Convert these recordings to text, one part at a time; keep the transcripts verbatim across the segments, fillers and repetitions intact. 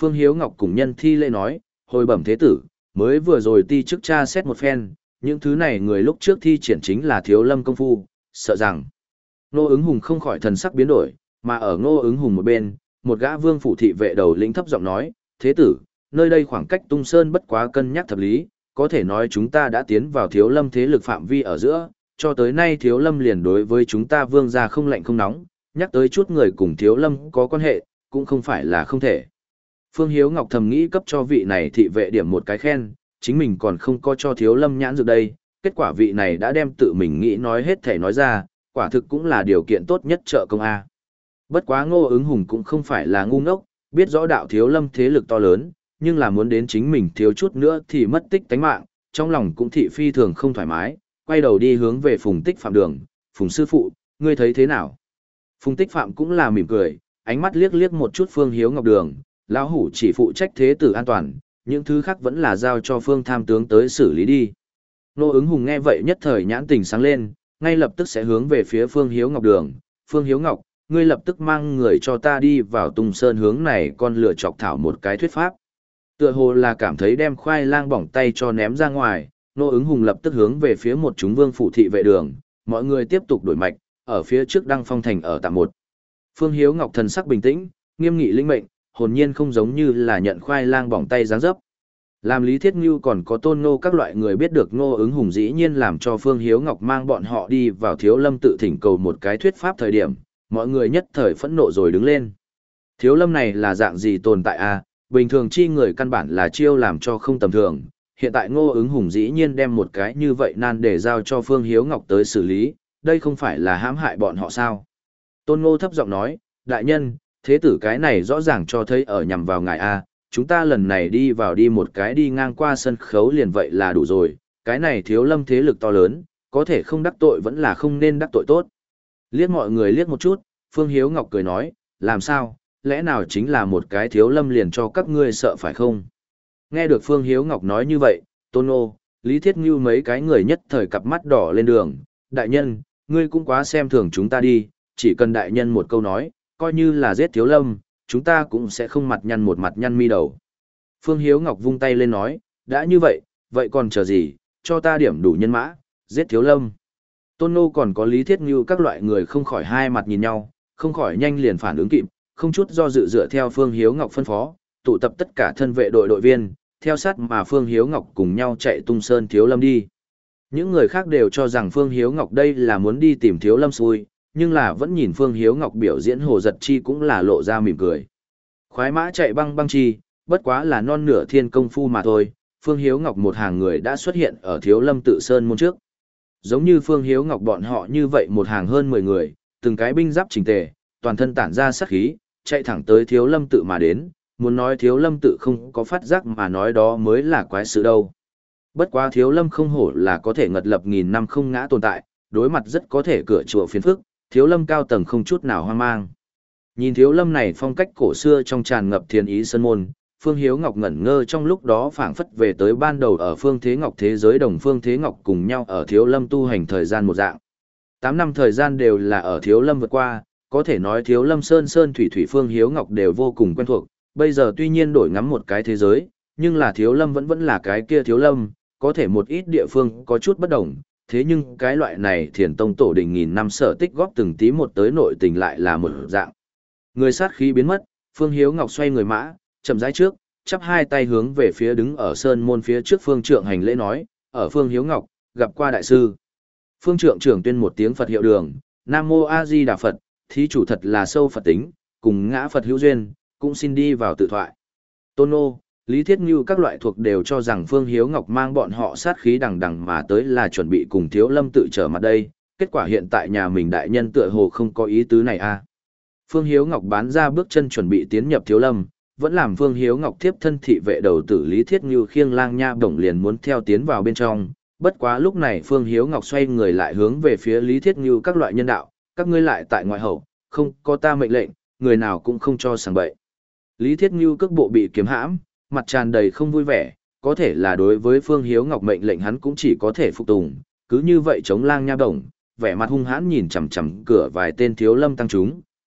Phương Hiếu Ngọc cùng nhân thi lễ nói, hồi bẩm thế tử, mới vừa rồi ti chức tra xét một phen, những thứ này người lúc trước thi triển chính là thiếu lâm công phu, sợ rằng. Ngô ứng hùng không khỏi thần sắc biến đổi, mà ở ngô ứng hùng một bên, một gã vương phủ thị vệ đầu lĩnh thấp giọng nói, thế tử, nơi đây khoảng cách Tung Sơn bất quá cân nhắc thập lý, có thể nói chúng ta đã tiến vào thiếu lâm thế lực phạm vi ở giữa, cho tới nay thiếu lâm liền đối với chúng ta vương gia không lạnh không nóng, nhắc tới chút người cùng thiếu lâm có quan hệ, cũng không phải là không thể. Phương Hiếu Ngọc thầm nghĩ cấp cho vị này thị vệ điểm một cái khen, chính mình còn không có cho thiếu lâm nhãn dược đây, kết quả vị này đã đem tự mình nghĩ nói hết thể nói ra, quả thực cũng là điều kiện tốt nhất trợ công A. Bất quá Ngô Ứng Hùng cũng không phải là ngu ngốc, biết rõ đạo thiếu lâm thế lực to lớn, nhưng là muốn đến chính mình thiếu chút nữa thì mất tích tánh mạng, trong lòng cũng thị phi thường không thoải mái, quay đầu đi hướng về Phùng Tích Phạm đường, Phùng sư phụ, ngươi thấy thế nào? Phùng Tích Phạm cũng là mỉm cười, ánh mắt liếc liếc một chút Phương Hiếu Ngọc đường, lão hủ chỉ phụ trách thế tử an toàn, những thứ khác vẫn là giao cho Phương tham tướng tới xử lý đi. Ngô Ứng Hùng nghe vậy nhất thời nhãn tình sáng lên, ngay lập tức sẽ hướng về phía Phương Hiếu Ngọc đường, Phương Hiếu Ngọc, ngươi lập tức mang người cho ta đi vào Tung Sơn hướng này con lửa chọc thảo một cái thuyết pháp. Tựa hồ là cảm thấy đem khoai lang bỏng tay cho ném ra ngoài, Ngô Ứng Hùng lập tức hướng về phía một chúng vương phủ thị vệ đường, mọi người tiếp tục đổi mạch, ở phía trước Đăng Phong thành ở tạm một. Phương Hiếu Ngọc thần sắc bình tĩnh, nghiêm nghị linh mệnh, hồn nhiên không giống như là nhận khoai lang bỏng tay dáng dấp. Làm Lý Thiết Ngưu còn có Tôn Ngô các loại người biết được Ngô Ứng Hùng dĩ nhiên làm cho Phương Hiếu Ngọc mang bọn họ đi vào Thiếu Lâm tự thỉnh cầu một cái thuyết pháp thời điểm, mọi người nhất thời phẫn nộ rồi đứng lên. Thiếu Lâm này là dạng gì tồn tại a? Bình thường chi người căn bản là chiêu làm cho không tầm thường, hiện tại Ngô Ứng Hùng dĩ nhiên đem một cái như vậy nan để giao cho Phương Hiếu Ngọc tới xử lý, đây không phải là hãm hại bọn họ sao? Tôn Ngô thấp giọng nói, đại nhân, thế tử cái này rõ ràng cho thấy ở nhằm vào ngài a, chúng ta lần này đi vào đi một cái đi ngang qua sân khấu liền vậy là đủ rồi, cái này Thiếu Lâm thế lực to lớn, có thể không đắc tội vẫn là không nên đắc tội tốt. Liếc mọi người liếc một chút, Phương Hiếu Ngọc cười nói, làm sao, lẽ nào chính là một cái Thiếu Lâm liền cho các ngươi sợ phải không? Nghe được Phương Hiếu Ngọc nói như vậy, Tôn Ngô, Lý Thiết Ngưu mấy cái người nhất thời cặp mắt đỏ lên đường, đại nhân, ngươi cũng quá xem thường chúng ta đi, chỉ cần đại nhân một câu nói, coi như là giết Thiếu Lâm, chúng ta cũng sẽ không mặt nhăn một mặt nhăn mi đầu. Phương Hiếu Ngọc vung tay lên nói, đã như vậy, vậy còn chờ gì, cho ta điểm đủ nhân mã, giết Thiếu Lâm. Tôn Ngô còn có Lý Thiết Ngưu các loại người không khỏi hai mặt nhìn nhau, không khỏi nhanh liền phản ứng kịp, không chút do dự dựa theo Phương Hiếu Ngọc phân phó, tụ tập tất cả thân vệ đội đội viên, theo sát mà Phương Hiếu Ngọc cùng nhau chạy Tung Sơn Thiếu Lâm đi. Những người khác đều cho rằng Phương Hiếu Ngọc đây là muốn đi tìm Thiếu Lâm xui, nhưng là vẫn nhìn Phương Hiếu Ngọc biểu diễn Hồ Giật Chi cũng là lộ ra mỉm cười. Khoái mã chạy băng băng chi, bất quá là non nửa thiên công phu mà thôi, Phương Hiếu Ngọc một hàng người đã xuất hiện ở Thiếu Lâm tự sơn môn trước. Giống như Phương Hiếu Ngọc bọn họ như vậy một hàng hơn mười người, từng cái binh giáp chỉnh tề, toàn thân tản ra sát khí, chạy thẳng tới Thiếu Lâm tự mà đến, muốn nói Thiếu Lâm tự không có phát giác mà nói đó mới là quái sự đâu. Bất quá Thiếu Lâm không hổ là có thể ngật lập nghìn năm không ngã tồn tại, đối mặt rất có thể cửa chùa phiền phức, Thiếu Lâm cao tầng không chút nào hoang mang. Nhìn Thiếu Lâm này phong cách cổ xưa trong tràn ngập thiên ý sơn môn, Phương Hiếu Ngọc ngẩn ngơ trong lúc đó phảng phất về tới ban đầu ở Phương Thế Ngọc thế giới đồng Phương Thế Ngọc cùng nhau ở Thiếu Lâm tu hành thời gian một dạng. Tám năm thời gian đều là ở Thiếu Lâm vượt qua, có thể nói Thiếu Lâm sơn sơn thủy thủy Phương Hiếu Ngọc đều vô cùng quen thuộc, bây giờ tuy nhiên đổi ngắm một cái thế giới, nhưng là Thiếu Lâm vẫn vẫn là cái kia Thiếu Lâm, có thể một ít địa phương có chút bất đồng, thế nhưng cái loại này thiền tông tổ đình nghìn năm sở tích góp từng tí một tới nội tình lại là một dạng. Người sát khí biến mất, Phương Hiếu Ngọc xoay người mã, chậm rãi trước, chắp hai tay hướng về phía đứng ở sơn môn phía trước Phương Trượng hành lễ nói, ở Phương Hiếu Ngọc, gặp qua đại sư. Phương Trượng trưởng tuyên một tiếng Phật hiệu đường, Nam Mô A Di Đà Phật, thí chủ thật là sâu Phật tính, cùng ngã Phật hữu duyên, cũng xin đi vào tự thoại. Tôn Ngô, Lý Thiết Ngưu các loại thuộc đều cho rằng Phương Hiếu Ngọc mang bọn họ sát khí đằng đằng mà tới là chuẩn bị cùng Thiếu Lâm tự trở mặt đây, kết quả hiện tại nhà mình đại nhân tựa hồ không có ý tứ này a. À. Phương Hiếu Ngọc bán ra bước chân chuẩn bị tiến nhập Thiếu Lâm, vẫn làm Phương Hiếu Ngọc tiếp thân thị vệ đầu tử Lý Thiết Ngưu khiêng lang nha bổng liền muốn theo tiến vào bên trong, bất quá lúc này Phương Hiếu Ngọc xoay người lại hướng về phía Lý Thiết Ngưu các loại nhân đạo, các ngươi lại tại ngoại hậu, không có ta mệnh lệnh, người nào cũng không cho sảng bậy. Lý Thiết Ngưu cước bộ bị kiếm hãm, mặt tràn đầy không vui vẻ, có thể là đối với Phương Hiếu Ngọc mệnh lệnh hắn cũng chỉ có thể phục tùng, cứ như vậy chống lang nha bổng, vẻ mặt hung hãn nhìn chằm chằm cửa vài tên Thiếu Lâm tăng chúng,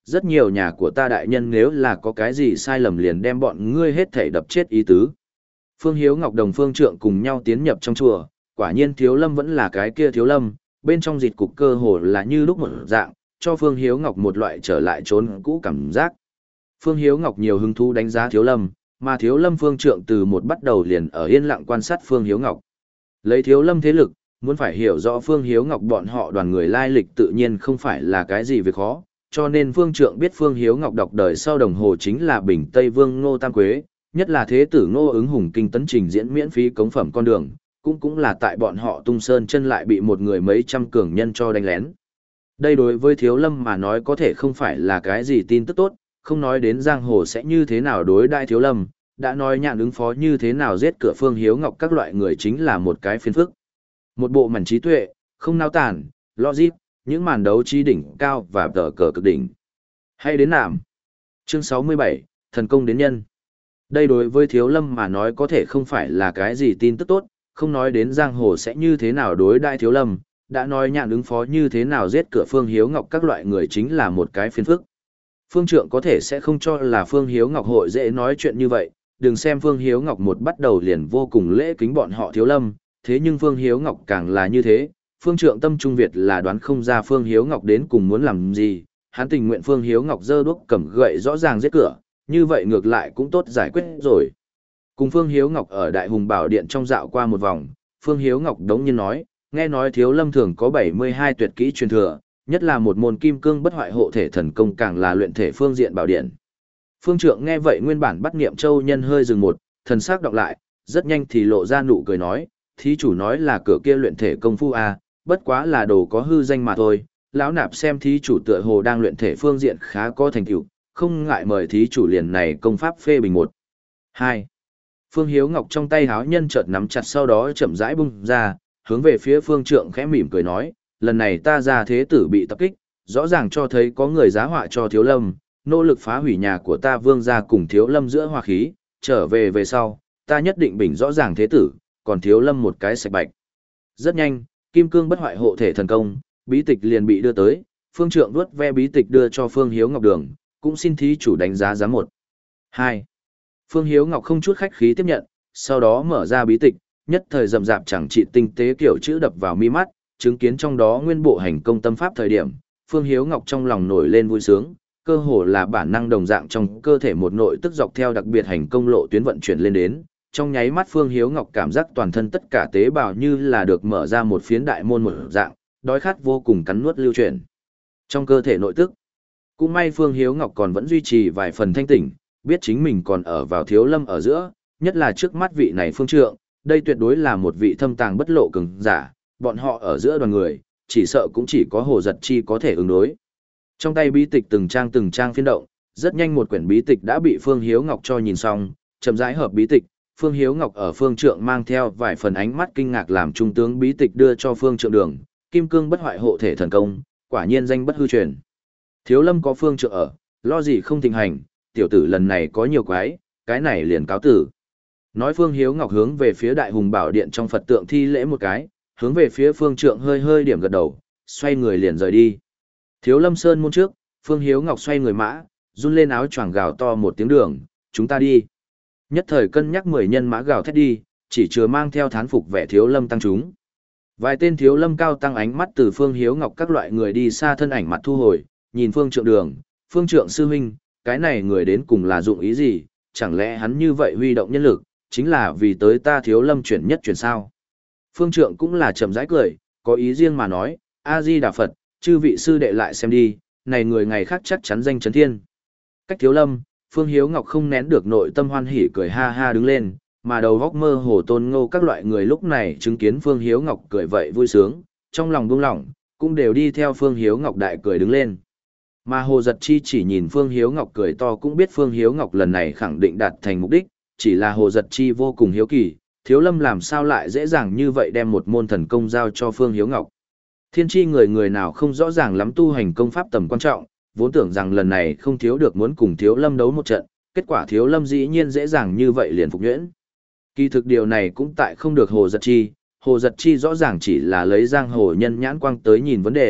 rất nhiều nhà của ta đại nhân nếu là có cái gì sai lầm liền đem bọn ngươi hết thể đập chết ý tứ. Phương Hiếu Ngọc đồng phương trượng cùng nhau tiến nhập trong chùa, quả nhiên Thiếu Lâm vẫn là cái kia Thiếu Lâm, bên trong dịch cục cơ hồ là như lúc một dạng, cho Phương Hiếu Ngọc một loại trở lại trốn cũ cảm giác. Phương Hiếu Ngọc nhiều hứng thú đánh giá Thiếu Lâm, mà Thiếu Lâm phương trượng từ một bắt đầu liền ở yên lặng quan sát Phương Hiếu Ngọc. Lấy Thiếu Lâm thế lực, muốn phải hiểu rõ Phương Hiếu Ngọc bọn họ đoàn người lai lịch tự nhiên không phải là cái gì việc khó, cho nên phương trượng biết Phương Hiếu Ngọc đọc đời sau đồng hồ chính là Bình Tây Vương Ngô Tam Quế, nhất là thế tử Ngô ứng hùng kinh tấn trình diễn miễn phí cống phẩm con đường, cũng cũng là tại bọn họ tung sơn chân lại bị một người mấy trăm cường nhân cho đánh lén. Đây đối với Thiếu Lâm mà nói có thể không phải là cái gì tin tức tốt, không nói đến giang hồ sẽ như thế nào đối đãi Thiếu Lâm, đã nói nhạn ứng phó như thế nào giết cửa Phương Hiếu Ngọc các loại người chính là một cái phiền phức. Một bộ mảnh trí tuệ, không nao tản, logic, những màn đấu trí đỉnh cao và tờ cờ cực đỉnh. Hay đến nạm. Chương sáu mươi bảy, thần công đến nhân. Đây đối với Thiếu Lâm mà nói có thể không phải là cái gì tin tức tốt, không nói đến giang hồ sẽ như thế nào đối đãi Thiếu Lâm, đã nói nhạn ứng phó như thế nào giết cửa Phương Hiếu Ngọc các loại người chính là một cái phiền phức. Phương Trượng có thể sẽ không cho là Phương Hiếu Ngọc hội dễ nói chuyện như vậy, đừng xem Phương Hiếu Ngọc một bắt đầu liền vô cùng lễ kính bọn họ Thiếu Lâm, thế nhưng Phương Hiếu Ngọc càng là như thế, Phương Trượng tâm trung Việt là đoán không ra Phương Hiếu Ngọc đến cùng muốn làm gì, hắn tình nguyện Phương Hiếu Ngọc giơ đuốc cầm gậy rõ ràng giết cửa, như vậy ngược lại cũng tốt giải quyết rồi. Cùng Phương Hiếu Ngọc ở Đại Hùng Bảo Điện trong dạo qua một vòng, Phương Hiếu Ngọc đống nhiên nói, nghe nói Thiếu Lâm thường có bảy mươi hai tuyệt kỹ truyền thừa, nhất là một môn kim cương bất hoại hộ thể thần công càng là luyện thể phương diện bảo điện. Phương Trượng nghe vậy nguyên bản bắt niệm châu nhân hơi dừng một, thần sắc đọc lại, rất nhanh thì lộ ra nụ cười nói, thí chủ nói là cửa kia luyện thể công phu à, bất quá là đồ có hư danh mà thôi, lão nạp xem thí chủ tựa hồ đang luyện thể phương diện khá có thành tựu, không ngại mời thí chủ liền này công pháp phê bình một. Hai. Phương Hiếu Ngọc trong tay háo nhân chợt nắm chặt sau đó chậm rãi bung ra, hướng về phía Phương Trượng khẽ mỉm cười nói, lần này ta ra thế tử bị tập kích, rõ ràng cho thấy có người giá họa cho Thiếu Lâm, nỗ lực phá hủy nhà của ta Vương gia cùng Thiếu Lâm giữa hòa khí, trở về về sau, ta nhất định bình rõ ràng thế tử, còn Thiếu Lâm một cái sạch bạch. Rất nhanh, kim cương bất hoại hộ thể thần công, bí tịch liền bị đưa tới, Phương Trượng vuốt ve bí tịch đưa cho Phương Hiếu Ngọc đường, cũng xin thí chủ đánh giá giá một. Hai. Phương Hiếu Ngọc không chút khách khí tiếp nhận, sau đó mở ra bí tịch, nhất thời rầm rạp chẳng trị tinh tế kiểu chữ đập vào mi mắt, chứng kiến trong đó nguyên bộ hành công tâm pháp thời điểm, Phương Hiếu Ngọc trong lòng nổi lên vui sướng, cơ hồ là bản năng đồng dạng trong cơ thể một nội tức dọc theo đặc biệt hành công lộ tuyến vận chuyển lên đến, trong nháy mắt Phương Hiếu Ngọc cảm giác toàn thân tất cả tế bào như là được mở ra một phiến đại môn một dạng, đói khát vô cùng cắn nuốt lưu chuyển. Trong cơ thể nội tức, cũng may Phương Hiếu Ngọc còn vẫn duy trì vài phần thanh tỉnh, biết chính mình còn ở vào Thiếu Lâm ở giữa, nhất là trước mắt vị này Phương Trượng, đây tuyệt đối là một vị thâm tàng bất lộ cường giả, bọn họ ở giữa đoàn người, chỉ sợ cũng chỉ có Hồ Giật Chi có thể ứng đối. Trong tay bí tịch từng trang từng trang phiên động, rất nhanh một quyển bí tịch đã bị Phương Hiếu Ngọc cho nhìn xong, chậm rãi hợp bí tịch, Phương Hiếu Ngọc ở Phương Trượng mang theo vài phần ánh mắt kinh ngạc làm trung tướng bí tịch đưa cho Phương Trượng đường, kim cương bất hoại hộ thể thần công, quả nhiên danh bất hư truyền. Thiếu Lâm có Phương Trượng ở, lo gì không thịnh hành, tiểu tử lần này có nhiều quái, cái này liền cáo tử. Nói Phương Hiếu Ngọc hướng về phía Đại Hùng Bảo Điện trong Phật tượng thi lễ một cái, hướng về phía Phương Trượng hơi hơi điểm gật đầu, xoay người liền rời đi. Thiếu Lâm Sơn môn trước, Phương Hiếu Ngọc xoay người mã, run lên áo choàng gào to một tiếng đường, chúng ta đi. Nhất thời cân nhắc mười nhân mã gào thét đi, chỉ chứa mang theo thán phục vẻ Thiếu Lâm tăng chúng. Vài tên Thiếu Lâm cao tăng ánh mắt từ Phương Hiếu Ngọc các loại người đi xa thân ảnh mặt thu hồi, nhìn Phương Trượng đường, Phương Trượng sư huynh, cái này người đến cùng là dụng ý gì, chẳng lẽ hắn như vậy huy động nhân lực, chính là vì tới ta Thiếu Lâm chuyển nhất chuyển sao. Phương Trượng cũng là chậm rãi cười, có ý riêng mà nói, A-di-đà Phật, chư vị sư đệ lại xem đi, này người ngày khác chắc chắn danh chấn thiên. Cách Thiếu Lâm, Phương Hiếu Ngọc không nén được nội tâm hoan hỉ cười ha ha đứng lên, mà đầu góc mơ hồ Tôn Ngô các loại người lúc này chứng kiến Phương Hiếu Ngọc cười vậy vui sướng, trong lòng buông lỏng, cũng đều đi theo Phương Hiếu Ngọc đại cười đứng lên. Mà Hồ Giật Chi chỉ nhìn Phương Hiếu Ngọc cười to cũng biết Phương Hiếu Ngọc lần này khẳng định đạt thành mục đích, chỉ là Hồ Giật Chi vô cùng hiếu kỳ, Thiếu Lâm làm sao lại dễ dàng như vậy đem một môn thần công giao cho Phương Hiếu Ngọc. Thiên tri người người nào không rõ ràng lắm tu hành công pháp tầm quan trọng, vốn tưởng rằng lần này không thiếu được muốn cùng Thiếu Lâm đấu một trận, kết quả Thiếu Lâm dĩ nhiên dễ dàng như vậy liền phục nhuyễn. Kỳ thực điều này cũng tại không được Hồ Giật Chi, Hồ Giật Chi rõ ràng chỉ là lấy giang hồ nhân nhãn quang tới nhìn vấn đề,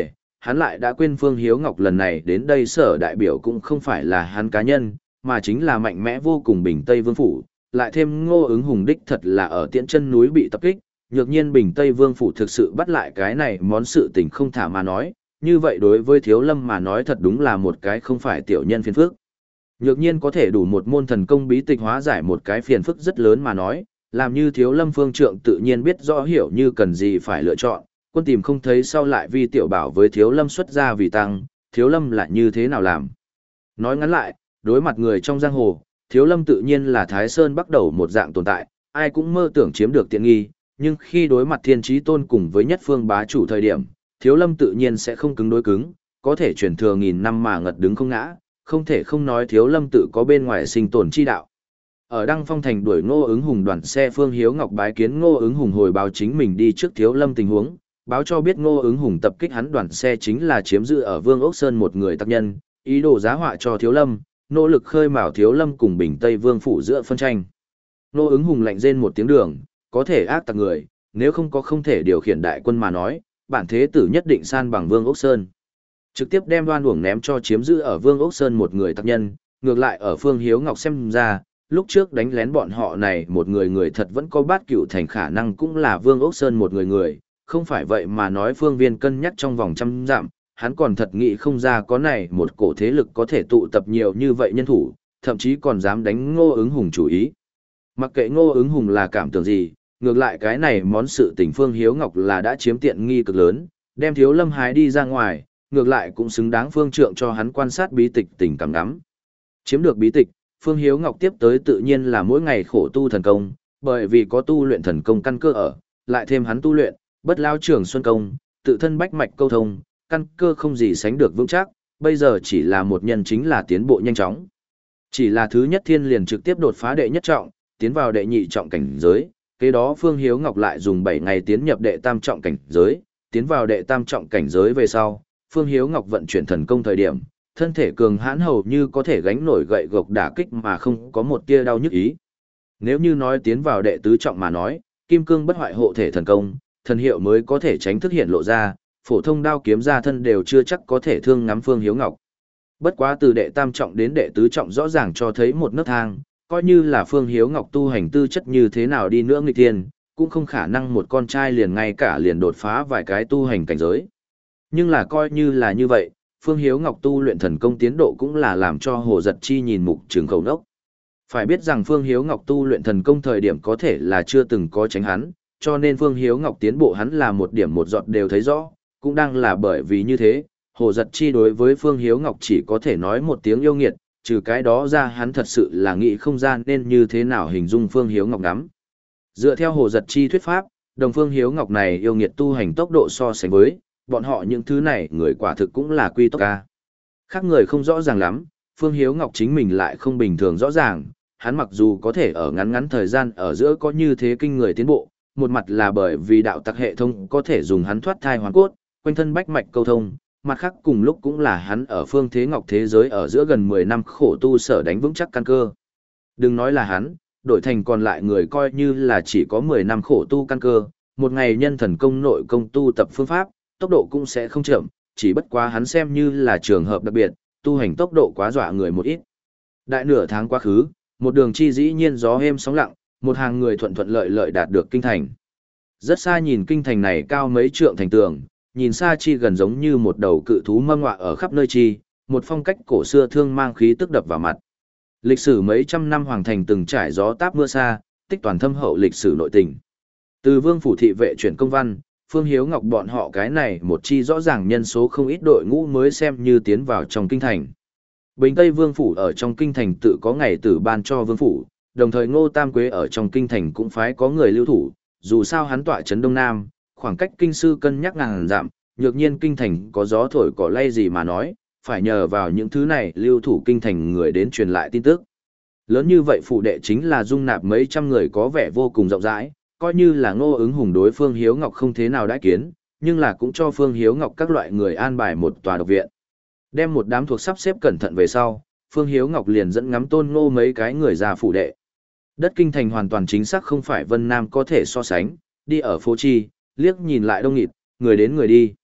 hắn lại đã quên Phương Hiếu Ngọc lần này đến đây sở đại biểu cũng không phải là hắn cá nhân, mà chính là mạnh mẽ vô cùng Bình Tây Vương Phủ, lại thêm Ngô Ứng Hùng đích thật là ở Tiễn Chân núi bị tập kích, nhược nhiên Bình Tây Vương Phủ thực sự bắt lại cái này món sự tình không thả mà nói, như vậy đối với Thiếu Lâm mà nói thật đúng là một cái không phải tiểu nhân phiền phức. Nhược nhiên có thể đủ một môn thần công bí tịch hóa giải một cái phiền phức rất lớn mà nói, làm như Thiếu Lâm phương trượng tự nhiên biết rõ hiểu như cần gì phải lựa chọn, quân tìm không thấy sau lại vi tiểu bảo với Thiếu Lâm xuất ra vì tăng, Thiếu Lâm lại như thế nào làm. Nói ngắn lại, đối mặt người trong giang hồ, Thiếu Lâm tự nhiên là Thái Sơn bắt đầu một dạng tồn tại, ai cũng mơ tưởng chiếm được tiện nghi, nhưng khi đối mặt Thiên Chí Tôn cùng với nhất phương bá chủ thời điểm, Thiếu Lâm tự nhiên sẽ không cứng đối cứng, có thể truyền thừa nghìn năm mà ngật đứng không ngã, không thể không nói Thiếu Lâm tự có bên ngoài sinh tồn chi đạo. Ở Đăng Phong thành đuổi Ngô Ứng Hùng đoàn xe Phương Hiếu Ngọc bái kiến Ngô Ứng Hùng hồi báo chính mình đi trước Thiếu Lâm tình huống, báo cho biết Ngô Ứng Hùng tập kích hắn đoàn xe chính là chiếm giữ ở Vương Ốc Sơn một người tác nhân, ý đồ giá họa cho Thiếu Lâm, nỗ lực khơi mào Thiếu Lâm cùng Bình Tây Vương phủ giữa phân tranh. Ngô Ứng Hùng lạnh rên một tiếng đường, có thể ác tặc người, nếu không có không thể điều khiển đại quân mà nói, bản thế tử nhất định san bằng Vương Ốc Sơn. Trực tiếp đem đoan uổng ném cho chiếm giữ ở Vương Ốc Sơn một người tác nhân, ngược lại ở Phương Hiếu Ngọc xem ra, lúc trước đánh lén bọn họ này một người người thật vẫn có bát cửu thành khả năng cũng là Vương Ốc Sơn một người người, không phải vậy mà nói Phương Viên cân nhắc trong vòng trăm dặm, hắn còn thật nghĩ không ra có này một cổ thế lực có thể tụ tập nhiều như vậy nhân thủ, thậm chí còn dám đánh Ngô Ứng Hùng chủ ý. Mặc kệ Ngô Ứng Hùng là cảm tưởng gì, ngược lại cái này món sự tình Phương Hiếu Ngọc là đã chiếm tiện nghi cực lớn, đem Thiếu Lâm hái đi ra ngoài, ngược lại cũng xứng đáng Phương Trượng cho hắn quan sát bí tịch tình cảm ngắm. Chiếm được bí tịch, Phương Hiếu Ngọc tiếp tới tự nhiên là mỗi ngày khổ tu thần công, bởi vì có tu luyện thần công căn cơ ở, lại thêm hắn tu luyện, bất lao trường xuân công, tự thân bách mạch câu thông, căn cơ không gì sánh được vững chắc, bây giờ chỉ là một nhân chính là tiến bộ nhanh chóng. Chỉ là thứ nhất thiên liền trực tiếp đột phá đệ nhất trọng, tiến vào đệ nhị trọng cảnh giới, kế đó Phương Hiếu Ngọc lại dùng bảy ngày tiến nhập đệ tam trọng cảnh giới, tiến vào đệ tam trọng cảnh giới về sau, Phương Hiếu Ngọc vận chuyển thần công thời điểm, thân thể cường hãn hầu như có thể gánh nổi gậy gộc đả kích mà không có một tia đau nhức ý. Nếu như nói tiến vào đệ tứ trọng mà nói, kim cương bất hoại hộ thể thần công, thần hiệu mới có thể tránh thức hiện lộ ra, phổ thông đao kiếm ra thân đều chưa chắc có thể thương ngắm Phương Hiếu Ngọc. Bất quá từ đệ tam trọng đến đệ tứ trọng rõ ràng cho thấy một nấc thang, coi như là Phương Hiếu Ngọc tu hành tư chất như thế nào đi nữa nghịch thiên, cũng không khả năng một con trai liền ngay cả liền đột phá vài cái tu hành cảnh giới. Nhưng là coi như là như vậy, Phương Hiếu Ngọc tu luyện thần công tiến độ cũng là làm cho Hồ Giật Chi nhìn mục trường khẩu nốc. Phải biết rằng Phương Hiếu Ngọc tu luyện thần công thời điểm có thể là chưa từng có tránh hắn, cho nên Phương Hiếu Ngọc tiến bộ hắn là một điểm một giọt đều thấy rõ, cũng đang là bởi vì như thế, Hồ Giật Chi đối với Phương Hiếu Ngọc chỉ có thể nói một tiếng yêu nghiệt, trừ cái đó ra hắn thật sự là nghĩ không ra nên như thế nào hình dung Phương Hiếu Ngọc lắm. Dựa theo Hồ Giật Chi thuyết pháp, đồng Phương Hiếu Ngọc này yêu nghiệt tu hành tốc độ so sánh với, bọn họ những thứ này người quả thực cũng là quy tốc ca. Khác người không rõ ràng lắm, Phương Hiếu Ngọc chính mình lại không bình thường rõ ràng, hắn mặc dù có thể ở ngắn ngắn thời gian ở giữa có như thế kinh người tiến bộ, một mặt là bởi vì đạo tặc hệ thống có thể dùng hắn thoát thai hoàn cốt, quanh thân bách mạch câu thông, mặt khác cùng lúc cũng là hắn ở phương thế ngọc thế giới ở giữa gần mười năm khổ tu sở đánh vững chắc căn cơ. Đừng nói là hắn, đổi thành còn lại người coi như là chỉ có mười năm khổ tu căn cơ, một ngày nhân thần công nội công tu tập phương pháp, tốc độ cũng sẽ không chậm, chỉ bất quá hắn xem như là trường hợp đặc biệt, tu hành tốc độ quá dọa người một ít. Đại nửa tháng quá khứ, một đường chi dĩ nhiên gió êm sóng lặng, một hàng người thuận thuận lợi lợi đạt được kinh thành. Rất xa nhìn kinh thành này cao mấy trượng thành tường, nhìn xa chi gần giống như một đầu cự thú mâm ngọa ở khắp nơi chi, một phong cách cổ xưa thương mang khí tức đập vào mặt. Lịch sử mấy trăm năm hoàng thành từng trải gió táp mưa xa, tích toàn thâm hậu lịch sử nội tình. Từ Vương phủ thị vệ chuyển công văn, Phương Hiếu Ngọc bọn họ cái này một chi rõ ràng nhân số không ít đội ngũ mới xem như tiến vào trong kinh thành. Bình Tây Vương phủ ở trong kinh thành tự có ngày tử ban cho Vương phủ, đồng thời Ngô Tam Quế ở trong kinh thành cũng phái có người lưu thủ, dù sao hắn tọa trấn Đông Nam, khoảng cách kinh sư cân nhắc ngàn dặm, nhược nhiên kinh thành có gió thổi cỏ lay gì mà nói, phải nhờ vào những thứ này lưu thủ kinh thành người đến truyền lại tin tức. Lớn như vậy phủ đệ chính là dung nạp mấy trăm người có vẻ vô cùng rộng rãi, coi như là Ngô Ứng Hùng đối Phương Hiếu Ngọc không thế nào đãi kiến, nhưng là cũng cho Phương Hiếu Ngọc các loại người an bài một tòa độc viện. Đem một đám thuộc sắp xếp cẩn thận về sau, Phương Hiếu Ngọc liền dẫn ngắm Tôn Ngô mấy cái người ra phủ đệ. Đất kinh thành hoàn toàn chính xác không phải Vân Nam có thể so sánh, đi ở phố chi, liếc nhìn lại đông nghịt, người đến người đi.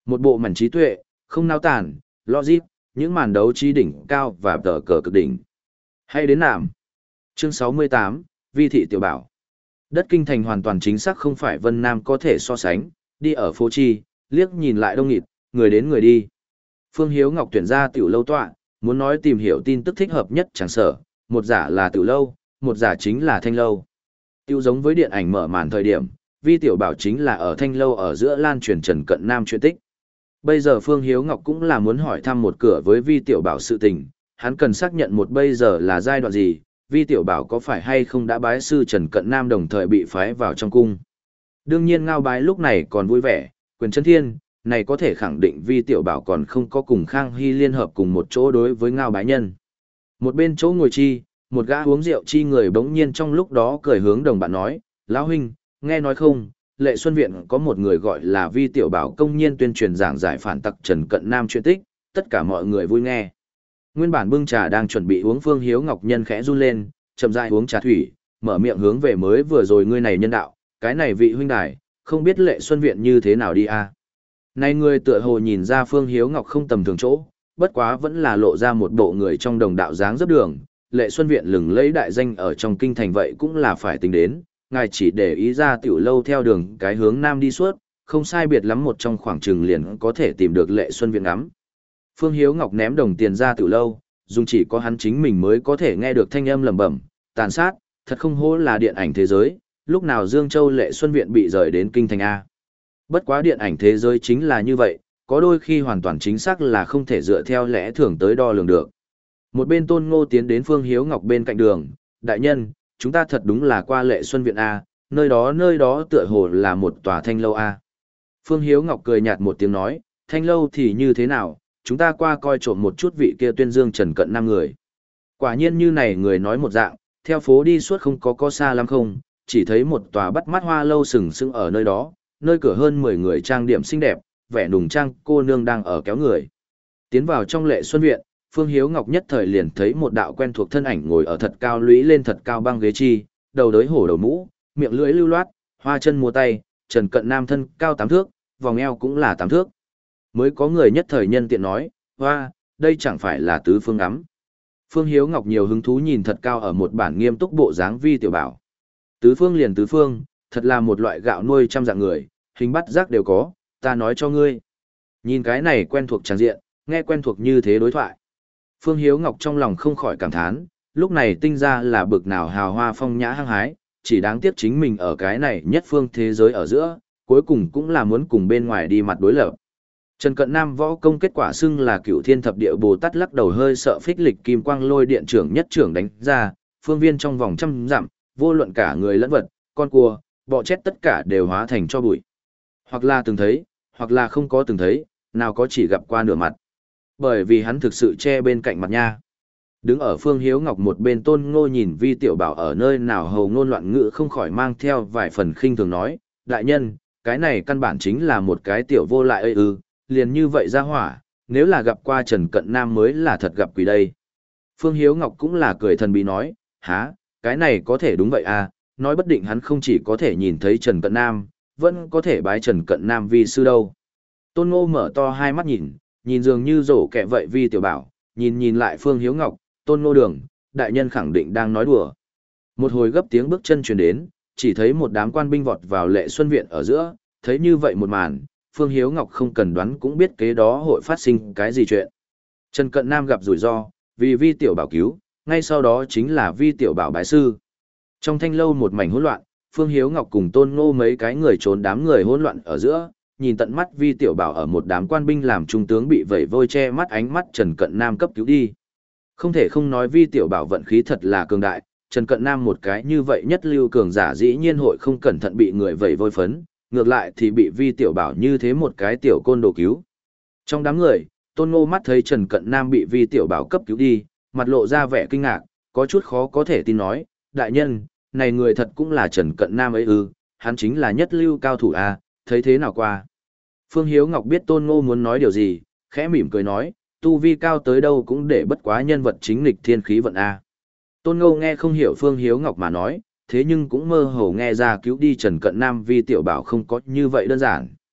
Một bộ mảnh trí tuệ, không nao tản, logic, những màn đấu trí đỉnh cao và tờ cờ cực đỉnh. Hay đến nạm. Chương sáu mươi tám, Vi thị tiểu bảo. Đất kinh thành hoàn toàn chính xác không phải Vân Nam có thể so sánh, đi ở phố chi, liếc nhìn lại đông nghịt, người đến người đi. Phương Hiếu Ngọc tuyển ra tiểu lâu tọa, muốn nói tìm hiểu tin tức thích hợp nhất chẳng sở, một giả là tiểu lâu, một giả chính là thanh lâu. Tiêu giống với điện ảnh mở màn thời điểm, Vi tiểu bảo chính là ở thanh lâu ở giữa lan truyền Trần Cận Nam chuyện tích. Bây giờ Phương Hiếu Ngọc cũng là muốn hỏi thăm một cửa với Vi tiểu bảo sự tình, hắn cần xác nhận một bây giờ là giai đoạn gì, Vi tiểu bảo có phải hay không đã bái sư Trần Cận Nam đồng thời bị phái vào trong cung. Đương nhiên Ngao Bái lúc này còn vui vẻ, quyền chân thiên, này có thể khẳng định Vi tiểu bảo còn không có cùng Khang Hy liên hợp cùng một chỗ đối với Ngao Bái nhân. Một bên chỗ ngồi chi, một gã uống rượu chi người bỗng nhiên trong lúc đó cười hướng đồng bạn nói, Lão huynh, nghe nói không, Lệ Xuân Viện có một người gọi là Vi tiểu bảo công nhiên tuyên truyền giảng giải phản tặc Trần Cận Nam chuyện tích, tất cả mọi người vui nghe. Nguyên bản bưng trà đang chuẩn bị uống Phương Hiếu Ngọc nhân khẽ run lên, chậm rãi uống trà thủy, mở miệng hướng về mới vừa rồi ngươi này nhân đạo, cái này vị huynh đài, không biết Lệ Xuân Viện như thế nào đi a? À? Này người tựa hồ nhìn ra Phương Hiếu Ngọc không tầm thường chỗ, bất quá vẫn là lộ ra một bộ người trong đồng đạo dáng dấp đường, Lệ Xuân Viện lừng lấy đại danh ở trong kinh thành vậy cũng là phải tính đến, ngài chỉ để ý ra tiểu lâu theo đường cái hướng nam đi suốt, không sai biệt lắm một trong khoảng chừng liền có thể tìm được Lệ Xuân Viện ngắm. Phương Hiếu Ngọc ném đồng tiền ra tiểu lâu, dùng chỉ có hắn chính mình mới có thể nghe được thanh âm lẩm bẩm, tàn sát, thật không hổ là điện ảnh thế giới, lúc nào Dương Châu Lệ Xuân Viện bị rời đến kinh thành A. Bất quá điện ảnh thế giới chính là như vậy, có đôi khi hoàn toàn chính xác là không thể dựa theo lẽ thường tới đo lường được. Một bên Tôn Ngô tiến đến Phương Hiếu Ngọc bên cạnh đường, đại nhân, chúng ta thật đúng là qua Lệ Xuân Viện A, nơi đó nơi đó tựa hồ là một tòa thanh lâu A. Phương Hiếu Ngọc cười nhạt một tiếng nói, thanh lâu thì như thế nào, chúng ta qua coi trộm một chút vị kia tuyên dương Trần Cận Nam người. Quả nhiên như này người nói một dạng, theo phố đi suốt không có có xa lắm không, chỉ thấy một tòa bắt mắt hoa lâu sừng sững ở nơi đó, nơi cửa hơn mười người trang điểm xinh đẹp, vẻ nùng trang cô nương đang ở kéo người. Tiến vào trong Lệ Xuân Viện, Phương Hiếu Ngọc nhất thời liền thấy một đạo quen thuộc thân ảnh ngồi ở thật cao lũy lên thật cao băng ghế chi, đầu đới hổ đầu mũ, miệng lưỡi lưu loát, hoa chân múa tay, Trần Cận Nam thân cao tám thước, vòng eo cũng là tám thước. Mới có người nhất thời nhân tiện nói, hoa, đây chẳng phải là tứ phương ngắm. Phương Hiếu Ngọc nhiều hứng thú nhìn thật cao ở một bản nghiêm túc bộ dáng Vi tiểu bảo. Tứ phương liền tứ phương, thật là một loại gạo nuôi trăm dạng người, hình bắt giác đều có, ta nói cho ngươi. Nhìn cái này quen thuộc tràng diện, nghe quen thuộc như thế đối thoại. Phương Hiếu Ngọc trong lòng không khỏi cảm thán, lúc này tinh ra là bực nào hào hoa phong nhã hăng hái, chỉ đáng tiếc chính mình ở cái này nhất phương thế giới ở giữa, cuối cùng cũng là muốn cùng bên ngoài đi mặt đối lập. Trần Cận Nam võ công kết quả xưng là Cửu Thiên Thập Địa Bồ Tát lắc đầu hơi sợ phích lịch kim quang lôi điện trưởng nhất trưởng đánh ra, phương viên trong vòng trăm dặm, vô luận cả người lẫn vật, con cua, bọ chết tất cả đều hóa thành cho bụi. Hoặc là từng thấy, hoặc là không có từng thấy, nào có chỉ gặp qua nửa mặt. Bởi vì hắn thực sự che bên cạnh mặt nha. Đứng ở Phương Hiếu Ngọc một bên Tôn Ngô nhìn Vi tiểu bảo ở nơi nào hầu ngôn loạn ngữ không khỏi mang theo vài phần khinh thường nói, đại nhân, cái này căn bản chính là một cái tiểu vô lại ơi ư, liền như vậy ra hỏa, nếu là gặp qua Trần Cận Nam mới là thật gặp quỷ đây. Phương Hiếu Ngọc cũng là cười thần bí nói, há, cái này có thể đúng vậy à, nói bất định hắn không chỉ có thể nhìn thấy Trần Cận Nam, vẫn có thể bái Trần Cận Nam vi sư đâu. Tôn Ngô mở to hai mắt nhìn, nhìn dường như rổ kẹ vậy Vi tiểu bảo, nhìn nhìn lại Phương Hiếu Ngọc, Tôn Ngô đường, đại nhân khẳng định đang nói đùa. Một hồi gấp tiếng bước chân truyền đến, chỉ thấy một đám quan binh vọt vào Lệ Xuân Viện ở giữa, thấy như vậy một màn, Phương Hiếu Ngọc không cần đoán cũng biết kế đó hội phát sinh cái gì chuyện. Trần Cận Nam gặp rủi ro, vì Vi tiểu bảo cứu, ngay sau đó chính là Vi tiểu bảo bái sư. Trong thanh lâu một mảnh hỗn loạn, Phương Hiếu Ngọc cùng Tôn Ngô mấy cái người trốn đám người hỗn loạn ở giữa, nhìn tận mắt Vi tiểu bảo ở một đám quan binh làm trung tướng bị vẩy vôi che mắt ánh mắt Trần Cận Nam cấp cứu đi. Không thể không nói Vi tiểu bảo vận khí thật là cường đại, Trần Cận Nam một cái như vậy nhất lưu cường giả dĩ nhiên hội không cẩn thận bị người vẩy vôi phấn, ngược lại thì bị Vi tiểu bảo như thế một cái tiểu côn đồ cứu. Trong đám người, Tôn Ngô mắt thấy Trần Cận Nam bị Vi tiểu bảo cấp cứu đi, mặt lộ ra vẻ kinh ngạc, có chút khó có thể tin nói, đại nhân, này người thật cũng là Trần Cận Nam ấy ư, hắn chính là nhất lưu cao thủ à, thấy thế nào qua. Phương Hiếu Ngọc biết Tôn Ngô muốn nói điều gì, khẽ mỉm cười nói, tu vi cao tới đâu cũng để bất quá nhân vật chính lịch thiên khí vận a. Tôn Ngô nghe không hiểu Phương Hiếu Ngọc mà nói, thế nhưng cũng mơ hồ nghe ra cứu đi Trần Cận Nam Vi tiểu bảo không có như vậy đơn giản.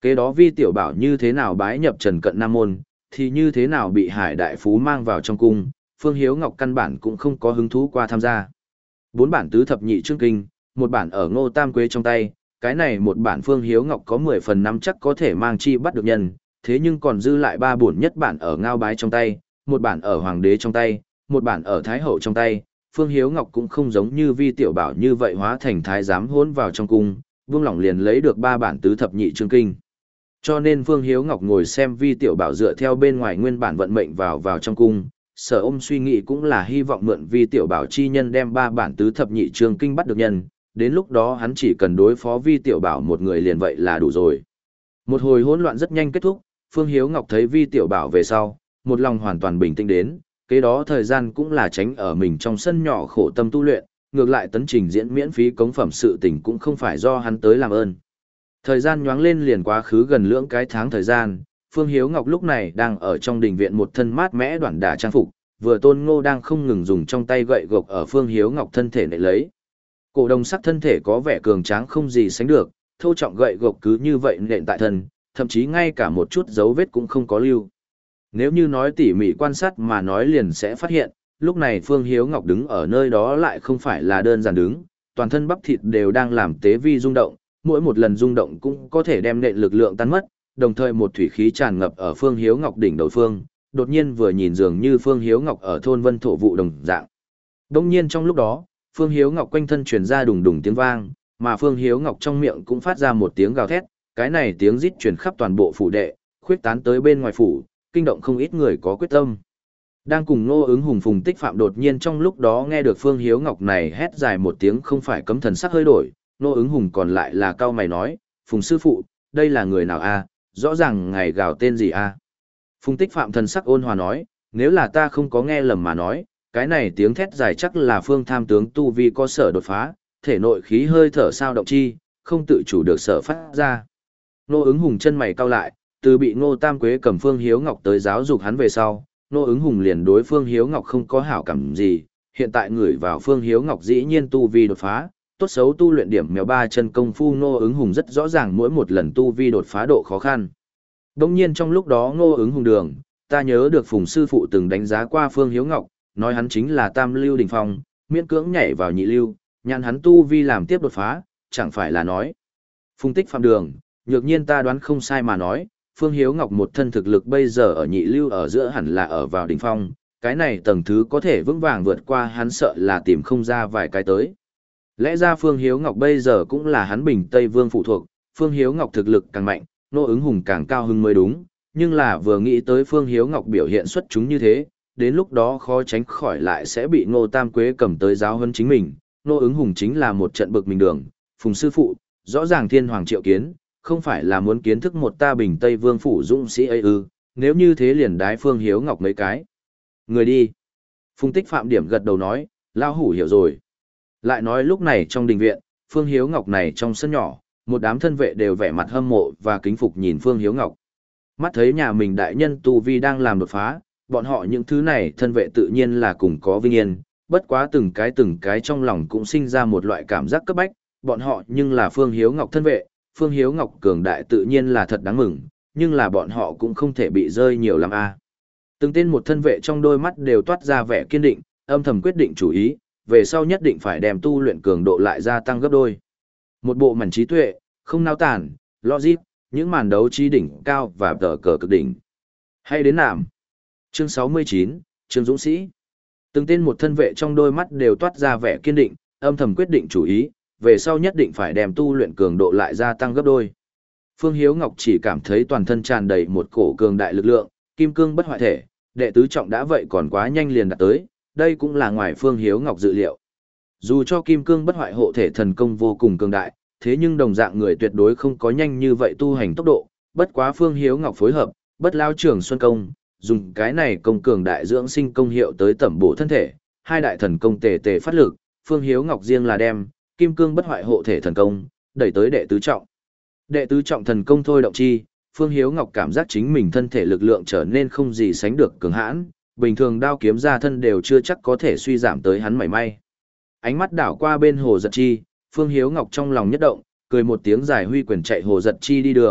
Kế đó Vi Tiểu Bảo như thế nào bái nhập Trần Cận Nam môn, thì như thế nào bị Hải Đại Phú mang vào trong cung, Phương Hiếu Ngọc căn bản cũng không có hứng thú qua tham gia. Bốn bản tứ thập nhị chương kinh, một bản ở Ngô Tam Quế trong tay, cái này một bản Phương Hiếu Ngọc có mười phần năm chắc có thể mang chi bắt được nhân, thế nhưng còn dư lại ba bổn nhất bản ở Ngao Bái trong tay, một bản ở Hoàng đế trong tay, một bản ở Thái hậu trong tay. Phương Hiếu Ngọc cũng không giống như Vi Tiểu Bảo như vậy hóa thành thái giám hỗn vào trong cung, vương lỏng liền lấy được ba bản tứ thập nhị chương kinh. Cho nên Phương Hiếu Ngọc ngồi xem Vi Tiểu Bảo dựa theo bên ngoài nguyên bản vận mệnh vào vào trong cung, sở ôm suy nghĩ cũng là hy vọng mượn Vi Tiểu Bảo chi nhân đem ba bản tứ thập nhị chương kinh bắt được nhân, đến lúc đó hắn chỉ cần đối phó Vi Tiểu Bảo một người liền vậy là đủ rồi. Một hồi hỗn loạn rất nhanh kết thúc, Phương Hiếu Ngọc thấy Vi Tiểu Bảo về sau, một lòng hoàn toàn bình tĩnh đến, kế đó thời gian cũng là tránh ở mình trong sân nhỏ khổ tâm tu luyện, ngược lại tấn trình diễn miễn phí cống phẩm sự tình cũng không phải do hắn tới làm ơn. Thời gian nhoáng lên liền quá khứ gần lưỡng cái tháng thời gian, Phương Hiếu Ngọc lúc này đang ở trong đình viện một thân mát mẽ đoản đả trang phục, vừa Tôn Ngô đang không ngừng dùng trong tay gậy gộc ở Phương Hiếu Ngọc thân thể nệ lấy. Cổ đồng sắc thân thể có vẻ cường tráng không gì sánh được, thô trọng gậy gộc cứ như vậy nện tại thân, thậm chí ngay cả một chút dấu vết cũng không có lưu. Nếu như nói tỉ mỉ quan sát mà nói liền sẽ phát hiện, lúc này Phương Hiếu Ngọc đứng ở nơi đó lại không phải là đơn giản đứng, toàn thân bắp thịt đều đang làm tế vi rung động, mỗi một lần rung động cũng có thể đem nện lực lượng tan mất, đồng thời một thủy khí tràn ngập ở Phương Hiếu Ngọc đỉnh đầu phương, đột nhiên vừa nhìn dường như Phương Hiếu Ngọc ở thôn Vân Thổ vụ đồng dạng. Đông nhiên trong lúc đó, Phương Hiếu Ngọc quanh thân truyền ra đùng đùng tiếng vang, mà Phương Hiếu Ngọc trong miệng cũng phát ra một tiếng gào thét, cái này tiếng rít truyền khắp toàn bộ phủ đệ, khuyết tán tới bên ngoài phủ, kinh động không ít người có quyết tâm. Đang cùng Ngô Ứng Hùng Phùng Tích Phạm đột nhiên trong lúc đó nghe được Phương Hiếu Ngọc này hét dài một tiếng không phải cấm thần sắc hơi đổi, Ngô Ứng Hùng còn lại là cao mày nói, Phùng sư phụ, đây là người nào a? Rõ ràng ngài gào tên gì a? Phùng Tích Phạm thần sắc ôn hòa nói, nếu là ta không có nghe lầm mà nói, cái này tiếng thét dài chắc là Phương tham tướng tu vi có sở đột phá, thể nội khí hơi thở sao động chi, không tự chủ được sở phát ra. Ngô Ứng Hùng chân mày cau lại, từ bị Ngô Tam Quế cầm Phương Hiếu Ngọc tới giáo dục hắn về sau, Ngô Ứng Hùng liền đối Phương Hiếu Ngọc không có hảo cảm gì, hiện tại người vào Phương Hiếu Ngọc dĩ nhiên tu vi đột phá, tốt xấu tu luyện điểm mèo ba chân công phu Ngô Ứng Hùng rất rõ ràng mỗi một lần tu vi đột phá độ khó khăn. Đồng nhiên trong lúc đó Ngô Ứng Hùng đường, ta nhớ được Phùng sư phụ từng đánh giá qua Phương Hiếu Ngọc, nói hắn chính là tam lưu đỉnh phong, miễn cưỡng nhảy vào nhị lưu, nhàn hắn tu vi làm tiếp đột phá, chẳng phải là nói. Phùng Tích Phạm đường, nhược nhiên ta đoán không sai mà nói, Phương Hiếu Ngọc một thân thực lực bây giờ ở nhị lưu ở giữa hẳn là ở vào đỉnh phong, cái này tầng thứ có thể vững vàng vượt qua hắn sợ là tìm không ra vài cái tới. Lẽ ra Phương Hiếu Ngọc bây giờ cũng là hắn Bình Tây Vương phụ thuộc, Phương Hiếu Ngọc thực lực càng mạnh, Ngô Ứng Hùng càng cao hứng mới đúng, nhưng là vừa nghĩ tới Phương Hiếu Ngọc biểu hiện xuất chúng như thế, đến lúc đó khó tránh khỏi lại sẽ bị Ngô Tam Quế cầm tới giáo huấn chính mình. Ngô Ứng Hùng chính là một trận bực mình đường, Phùng sư phụ, rõ ràng thiên hoàng triệu kiến, không phải là muốn kiến thức một ta Bình Tây Vương phủ dũng sĩ ấy ư, nếu như thế liền đái Phương Hiếu Ngọc mấy cái. Người đi. Phùng Tích Phạm điểm gật đầu nói, lao hủ hiểu rồi. Lại nói lúc này trong đình viện, Phương Hiếu Ngọc này trong sân nhỏ, một đám thân vệ đều vẻ mặt hâm mộ và kính phục nhìn Phương Hiếu Ngọc. Mắt thấy nhà mình đại nhân tu vi đang làm đột phá, bọn họ những thứ này thân vệ tự nhiên là cùng có vinh yên, bất quá từng cái từng cái trong lòng cũng sinh ra một loại cảm giác cấp bách, bọn họ nhưng là Phương Hiếu Ngọc thân vệ, Phương Hiếu Ngọc cường đại tự nhiên là thật đáng mừng, nhưng là bọn họ cũng không thể bị rơi nhiều lắm a. Từng tên một thân vệ trong đôi mắt đều toát ra vẻ kiên định, âm thầm quyết định chủ ý, về sau nhất định phải đem tu luyện cường độ lại gia tăng gấp đôi. Một bộ mảnh trí tuệ, không nao tản, logic, những màn đấu trí đỉnh cao và tờ cờ cực đỉnh. Hay đến nạm. Chương sáu mươi chín, Trương Dũng Sĩ. Từng tên một thân vệ trong đôi mắt đều toát ra vẻ kiên định, âm thầm quyết định chủ ý, về sau nhất định phải đem tu luyện cường độ lại gia tăng gấp đôi. Phương Hiếu Ngọc chỉ cảm thấy toàn thân tràn đầy một cổ cường đại lực lượng, kim cương bất hoại thể, đệ tứ trọng đã vậy còn quá nhanh liền đạt tới, đây cũng là ngoài Phương Hiếu Ngọc dự liệu. Dù cho kim cương bất hoại hộ thể thần công vô cùng cường đại, thế nhưng đồng dạng người tuyệt đối không có nhanh như vậy tu hành tốc độ, bất quá Phương Hiếu Ngọc phối hợp, bất lao trưởng xuân công, dùng cái này công cường đại dưỡng sinh công hiệu tới tẩm bổ thân thể, hai đại thần công tề tề phát lực, Phương Hiếu Ngọc riêng là đem kim cương bất hoại hộ thể thần công đẩy tới đệ tứ trọng. Đệ tứ trọng thần công thôi động chi, Phương Hiếu Ngọc cảm giác chính mình thân thể lực lượng trở nên không gì sánh được cường hãn, bình thường đao kiếm ra thân đều chưa chắc có thể suy giảm tới hắn mảy may. Ánh mắt đảo qua bên Hồ Giật Chi, Phương Hiếu Ngọc trong lòng nhất động, cười một tiếng dài huy quyền chạy Hồ Giật Chi đi đường,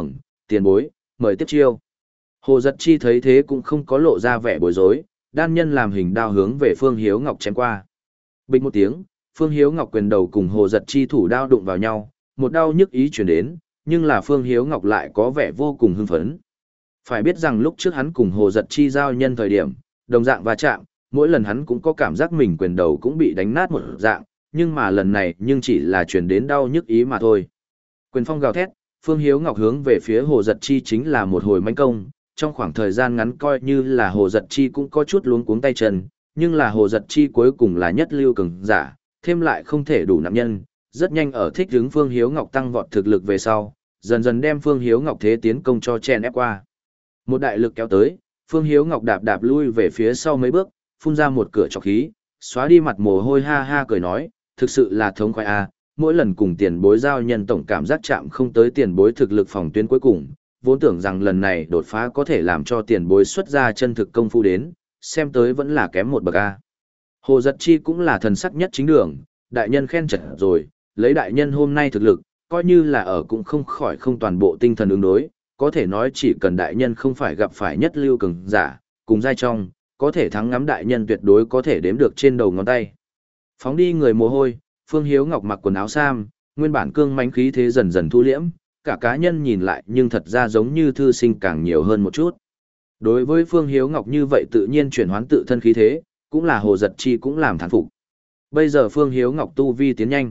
tiền bối, mời tiếp chiêu. Hồ Giật Chi thấy thế cũng không có lộ ra vẻ bối rối, đan nhân làm hình đao hướng về Phương Hiếu Ngọc chém qua. Bình một tiếng, Phương Hiếu Ngọc quyền đầu cùng Hồ Giật Chi thủ đao đụng vào nhau, một đau nhức ý chuyển đến, nhưng là Phương Hiếu Ngọc lại có vẻ vô cùng hưng phấn. Phải biết rằng lúc trước hắn cùng Hồ Giật Chi giao nhân thời điểm, đồng dạng va chạm, mỗi lần hắn cũng có cảm giác mình quyền đầu cũng bị đánh nát một dạng, nhưng mà lần này nhưng chỉ là chuyển đến đau nhức ý mà thôi. Quyền phong gào thét, Phương Hiếu Ngọc hướng về phía Hồ Giật Chi chính là một hồi mãnh công, trong khoảng thời gian ngắn coi như là Hồ Giật Chi cũng có chút luống cuống tay chân, nhưng là Hồ Giật Chi cuối cùng là nhất lưu cường giả, thêm lại không thể đủ nặng nhân, rất nhanh ở thích hướng Phương Hiếu Ngọc tăng vọt thực lực về sau, dần dần đem Phương Hiếu Ngọc thế tiến công cho chen ép qua. Một đại lực kéo tới, Phương Hiếu Ngọc đạp đạp lui về phía sau mấy bước, phun ra một cửa trọc khí, xóa đi mặt mồ hôi ha ha cười nói, thực sự là thống khoái a, mỗi lần cùng tiền bối giao nhân tổng cảm giác chạm không tới tiền bối thực lực phòng tuyến cuối cùng, vốn tưởng rằng lần này đột phá có thể làm cho tiền bối xuất ra chân thực công phu đến, xem tới vẫn là kém một bậc a. Hồ Giật Chi cũng là thần sắc nhất chính đường, đại nhân khen chật rồi, lấy đại nhân hôm nay thực lực, coi như là ở cũng không khỏi không toàn bộ tinh thần ứng đối, có thể nói chỉ cần đại nhân không phải gặp phải nhất lưu cường giả, cùng giai trong, có thể thắng ngắm đại nhân tuyệt đối có thể đếm được trên đầu ngón tay. Phóng đi người mồ hôi, Phương Hiếu Ngọc mặc quần áo sam, nguyên bản cương mãnh khí thế dần dần thu liễm, cả cá nhân nhìn lại nhưng thật ra giống như thư sinh càng nhiều hơn một chút. Đối với Phương Hiếu Ngọc như vậy tự nhiên chuyển hoán tự thân khí thế, cũng là Hồ Giật Chi cũng làm thán phục. Bây giờ Phương Hiếu Ngọc tu vi tiến nhanh.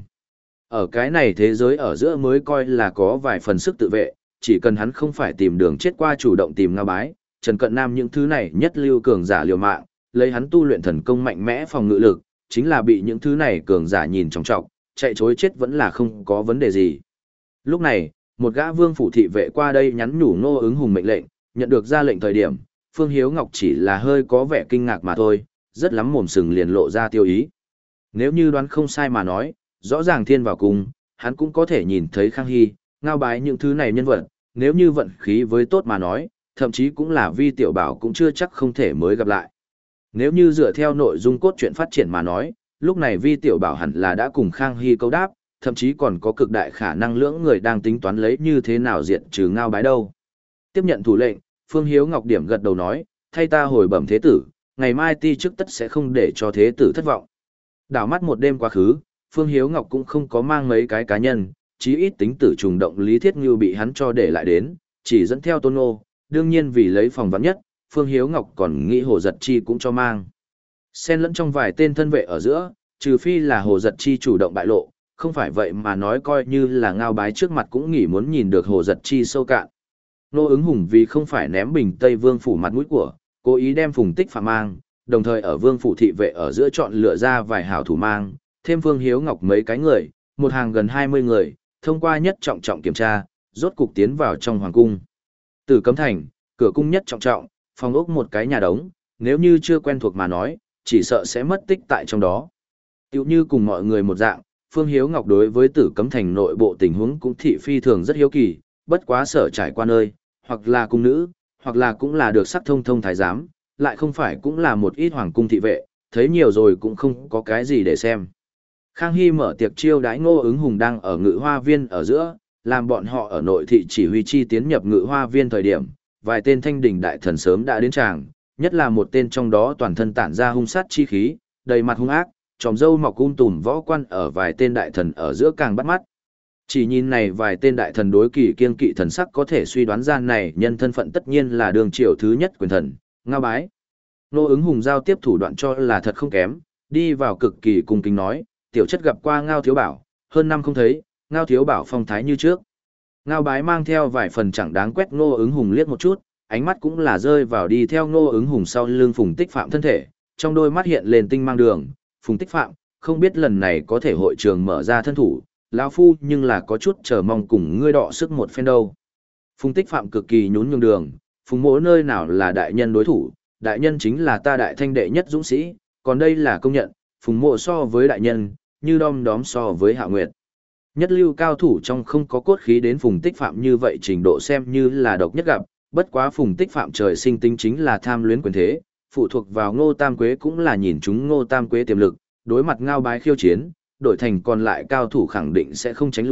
Ở cái này thế giới ở giữa mới coi là có vài phần sức tự vệ, chỉ cần hắn không phải tìm đường chết qua chủ động tìm Ngao Bái, Trần Cận Nam những thứ này nhất lưu cường giả liều mạng, lấy hắn tu luyện thần công mạnh mẽ phòng ngự lực, chính là bị những thứ này cường giả nhìn trọng trọng, chạy chối chết vẫn là không có vấn đề gì. Lúc này, một gã vương phủ thị vệ qua đây nhắn nhủ Ngô Ứng Hùng mệnh lệnh, nhận được ra lệnh thời điểm, Phương Hiếu Ngọc chỉ là hơi có vẻ kinh ngạc mà thôi, rất lắm mồm sừng liền lộ ra tiêu ý. Nếu như đoán không sai mà nói, rõ ràng thiên vào cùng, hắn cũng có thể nhìn thấy Khang Hy, Ngao Bái những thứ này nhân vật, nếu như vận khí với tốt mà nói, thậm chí cũng là Vi Tiểu Bảo cũng chưa chắc không thể mới gặp lại. Nếu như dựa theo nội dung cốt truyện phát triển mà nói, lúc này Vi Tiểu Bảo hẳn là đã cùng Khang Hy câu đáp, thậm chí còn có cực đại khả năng lưỡng người đang tính toán lấy như thế nào diện trừ Ngao Bái đâu. Tiếp nhận thủ lệnh, Phương Hiếu Ngọc điểm gật đầu nói, thay ta hồi bẩm thế tử, ngày mai ti chức tất sẽ không để cho thế tử thất vọng. Đảo mắt một đêm quá khứ, Phương Hiếu Ngọc cũng không có mang mấy cái cá nhân, chí ít tính tử trùng động Lý Thiết Ngưu bị hắn cho để lại đến, chỉ dẫn theo Tôn Ngô, đương nhiên vì lấy phòng vắn nhất, Phương Hiếu Ngọc còn nghĩ Hồ Giật Chi cũng cho mang. Xen lẫn trong vài tên thân vệ ở giữa, trừ phi là Hồ Giật Chi chủ động bại lộ, không phải vậy mà nói coi như là Ngao Bái trước mặt cũng nghĩ muốn nhìn được Hồ Giật Chi sâu cạn. Ngô Ứng Hùng vì không phải ném Bình Tây Vương phủ mặt mũi của, cố ý đem Phùng Tích Phạm mang, đồng thời ở Vương phủ thị vệ ở giữa chọn lựa ra vài hảo thủ mang, thêm Phương Hiếu Ngọc mấy cái người, một hàng gần hai mươi người, thông qua nhất trọng trọng kiểm tra, rốt cục tiến vào trong hoàng cung. Từ Cấm Thành, cửa cung nhất trọng trọng, phòng ốc một cái nhà đống, nếu như chưa quen thuộc mà nói, chỉ sợ sẽ mất tích tại trong đó. Tiểu như cùng mọi người một dạng, Phương Hiếu Ngọc đối với Tử Cấm Thành nội bộ tình huống cũng thị phi thường rất hiếu kỳ, bất quá sở trải qua nơi, hoặc là cung nữ, hoặc là cũng là được sắc thông thông thái giám, lại không phải cũng là một ít hoàng cung thị vệ, thấy nhiều rồi cũng không có cái gì để xem. Khang Hy mở tiệc chiêu đãi Ngô Ứng Hùng đang ở Ngự Hoa Viên ở giữa, làm bọn họ ở nội thị chỉ huy chi tiến nhập Ngự Hoa Viên thời điểm, vài tên thanh đỉnh đại thần sớm đã đến tràng, nhất là một tên trong đó toàn thân tản ra hung sát chi khí, đầy mặt hung ác, tròm râu mọc um tùm võ quan ở vài tên đại thần ở giữa càng bắt mắt. Chỉ nhìn này vài tên đại thần đối kỳ kiên kỵ thần sắc có thể suy đoán ra này nhân thân phận tất nhiên là đường triều thứ nhất quyền thần, Ngao Bái. Ngô Ứng Hùng giao tiếp thủ đoạn cho là thật không kém, đi vào cực kỳ cung kính nói, tiểu chất gặp qua Ngao Thiếu Bảo, hơn năm không thấy, Ngao Thiếu Bảo phong thái như trước. Ngao Bái mang theo vài phần chẳng đáng quét Ngô Ứng Hùng liếc một chút, ánh mắt cũng là rơi vào đi theo Ngô Ứng Hùng sau lưng Phùng Tích Phạm thân thể, trong đôi mắt hiện lên tinh mang đường, Phùng Tích Phạm, không biết lần này có thể hội trường mở ra thân thủ, lão phu nhưng là có chút chờ mong cùng ngươi đọ sức một phen đâu. Phùng Tích Phạm cực kỳ nhún nhường đường, Phùng Mỗ nơi nào là đại nhân đối thủ, đại nhân chính là ta đại thanh đệ nhất dũng sĩ, còn đây là công nhận, Phùng Mộ so với đại nhân, như đom đóm so với Hạ Nguyệt. Nhất lưu cao thủ trong không có cốt khí đến Phùng Tích Phạm như vậy trình độ xem như là độc nhất gặp, bất quá Phùng Tích Phạm trời sinh tính chính là tham luyến quyền thế, phụ thuộc vào Ngô Tam Quế cũng là nhìn chúng Ngô Tam Quế tiềm lực, đối mặt Ngao Bái khiêu chiến, đổi thành còn lại cao thủ khẳng định sẽ không tránh lui,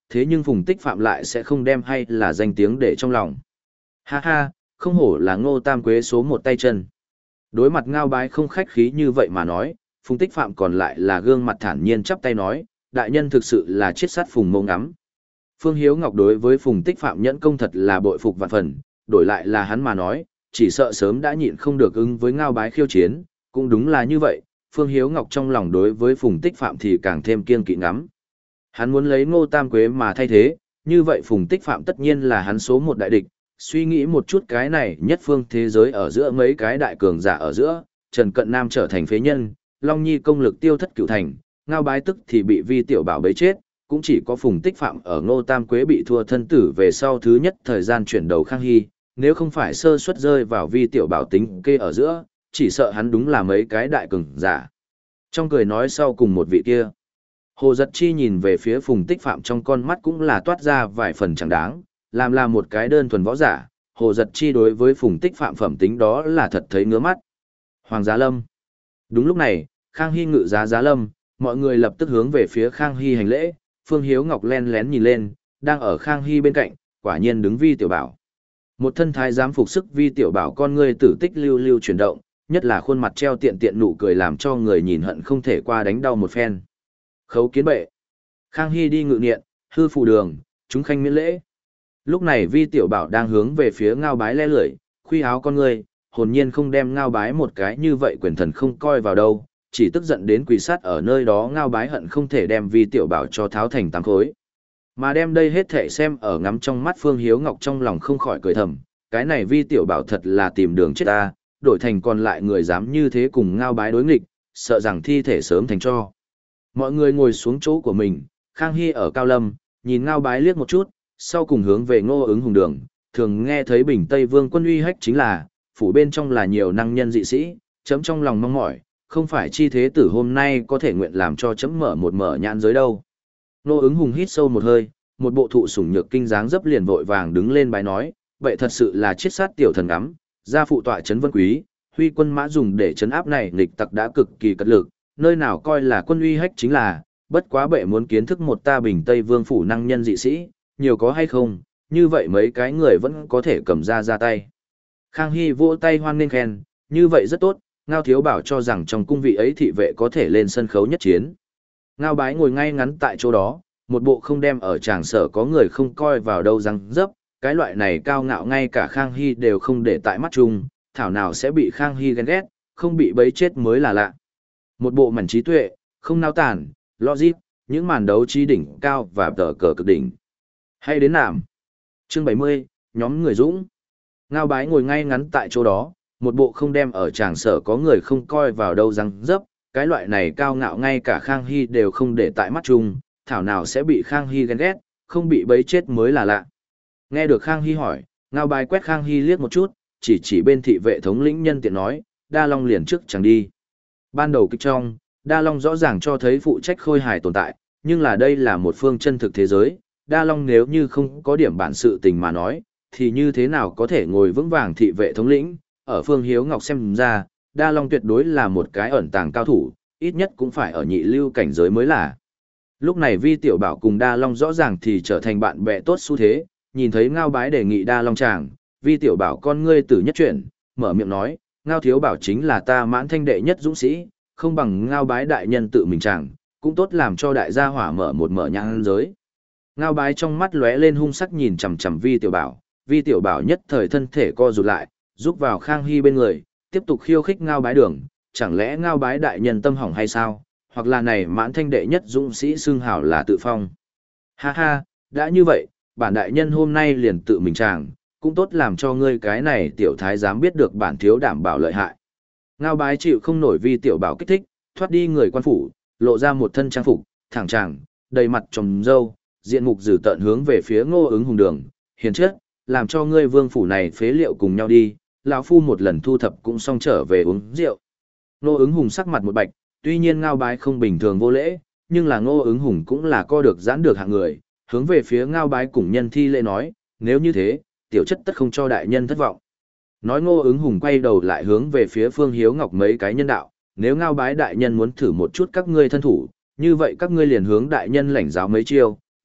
thế nhưng Phùng Tích Phạm lại sẽ không đem hay là danh tiếng để trong lòng. Ha ha, không hổ là Ngô Tam Quế số một tay chân. Đối mặt Ngao Bái không khách khí như vậy mà nói, Phùng Tích Phạm còn lại là gương mặt thản nhiên chắp tay nói, đại nhân thực sự là chiết sát Phùng Mâu ngắm. Phương Hiếu Ngọc đối với Phùng Tích Phạm nhẫn công thật là bội phục vạn phần, đổi lại là hắn mà nói, chỉ sợ sớm đã nhịn không được ứng với Ngao Bái khiêu chiến, cũng đúng là như vậy, Phương Hiếu Ngọc trong lòng đối với Phùng Tích Phạm thì càng thêm kiêng kỵ ngắm. Hắn muốn lấy Ngô Tam Quế mà thay thế, như vậy Phùng Tích Phạm tất nhiên là hắn số một đại địch, suy nghĩ một chút cái này nhất phương thế giới ở giữa mấy cái đại cường giả ở giữa, Trần Cận Nam trở thành phế nhân, Long Nhi công lực tiêu thất cửu thành, Ngao Bái tức thì bị Vi Tiểu Bảo bấy chết, cũng chỉ có Phùng Tích Phạm ở Ngô Tam Quế bị thua thân tử về sau thứ nhất thời gian chuyển đầu Khang Hy, nếu không phải sơ suất rơi vào Vi Tiểu Bảo tính kê ở giữa, chỉ sợ hắn đúng là mấy cái đại cường giả. Trong cười nói sau cùng một vị kia, Hồ Giật Chi nhìn về phía Phùng Tích Phạm trong con mắt cũng là toát ra vài phần chẳng đáng, làm là một cái đơn thuần võ giả, Hồ Giật Chi đối với Phùng Tích Phạm phẩm tính đó là thật thấy ngứa mắt. Hoàng Giá Lâm. Đúng lúc này, Khang Hy ngự giá Giá Lâm, mọi người lập tức hướng về phía Khang Hy hành lễ, Phương Hiếu Ngọc len lén nhìn lên, đang ở Khang Hy bên cạnh, quả nhiên đứng Vi Tiểu Bảo. Một thân thái giám phục sức Vi Tiểu Bảo con ngươi tử tích lưu lưu chuyển động, nhất là khuôn mặt treo tiện tiện nụ cười làm cho người nhìn hận không thể qua đánh đau một phen. Khấu kiến bệ. Khang Hy đi ngự niệm, hư phù đường, chúng khanh miễn lễ. Lúc này Vi Tiểu Bảo đang hướng về phía Ngao Bái le lưỡi, khuy áo con người, hồn nhiên không đem Ngao Bái một cái như vậy quyền thần không coi vào đâu, chỉ tức giận đến quỳ sát ở nơi đó. Ngao Bái hận không thể đem Vi Tiểu Bảo cho tháo thành tám khối. Mà đem đây hết thể xem ở ngắm trong mắt Phương Hiếu Ngọc trong lòng không khỏi cười thầm, cái này Vi Tiểu Bảo thật là tìm đường chết ta, đổi thành còn lại người dám như thế cùng Ngao Bái đối nghịch, sợ rằng thi thể sớm thành tro. Mọi người ngồi xuống chỗ của mình, Khang Hy ở Cao Lâm, nhìn Ngao Bái liếc một chút, sau cùng hướng về Ngô Ứng Hùng đường, thường nghe thấy Bình Tây Vương quân uy hách chính là, phủ bên trong là nhiều năng nhân dị sĩ, chấm trong lòng mong mỏi, không phải chi thế tử hôm nay có thể nguyện làm cho chấm mở một mở nhãn giới đâu. Ngô Ứng Hùng hít sâu một hơi, một bộ thụ sủng nhược kinh dáng dấp liền vội vàng đứng lên bái nói, vậy thật sự là chiết sát tiểu thần ngắm, gia phụ tọa trấn Vân Quý, huy quân mã dùng để trấn áp này nghịch tặc đã cực kỳ cật lực, nơi nào coi là quân uy hách chính là, bất quá bệ muốn kiến thức một ta Bình Tây Vương phủ năng nhân dị sĩ, nhiều có hay không, như vậy mấy cái người vẫn có thể cầm ra ra tay. Khang Hy vỗ tay hoan nghênh khen, như vậy rất tốt, Ngao Thiếu Bảo cho rằng trong cung vị ấy thị vệ có thể lên sân khấu nhất chiến. Ngao Bái ngồi ngay ngắn tại chỗ đó, một bộ không đem ở tràng sở có người không coi vào đâu răng dấp, cái loại này cao ngạo ngay cả Khang Hy đều không để tại mắt chung, thảo nào sẽ bị Khang Hy ghen ghét, không bị bấy chết mới là lạ. Một bộ mảnh trí tuệ, không nao tản, logic, những màn đấu trí đỉnh cao và tờ cờ cực đỉnh. Hay đến nàm. Chương bảy mươi, nhóm người dũng. Ngao Bái ngồi ngay ngắn tại chỗ đó, một bộ không đem ở tràng sở có người không coi vào đâu răng dấp, cái loại này cao ngạo ngay cả Khang Hy đều không để tại mắt chung, thảo nào sẽ bị Khang Hy ghen ghét, không bị bấy chết mới là lạ. Nghe được Khang Hy hỏi, Ngao Bái quét Khang Hy liếc một chút, chỉ chỉ bên thị vệ thống lĩnh nhân tiện nói, Đa Long liền trước chẳng đi. Ban đầu kịch trong, Đa Long rõ ràng cho thấy phụ trách khôi hài tồn tại, nhưng là đây là một phương chân thực thế giới, Đa Long nếu như không có điểm bản sự tình mà nói, thì như thế nào có thể ngồi vững vàng thị vệ thống lĩnh, ở Phương Hiếu Ngọc xem ra, Đa Long tuyệt đối là một cái ẩn tàng cao thủ, ít nhất cũng phải ở nhị lưu cảnh giới mới là. Lúc này Vi Tiểu Bảo cùng Đa Long rõ ràng thì trở thành bạn bè tốt xu thế, nhìn thấy Ngao Bái đề nghị Đa Long chàng, Vi Tiểu Bảo con ngươi tử nhất chuyển, mở miệng nói, Ngao Thiếu Bảo chính là ta Mãn Thanh đệ nhất dũng sĩ, không bằng Ngao Bái đại nhân tự mình chàng, cũng tốt làm cho đại gia hỏa mở một mở nhãn giới. Ngao Bái trong mắt lóe lên hung sắc nhìn chằm chằm Vi Tiểu Bảo, Vi Tiểu Bảo nhất thời thân thể co rụt lại, rúc vào Khang Hy bên người, tiếp tục khiêu khích Ngao Bái đường, chẳng lẽ Ngao Bái đại nhân tâm hỏng hay sao, hoặc là này Mãn Thanh đệ nhất dũng sĩ xưng hào là tự phong. Ha ha, đã như vậy, bản đại nhân hôm nay liền tự mình chàng, cũng tốt làm cho ngươi cái này tiểu thái dám biết được bản thiếu đảm bảo lợi hại. Ngao Bái chịu không nổi Vi Tiểu Bảo kích thích, thoát đi người quan phủ, lộ ra một thân trang phục, thẳng tràng, đầy mặt trồng râu, diện mục dữ tợn hướng về phía Ngô Ứng Hùng đường, hiền chất, làm cho ngươi vương phủ này phế liệu cùng nhau đi, lão phu một lần thu thập cũng xong trở về uống rượu. Ngô Ứng Hùng sắc mặt một bạch, tuy nhiên Ngao Bái không bình thường vô lễ, nhưng là Ngô Ứng Hùng cũng là co được giãn được hạng người, hướng về phía Ngao Bái cùng nhân thi lễ nói, nếu như thế, tiểu chất tất không cho đại nhân thất vọng. Nói Ngô Ứng Hùng quay đầu lại hướng về phía Phương Hiếu Ngọc mấy cái nhân đạo, nếu Ngao Bái đại nhân muốn thử một chút các ngươi thân thủ, như vậy các ngươi liền hướng đại nhân lãnh giáo mấy chiêu,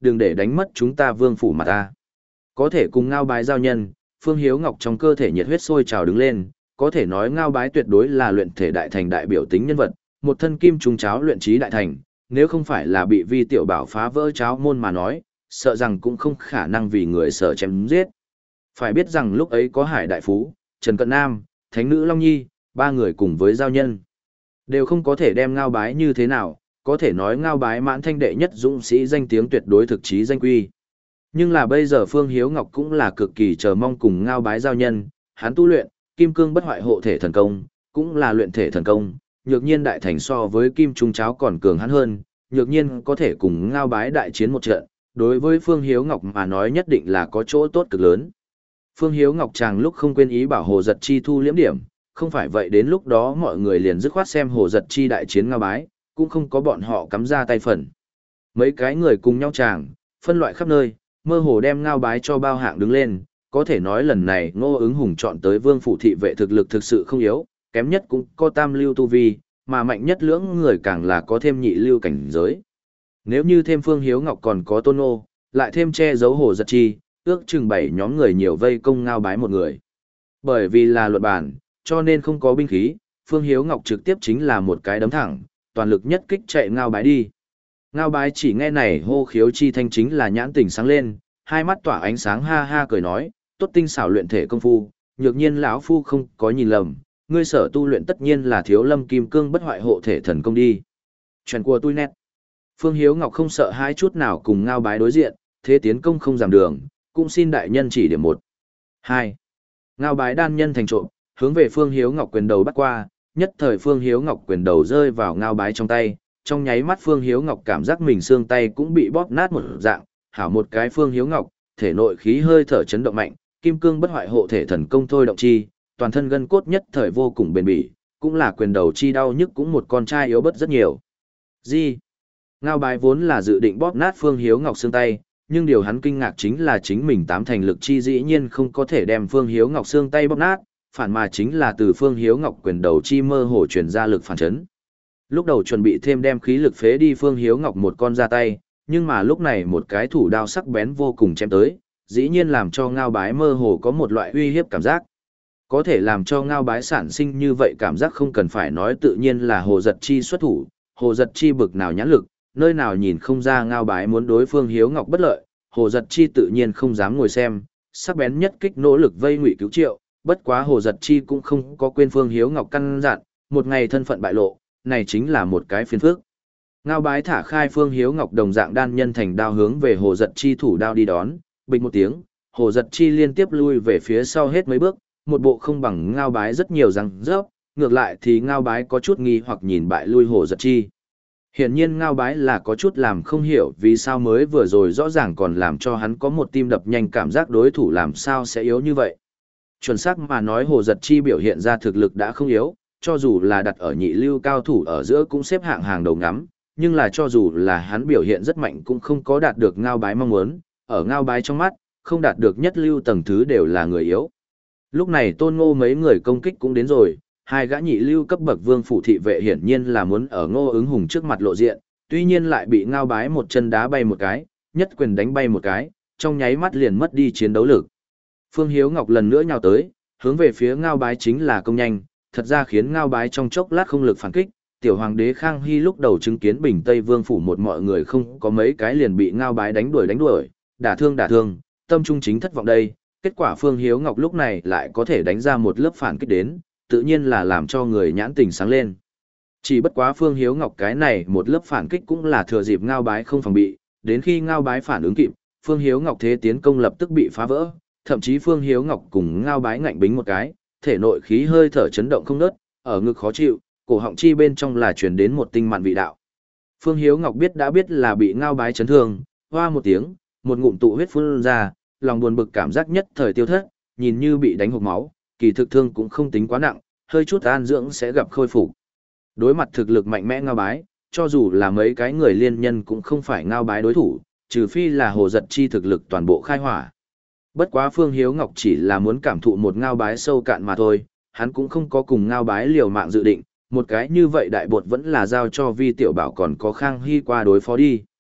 đừng để đánh mất chúng ta vương phủ mà ta. Có thể cùng Ngao Bái giao nhân, Phương Hiếu Ngọc trong cơ thể nhiệt huyết sôi trào đứng lên, có thể nói Ngao Bái tuyệt đối là luyện thể đại thành đại biểu tính nhân vật, một thân kim trùng cháo luyện trí đại thành, nếu không phải là bị Vi Tiểu Bảo phá vỡ cháo môn mà nói, sợ rằng cũng không khả năng vì người sợ chém giết. Phải biết rằng lúc ấy có Hải Đại Phú, Trần Cận Nam, Thánh Nữ Long Nhi, ba người cùng với giao nhân, đều không có thể đem Ngao Bái như thế nào, có thể nói Ngao Bái mãn thanh đệ nhất dũng sĩ danh tiếng tuyệt đối thực chí danh quy. Nhưng là bây giờ Phương Hiếu Ngọc cũng là cực kỳ chờ mong cùng Ngao Bái giao nhân, hắn tu luyện, kim cương bất hoại hộ thể thần công, cũng là luyện thể thần công, nhược nhiên đại thành so với kim trung cháo còn cường hắn hơn, nhược nhiên có thể cùng Ngao Bái đại chiến một trận, đối với Phương Hiếu Ngọc mà nói nhất định là có chỗ tốt cực lớn. Phương Hiếu Ngọc chàng lúc không quên ý bảo Hồ Giật Chi thu liễm điểm, không phải vậy đến lúc đó mọi người liền dứt khoát xem Hồ Giật Chi đại chiến Ngao Bái, cũng không có bọn họ cắm ra tay phần. Mấy cái người cùng nhau chàng, phân loại khắp nơi, mơ hồ đem Ngao Bái cho bao hạng đứng lên, có thể nói lần này Ngô Ứng Hùng chọn tới Vương phủ thị vệ thực lực thực sự không yếu, kém nhất cũng có tam lưu tu vi, mà mạnh nhất lưỡng người càng là có thêm nhị lưu cảnh giới. Nếu như thêm Phương Hiếu Ngọc còn có Tôn Ngô, lại thêm che giấu Hồ Giật Chi, ước chừng bảy nhóm người nhiều vây công Ngao Bái một người. Bởi vì là luật bản, cho nên không có binh khí, Phương Hiếu Ngọc trực tiếp chính là một cái đấm thẳng, toàn lực nhất kích chạy Ngao Bái đi. Ngao Bái chỉ nghe này hô khiếu chi thanh chính là nhãn tỉnh sáng lên, hai mắt tỏa ánh sáng ha ha cười nói, tốt tinh xảo luyện thể công phu, nhược nhiên lão phu không có nhìn lầm, ngươi sở tu luyện tất nhiên là Thiếu Lâm Kim Cương bất hoại hộ thể thần công đi. Chuyện của tôi nét. Phương Hiếu Ngọc không sợ hai chút nào cùng Ngao Bái đối diện, thế tiến công không giảm đường, cũng xin đại nhân chỉ điểm một. Hai. Ngao Bái đan nhân thành trộm, hướng về Phương Hiếu Ngọc quyền đầu bắt qua, nhất thời Phương Hiếu Ngọc quyền đầu rơi vào Ngao Bái trong tay, trong nháy mắt Phương Hiếu Ngọc cảm giác mình xương tay cũng bị bóp nát một dạng, hảo một cái Phương Hiếu Ngọc, thể nội khí hơi thở chấn động mạnh, kim cương bất hoại hộ thể thần công thôi động chi, toàn thân gân cốt nhất thời vô cùng bền bỉ, cũng là quyền đầu chi đau nhức cũng một con trai yếu bớt rất nhiều. Gì? Ngao Bái vốn là dự định bóp nát Phương Hiếu Ngọc xương tay, nhưng điều hắn kinh ngạc chính là chính mình tám thành lực chi dĩ nhiên không có thể đem Phương Hiếu Ngọc xương tay bóp nát, phản mà chính là từ Phương Hiếu Ngọc quyền đầu chi mơ hồ truyền ra lực phản chấn. Lúc đầu chuẩn bị thêm đem khí lực phế đi Phương Hiếu Ngọc một con ra tay, nhưng mà lúc này một cái thủ đao sắc bén vô cùng chém tới, dĩ nhiên làm cho Ngao Bái mơ hồ có một loại uy hiếp cảm giác. Có thể làm cho Ngao Bái sản sinh như vậy cảm giác không cần phải nói tự nhiên là Hồ Giật Chi xuất thủ, Hồ Giật Chi bực nào nhãn lực, nơi nào nhìn không ra Ngao Bái muốn đối Phương Hiếu Ngọc bất lợi, Hồ Giật Chi tự nhiên không dám ngồi xem, sắc bén nhất kích nỗ lực vây ngụy cứu triệu, bất quá Hồ Giật Chi cũng không có quên Phương Hiếu Ngọc căn dặn, một ngày thân phận bại lộ, này chính là một cái phiền phức. Ngao Bái thả khai Phương Hiếu Ngọc đồng dạng đan nhân thành đao hướng về Hồ Giật Chi thủ đao đi đón, bịch một tiếng, Hồ Giật Chi liên tiếp lui về phía sau hết mấy bước, một bộ không bằng Ngao Bái rất nhiều răng rớp, ngược lại thì Ngao Bái có chút nghi hoặc nhìn bại lui Hồ Giật Chi. Hiển nhiên Ngao Bái là có chút làm không hiểu vì sao mới vừa rồi rõ ràng còn làm cho hắn có một tim đập nhanh cảm giác đối thủ làm sao sẽ yếu như vậy. Chuẩn xác mà nói Hồ Giật Chi biểu hiện ra thực lực đã không yếu, cho dù là đặt ở nhị lưu cao thủ ở giữa cũng xếp hạng hàng đầu ngắm, nhưng là cho dù là hắn biểu hiện rất mạnh cũng không có đạt được Ngao Bái mong muốn, ở Ngao Bái trong mắt, không đạt được nhất lưu tầng thứ đều là người yếu. Lúc này Tôn Ngô mấy người công kích cũng đến rồi, hai gã nhị lưu cấp bậc vương phủ thị vệ hiển nhiên là muốn ở Ngô Ứng Hùng trước mặt lộ diện, tuy nhiên lại bị Ngao Bái một chân đá bay một cái, nhất quyền đánh bay một cái, trong nháy mắt liền mất đi chiến đấu lực. Phương Hiếu Ngọc lần nữa nhào tới, hướng về phía Ngao Bái chính là công nhanh, thật ra khiến Ngao Bái trong chốc lát không lực phản kích, tiểu hoàng đế Khang Hy lúc đầu chứng kiến Bình Tây Vương phủ một mọi người không có mấy cái liền bị Ngao Bái đánh đuổi đánh đuổi, đả thương đả thương, tâm trung chính thất vọng đây, kết quả Phương Hiếu Ngọc lúc này lại có thể đánh ra một lớp phản kích đến, tự nhiên là làm cho người nhãn tình sáng lên. Chỉ bất quá Phương Hiếu Ngọc cái này một lớp phản kích cũng là thừa dịp Ngao Bái không phòng bị, đến khi Ngao Bái phản ứng kịp, Phương Hiếu Ngọc thế tiến công lập tức bị phá vỡ, thậm chí Phương Hiếu Ngọc cùng Ngao Bái ngạnh bính một cái, thể nội khí hơi thở chấn động không ngớt, ở ngực khó chịu, cổ họng chi bên trong là truyền đến một tinh mặn vị đạo. Phương Hiếu Ngọc biết đã biết là bị Ngao Bái chấn thương, hoa một tiếng, một ngụm tụ huyết phun ra, lòng buồn bực cảm giác nhất thời tiêu thất, nhìn như bị đánh hộc máu, kỳ thực thương cũng không tính quá nặng, hơi chút an dưỡng sẽ gặp khôi phục. Đối mặt thực lực mạnh mẽ Ngao Bái, cho dù là mấy cái người liên nhân cũng không phải Ngao Bái đối thủ, trừ phi là Hồ Giật Chi thực lực toàn bộ khai hỏa. Bất quá Phương Hiếu Ngọc chỉ là muốn cảm thụ một Ngao Bái sâu cạn mà thôi, hắn cũng không có cùng Ngao Bái liều mạng dự định, một cái như vậy đại bột vẫn là giao cho Vi Tiểu Bảo còn có Khang Hy qua đối phó đi.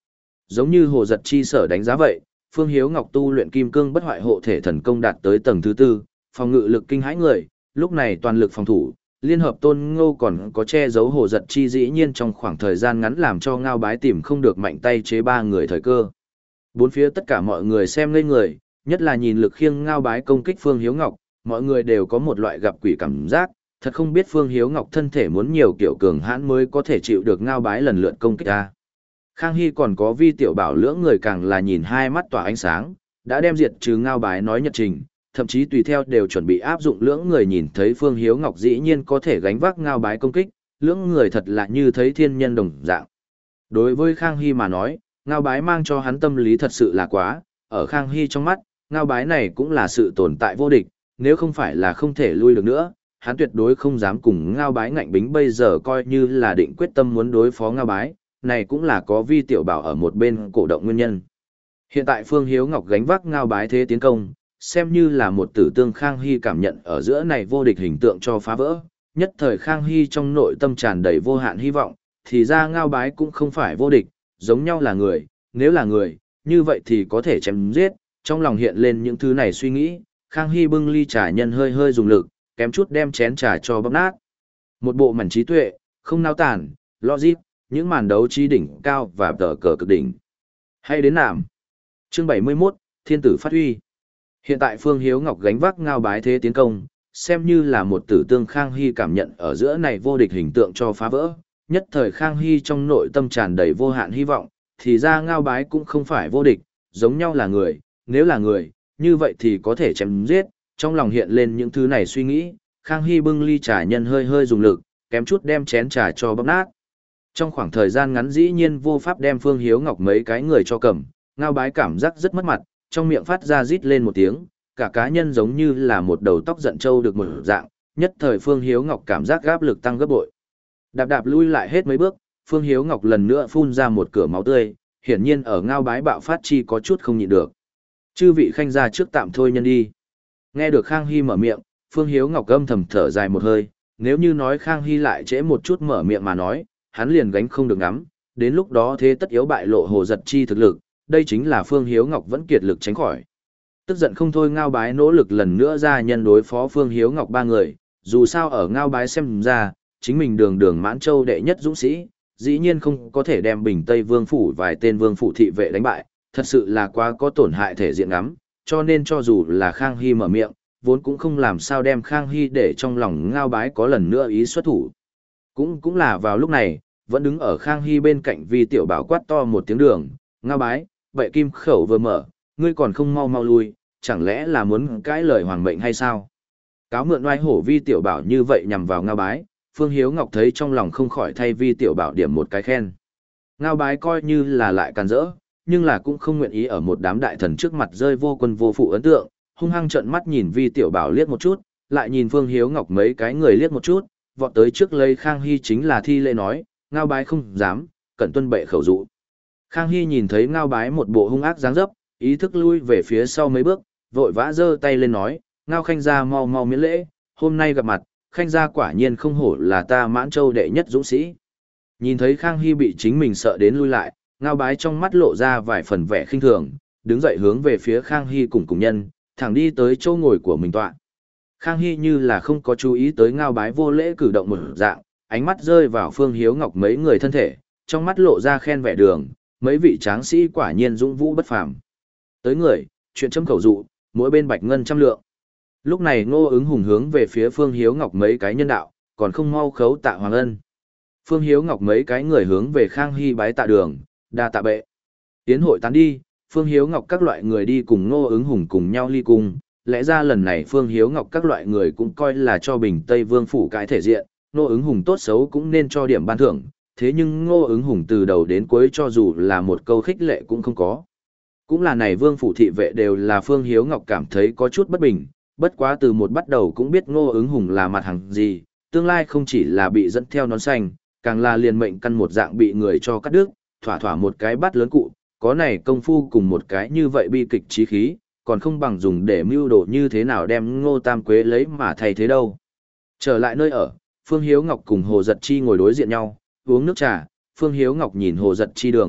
giống như Hồ Giật Chi sở đánh giá vậy, Phương Hiếu Ngọc tu luyện kim cương bất hoại hộ thể thần công đạt tới tầng thứ tư, phòng ngự lực kinh hãi người, lúc này toàn lực phòng thủ, liên hợp Tôn Ngô còn có che giấu Hồ Giật Chi dĩ nhiên trong khoảng thời gian ngắn làm cho Ngao Bái tìm không được mạnh tay chế ba người thời cơ. Bốn phía tất cả mọi người xem ngây người, nhất là nhìn lực khiêng Ngao Bái công kích Phương Hiếu Ngọc, mọi người đều có một loại gặp quỷ cảm giác, thật không biết Phương Hiếu Ngọc thân thể muốn nhiều kiểu cường hãn mới có thể chịu được Ngao Bái lần lượt công kích ra. Khang Hy còn có Vi Tiểu Bảo lưỡng người càng là nhìn hai mắt tỏa ánh sáng, đã đem diệt trừ Ngao Bái nói nhật trình, thậm chí tùy theo đều chuẩn bị áp dụng lưỡng người nhìn thấy Phương Hiếu Ngọc dĩ nhiên có thể gánh vác Ngao Bái công kích, lưỡng người thật là như thấy thiên nhân đồng dạng. Đối với Khang Hy mà nói, Ngao Bái mang cho hắn tâm lý thật sự là quá, ở Khang Hy trong mắt, Ngao Bái này cũng là sự tồn tại vô địch, nếu không phải là không thể lui được nữa, hắn tuyệt đối không dám cùng Ngao Bái ngạnh bính, bây giờ coi như là định quyết tâm muốn đối phó Ngao Bái, này cũng là có Vi Tiểu Bảo ở một bên cổ động nguyên nhân. Hiện tại Phương Hiếu Ngọc gánh vác Ngao Bái thế tiến công, xem như là một tử tương Khang Hy cảm nhận ở giữa này vô địch hình tượng cho phá vỡ, nhất thời Khang Hy trong nội tâm tràn đầy vô hạn hy vọng, thì ra Ngao Bái cũng không phải vô địch, giống nhau là người, nếu là người, như vậy thì có thể chém giết, trong lòng hiện lên những thứ này suy nghĩ, Khang Hy bưng ly trà nhân hơi hơi dùng lực, kém chút đem chén trà cho bóp nát. Một bộ mảnh trí tuệ, không nao tản, logic, những màn đấu trí đỉnh cao và tờ cờ cực đỉnh. Hay đến nạm. Chương bảy mươi mốt, Thiên tử phát huy. Hiện tại Phương Hiếu Ngọc gánh vác Ngao Bái thế tiến công, xem như là một tử tương Khang Hy cảm nhận ở giữa này vô địch hình tượng cho phá vỡ, nhất thời Khang Hy trong nội tâm tràn đầy vô hạn hy vọng, thì ra Ngao Bái cũng không phải vô địch, giống nhau là người, nếu là người, như vậy thì có thể chém giết, trong lòng hiện lên những thứ này suy nghĩ, Khang Hy bưng ly trà nhân hơi hơi dùng lực, kém chút đem chén trà cho bóp nát. Trong khoảng thời gian ngắn dĩ nhiên vô pháp đem Phương Hiếu Ngọc mấy cái người cho cầm, Ngao Bái cảm giác rất mất mặt, trong miệng phát ra rít lên một tiếng, cả cá nhân giống như là một đầu tóc giận trâu được một dạng, nhất thời Phương Hiếu Ngọc cảm giác áp lực tăng gấp bội. Đạp đạp lui lại hết mấy bước, Phương Hiếu Ngọc lần nữa phun ra một cửa máu tươi, hiển nhiên ở Ngao Bái bạo phát chi có chút không nhịn được. Chư vị khanh gia trước tạm thôi nhân đi. Nghe được Khang Hy mở miệng, Phương Hiếu Ngọc âm thầm thở dài một hơi, nếu như nói Khang Hy lại trễ một chút mở miệng mà nói, hắn liền gánh không được ngắm, đến lúc đó thế tất yếu bại lộ Hồ Giật Chi thực lực, đây chính là Phương Hiếu Ngọc vẫn kiệt lực tránh khỏi. Tức giận không thôi, Ngao Bái nỗ lực lần nữa ra nhân đối phó Phương Hiếu Ngọc ba người, dù sao ở Ngao Bái xem ra, chính mình đường đường Mãn Châu đệ nhất dũng sĩ, dĩ nhiên không có thể đem Bình Tây Vương phủ vài tên vương phủ thị vệ đánh bại, thật sự là quá có tổn hại thể diện ngắm, cho nên cho dù là Khang Hy mở miệng, vốn cũng không làm sao đem Khang Hy để trong lòng Ngao Bái có lần nữa ý xuất thủ. Cũng cũng là vào lúc này, vẫn đứng ở Khang Hy bên cạnh Vi Tiểu Bảo quát to một tiếng đường, Ngao Bái, bệ kim khẩu vừa mở, ngươi còn không mau mau lui, chẳng lẽ là muốn cãi lời hoàng mệnh hay sao? Cáo mượn oai hổ Vi Tiểu Bảo như vậy nhằm vào Ngao Bái, Phương Hiếu Ngọc thấy trong lòng không khỏi thay Vi Tiểu Bảo điểm một cái khen. Ngao Bái coi như là lại càn rỡ, nhưng là cũng không nguyện ý ở một đám đại thần trước mặt rơi vô quân vô phụ ấn tượng, hung hăng trợn mắt nhìn Vi Tiểu Bảo liếc một chút, lại nhìn Phương Hiếu Ngọc mấy cái người liếc một chút, vọt tới trước lấy Khang Hy chính là thi lễ nói, Ngao Bái không dám, cẩn tuân bệ khẩu dụ. Khang Hy nhìn thấy Ngao Bái một bộ hung ác dáng dấp, ý thức lui về phía sau mấy bước, vội vã giơ tay lên nói, Ngao khanh gia mau mau miễn lễ, hôm nay gặp mặt, khanh gia quả nhiên không hổ là ta Mãn Châu đệ nhất dũng sĩ. Nhìn thấy Khang Hy bị chính mình sợ đến lui lại, Ngao Bái trong mắt lộ ra vài phần vẻ khinh thường, đứng dậy hướng về phía Khang Hy cùng cùng nhân, thẳng đi tới chỗ ngồi của mình tọa. Khang Hy như là không có chú ý tới Ngao Bái vô lễ cử động một dạng, ánh mắt rơi vào Phương Hiếu Ngọc mấy người thân thể, trong mắt lộ ra khen vẻ đường, mấy vị tráng sĩ quả nhiên dũng vũ bất phàm. Tới người, chuyện chấm khẩu dụ, mỗi bên bạch ngân trăm lượng. Lúc này Ngô Ứng Hùng hướng về phía Phương Hiếu Ngọc mấy cái nhân đạo, còn không mau khấu tạ hoàng ân. Phương Hiếu Ngọc mấy cái người hướng về Khang Hy bái tạ đường, đa tạ bệ. Tiến hội tán đi, Phương Hiếu Ngọc các loại người đi cùng Ngô Ứng Hùng cùng nhau ly cung. Lẽ ra lần này Phương Hiếu Ngọc các loại người cũng coi là cho Bình Tây Vương phủ cái thể diện, Ngô Ứng Hùng tốt xấu cũng nên cho điểm ban thưởng, thế nhưng Ngô Ứng Hùng từ đầu đến cuối cho dù là một câu khích lệ cũng không có. Cũng là này Vương phủ thị vệ đều là Phương Hiếu Ngọc cảm thấy có chút bất bình, bất quá từ một bắt đầu cũng biết Ngô Ứng Hùng là mặt hàng gì, tương lai không chỉ là bị dẫn theo nón xanh, càng là liền mệnh căn một dạng bị người cho cắt đứt, thỏa thỏa một cái bắt lớn cụ, có này công phu cùng một cái như vậy bi kịch chí khí, còn không bằng dùng để mưu đồ như thế nào đem Ngô Tam Quế lấy mà thay thế đâu. Trở lại nơi ở, Phương Hiếu Ngọc cùng Hồ Giật Chi ngồi đối diện nhau, uống nước trà, Phương Hiếu Ngọc nhìn Hồ Giật Chi đường,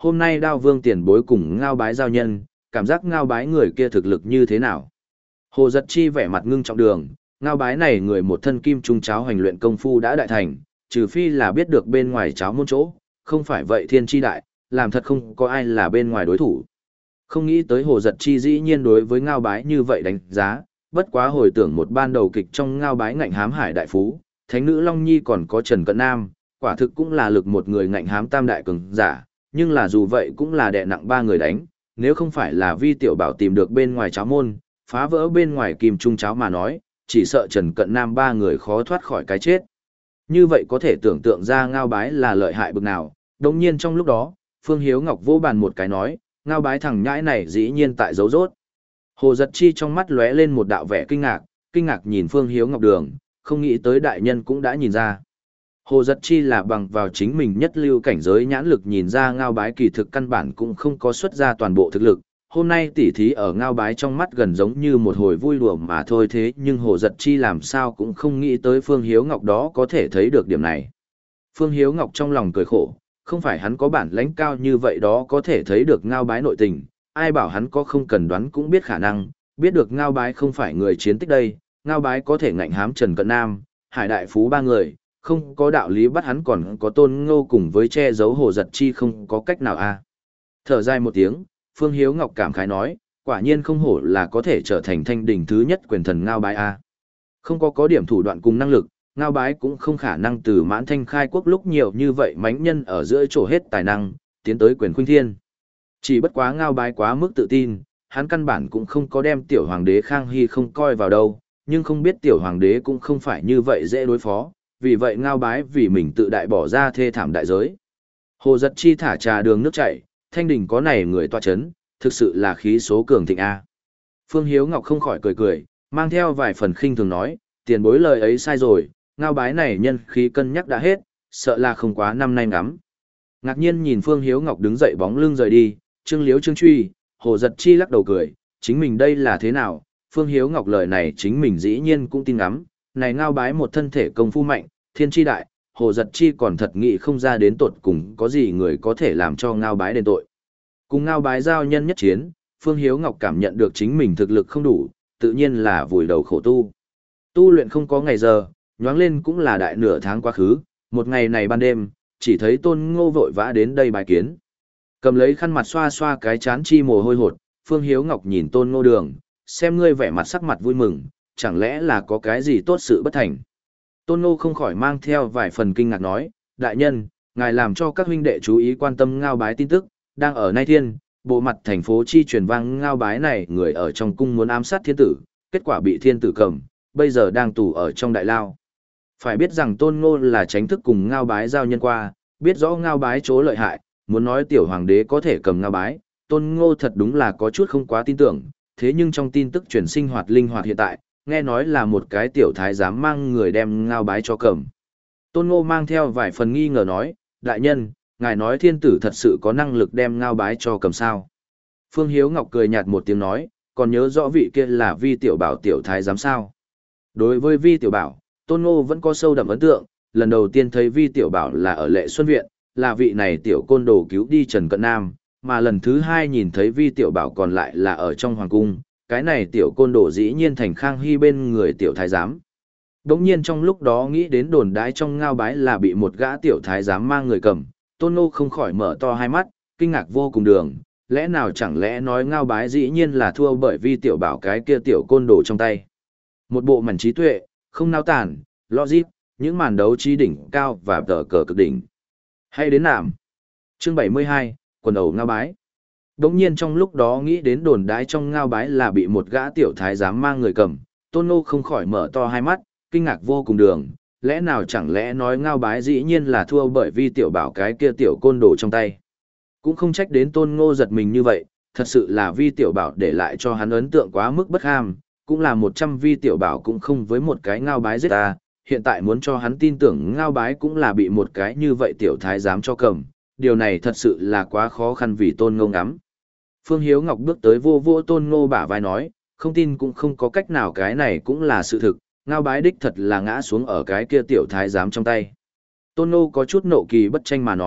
hôm nay đao vương tiền bối cùng ngao bái giao nhân, cảm giác ngao bái người kia thực lực như thế nào. Hồ Giật Chi vẻ mặt ngưng trọng đường, ngao bái này người một thân kim trung cháo hành luyện công phu đã đại thành, trừ phi là biết được bên ngoài cháo môn chỗ, không phải vậy thiên chi đại, làm thật không có ai là bên ngoài đối thủ. Không nghĩ tới Hồ Giật Chi dĩ nhiên đối với ngao bái như vậy đánh giá, bất quá hồi tưởng một ban đầu kịch trong ngao bái ngạnh hám hải đại phú, thánh nữ Long Nhi còn có Trần Cận Nam, quả thực cũng là lực một người ngạnh hám tam đại cường giả, nhưng là dù vậy cũng là đè nặng ba người đánh, nếu không phải là Vi Tiểu Bảo tìm được bên ngoài cháo môn, phá vỡ bên ngoài kim trung cháo mà nói, chỉ sợ Trần Cận Nam ba người khó thoát khỏi cái chết. Như vậy có thể tưởng tượng ra ngao bái là lợi hại bực nào, đồng nhiên trong lúc đó, Phương Hiếu Ngọc vô bàn một cái nói, ngao bái thằng nhãi này dĩ nhiên tại dấu rốt. Hồ Giật Chi trong mắt lóe lên một đạo vẻ kinh ngạc, kinh ngạc nhìn Phương Hiếu Ngọc đường, không nghĩ tới đại nhân cũng đã nhìn ra. Hồ Giật Chi là bằng vào chính mình nhất lưu cảnh giới nhãn lực nhìn ra ngao bái kỳ thực căn bản cũng không có xuất ra toàn bộ thực lực. Hôm nay tỉ thí ở ngao bái trong mắt gần giống như một hồi vui đùa mà thôi, thế nhưng Hồ Giật Chi làm sao cũng không nghĩ tới Phương Hiếu Ngọc đó có thể thấy được điểm này. Phương Hiếu Ngọc trong lòng cười khổ, không phải hắn có bản lãnh cao như vậy đó có thể thấy được ngao bái nội tình, ai bảo hắn có không cần đoán cũng biết khả năng, biết được ngao bái không phải người chiến tích đây, ngao bái có thể ngạnh hám Trần Cận Nam, Hải Đại Phú ba người, không có đạo lý bắt hắn còn có Tôn Ngô cùng với che giấu Hồ Giật Chi không có cách nào a. Thở dài một tiếng, Phương Hiếu Ngọc cảm khái nói, quả nhiên không hổ là có thể trở thành thanh đỉnh thứ nhất quyền thần ngao bái a. Không có có điểm thủ đoạn cùng năng lực, ngao bái cũng không khả năng từ mãn thanh khai quốc lúc nhiều như vậy mánh nhân ở giữa chỗ hết tài năng, tiến tới quyền khuynh thiên. Chỉ bất quá ngao bái quá mức tự tin, hắn căn bản cũng không có đem tiểu hoàng đế Khang Hy không coi vào đâu, nhưng không biết tiểu hoàng đế cũng không phải như vậy dễ đối phó, vì vậy ngao bái vì mình tự đại bỏ ra thê thảm đại giới. Hồ Giật Chi thả trà đường nước chảy, thanh đỉnh có này người tọa chấn, thực sự là khí số cường thịnh A. Phương Hiếu Ngọc không khỏi cười cười, mang theo vài phần khinh thường nói, tiền bối lời ấy sai rồi, ngao bái này nhân khí cân nhắc đã hết, sợ là không quá năm nay ngắm. Ngạc nhiên nhìn Phương Hiếu Ngọc đứng dậy bóng lưng rời đi, Trương Liếu Trương Truy, Hồ Giật Chi lắc đầu cười, chính mình đây là thế nào, Phương Hiếu Ngọc lời này chính mình dĩ nhiên cũng tin ngắm, này ngao bái một thân thể công phu mạnh, thiên chi đại, Hồ Giật Chi còn thật nghĩ không ra đến tột cùng có gì người có thể làm cho ngao bái đền tội. Cùng ngao bái giao nhân nhất chiến, Phương Hiếu Ngọc cảm nhận được chính mình thực lực không đủ, tự nhiên là vùi đầu khổ tu. Tu luyện không có ngày giờ, nhoáng lên cũng là đại nửa tháng quá khứ, một ngày này ban đêm, chỉ thấy Tôn Ngô vội vã đến đây bài kiến. Cầm lấy khăn mặt xoa xoa cái chán chi mồ hôi hột, Phương Hiếu Ngọc nhìn Tôn Ngô đường, xem ngươi vẻ mặt sắc mặt vui mừng, chẳng lẽ là có cái gì tốt sự bất thành. Tôn Ngô không khỏi mang theo vài phần kinh ngạc nói, đại nhân, ngài làm cho các huynh đệ chú ý quan tâm ngao bái tin tức, đang ở Nay Thiên, bộ mặt thành phố chi truyền vang ngao bái này người ở trong cung muốn ám sát thiên tử, kết quả bị thiên tử cầm, bây giờ đang tù ở trong đại lao. Phải biết rằng Tôn Ngô là tránh thức cùng ngao bái giao nhân qua, biết rõ ngao bái chỗ lợi hại, muốn nói tiểu hoàng đế có thể cầm ngao bái, Tôn Ngô thật đúng là có chút không quá tin tưởng, thế nhưng trong tin tức truyền sinh hoạt linh hoạt hiện tại, nghe nói là một cái tiểu thái giám mang người đem ngao bái cho cầm. Tôn Ngô mang theo vài phần nghi ngờ nói, đại nhân, ngài nói thiên tử thật sự có năng lực đem ngao bái cho cầm sao. Phương Hiếu Ngọc cười nhạt một tiếng nói, còn nhớ rõ vị kia là Vi Tiểu Bảo tiểu thái giám sao. Đối với Vi Tiểu Bảo, Tôn Ngô vẫn có sâu đậm ấn tượng, lần đầu tiên thấy Vi Tiểu Bảo là ở Lệ Xuân Viện, là vị này tiểu côn đồ cứu đi Trần Cận Nam, mà lần thứ hai nhìn thấy Vi Tiểu Bảo còn lại là ở trong hoàng cung, cái này tiểu côn đồ dĩ nhiên thành Khang Hy bên người tiểu thái giám. Đống nhiên trong lúc đó nghĩ đến đồn đái trong ngao bái là bị một gã tiểu thái giám mang người cầm, Tôn Ngô không khỏi mở to hai mắt, kinh ngạc vô cùng đường, lẽ nào chẳng lẽ nói ngao bái dĩ nhiên là thua bởi Vi Tiểu Bảo cái kia tiểu côn đồ trong tay. Một bộ màn trí tuệ, không nao tản, logic, những màn đấu trí đỉnh cao và tờ cờ cực đỉnh. Hay đến nạm. Chương bảy mươi hai, quần ẩu ngao bái. Đống nhiên trong lúc đó nghĩ đến đồn đái trong ngao bái là bị một gã tiểu thái giám mang người cầm, Tôn Ngô không khỏi mở to hai mắt, kinh ngạc vô cùng đường, lẽ nào chẳng lẽ nói ngao bái dĩ nhiên là thua bởi Vi Tiểu Bảo cái kia tiểu côn đồ trong tay. Cũng không trách đến Tôn Ngô giật mình như vậy, thật sự là Vi Tiểu Bảo để lại cho hắn ấn tượng quá mức bất ham, cũng là một trăm Vi Tiểu Bảo cũng không với một cái ngao bái giết ta, hiện tại muốn cho hắn tin tưởng ngao bái cũng là bị một cái như vậy tiểu thái giám cho cầm, điều này thật sự là quá khó khăn vì Tôn Ngô ngắm. Phương Hiếu Ngọc bước tới vô vô Tôn Ngô bả vai nói, không tin cũng không có cách nào, cái này cũng là sự thực, ngao bái đích thật là ngã xuống ở cái kia tiểu thái giám trong tay. Tôn Ngô có chút nộ kỳ bất tranh mà nói,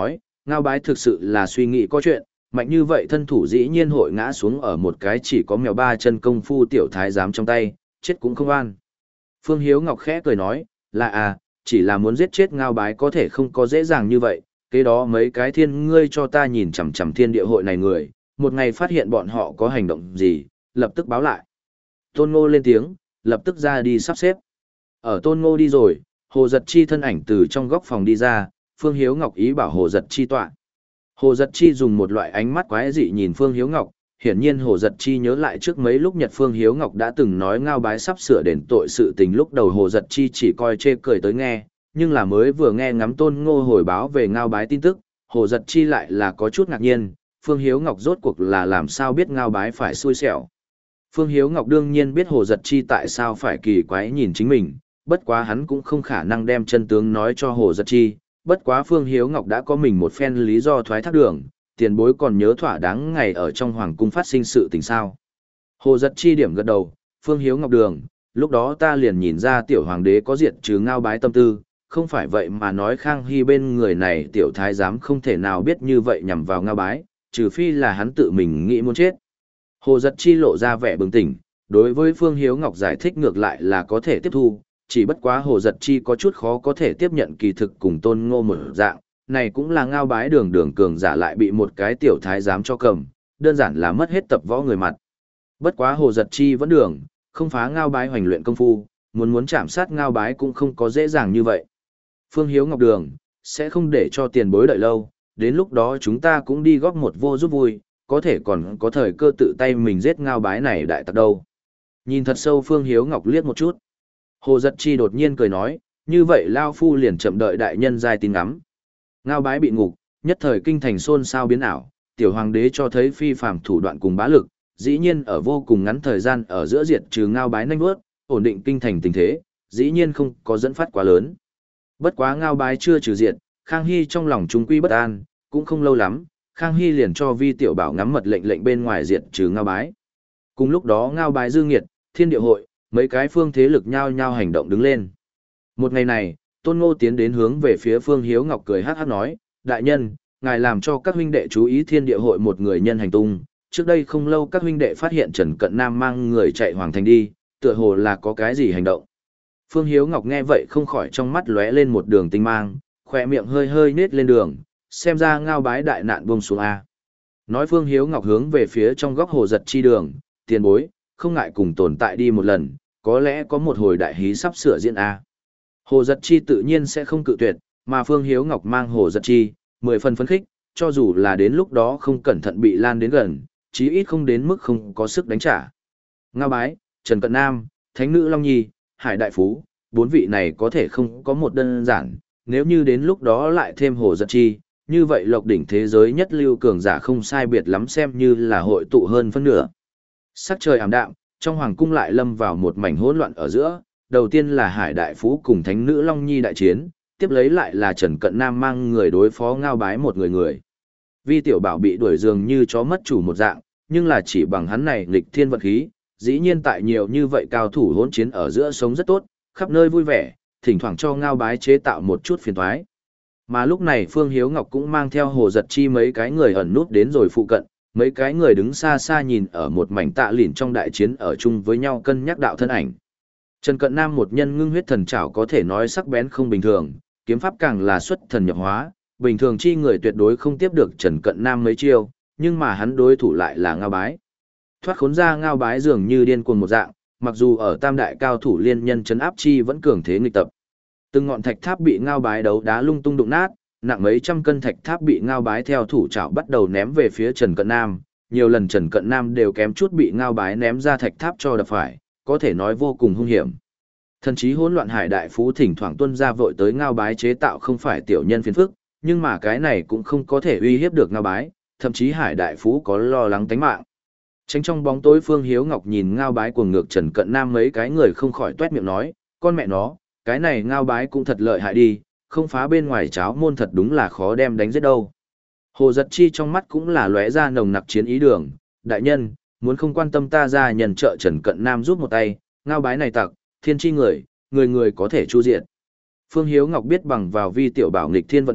Ngao Bái thực sự là suy nghĩ có chuyện, mạnh như vậy thân thủ dĩ nhiên hội ngã xuống ở một cái chỉ có mèo ba chân công phu tiểu thái giám trong tay, chết cũng không an. Phương Hiếu Ngọc khẽ cười nói, là à, chỉ là muốn giết chết Ngao Bái có thể không có dễ dàng như vậy, kế đó mấy cái thiên ngươi cho ta nhìn chằm chằm thiên địa hội này người, một ngày phát hiện bọn họ có hành động gì, lập tức báo lại. Tôn Ngô lên tiếng, lập tức ra đi sắp xếp. Ở Tôn Ngô đi rồi, Hồ Giật Chi thân ảnh từ trong góc phòng đi ra, Phương Hiếu Ngọc ý bảo Hồ Giật Chi tọa. Hồ Giật Chi dùng một loại ánh mắt quái dị nhìn Phương Hiếu Ngọc, hiển nhiên Hồ Giật Chi nhớ lại trước mấy lúc Nhật Phương Hiếu Ngọc đã từng nói Ngao Bái sắp sửa đền tội sự tình, lúc đầu Hồ Giật Chi chỉ coi chê cười tới nghe, nhưng là mới vừa nghe ngắm Tôn Ngô hồi báo về Ngao Bái tin tức, Hồ Giật Chi lại là có chút ngạc nhiên, Phương Hiếu Ngọc rốt cuộc là làm sao biết Ngao Bái phải xui xẻo. Phương Hiếu Ngọc đương nhiên biết Hồ Giật Chi tại sao phải kỳ quái nhìn chính mình, bất quá hắn cũng không khả năng đem chân tướng nói cho Hồ Giật Chi, bất quá Phương Hiếu Ngọc đã có mình một phen lý do thoái thác đường, tiền bối còn nhớ thỏa đáng ngày ở trong hoàng cung phát sinh sự tình sao. Hồ Giật Chi điểm gật đầu, Phương Hiếu Ngọc đường, lúc đó ta liền nhìn ra tiểu hoàng đế có diệt trừ Ngao Bái tâm tư, không phải vậy mà nói Khang Hy bên người này tiểu thái giám không thể nào biết như vậy nhằm vào Ngao Bái, trừ phi là hắn tự mình nghĩ muốn chết. Hồ Giật Chi lộ ra vẻ bừng tỉnh, đối với Phương Hiếu Ngọc giải thích ngược lại là có thể tiếp thu, chỉ bất quá Hồ Giật Chi có chút khó có thể tiếp nhận kỳ thực cùng Tôn Ngô một dạng, này cũng là Ngao Bái đường đường cường giả lại bị một cái tiểu thái giám cho cầm, đơn giản là mất hết tập võ người mặt. Bất quá Hồ Giật Chi vẫn đường, không phá Ngao Bái hoành luyện công phu, muốn muốn chạm sát Ngao Bái cũng không có dễ dàng như vậy. Phương Hiếu Ngọc đường, sẽ không để cho tiền bối đợi lâu, đến lúc đó chúng ta cũng đi góp một vô giúp vui, có thể còn có thời cơ tự tay mình giết Ngao Bái này đại tặc đâu. Nhìn thật sâu Phương Hiếu Ngọc liếc một chút. Hồ Giật Chi đột nhiên cười nói, như vậy Lao Phu liền chậm đợi đại nhân giai tin ngắm. Ngao Bái bị ngục, nhất thời kinh thành xôn xao biến ảo, tiểu hoàng đế cho thấy phi phàm thủ đoạn cùng bá lực, dĩ nhiên ở vô cùng ngắn thời gian ở giữa diệt trừ Ngao Bái nhanh bước, ổn định kinh thành tình thế, dĩ nhiên không có dẫn phát quá lớn. Bất quá Ngao Bái chưa trừ diệt, Khang Hy trong lòng trung quy bất an, cũng không lâu lắm, Khang Hy liền cho Vi Tiểu Bảo ngắm mật lệnh lệnh bên ngoài diệt trừ Ngao Bái. Cùng lúc đó Ngao Bái dư nghiệt, thiên địa hội, mấy cái phương thế lực nhao nhao hành động đứng lên. Một ngày này, Tôn Ngô tiến đến hướng về phía Phương Hiếu Ngọc cười hát hát nói, đại nhân, ngài làm cho các huynh đệ chú ý thiên địa hội một người nhân hành tung, trước đây không lâu các huynh đệ phát hiện Trần Cận Nam mang người chạy hoàng thành đi, tựa hồ là có cái gì hành động. Phương Hiếu Ngọc nghe vậy không khỏi trong mắt lóe lên một đường tinh mang, khỏe miệng hơi hơi nết lên đường, xem ra Ngao Bái đại nạn buông xuống A. Nói Phương Hiếu Ngọc hướng về phía trong góc Hồ Giật Chi đường, tiền bối, không ngại cùng tồn tại đi một lần, có lẽ có một hồi đại hí sắp sửa diễn A. Hồ Giật Chi tự nhiên sẽ không cự tuyệt, mà Phương Hiếu Ngọc mang Hồ Giật Chi, mười phần phấn khích, cho dù là đến lúc đó không cẩn thận bị lan đến gần, chí ít không đến mức không có sức đánh trả. Ngao Bái, Trần Cận Nam, Thánh Nữ Long Nhi, Hải Đại Phú, bốn vị này có thể không có một đơn giản, nếu như đến lúc đó lại thêm Hồ Giật Chi, như vậy lộc đỉnh thế giới nhất lưu cường giả không sai biệt lắm xem như là hội tụ hơn phân nửa. Sắc trời ảm đạm, trong hoàng cung lại lâm vào một mảnh hỗn loạn ở giữa, đầu tiên là Hải Đại Phú cùng Thánh Nữ Long Nhi đại chiến, tiếp lấy lại là Trần Cận Nam mang người đối phó Ngao Bái một người người. Vi Tiểu Bảo bị đuổi dường như chó mất chủ một dạng, nhưng là chỉ bằng hắn này nghịch thiên vận khí, dĩ nhiên tại nhiều như vậy cao thủ hỗn chiến ở giữa sống rất tốt, khắp nơi vui vẻ, thỉnh thoảng cho Ngao Bái chế tạo một chút phiền toái. Mà lúc này Phương Hiếu Ngọc cũng mang theo Hồ Giật Chi mấy cái người ẩn nút đến rồi phụ cận, mấy cái người đứng xa xa nhìn ở một mảnh tạ lỉn trong đại chiến ở chung với nhau cân nhắc đạo thân ảnh. Trần Cận Nam một nhân ngưng huyết thần trảo có thể nói sắc bén không bình thường, kiếm pháp càng là xuất thần nhập hóa, bình thường chi người tuyệt đối không tiếp được Trần Cận Nam mấy chiêu, nhưng mà hắn đối thủ lại là Ngao Bái. Thoát khốn ra Ngao Bái dường như điên cuồng một dạng, mặc dù ở tam đại cao thủ liên nhân chấn áp chi vẫn cường thế nghịch tập. Từng ngọn thạch tháp bị Ngao Bái đấu đá lung tung đụng nát, nặng mấy trăm cân thạch tháp bị Ngao Bái theo thủ trảo bắt đầu ném về phía Trần Cận Nam, nhiều lần Trần Cận Nam đều kém chút bị Ngao Bái ném ra thạch tháp cho đập phải, có thể nói vô cùng hung hiểm. Thần chí hỗn loạn Hải Đại Phú thỉnh thoảng tuân ra vội tới Ngao Bái chế tạo không phải tiểu nhân phiền phức, nhưng mà cái này cũng không có thể uy hiếp được Ngao Bái, thậm chí Hải Đại Phú có lo lắng tính mạng. Tránh trong bóng tối Phương Hiếu Ngọc nhìn Ngao Bái cuồng ngược Trần Cận Nam mấy cái người không khỏi toét miệng nói, con mẹ nó, cái này Ngao Bái cũng thật lợi hại đi, không phá bên ngoài cháo môn thật đúng là khó đem đánh giết đâu. Hồ Giật Chi trong mắt cũng là lóe ra nồng nặc chiến ý đường, đại nhân, muốn không quan tâm ta ra nhân trợ Trần Cận Nam giúp một tay, Ngao Bái này tặc, thiên chi người, người người có thể chu diệt. Phương Hiếu Ngọc biết bằng vào Vi Tiểu Bảo nghịch thiên vận đạo,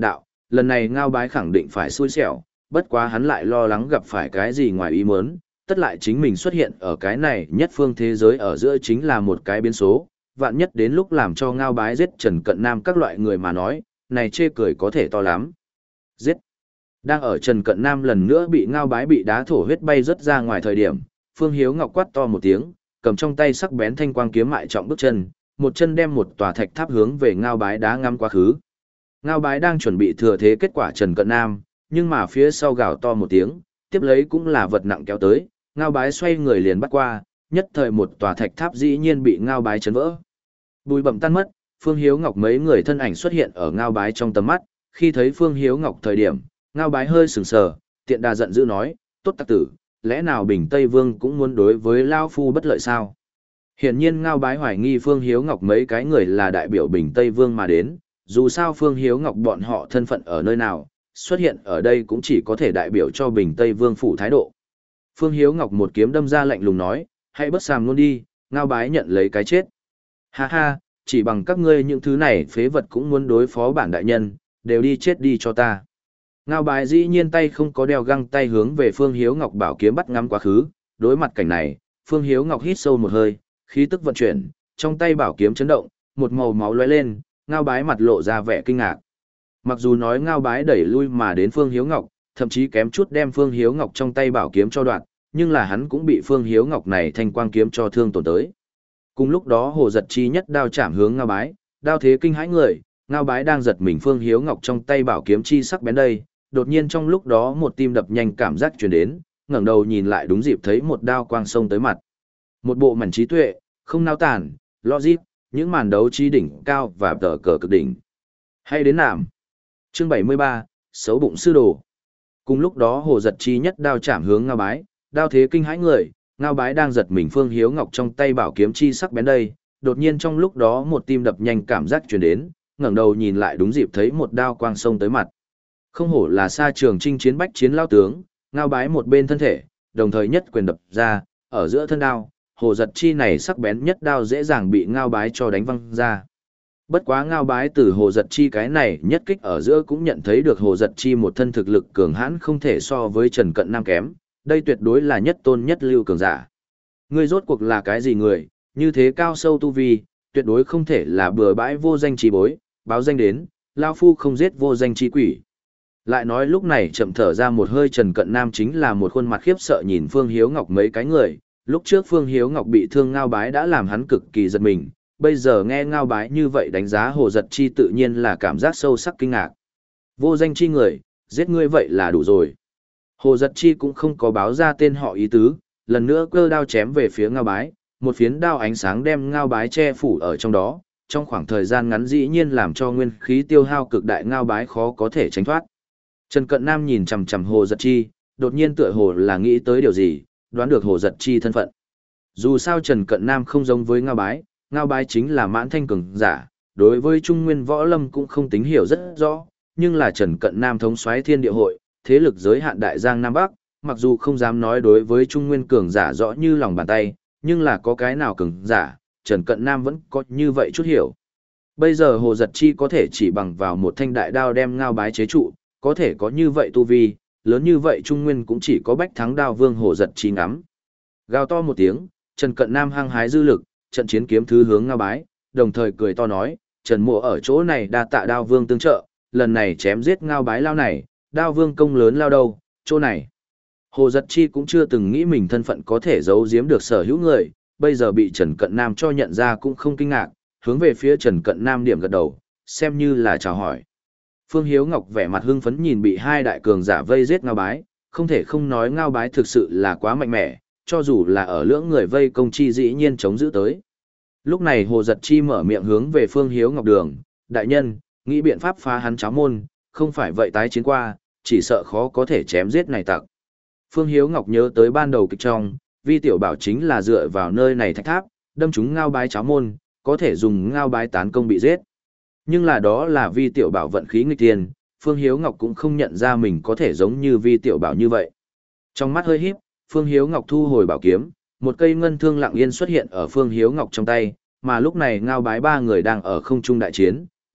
lần này Ngao Bái khẳng định phải xui xẻo, bất quá hắn lại lo lắng gặp phải cái gì ngoài ý muốn, tất lại chính mình xuất hiện ở cái này nhất phương thế giới ở giữa chính là một cái biến số, vạn nhất đến lúc làm cho Ngao Bái giết Trần Cận Nam các loại người mà nói, này chê cười có thể to lắm. Giết! Đang ở Trần Cận Nam lần nữa bị Ngao Bái bị đá thổ huyết bay rất ra ngoài thời điểm, Phương Hiếu Ngọc quát to một tiếng, cầm trong tay sắc bén thanh quang kiếm mại trọng bước chân, một chân đem một tòa thạch tháp hướng về Ngao Bái đá ngắm quá khứ. Ngao Bái đang chuẩn bị thừa thế kết quả Trần Cận Nam, nhưng mà phía sau gào to một tiếng, tiếp lấy cũng là vật nặng kéo tới, Ngao Bái xoay người liền bắt qua, nhất thời một tòa thạch tháp dĩ nhiên bị Ngao Bái chấn vỡ. Bùi bẩm tan mất, Phương Hiếu Ngọc mấy người thân ảnh xuất hiện ở Ngao Bái trong tầm mắt, khi thấy Phương Hiếu Ngọc thời điểm, Ngao Bái hơi sừng sờ, tiện đà giận dữ nói, tốt tặc tử, lẽ nào Bình Tây Vương cũng muốn đối với Lao Phu bất lợi sao? Hiển nhiên Ngao Bái hoài nghi Phương Hiếu Ngọc mấy cái người là đại biểu Bình Tây Vương mà đến, dù sao Phương Hiếu Ngọc bọn họ thân phận ở nơi nào, xuất hiện ở đây cũng chỉ có thể đại biểu cho Bình Tây Vương phủ thái độ. Phương Hiếu Ngọc một kiếm đâm ra lạnh lùng nói, hãy bất sàm luôn đi, Ngao Bái nhận lấy cái chết. Ha ha, chỉ bằng các ngươi những thứ này phế vật cũng muốn đối phó bản đại nhân, đều đi chết đi cho ta. Ngao Bái dĩ nhiên tay không có đeo găng tay hướng về Phương Hiếu Ngọc bảo kiếm bắt ngắm quá khứ, đối mặt cảnh này, Phương Hiếu Ngọc hít sâu một hơi, khí tức vận chuyển, trong tay bảo kiếm chấn động, một màu máu lóe lên, Ngao Bái mặt lộ ra vẻ kinh ngạc. Mặc dù nói Ngao Bái đẩy lui mà đến Phương Hiếu Ngọc, thậm chí kém chút đem Phương Hiếu Ngọc trong tay bảo kiếm cho đoạn, nhưng là hắn cũng bị Phương Hiếu Ngọc này thanh quang kiếm cho thương tổn tới. Cùng lúc đó Hồ Giật Chi nhất đao chạm hướng Ngao Bái, đao thế kinh hãi người, Ngao Bái đang giật mình Phương Hiếu Ngọc trong tay bảo kiếm chi sắc bén đây, đột nhiên trong lúc đó một tim đập nhanh cảm giác truyền đến, ngẩng đầu nhìn lại đúng dịp thấy một đao quang sông tới mặt. Một bộ mảnh trí tuệ, không nao tản, logic, những màn đấu trí đỉnh cao và tờ cờ cực đỉnh. Hay đến nạm. Chương bảy mươi ba, xấu bụng sư đồ. Cùng lúc đó Hồ Giật Chi nhất đao chạm hướng Ngao Bái, đao thế kinh hãi người, Ngao Bái đang giật mình Phương Hiếu Ngọc trong tay bảo kiếm chi sắc bén đây, đột nhiên trong lúc đó một tim đập nhanh cảm giác truyền đến, ngẩng đầu nhìn lại đúng dịp thấy một đao quang sông tới mặt. Không hổ là xa trường chinh chiến bách chiến lao tướng, Ngao Bái một bên thân thể, đồng thời nhất quyền đập ra, ở giữa thân đao, Hồ Giật Chi này sắc bén nhất đao dễ dàng bị Ngao Bái cho đánh văng ra. Bất quá Ngao Bái từ Hồ Giật Chi cái này nhất kích ở giữa cũng nhận thấy được Hồ Giật Chi một thân thực lực cường hãn không thể so với Trần Cận Nam kém, đây tuyệt đối là nhất tôn nhất lưu cường giả. Ngươi rốt cuộc là cái gì người, như thế cao sâu tu vi, tuyệt đối không thể là bừa bãi vô danh trí bối, báo danh đến, lao phu không giết vô danh trí quỷ. Lại nói lúc này chậm thở ra một hơi Trần Cận Nam chính là một khuôn mặt khiếp sợ nhìn Phương Hiếu Ngọc mấy cái người, lúc trước Phương Hiếu Ngọc bị thương Ngao Bái đã làm hắn cực kỳ giật mình, bây giờ nghe Ngao Bái như vậy đánh giá Hồ Giật Chi tự nhiên là cảm giác sâu sắc kinh ngạc. Vô danh chi người, giết ngươi vậy là đủ rồi. Hồ Giật Chi cũng không có báo ra tên họ ý tứ, lần nữa cơ đao chém về phía Ngao Bái, một phiến đao ánh sáng đem Ngao Bái che phủ ở trong đó, trong khoảng thời gian ngắn dĩ nhiên làm cho nguyên khí tiêu hao cực đại Ngao Bái khó có thể tránh thoát. Trần Cận Nam nhìn chằm chằm Hồ Giật Chi, đột nhiên tựa hồ là nghĩ tới điều gì, đoán được Hồ Giật Chi thân phận. Dù sao Trần Cận Nam không giống với Ngao Bái, Ngao Bái chính là mãn thanh cường giả, đối với Trung Nguyên võ lâm cũng không tính hiểu rất rõ, nhưng là Trần Cận Nam thống soái thiên địa hội, thế lực giới hạn đại giang Nam Bắc, mặc dù không dám nói đối với Trung Nguyên cường giả rõ như lòng bàn tay, nhưng là có cái nào cường giả, Trần Cận Nam vẫn có như vậy chút hiểu. Bây giờ Hồ Giật Chi có thể chỉ bằng vào một thanh đại đao đem Ngao Bái chế trụ, có thể có như vậy tu vi, lớn như vậy Trung Nguyên cũng chỉ có Bách Thắng Đao Vương Hồ Giật Chi ngắm. Gào to một tiếng, Trần Cận Nam hăng hái dư lực, trận chiến kiếm thứ hướng Ngao Bái, đồng thời cười to nói, Trần Mộ ở chỗ này đa tạ Đao Vương tương trợ, lần này chém giết Ngao Bái lao này, Đao Vương công lớn lao đâu, chỗ này. Hồ Giật Chi cũng chưa từng nghĩ mình thân phận có thể giấu giếm được sở hữu người, bây giờ bị Trần Cận Nam cho nhận ra cũng không kinh ngạc, hướng về phía Trần Cận Nam điểm gật đầu, xem như là chào hỏi. Phương Hiếu Ngọc vẻ mặt hưng phấn nhìn bị hai đại cường giả vây giết Ngao Bái, không thể không nói Ngao Bái thực sự là quá mạnh mẽ, cho dù là ở lưỡng người vây công chi dĩ nhiên chống giữ tới. Lúc này Hồ Giật Chi mở miệng hướng về Phương Hiếu Ngọc đường, đại nhân, nghĩ biện pháp phá hắn cháo môn, không phải vậy tái chiến qua, chỉ sợ khó có thể chém giết này tặc. Phương Hiếu Ngọc nhớ tới ban đầu kịch trong, Vi Tiểu Bảo chính là dựa vào nơi này thạch tháp, đâm chúng Ngao Bái cháo môn, có thể dùng Ngao Bái tán công bị giết. Nhưng là đó là Vi Tiểu Bảo vận khí nghịch tiền, Phương Hiếu Ngọc cũng không nhận ra mình có thể giống như Vi Tiểu Bảo như vậy. Trong mắt hơi híp, Phương Hiếu Ngọc thu hồi bảo kiếm, một cây ngân thương lặng yên xuất hiện ở Phương Hiếu Ngọc trong tay, mà lúc này Ngao Bái ba người đang ở không trung đại chiến,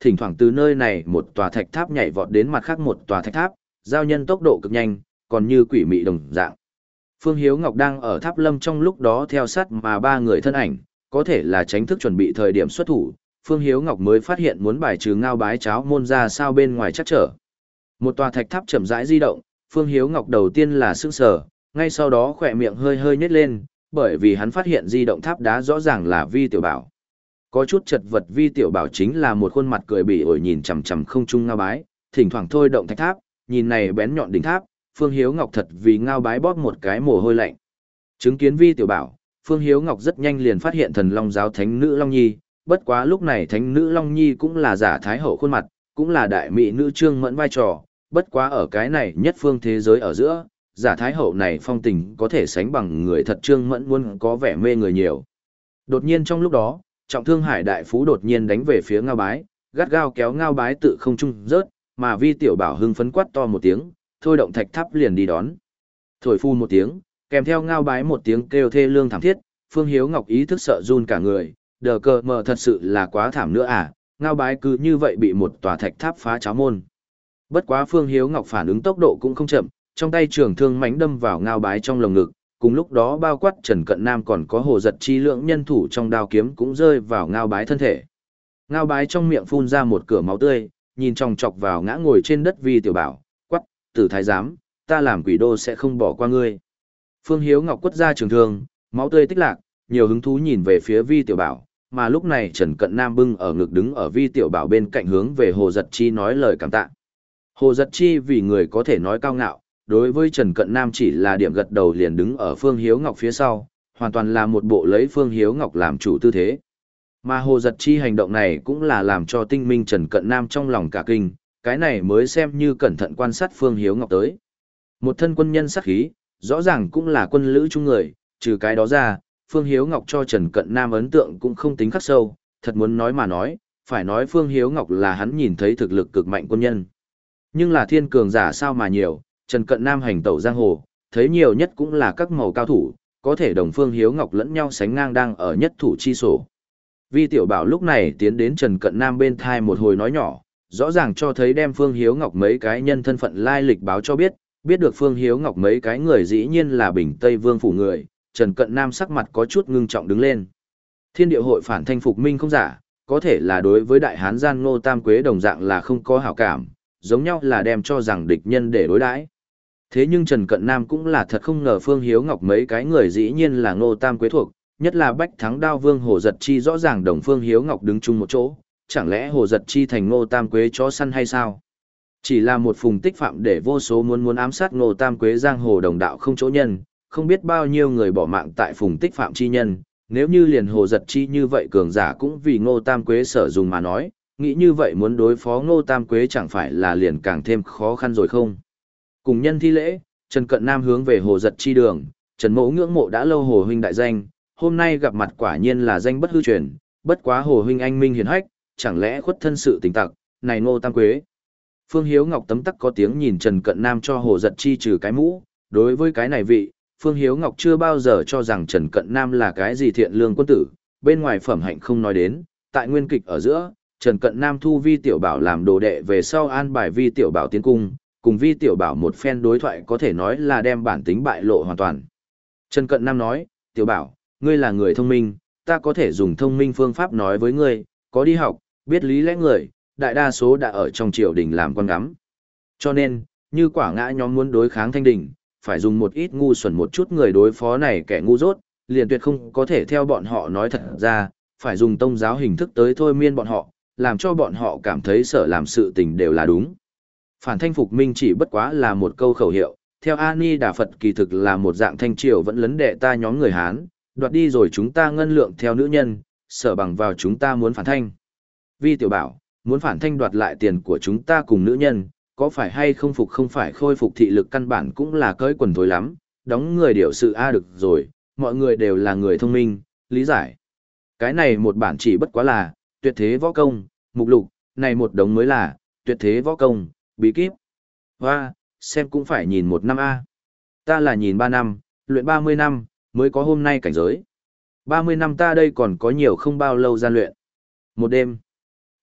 thỉnh thoảng từ nơi này một tòa thạch tháp nhảy vọt đến mặt khác một tòa thạch tháp, giao nhân tốc độ cực nhanh, còn như quỷ mị đồng dạng. Phương Hiếu Ngọc đang ở tháp lâm trong lúc đó theo sát mà ba người thân ảnh, có thể là tránh thức chuẩn bị thời điểm xuất thủ, Phương Hiếu Ngọc mới phát hiện muốn bài trừ ngao bái cháo môn ra sao bên ngoài chắc trở. Một tòa thạch tháp chậm rãi di động, Phương Hiếu Ngọc đầu tiên là sững sờ, ngay sau đó khỏe miệng hơi hơi nhếch lên, bởi vì hắn phát hiện di động tháp đá rõ ràng là Vi Tiểu Bảo. Có chút chật vật Vi Tiểu Bảo chính là một khuôn mặt cười bỉ ổi nhìn chằm chằm không trung ngao bái, thỉnh thoảng thôi động thạch tháp, nhìn này bén nhọn đỉnh tháp, Phương Hiếu Ngọc thật vì ngao bái bóp một cái mồ hôi lạnh. Chứng kiến Vi Tiểu Bảo, Phương Hiếu Ngọc rất nhanh liền phát hiện thần Long giáo thánh nữ Long Nhi, bất quá lúc này thánh nữ Long Nhi cũng là giả thái hậu khuôn mặt, cũng là đại mỹ nữ Trương Mẫn vai trò, bất quá ở cái này nhất phương thế giới ở giữa, giả thái hậu này phong tình có thể sánh bằng người thật Trương Mẫn luôn có vẻ mê người nhiều. Đột nhiên trong lúc đó, trọng thương Hải đại phú đột nhiên đánh về phía ngao bái, gắt gao kéo ngao bái tự không trung rớt, mà Vi Tiểu Bảo hưng phấn quát to một tiếng, thôi động thạch tháp liền đi đón. Thổi phu một tiếng, kèm theo ngao bái một tiếng kêu thê lương thảm thiết, Phương Hiếu Ngọc ý thức sợ run cả người, đờ cờ mờ thật sự là quá thảm nữa à, ngao bái cứ như vậy bị một tòa thạch tháp phá cháo môn. Bất quá Phương Hiếu Ngọc phản ứng tốc độ cũng không chậm, trong tay trường thương mãnh đâm vào ngao bái trong lồng ngực, cùng lúc đó bao quát Trần Cận Nam còn có Hồ Giật Chi lượng nhân thủ trong đao kiếm cũng rơi vào ngao bái thân thể. Ngao bái trong miệng phun ra một cửa máu tươi, nhìn chòng chọc vào ngã ngồi trên đất Vi Tiểu Bảo, quắc, tử thái giám, ta làm quỷ đô sẽ không bỏ qua ngươi. Phương Hiếu Ngọc quất ra trường thương, máu tươi tích lạc, nhiều hứng thú nhìn về phía Vi Tiểu Bảo, mà lúc này Trần Cận Nam bưng ở ngực đứng ở Vi Tiểu Bảo bên cạnh hướng về Hồ Giật Chi nói lời cảm tạ. Hồ Giật Chi vì người có thể nói cao ngạo, đối với Trần Cận Nam chỉ là điểm gật đầu liền đứng ở Phương Hiếu Ngọc phía sau, hoàn toàn là một bộ lấy Phương Hiếu Ngọc làm chủ tư thế. Mà Hồ Giật Chi hành động này cũng là làm cho tinh minh Trần Cận Nam trong lòng cả kinh, cái này mới xem như cẩn thận quan sát Phương Hiếu Ngọc tới. Một thân quân nhân sắc khí, rõ ràng cũng là quân lữ chung người, trừ cái đó ra, Phương Hiếu Ngọc cho Trần Cận Nam ấn tượng cũng không tính khắc sâu, thật muốn nói mà nói, phải nói Phương Hiếu Ngọc là hắn nhìn thấy thực lực cực mạnh quân nhân. Nhưng là thiên cường giả sao mà nhiều, Trần Cận Nam hành tẩu giang hồ, thấy nhiều nhất cũng là các màu cao thủ, có thể đồng Phương Hiếu Ngọc lẫn nhau sánh ngang đang ở nhất thủ chi sổ. Vi Tiểu Bảo lúc này tiến đến Trần Cận Nam bên thai một hồi nói nhỏ, rõ ràng cho thấy đem Phương Hiếu Ngọc mấy cái nhân thân phận lai lịch báo cho biết, biết được Phương Hiếu Ngọc mấy cái người dĩ nhiên là Bình Tây Vương phủ người, Trần Cận Nam sắc mặt có chút ngưng trọng đứng lên. Thiên địa hội phản thanh phục minh không giả, có thể là đối với đại hán gian Ngô Tam Quế đồng dạng là không có hảo cảm, giống nhau là đem cho rằng địch nhân để đối đãi. Thế nhưng Trần Cận Nam cũng là thật không ngờ Phương Hiếu Ngọc mấy cái người dĩ nhiên là Ngô Tam Quế thuộc, nhất là Bách Thắng Đao Vương Hồ Giật Chi rõ ràng đồng Phương Hiếu Ngọc đứng chung một chỗ, chẳng lẽ Hồ Giật Chi thành Ngô Tam Quế chó săn hay sao? Chỉ là một phùng tích phạm để vô số muốn muốn ám sát Ngô Tam Quế giang hồ đồng đạo không chỗ nhân, không biết bao nhiêu người bỏ mạng tại phùng tích phạm chi nhân, nếu như liền Hồ Giật Chi như vậy cường giả cũng vì Ngô Tam Quế sở dùng mà nói, nghĩ như vậy muốn đối phó Ngô Tam Quế chẳng phải là liền càng thêm khó khăn rồi không? Cùng nhân thi lễ, Trần Cận Nam hướng về Hồ Giật Chi đường, Trần Mỗ ngưỡng mộ đã lâu Hồ huynh đại danh, hôm nay gặp mặt quả nhiên là danh bất hư truyền, bất quá Hồ huynh anh minh hiển hách, chẳng lẽ khuất thân sự tình tặc, này Ngô Tam Quế. Phương Hiếu Ngọc tấm tắc có tiếng nhìn Trần Cận Nam cho Hồ Giật Chi trừ cái mũ, đối với cái này vị, Phương Hiếu Ngọc chưa bao giờ cho rằng Trần Cận Nam là cái gì thiện lương quân tử, bên ngoài phẩm hạnh không nói đến, tại nguyên kịch ở giữa, Trần Cận Nam thu Vi Tiểu Bảo làm đồ đệ về sau an bài Vi Tiểu Bảo tiến cung, cùng Vi Tiểu Bảo một phen đối thoại có thể nói là đem bản tính bại lộ hoàn toàn. Trần Cận Nam nói, Tiểu Bảo, ngươi là người thông minh, ta có thể dùng thông minh phương pháp nói với ngươi, có đi học, biết lý lẽ người, đại đa số đã ở trong triều đình làm quan ngắm. Cho nên, như quả ngã nhóm muốn đối kháng thanh đình, phải dùng một ít ngu xuẩn một chút người đối phó này kẻ ngu dốt, liền tuyệt không có thể theo bọn họ nói thật ra, phải dùng tông giáo hình thức tới thôi miên bọn họ, làm cho bọn họ cảm thấy sợ làm sự tình đều là đúng. Phản thanh phục minh chỉ bất quá là một câu khẩu hiệu, theo A-ni Đà Phật kỳ thực là một dạng thanh triều vẫn lấn đệ ta nhóm người Hán, đoạt đi rồi chúng ta ngân lượng theo nữ nhân, sở bằng vào chúng ta muốn phản thanh. Vi Tiểu Bảo, muốn phản thanh đoạt lại tiền của chúng ta cùng nữ nhân, có phải hay không phục không phải khôi phục thị lực căn bản cũng là cởi quần thối lắm, đóng người điều sự A được rồi, mọi người đều là người thông minh, lý giải. Cái này một bản chỉ bất quá là, tuyệt thế võ công, mục lục, này một đống mới là, tuyệt thế võ công, bí kíp. Hoa, xem cũng phải nhìn một năm A. Ta là nhìn ba năm, luyện ba mươi năm, mới có hôm nay cảnh giới. ba mươi năm ta đây còn có nhiều không bao lâu gian luyện. Một đêm.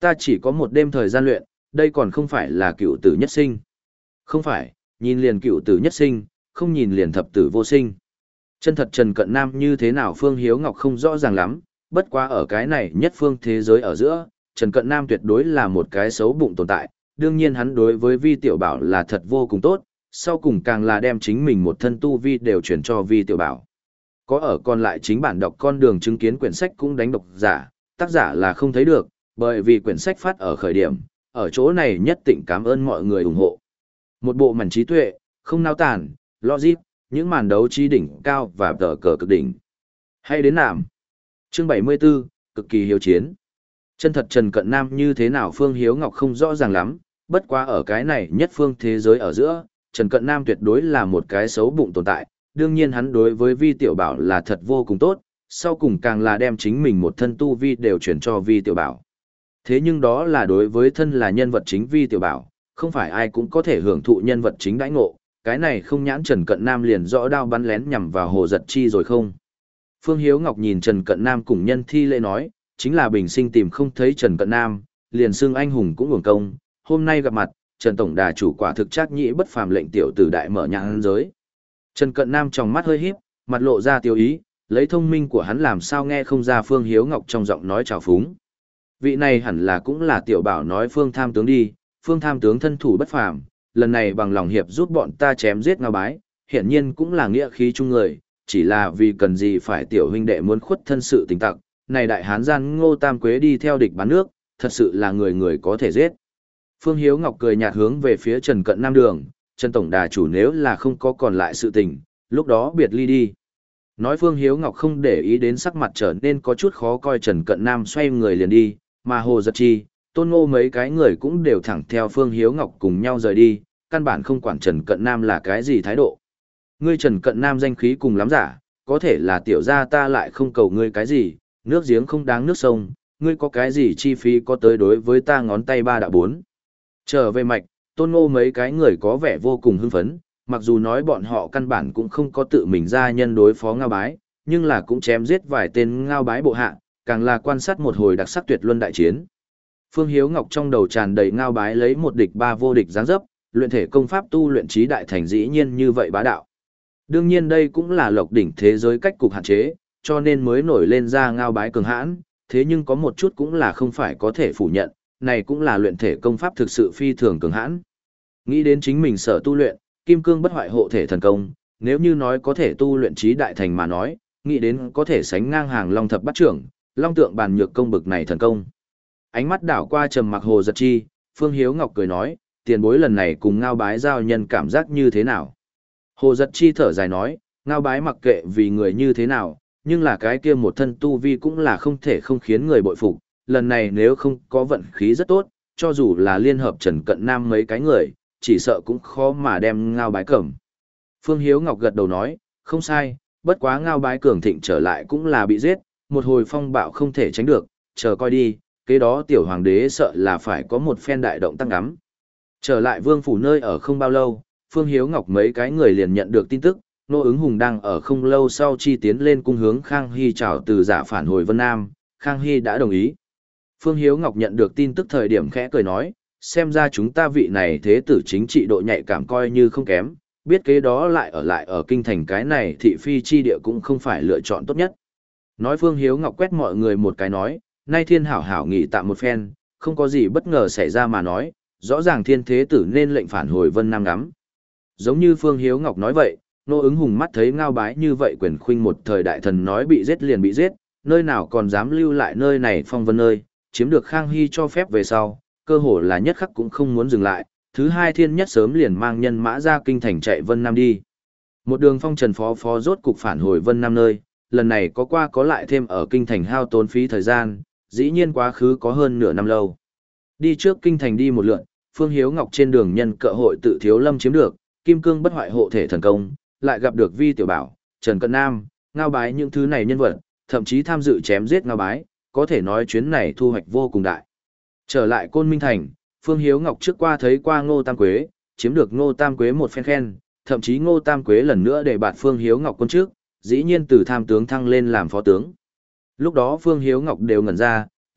Ta chỉ có một đêm thời gian luyện, đây còn không phải là cựu tử nhất sinh. Không phải, nhìn liền cựu tử nhất sinh, không nhìn liền thập tử vô sinh. Chân thật Trần Cận Nam như thế nào Phương Hiếu Ngọc không rõ ràng lắm, bất quá ở cái này nhất phương thế giới ở giữa, Trần Cận Nam tuyệt đối là một cái xấu bụng tồn tại, đương nhiên hắn đối với Vi Tiểu Bảo là thật vô cùng tốt, sau cùng càng là đem chính mình một thân tu vi đều chuyển cho Vi Tiểu Bảo. Có ở còn lại chính bản đọc con đường chứng kiến quyển sách cũng đánh độc giả, tác giả là không thấy được, bởi vì quyển sách phát ở khởi điểm, ở chỗ này nhất định cảm ơn mọi người ủng hộ. Một bộ màn trí tuệ, không nao tàn, logic, những màn đấu trí đỉnh cao và tờ cờ cực đỉnh. Hay đến làm. Chương bảy mươi tư, cực kỳ hiếu chiến. Chân thật Trần Cận Nam như thế nào Phương Hiếu Ngọc không rõ ràng lắm, bất quá ở cái này nhất phương thế giới ở giữa, Trần Cận Nam tuyệt đối là một cái xấu bụng tồn tại, đương nhiên hắn đối với Vi Tiểu Bảo là thật vô cùng tốt, sau cùng càng là đem chính mình một thân tu vi đều chuyển cho Vi Tiểu Bảo. Thế nhưng đó là đối với thân là nhân vật chính Vi Tiểu Bảo, không phải ai cũng có thể hưởng thụ nhân vật chính đãi ngộ, cái này không nhãn Trần Cận Nam liền rõ đao bắn lén nhằm vào Hồ Giật Chi rồi không. Phương Hiếu Ngọc nhìn Trần Cận Nam cùng nhân thi lễ nói, chính là bình sinh tìm không thấy Trần Cận Nam, liền xưng anh hùng cũng uổng công, hôm nay gặp mặt, Trần Tổng Đà chủ quả thực chắc nhĩ bất phàm lệnh tiểu tử đại mở nhãn giới. Trần Cận Nam trong mắt hơi híp, mặt lộ ra tiêu ý, lấy thông minh của hắn làm sao nghe không ra Phương Hiếu Ngọc trong giọng nói trào phúng. Vị này hẳn là cũng là tiểu bảo nói Phương Tham tướng đi, Phương Tham tướng thân thủ bất phàm, lần này bằng lòng hiệp giúp bọn ta chém giết Ngao Bái, hiển nhiên cũng là nghĩa khí chung người, chỉ là vì cần gì phải tiểu huynh đệ muốn khuất thân sự tình tặc, này đại hán gian Ngô Tam Quế đi theo địch bán nước, thật sự là người người có thể giết. Phương Hiếu Ngọc cười nhạt hướng về phía Trần Cận Nam đường, Trần Tổng Đà chủ nếu là không có còn lại sự tình, lúc đó biệt ly đi. Nói Phương Hiếu Ngọc không để ý đến sắc mặt trở nên có chút khó coi, Trần Cận Nam xoay người liền đi, mà Hồ Giật Chi, Tôn Ngô mấy cái người cũng đều thẳng theo Phương Hiếu Ngọc cùng nhau rời đi, căn bản không quản Trần Cận Nam là cái gì thái độ. Ngươi Trần Cận Nam danh khí cùng lắm giả, có thể là tiểu gia ta lại không cầu ngươi cái gì, nước giếng không đáng nước sông, ngươi có cái gì chi phí có tới đối với ta ngón tay ba đã bốn. Trở về mạch, Tôn Ngô mấy cái người có vẻ vô cùng hưng phấn, mặc dù nói bọn họ căn bản cũng không có tự mình ra nhân đối phó Ngao Bái, nhưng là cũng chém giết vài tên Ngao Bái bộ hạ, càng là quan sát một hồi đặc sắc tuyệt luân đại chiến. Phương Hiếu Ngọc trong đầu tràn đầy Ngao Bái lấy một địch ba vô địch dáng dấp, luyện thể công pháp tu luyện trí đại thành dĩ nhiên như vậy bá đạo. Đương nhiên đây cũng là lộc đỉnh thế giới cách cục hạn chế, cho nên mới nổi lên ra Ngao Bái cường hãn, thế nhưng có một chút cũng là không phải có thể phủ nhận, này cũng là luyện thể công pháp thực sự phi thường cường hãn. Nghĩ đến chính mình sở tu luyện, Kim Cương Bất Hoại Hộ Thể Thần Công, nếu như nói có thể tu luyện trí đại thành mà nói, nghĩ đến có thể sánh ngang hàng Long Thập Bát Trưởng, Long Tượng Bàn Nhược Công bực này thần công. Ánh mắt đảo qua trầm mặc Hồ Giật Chi, Phương Hiếu Ngọc cười nói, tiền bối lần này cùng Ngao Bái giao nhân cảm giác như thế nào? Hồ Giật Chi thở dài nói, Ngao Bái mặc kệ vì người như thế nào, nhưng là cái kia một thân tu vi cũng là không thể không khiến người bội phục, lần này nếu không có vận khí rất tốt, cho dù là liên hợp Trần Cận Nam mấy cái người, chỉ sợ cũng khó mà đem Ngao Bái cầm. Phương Hiếu Ngọc gật đầu nói, không sai, bất quá Ngao Bái cường thịnh trở lại cũng là bị giết, một hồi phong bạo không thể tránh được, chờ coi đi, kế đó tiểu hoàng đế sợ là phải có một phen đại động tăng ngắm. Trở lại vương phủ nơi ở không bao lâu, Phương Hiếu Ngọc mấy cái người liền nhận được tin tức, Nô Ứng Hùng đang ở không lâu sau chi tiến lên cung hướng Khang Hy chào từ giả phản hồi Vân Nam, Khang Hy đã đồng ý. Phương Hiếu Ngọc nhận được tin tức thời điểm khẽ cười nói, xem ra chúng ta vị này thế tử chính trị độ nhạy cảm coi như không kém, biết kế đó lại ở lại ở kinh thành cái này thị phi chi địa cũng không phải lựa chọn tốt nhất. Nói Phương Hiếu Ngọc quét mọi người một cái nói, nay thiên hảo hảo nghỉ tạm một phen, không có gì bất ngờ xảy ra mà nói, rõ ràng thiên thế tử nên lệnh phản hồi Vân Nam ngắm. Giống như Phương Hiếu Ngọc nói vậy, Nô Ứng Hùng mắt thấy Ngao Bái như vậy quyền khuynh một thời đại thần nói bị giết liền bị giết, nơi nào còn dám lưu lại nơi này phong vân nơi, chiếm được Khang Hy cho phép về sau, cơ hồ là nhất khắc cũng không muốn dừng lại, thứ hai thiên nhất sớm liền mang nhân mã ra kinh thành chạy Vân Nam đi. Một đường phong trần phó phó rốt cục phản hồi Vân Nam nơi, lần này có qua có lại thêm ở kinh thành hao tốn phí thời gian, dĩ nhiên quá khứ có hơn nửa năm lâu. Đi trước kinh thành đi một lượn, Phương Hiếu Ngọc trên đường nhân cơ hội tự Thiếu Lâm chiếm được, Kim Cương Bất Hoại Hộ Thể Thần Công, lại gặp được Vi Tiểu Bảo, Trần Cận Nam, Ngao Bái những thứ này nhân vật, thậm chí tham dự chém giết Ngao Bái, có thể nói chuyến này thu hoạch vô cùng đại. Trở lại Côn Minh Thành, Phương Hiếu Ngọc trước qua thấy qua Ngô Tam Quế, chiếm được Ngô Tam Quế một phen khen, thậm chí Ngô Tam Quế lần nữa để bạt Phương Hiếu Ngọc quân trước, dĩ nhiên từ tham tướng thăng lên làm phó tướng. Lúc đó Phương Hiếu Ngọc đều ngẩn ra,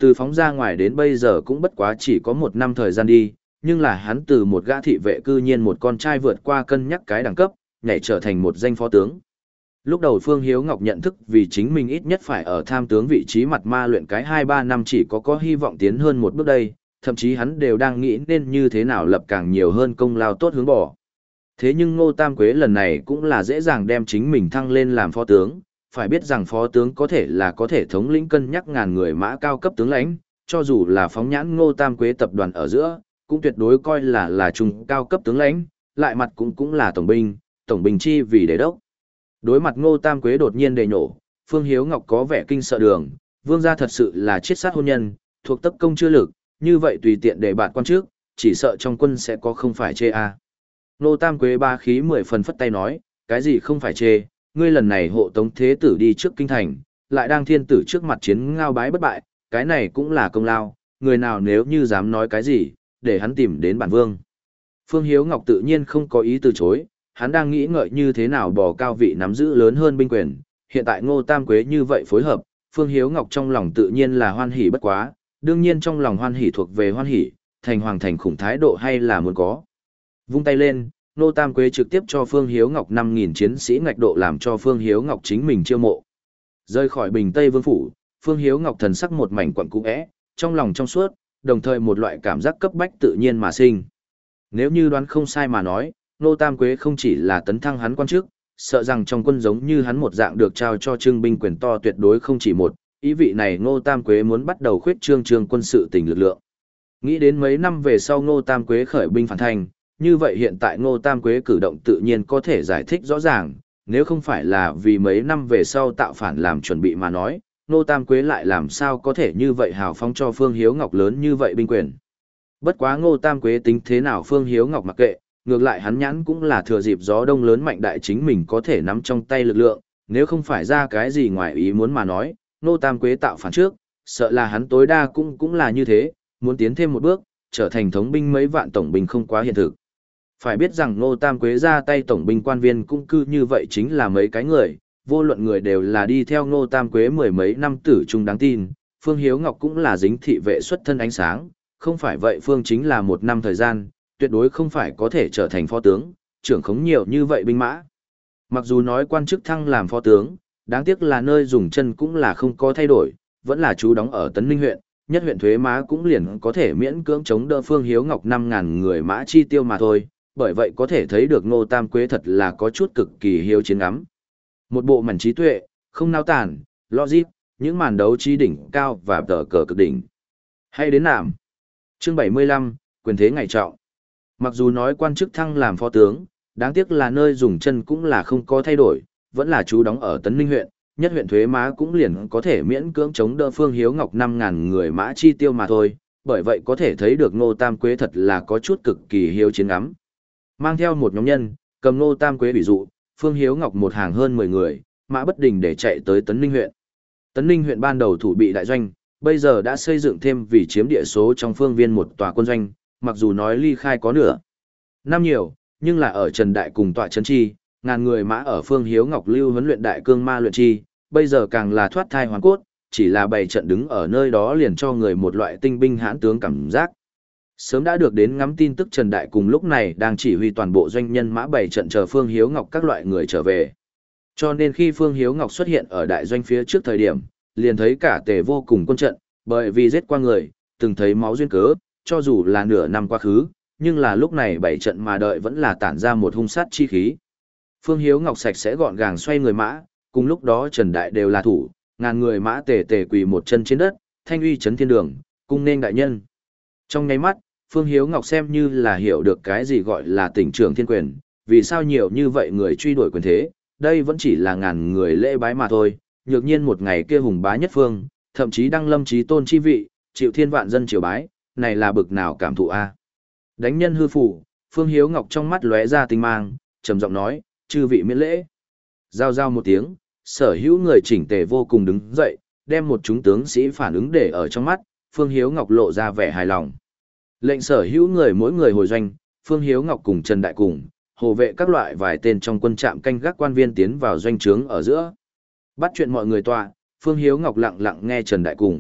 từ phóng ra ngoài đến bây giờ cũng bất quá chỉ có một năm thời gian đi, nhưng là hắn từ một gã thị vệ cư nhiên một con trai vượt qua cân nhắc cái đẳng cấp, nhảy trở thành một danh phó tướng. Lúc đầu Phương Hiếu Ngọc nhận thức vì chính mình ít nhất phải ở tham tướng vị trí mặt ma luyện cái hai ba năm chỉ có có hy vọng tiến hơn một bước đây, thậm chí hắn đều đang nghĩ nên như thế nào lập càng nhiều hơn công lao tốt hướng bỏ. Thế nhưng Ngô Tam Quế lần này cũng là dễ dàng đem chính mình thăng lên làm phó tướng, phải biết rằng phó tướng có thể là có thể thống lĩnh cân nhắc ngàn người mã cao cấp tướng lãnh, cho dù là phóng nhãn Ngô Tam Quế tập đoàn ở giữa, cũng tuyệt đối coi là là trung cao cấp tướng lãnh, lại mặt cũng cũng là tổng binh, tổng binh chi vì đế đốc. Đối mặt Ngô Tam Quế đột nhiên đề nhổ, Phương Hiếu Ngọc có vẻ kinh sợ đường, vương gia thật sự là chiết sát hôn nhân, thuộc tất công chưa lực, như vậy tùy tiện để bạt quan trước, chỉ sợ trong quân sẽ có không phải chê a. Ngô Tam Quế ba khí mười phần phất tay nói, cái gì không phải chê, ngươi lần này hộ tống thế tử đi trước kinh thành, lại đang thiên tử trước mặt chiến ngao bái bất bại, cái này cũng là công lao, người nào nếu như dám nói cái gì, để hắn tìm đến bản vương. Phương Hiếu Ngọc tự nhiên không có ý từ chối, hắn đang nghĩ ngợi như thế nào bò cao vị nắm giữ lớn hơn binh quyền, hiện tại Ngô Tam Quế như vậy phối hợp, Phương Hiếu Ngọc trong lòng tự nhiên là hoan hỉ bất quá, đương nhiên trong lòng hoan hỉ thuộc về hoan hỉ, thành hoàng thành khủng thái độ hay là muốn có. Vung tay lên, Ngô Tam Quế trực tiếp cho Phương Hiếu Ngọc năm nghìn chiến sĩ ngạch độ làm cho Phương Hiếu Ngọc chính mình chiêu mộ. Rơi khỏi Bình Tây Vương phủ, Phương Hiếu Ngọc thần sắc một mảnh quặn cũ é, trong lòng trong suốt, đồng thời một loại cảm giác cấp bách tự nhiên mà sinh. Nếu như đoán không sai mà nói, Ngô Tam Quế không chỉ là tấn thăng hắn quan chức, sợ rằng trong quân giống như hắn một dạng được trao cho trưng binh quyền to tuyệt đối không chỉ một, ý vị này Ngô Tam Quế muốn bắt đầu khuyết trương trương quân sự tình lực lượng. Nghĩ đến mấy năm về sau Ngô Tam Quế khởi binh phản thành, như vậy hiện tại Ngô Tam Quế cử động tự nhiên có thể giải thích rõ ràng, nếu không phải là vì mấy năm về sau tạo phản làm chuẩn bị mà nói, Ngô Tam Quế lại làm sao có thể như vậy hào phóng cho Phương Hiếu Ngọc lớn như vậy binh quyền. Bất quá Ngô Tam Quế tính thế nào Phương Hiếu Ngọc mặc kệ, ngược lại hắn nhãn cũng là thừa dịp gió đông lớn mạnh đại chính mình có thể nắm trong tay lực lượng, nếu không phải ra cái gì ngoài ý muốn mà nói, Ngô Tam Quế tạo phản trước, sợ là hắn tối đa cũng cũng là như thế, muốn tiến thêm một bước, trở thành thống binh mấy vạn tổng binh không quá hiện thực. Phải biết rằng Ngô Tam Quế ra tay tổng binh quan viên cũng cư như vậy chính là mấy cái người, vô luận người đều là đi theo Ngô Tam Quế mười mấy năm tử trung đáng tin, Phương Hiếu Ngọc cũng là dính thị vệ xuất thân ánh sáng, không phải vậy Phương chính là một năm thời gian, tuyệt đối không phải có thể trở thành phó tướng, trưởng khống nhiều như vậy binh mã. Mặc dù nói quan chức thăng làm phó tướng, đáng tiếc là nơi dùng chân cũng là không có thay đổi, vẫn là chú đóng ở Tấn Ninh huyện, nhất huyện thuế má cũng liền có thể miễn cưỡng chống đỡ Phương Hiếu Ngọc năm ngàn người mã chi tiêu mà thôi, bởi vậy có thể thấy được Ngô Tam Quế thật là có chút cực kỳ hiếu chiến ngắm. Một bộ mảnh trí tuệ, không nao tản, logic, những màn đấu trí đỉnh cao và tờ cờ cực đỉnh. Hay đến nạm. Chương bảy mươi lăm, quyền thế ngày trọng. Mặc dù nói quan chức thăng làm phó tướng, đáng tiếc là nơi dùng chân cũng là không có thay đổi, vẫn là chú đóng ở Tấn Ninh huyện, nhất huyện thuế má cũng liền có thể miễn cưỡng chống đỡ Phương Hiếu Ngọc năm ngàn người mã chi tiêu mà thôi, bởi vậy có thể thấy được Ngô Tam Quế thật là có chút cực kỳ hiếu chiến ngắm. Mang theo một nhóm nhân, cầm Ngô Tam Quế ví dụ, Phương Hiếu Ngọc một hàng hơn mười người, mã bất đình để chạy tới Tấn Ninh huyện. Tấn Ninh huyện ban đầu thủ bị đại doanh, bây giờ đã xây dựng thêm vì chiếm địa số trong phương viên một tòa quân doanh, mặc dù nói ly khai có nửa năm nhiều, nhưng là ở Trần Đại cùng tọa trấn chi, ngàn người mã ở Phương Hiếu Ngọc lưu huấn luyện đại cương ma luyện chi, bây giờ càng là thoát thai hoàn cốt, chỉ là bày trận đứng ở nơi đó liền cho người một loại tinh binh hãn tướng cảm giác. Sớm đã được đến ngắm tin tức Trần Đại cùng lúc này đang chỉ huy toàn bộ doanh nhân mã bày trận chờ Phương Hiếu Ngọc các loại người trở về. Cho nên khi Phương Hiếu Ngọc xuất hiện ở đại doanh phía trước thời điểm, liền thấy cả tề vô cùng quân trận, bởi vì giết qua người, từng thấy máu duyên cớ, cho dù là nửa năm quá khứ, nhưng là lúc này bảy trận mà đợi vẫn là tản ra một hung sát chi khí. Phương Hiếu Ngọc sạch sẽ gọn gàng xoay người mã, cùng lúc đó Trần Đại đều là thủ, ngàn người mã tề tề quỳ một chân trên đất, thanh uy chấn thiên đường, cung nên đại nhân. Trong nháy mắt, Phương Hiếu Ngọc xem như là hiểu được cái gì gọi là tỉnh trưởng thiên quyền, vì sao nhiều như vậy người truy đuổi quyền thế, đây vẫn chỉ là ngàn người lễ bái mà thôi, nhược nhiên một ngày kia hùng bá nhất phương, thậm chí đăng lâm chí tôn chi vị, chịu thiên vạn dân triều bái, này là bực nào cảm thụ a. Đánh nhân hư phủ, Phương Hiếu Ngọc trong mắt lóe ra tinh mang, trầm giọng nói, chư vị miễn lễ. Giao giao một tiếng, sở hữu người chỉnh tề vô cùng đứng dậy, đem một chúng tướng sĩ phản ứng để ở trong mắt, Phương Hiếu Ngọc lộ ra vẻ hài lòng. Lệnh sở hữu người mỗi người hồi doanh, Phương Hiếu Ngọc cùng Trần Đại cùng, hộ vệ các loại vài tên trong quân trạm canh gác quan viên tiến vào doanh trướng ở giữa. Bắt chuyện mọi người tọa, Phương Hiếu Ngọc lặng lặng nghe Trần Đại cùng,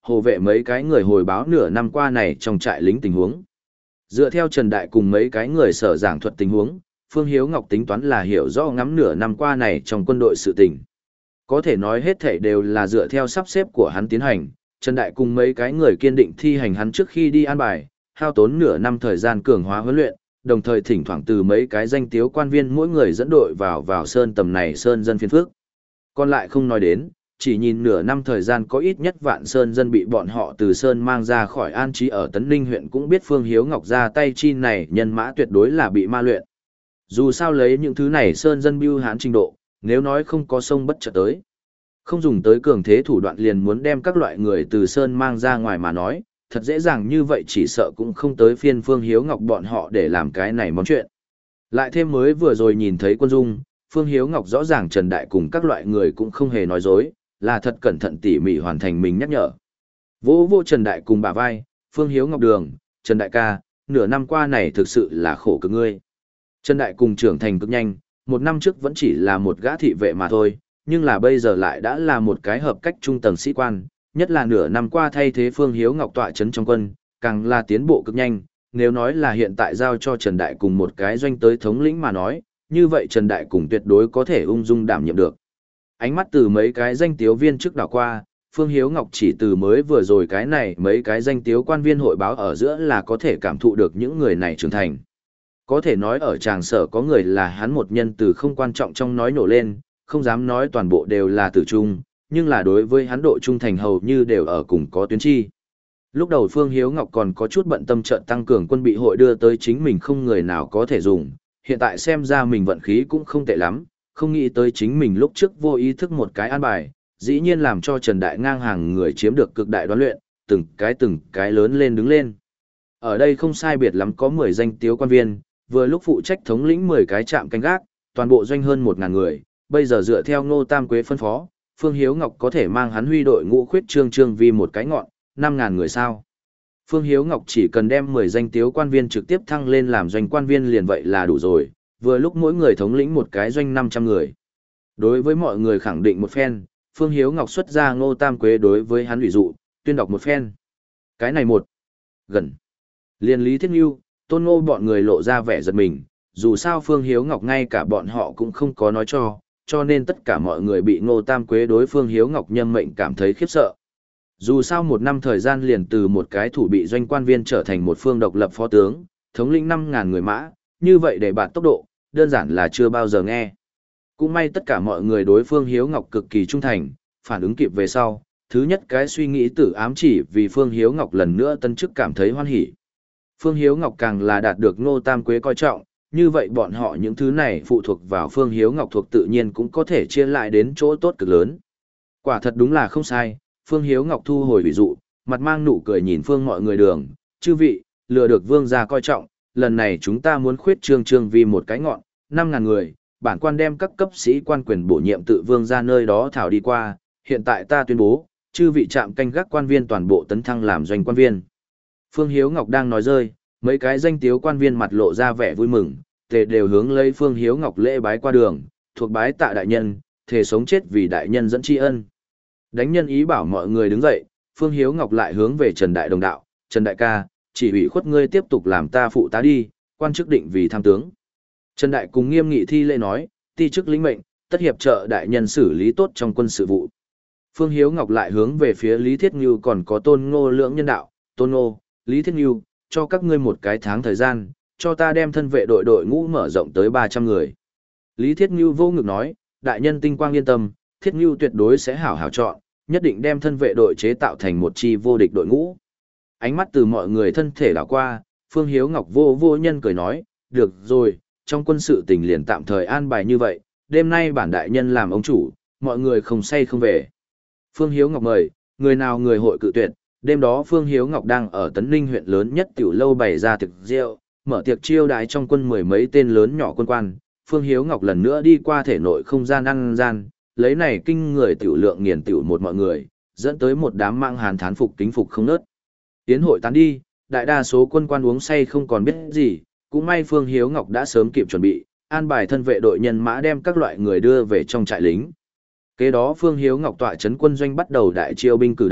hồ vệ mấy cái người hồi báo nửa năm qua này trong trại lính tình huống. Dựa theo Trần Đại cùng mấy cái người sở giảng thuật tình huống, Phương Hiếu Ngọc tính toán là hiểu rõ ngắm nửa năm qua này trong quân đội sự tình. Có thể nói hết thảy đều là dựa theo sắp xếp của hắn tiến hành, Trần Đại cùng mấy cái người kiên định thi hành hắn trước khi đi an bài, hao tốn nửa năm thời gian cường hóa huấn luyện, đồng thời thỉnh thoảng từ mấy cái danh tiếu quan viên mỗi người dẫn đội vào vào sơn tầm này sơn dân phiên phước. Còn lại không nói đến, chỉ nhìn nửa năm thời gian có ít nhất vạn sơn dân bị bọn họ từ sơn mang ra khỏi an trí ở Tấn Ninh huyện cũng biết Phương Hiếu Ngọc ra tay chi này nhân mã tuyệt đối là bị ma luyện. Dù sao lấy những thứ này sơn dân bưu hán trình độ, nếu nói không có sông bất chợt tới. Không dùng tới cường thế thủ đoạn liền muốn đem các loại người từ sơn mang ra ngoài mà nói, thật dễ dàng như vậy chỉ sợ cũng không tới phiên Phương Hiếu Ngọc bọn họ để làm cái này món chuyện. Lại thêm mới vừa rồi nhìn thấy quân dung, Phương Hiếu Ngọc rõ ràng Trần Đại cùng các loại người cũng không hề nói dối, là thật cẩn thận tỉ mỉ hoàn thành mình nhắc nhở. Vô vô Trần Đại cùng bà vai, Phương Hiếu Ngọc đường, Trần Đại ca, nửa năm qua này thực sự là khổ cực ngươi. Trần Đại cùng trưởng thành cực nhanh, một năm trước vẫn chỉ là một gã thị vệ mà thôi, nhưng là bây giờ lại đã là một cái hợp cách trung tầng sĩ quan, nhất là nửa năm qua thay thế Phương Hiếu Ngọc tọa chấn trong quân, càng là tiến bộ cực nhanh, nếu nói là hiện tại giao cho Trần Đại cùng một cái doanh tới thống lĩnh mà nói, như vậy Trần Đại cùng tuyệt đối có thể ung dung đảm nhiệm được. Ánh mắt từ mấy cái danh tiếu viên trước đảo qua, Phương Hiếu Ngọc chỉ từ mới vừa rồi cái này mấy cái danh tiếu quan viên hội báo ở giữa là có thể cảm thụ được những người này trưởng thành. Có thể nói ở tràng sở có người là hắn một nhân từ không quan trọng trong nói nổ lên, không dám nói toàn bộ đều là tử trung, nhưng là đối với hắn độ trung thành hầu như đều ở cùng có tuyến chi. Lúc đầu Phương Hiếu Ngọc còn có chút bận tâm trận tăng cường quân bị hội đưa tới chính mình không người nào có thể dùng, hiện tại xem ra mình vận khí cũng không tệ lắm, không nghĩ tới chính mình lúc trước vô ý thức một cái an bài, dĩ nhiên làm cho Trần Đại ngang hàng người chiếm được cực đại đoán luyện, từng cái từng cái lớn lên đứng lên. Ở đây không sai biệt lắm có mười danh tiếu quan viên, vừa lúc phụ trách thống lĩnh mười cái trạm canh gác, toàn bộ doanh hơn một ngàn người, bây giờ dựa theo Ngô Tam Quế phân phó, Phương Hiếu Ngọc có thể mang hắn huy đội ngũ khuyết trương trương vì một cái ngọn, năm ngàn người sao. Phương Hiếu Ngọc chỉ cần đem mười danh tiếu quan viên trực tiếp thăng lên làm doanh quan viên liền vậy là đủ rồi, vừa lúc mỗi người thống lĩnh một cái doanh năm trăm người. Đối với mọi người khẳng định một phen, Phương Hiếu Ngọc xuất ra Ngô Tam Quế đối với hắn ủy dụ, tuyên đọc một phen. Cái này một, gần. Liên Lý Thiết Nhu, Tôn Ngô bọn người lộ ra vẻ giật mình, dù sao Phương Hiếu Ngọc ngay cả bọn họ cũng không có nói cho, cho nên tất cả mọi người bị Ngô Tam Quế đối Phương Hiếu Ngọc nhâm mệnh cảm thấy khiếp sợ. Dù sao một năm thời gian liền từ một cái thủ bị doanh quan viên trở thành một phương độc lập phó tướng, thống lĩnh năm ngàn người mã, như vậy để đạt tốc độ, đơn giản là chưa bao giờ nghe. Cũng may tất cả mọi người đối Phương Hiếu Ngọc cực kỳ trung thành, phản ứng kịp về sau, thứ nhất cái suy nghĩ tử ám chỉ vì Phương Hiếu Ngọc lần nữa tân chức cảm thấy hoan hỉ. Phương Hiếu Ngọc càng là đạt được Ngô Tam Quế coi trọng, như vậy bọn họ những thứ này phụ thuộc vào Phương Hiếu Ngọc thuộc tự nhiên cũng có thể chia lại đến chỗ tốt cực lớn. Quả thật đúng là không sai, Phương Hiếu Ngọc thu hồi ví dụ, mặt mang nụ cười nhìn Phương mọi người đường, chư vị, lừa được vương gia coi trọng, lần này chúng ta muốn khuyết trương trương vì một cái ngọn, năm ngàn người, bản quan đem các cấp sĩ quan quyền bổ nhiệm tự vương gia nơi đó thảo đi qua, hiện tại ta tuyên bố, chư vị trạm canh gác quan viên toàn bộ tấn thăng làm doanh quan viên. Phương Hiếu Ngọc đang nói rơi, mấy cái danh tiếu quan viên mặt lộ ra vẻ vui mừng, tề đều hướng lấy Phương Hiếu Ngọc lễ bái qua đường, thuộc bái tạ đại nhân, thề sống chết vì đại nhân dẫn tri ân. Đánh nhân ý bảo mọi người đứng dậy, Phương Hiếu Ngọc lại hướng về Trần Đại đồng đạo, Trần Đại ca, chỉ ủy khuất ngươi tiếp tục làm ta phụ tá đi, quan chức định vì tham tướng. Trần Đại cùng nghiêm nghị thi lễ nói, ti chức lĩnh mệnh, tất hiệp trợ đại nhân xử lý tốt trong quân sự vụ. Phương Hiếu Ngọc lại hướng về phía Lý Thiết Ngưu còn có Tôn Ngô lưỡng nhân đạo, Tôn Ngô, Lý Thiết Ngưu, cho các ngươi một cái tháng thời gian, cho ta đem thân vệ đội đội ngũ mở rộng tới ba trăm người. Lý Thiết Ngưu vô ngực nói, đại nhân tinh quang yên tâm, Thiết Ngưu tuyệt đối sẽ hảo hảo chọn, nhất định đem thân vệ đội chế tạo thành một chi vô địch đội ngũ. Ánh mắt từ mọi người thân thể đảo qua, Phương Hiếu Ngọc vô vô nhân cười nói, được rồi, trong quân sự tình liền tạm thời an bài như vậy, đêm nay bản đại nhân làm ông chủ, mọi người không say không về. Phương Hiếu Ngọc mời, người nào người hội cự tuyệt, đêm đó Phương Hiếu Ngọc đang ở Tấn Ninh huyện lớn nhất tiểu lâu bày ra tiệc rượu, mở tiệc chiêu đãi trong quân mười mấy tên lớn nhỏ quân quan, Phương Hiếu Ngọc lần nữa đi qua thể nội không gian ăn gian, lấy này kinh người tiểu lượng nghiền tiểu một mọi người, dẫn tới một đám mang hàn thán phục kính phục không nớt. Tiến hội tán đi, đại đa số quân quan uống say không còn biết gì, cũng may Phương Hiếu Ngọc đã sớm kịp chuẩn bị, an bài thân vệ đội nhân mã đem các loại người đưa về trong trại lính. Kế đó Phương Hiếu Ngọc tọa trấn quân doanh bắt đầu đại chiêu binh cử động,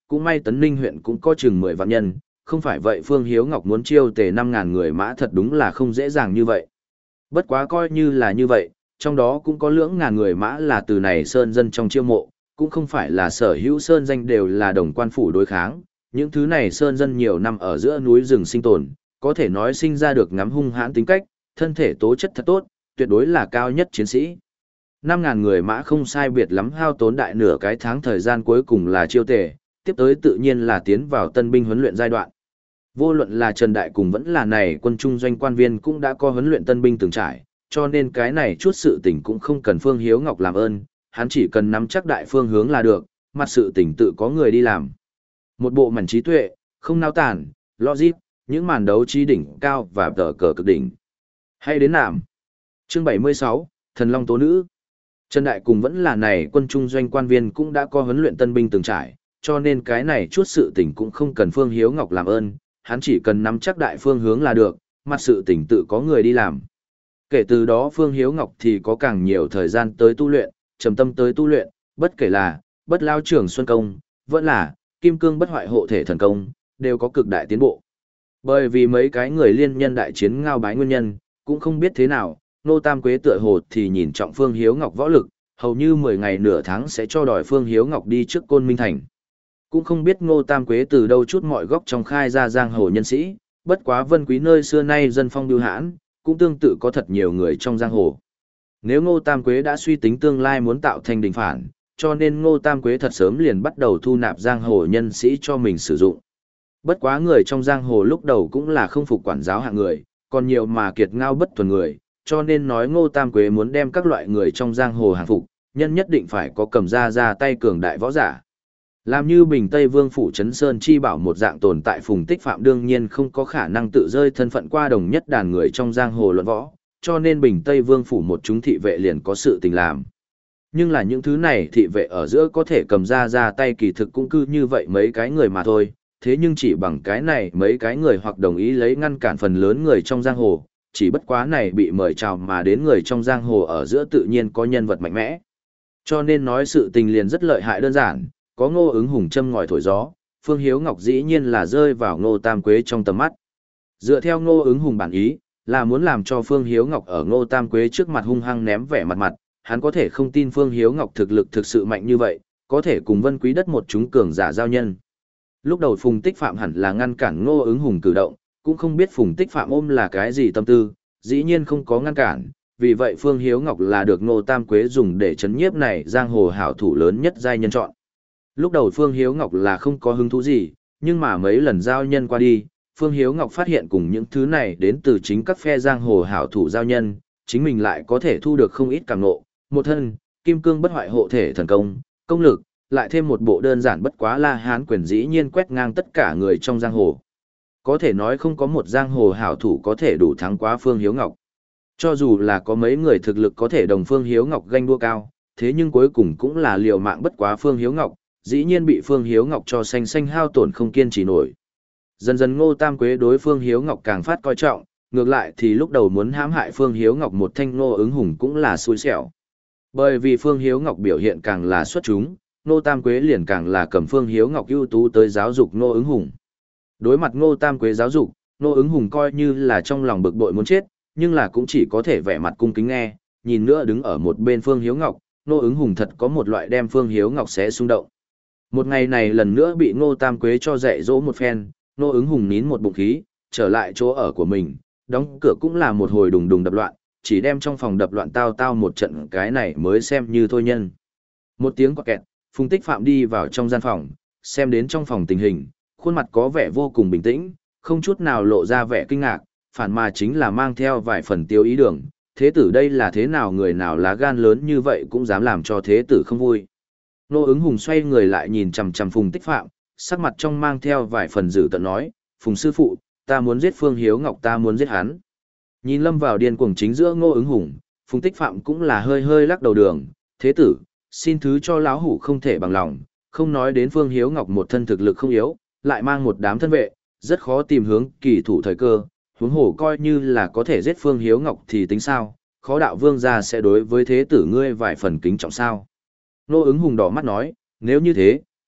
cũng may Tấn Ninh huyện cũng có chừng mười vạn nhân, không phải vậy Phương Hiếu Ngọc muốn chiêu tề năm ngàn người mã thật đúng là không dễ dàng như vậy. Bất quá coi như là như vậy, trong đó cũng có lưỡng ngàn người mã là từ này sơn dân trong chiêu mộ, cũng không phải là sở hữu sơn danh đều là đồng quan phủ đối kháng, những thứ này sơn dân nhiều năm ở giữa núi rừng sinh tồn, có thể nói sinh ra được ngắm hung hãn tính cách, thân thể tố chất thật tốt, tuyệt đối là cao nhất chiến sĩ. năm ngàn người mã không sai biệt lắm hao tốn đại nửa cái tháng thời gian cuối cùng là chiêu tề, tiếp tới tự nhiên là tiến vào tân binh huấn luyện giai đoạn. Vô luận là Trần Đại cùng vẫn là này quân trung doanh quan viên cũng đã có huấn luyện tân binh từng trải, cho nên cái này chút sự tình cũng không cần Phương Hiếu Ngọc làm ơn, hắn chỉ cần nắm chắc đại phương hướng là được, mặt sự tình tự có người đi làm. Một bộ mảnh trí tuệ, không nao tản, logic, những màn đấu trí đỉnh cao và tờ cờ cực đỉnh. Hay đến làm. Chương bảy mươi sáu, Thần Long Tố Nữ. Trần Đại cùng vẫn là này quân trung doanh quan viên cũng đã có huấn luyện tân binh từng trải, cho nên cái này chút sự tình cũng không cần Phương Hiếu Ngọc làm ơn, hắn chỉ cần nắm chắc đại phương hướng là được, mặt sự tình tự có người đi làm. Kể từ đó Phương Hiếu Ngọc thì có càng nhiều thời gian tới tu luyện, trầm tâm tới tu luyện, bất kể là bất lao trưởng xuân công, vẫn là kim cương bất hoại hộ thể thần công, đều có cực đại tiến bộ. Bởi vì mấy cái người liên nhân đại chiến ngao bái nguyên nhân, cũng không biết thế nào, Nô Tam Quế tựa hồ thì nhìn trọng Phương Hiếu Ngọc võ lực, hầu như mười ngày nửa tháng sẽ cho đòi Phương Hiếu Ngọc đi trước Côn Minh Thành. Cũng không biết Ngô Tam Quế từ đâu chút mọi góc trong khai ra giang hồ nhân sĩ, bất quá Vân Quý nơi xưa nay dân phong biêu hãn, cũng tương tự có thật nhiều người trong giang hồ. Nếu Ngô Tam Quế đã suy tính tương lai muốn tạo thành đình phản, cho nên Ngô Tam Quế thật sớm liền bắt đầu thu nạp giang hồ nhân sĩ cho mình sử dụng. Bất quá người trong giang hồ lúc đầu cũng là không phục quản giáo hạng người, còn nhiều mà kiệt ngao bất thuần người, cho nên nói Ngô Tam Quế muốn đem các loại người trong giang hồ hàng phục, nhân nhất định phải có cầm ra ra tay cường đại võ giả. Làm như Bình Tây Vương phủ Trấn Sơn chi bảo một dạng tồn tại Phùng Tích Phạm đương nhiên không có khả năng tự rơi thân phận qua đồng nhất đàn người trong giang hồ luận võ, cho nên Bình Tây Vương phủ một chúng thị vệ liền có sự tình làm. Nhưng là những thứ này thị vệ ở giữa có thể cầm ra ra tay kỳ thực cũng cứ như vậy mấy cái người mà thôi, thế nhưng chỉ bằng cái này mấy cái người hoặc đồng ý lấy ngăn cản phần lớn người trong giang hồ, chỉ bất quá này bị mời chào mà đến người trong giang hồ ở giữa tự nhiên có nhân vật mạnh mẽ. Cho nên nói sự tình liền rất lợi hại đơn giản, có Ngô Ứng Hùng châm ngòi thổi gió, Phương Hiếu Ngọc dĩ nhiên là rơi vào Ngô Tam Quế trong tầm mắt. Dựa theo Ngô Ứng Hùng bản ý, là muốn làm cho Phương Hiếu Ngọc ở Ngô Tam Quế trước mặt hung hăng ném vẻ mặt mặt, hắn có thể không tin Phương Hiếu Ngọc thực lực thực sự mạnh như vậy, có thể cùng Vân Quý đất một chúng cường giả giao nhân. Lúc đầu Phùng Tích Phạm hẳn là ngăn cản Ngô Ứng Hùng cử động, cũng không biết Phùng Tích Phạm ôm là cái gì tâm tư, dĩ nhiên không có ngăn cản, vì vậy Phương Hiếu Ngọc là được Ngô Tam Quế dùng để chấn nhiếp này giang hồ hảo thủ lớn nhất giai nhân chọn. Lúc đầu Phương Hiếu Ngọc là không có hứng thú gì, nhưng mà mấy lần giao nhân qua đi, Phương Hiếu Ngọc phát hiện cùng những thứ này đến từ chính các phe giang hồ hảo thủ giao nhân, chính mình lại có thể thu được không ít càng ngộ, một thân, kim cương bất hoại hộ thể thần công, công lực, lại thêm một bộ đơn giản bất quá La Hán quyền dĩ nhiên quét ngang tất cả người trong giang hồ. Có thể nói không có một giang hồ hảo thủ có thể đủ thắng quá Phương Hiếu Ngọc. Cho dù là có mấy người thực lực có thể đồng Phương Hiếu Ngọc ganh đua cao, thế nhưng cuối cùng cũng là liều mạng bất quá Phương Hiếu Ngọc, dĩ nhiên bị Phương Hiếu Ngọc cho xanh xanh hao tổn không kiên trì nổi. Dần dần Ngô Tam Quế đối Phương Hiếu Ngọc càng phát coi trọng, ngược lại thì lúc đầu muốn hãm hại Phương Hiếu Ngọc một thanh Ngô Ứng Hùng cũng là xui xẻo. Bởi vì Phương Hiếu Ngọc biểu hiện càng là xuất chúng, Ngô Tam Quế liền càng là cầm Phương Hiếu Ngọc ưu tú tới giáo dục Ngô Ứng Hùng. Đối mặt Ngô Tam Quế giáo dục, Ngô Ứng Hùng coi như là trong lòng bực bội muốn chết, nhưng là cũng chỉ có thể vẻ mặt cung kính nghe, nhìn nữa đứng ở một bên Phương Hiếu Ngọc, Ngô Ứng Hùng thật có một loại đem Phương Hiếu Ngọc xé xung động. Một ngày này lần nữa bị Ngô Tam Quế cho dạy dỗ một phen, Ngô Ứng Hùng nín một bụng khí, trở lại chỗ ở của mình, đóng cửa cũng là một hồi đùng đùng đập loạn, chỉ đem trong phòng đập loạn tao tao một trận cái này mới xem như thôi nhân. Một tiếng quạt kẹt, Phùng Tích Phạm đi vào trong gian phòng, xem đến trong phòng tình hình, khuôn mặt có vẻ vô cùng bình tĩnh, không chút nào lộ ra vẻ kinh ngạc, phản mà chính là mang theo vài phần tiêu ý đường, thế tử đây là thế nào người nào lá gan lớn như vậy cũng dám làm cho thế tử không vui. Ngô Ứng Hùng xoay người lại nhìn chằm chằm Phùng Tích Phạm, sắc mặt trong mang theo vài phần dữ tợn nói, Phùng sư phụ, ta muốn giết Phương Hiếu Ngọc, ta muốn giết hắn. Nhìn lâm vào điên cuồng chính giữa Ngô Ứng Hùng, Phùng Tích Phạm cũng là hơi hơi lắc đầu đường, thế tử, xin thứ cho lão hủ không thể bằng lòng, không nói đến Phương Hiếu Ngọc một thân thực lực không yếu, lại mang một đám thân vệ, rất khó tìm hướng kỳ thủ thời cơ, huống hồ coi như là có thể giết Phương Hiếu Ngọc thì tính sao, khó đạo vương gia sẽ đối với thế tử ngươi vài phần kính trọng sao. Ngô Ứng Hùng đỏ mắt nói, nếu như thế,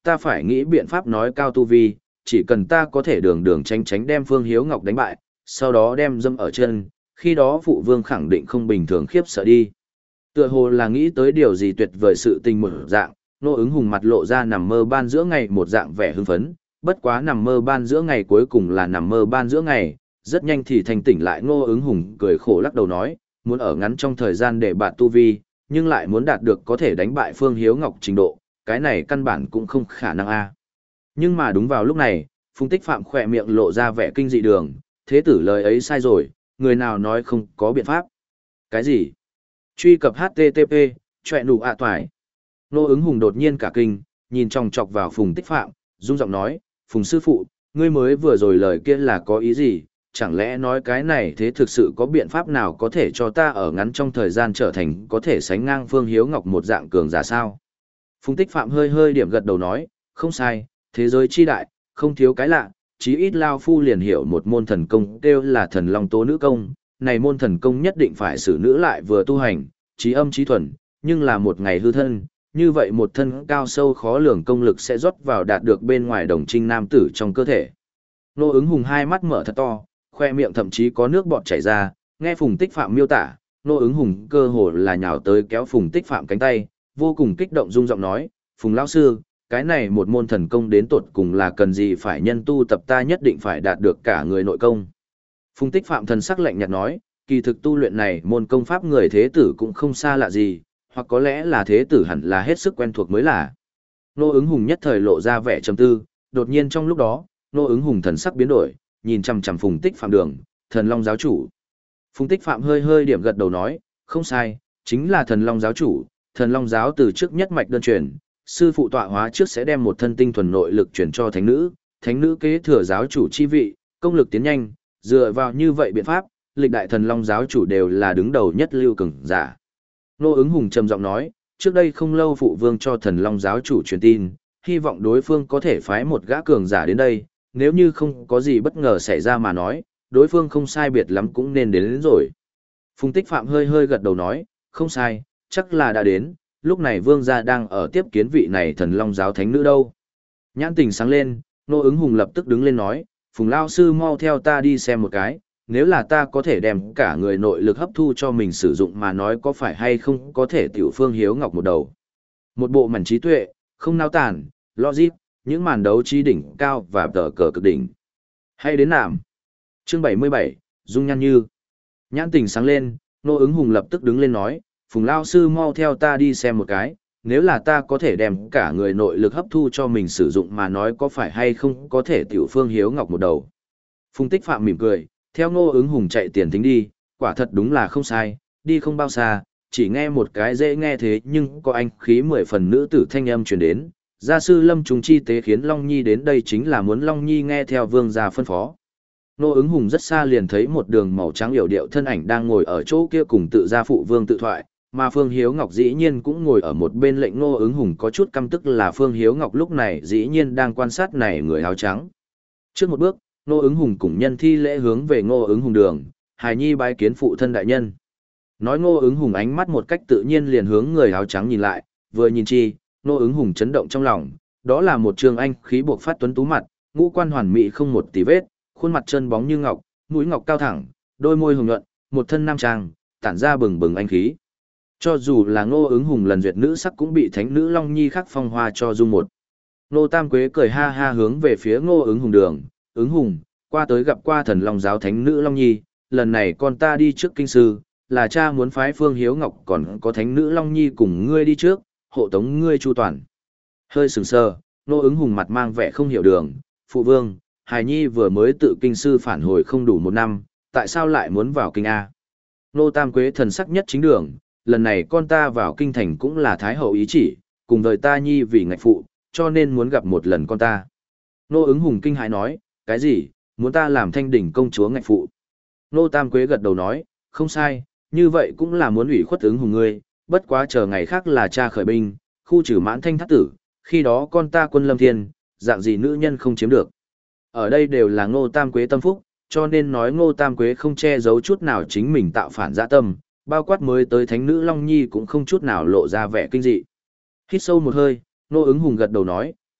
ta phải nghĩ biện pháp nói cao tu vi, chỉ cần ta có thể đường đường tránh tránh đem Phương Hiếu Ngọc đánh bại, sau đó đem dâm ở chân, khi đó phụ vương khẳng định không bình thường khiếp sợ đi. Tựa hồ là nghĩ tới điều gì tuyệt vời sự tình một dạng, Ngô Ứng Hùng mặt lộ ra nằm mơ ban giữa ngày một dạng vẻ hưng phấn, bất quá nằm mơ ban giữa ngày cuối cùng là nằm mơ ban giữa ngày, rất nhanh thì thành tỉnh lại. Ngô Ứng Hùng cười khổ lắc đầu nói, muốn ở ngắn trong thời gian để bạn tu vi, nhưng lại muốn đạt được có thể đánh bại Phương Hiếu Ngọc trình độ, cái này căn bản cũng không khả năng a. Nhưng mà đúng vào lúc này, Phùng Tích Phạm khỏe miệng lộ ra vẻ kinh dị đường, thế tử lời ấy sai rồi, người nào nói không có biện pháp. Cái gì? Truy cập hát tê tê pê, chọe nụ ạ toài. Ngô Ứng Hùng đột nhiên cả kinh, nhìn chòng chọc vào Phùng Tích Phạm, rung giọng nói, Phùng sư phụ, ngươi mới vừa rồi lời kia là có ý gì, chẳng lẽ nói cái này thế thực sự có biện pháp nào có thể cho ta ở ngắn trong thời gian trở thành có thể sánh ngang Phương Hiếu Ngọc một dạng cường giả sao? Phùng Tích Phạm hơi hơi điểm gật đầu nói, không sai, thế giới chi đại, không thiếu cái lạ, chí ít Lao Phu liền hiểu một môn thần công kêu là thần long tố nữ công, này môn thần công nhất định phải xử nữ lại vừa tu hành, trí âm trí thuần, nhưng là một ngày hư thân, như vậy một thân cao sâu khó lường công lực sẽ rót vào đạt được bên ngoài đồng trinh nam tử trong cơ thể. Ngô Ứng Hùng hai mắt mở thật to, khoe miệng thậm chí có nước bọt chảy ra, nghe Phùng Tích Phạm miêu tả, Ngô Ứng Hùng cơ hồ là nhào tới kéo Phùng Tích Phạm cánh tay, vô cùng kích động rung giọng nói, Phùng lão sư, cái này một môn thần công đến tột cùng là cần gì phải nhân tu tập, ta nhất định phải đạt được cả người nội công. Phùng Tích Phạm thần sắc lạnh nhạt nói, kỳ thực tu luyện này môn công pháp người thế tử cũng không xa lạ gì, hoặc có lẽ là thế tử hẳn là hết sức quen thuộc mới là. Ngô Ứng Hùng nhất thời lộ ra vẻ trầm tư, đột nhiên trong lúc đó, Ngô Ứng Hùng thần sắc biến đổi, nhìn chằm chằm Phùng Tích Phạm đường, thần long giáo chủ. Phùng Tích Phạm hơi hơi điểm gật đầu nói, không sai, chính là thần long giáo chủ, thần long giáo từ trước nhất mạch đơn truyền, sư phụ tọa hóa trước sẽ đem một thân tinh thuần nội lực chuyển cho thánh nữ, thánh nữ kế thừa giáo chủ chi vị, công lực tiến nhanh, dựa vào như vậy biện pháp, lịch đại thần long giáo chủ đều là đứng đầu nhất lưu cường giả. Ngô Ứng Hùng trầm giọng nói, trước đây không lâu phụ vương cho thần long giáo chủ truyền tin, hy vọng đối phương có thể phái một gã cường giả đến đây, nếu như không có gì bất ngờ xảy ra mà nói, đối phương không sai biệt lắm cũng nên đến, đến rồi. Phùng Tích Phạm hơi hơi gật đầu nói, không sai, chắc là đã đến, lúc này vương gia đang ở tiếp kiến vị này thần long giáo thánh nữ đâu. Nhãn tình sáng lên, Ngô Ứng Hùng lập tức đứng lên nói, Phùng lao sư mau theo ta đi xem một cái, nếu là ta có thể đem cả người nội lực hấp thu cho mình sử dụng mà nói có phải hay không có thể tiểu Phương Hiếu Ngọc một đầu. Một bộ mảnh trí tuệ, không nao tản, logic, những màn đấu trí đỉnh cao và tờ cờ cực đỉnh. Hay đến nạm. Chương bảy mươi bảy, Dung Nhan Như. Nhãn tình sáng lên, Ngô Ứng Hùng lập tức đứng lên nói, Phùng lao sư mau theo ta đi xem một cái, nếu là ta có thể đem cả người nội lực hấp thu cho mình sử dụng mà nói có phải hay không có thể tiểu Phương Hiếu Ngọc một đầu. Phùng Tích Phạm mỉm cười, theo Ngô Ứng Hùng chạy tiền thính đi, quả thật đúng là không sai, đi không bao xa, chỉ nghe một cái dễ nghe thế nhưng có anh khí mười phần nữ tử thanh âm truyền đến, gia sư Lâm Trùng chi tế khiến Long Nhi đến đây chính là muốn Long Nhi nghe theo vương gia phân phó. Ngô Ứng Hùng rất xa liền thấy một đường màu trắng yểu điệu thân ảnh đang ngồi ở chỗ kia cùng tự gia phụ vương tự thoại, mà Phương Hiếu Ngọc dĩ nhiên cũng ngồi ở một bên. Lệnh Ngô Ứng Hùng có chút căm tức là Phương Hiếu Ngọc lúc này dĩ nhiên đang quan sát này người áo trắng. Trước một bước, Ngô Ứng Hùng cùng nhân thi lễ hướng về Ngô Ứng Hùng đường, hài nhi bái kiến phụ thân đại nhân. Nói Ngô Ứng Hùng ánh mắt một cách tự nhiên liền hướng người áo trắng nhìn lại, vừa nhìn chi, Ngô Ứng Hùng chấn động trong lòng, đó là một trường anh khí buộc phát tuấn tú mặt, ngũ quan hoàn mỹ không một tì vết, khuôn mặt trơn bóng như ngọc, mũi ngọc cao thẳng, đôi môi hồng nhuận, một thân nam trang, tản ra bừng bừng anh khí. Cho dù là Ngô Ứng Hùng lần duyệt nữ sắc cũng bị thánh nữ Long Nhi khắc phong hoa cho dung một. Ngô Tam Quế cười ha ha hướng về phía Ngô Ứng Hùng đường, Ứng Hùng, qua tới gặp qua thần long giáo thánh nữ Long Nhi, lần này con ta đi trước kinh sư, là cha muốn phái Phương Hiếu Ngọc còn có thánh nữ Long Nhi cùng ngươi đi trước, hộ tống ngươi chu toàn. Hơi sừng sờ, Ngô Ứng Hùng mặt mang vẻ không hiểu đường, phụ vương, hài nhi vừa mới tự kinh sư phản hồi không đủ một năm, tại sao lại muốn vào kinh A? Ngô Tam Quế thần sắc nhất chính đường, lần này con ta vào kinh thành cũng là thái hậu ý chỉ, cùng với ta nhi vì ngạch phụ, cho nên muốn gặp một lần con ta. Ngô Ứng Hùng kinh hãi nói, cái gì, muốn ta làm thanh đỉnh công chúa ngạch phụ? Ngô Tam Quế gật đầu nói, không sai, như vậy cũng là muốn ủy khuất Ứng Hùng ngươi, bất quá chờ ngày khác là cha khởi binh, khu trừ Mãn Thanh thất tử, khi đó con ta quân lâm thiên, dạng gì nữ nhân không chiếm được. Ở đây đều là Ngô Tam Quế tâm phúc, cho nên nói Ngô Tam Quế không che giấu chút nào chính mình tạo phản dã tâm, bao quát mới tới thánh nữ Long Nhi cũng không chút nào lộ ra vẻ kinh dị. Hít sâu một hơi, Ngô Ứng Hùng gật đầu nói,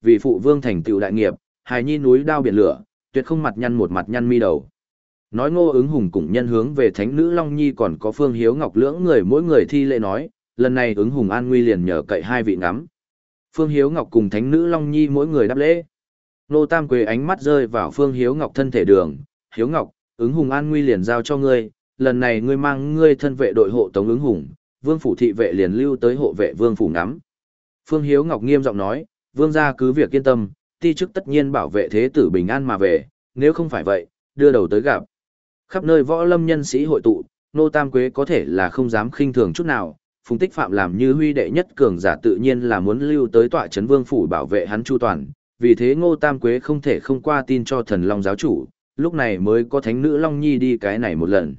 vì phụ vương thành tựu đại nghiệp, hài nhi núi đao biển lửa, tuyệt không mặt nhăn một mặt nhăn mi đầu. Nói Ngô Ứng Hùng cùng nhân hướng về thánh nữ Long Nhi còn có Phương Hiếu Ngọc lưỡng người mỗi người thi lễ nói, lần này Ứng Hùng an nguy liền nhờ cậy hai vị ngắm. Phương Hiếu Ngọc cùng thánh nữ Long Nhi mỗi người đáp lễ. Nô Tam Quế ánh mắt rơi vào Phương Hiếu Ngọc thân thể đường, Hiếu Ngọc, Ứng Hùng an nguy liền giao cho ngươi, lần này ngươi mang ngươi thân vệ đội hộ tống Ứng Hùng, vương phủ thị vệ liền lưu tới hộ vệ vương phủ ngắm. Phương Hiếu Ngọc nghiêm giọng nói, vương gia cứ việc yên tâm, ti chức tất nhiên bảo vệ thế tử bình an mà về, nếu không phải vậy, đưa đầu tới gặp. Khắp nơi võ lâm nhân sĩ hội tụ, Nô Tam Quế có thể là không dám khinh thường chút nào, Phùng Tích Phạm làm như huy đệ nhất cường giả tự nhiên là muốn lưu tới tọa trấn vương phủ bảo vệ hắn chu toàn, vì thế Ngô Tam Quế không thể không qua tin cho thần Long giáo chủ, lúc này mới có thánh nữ Long Nhi đi cái này một lần.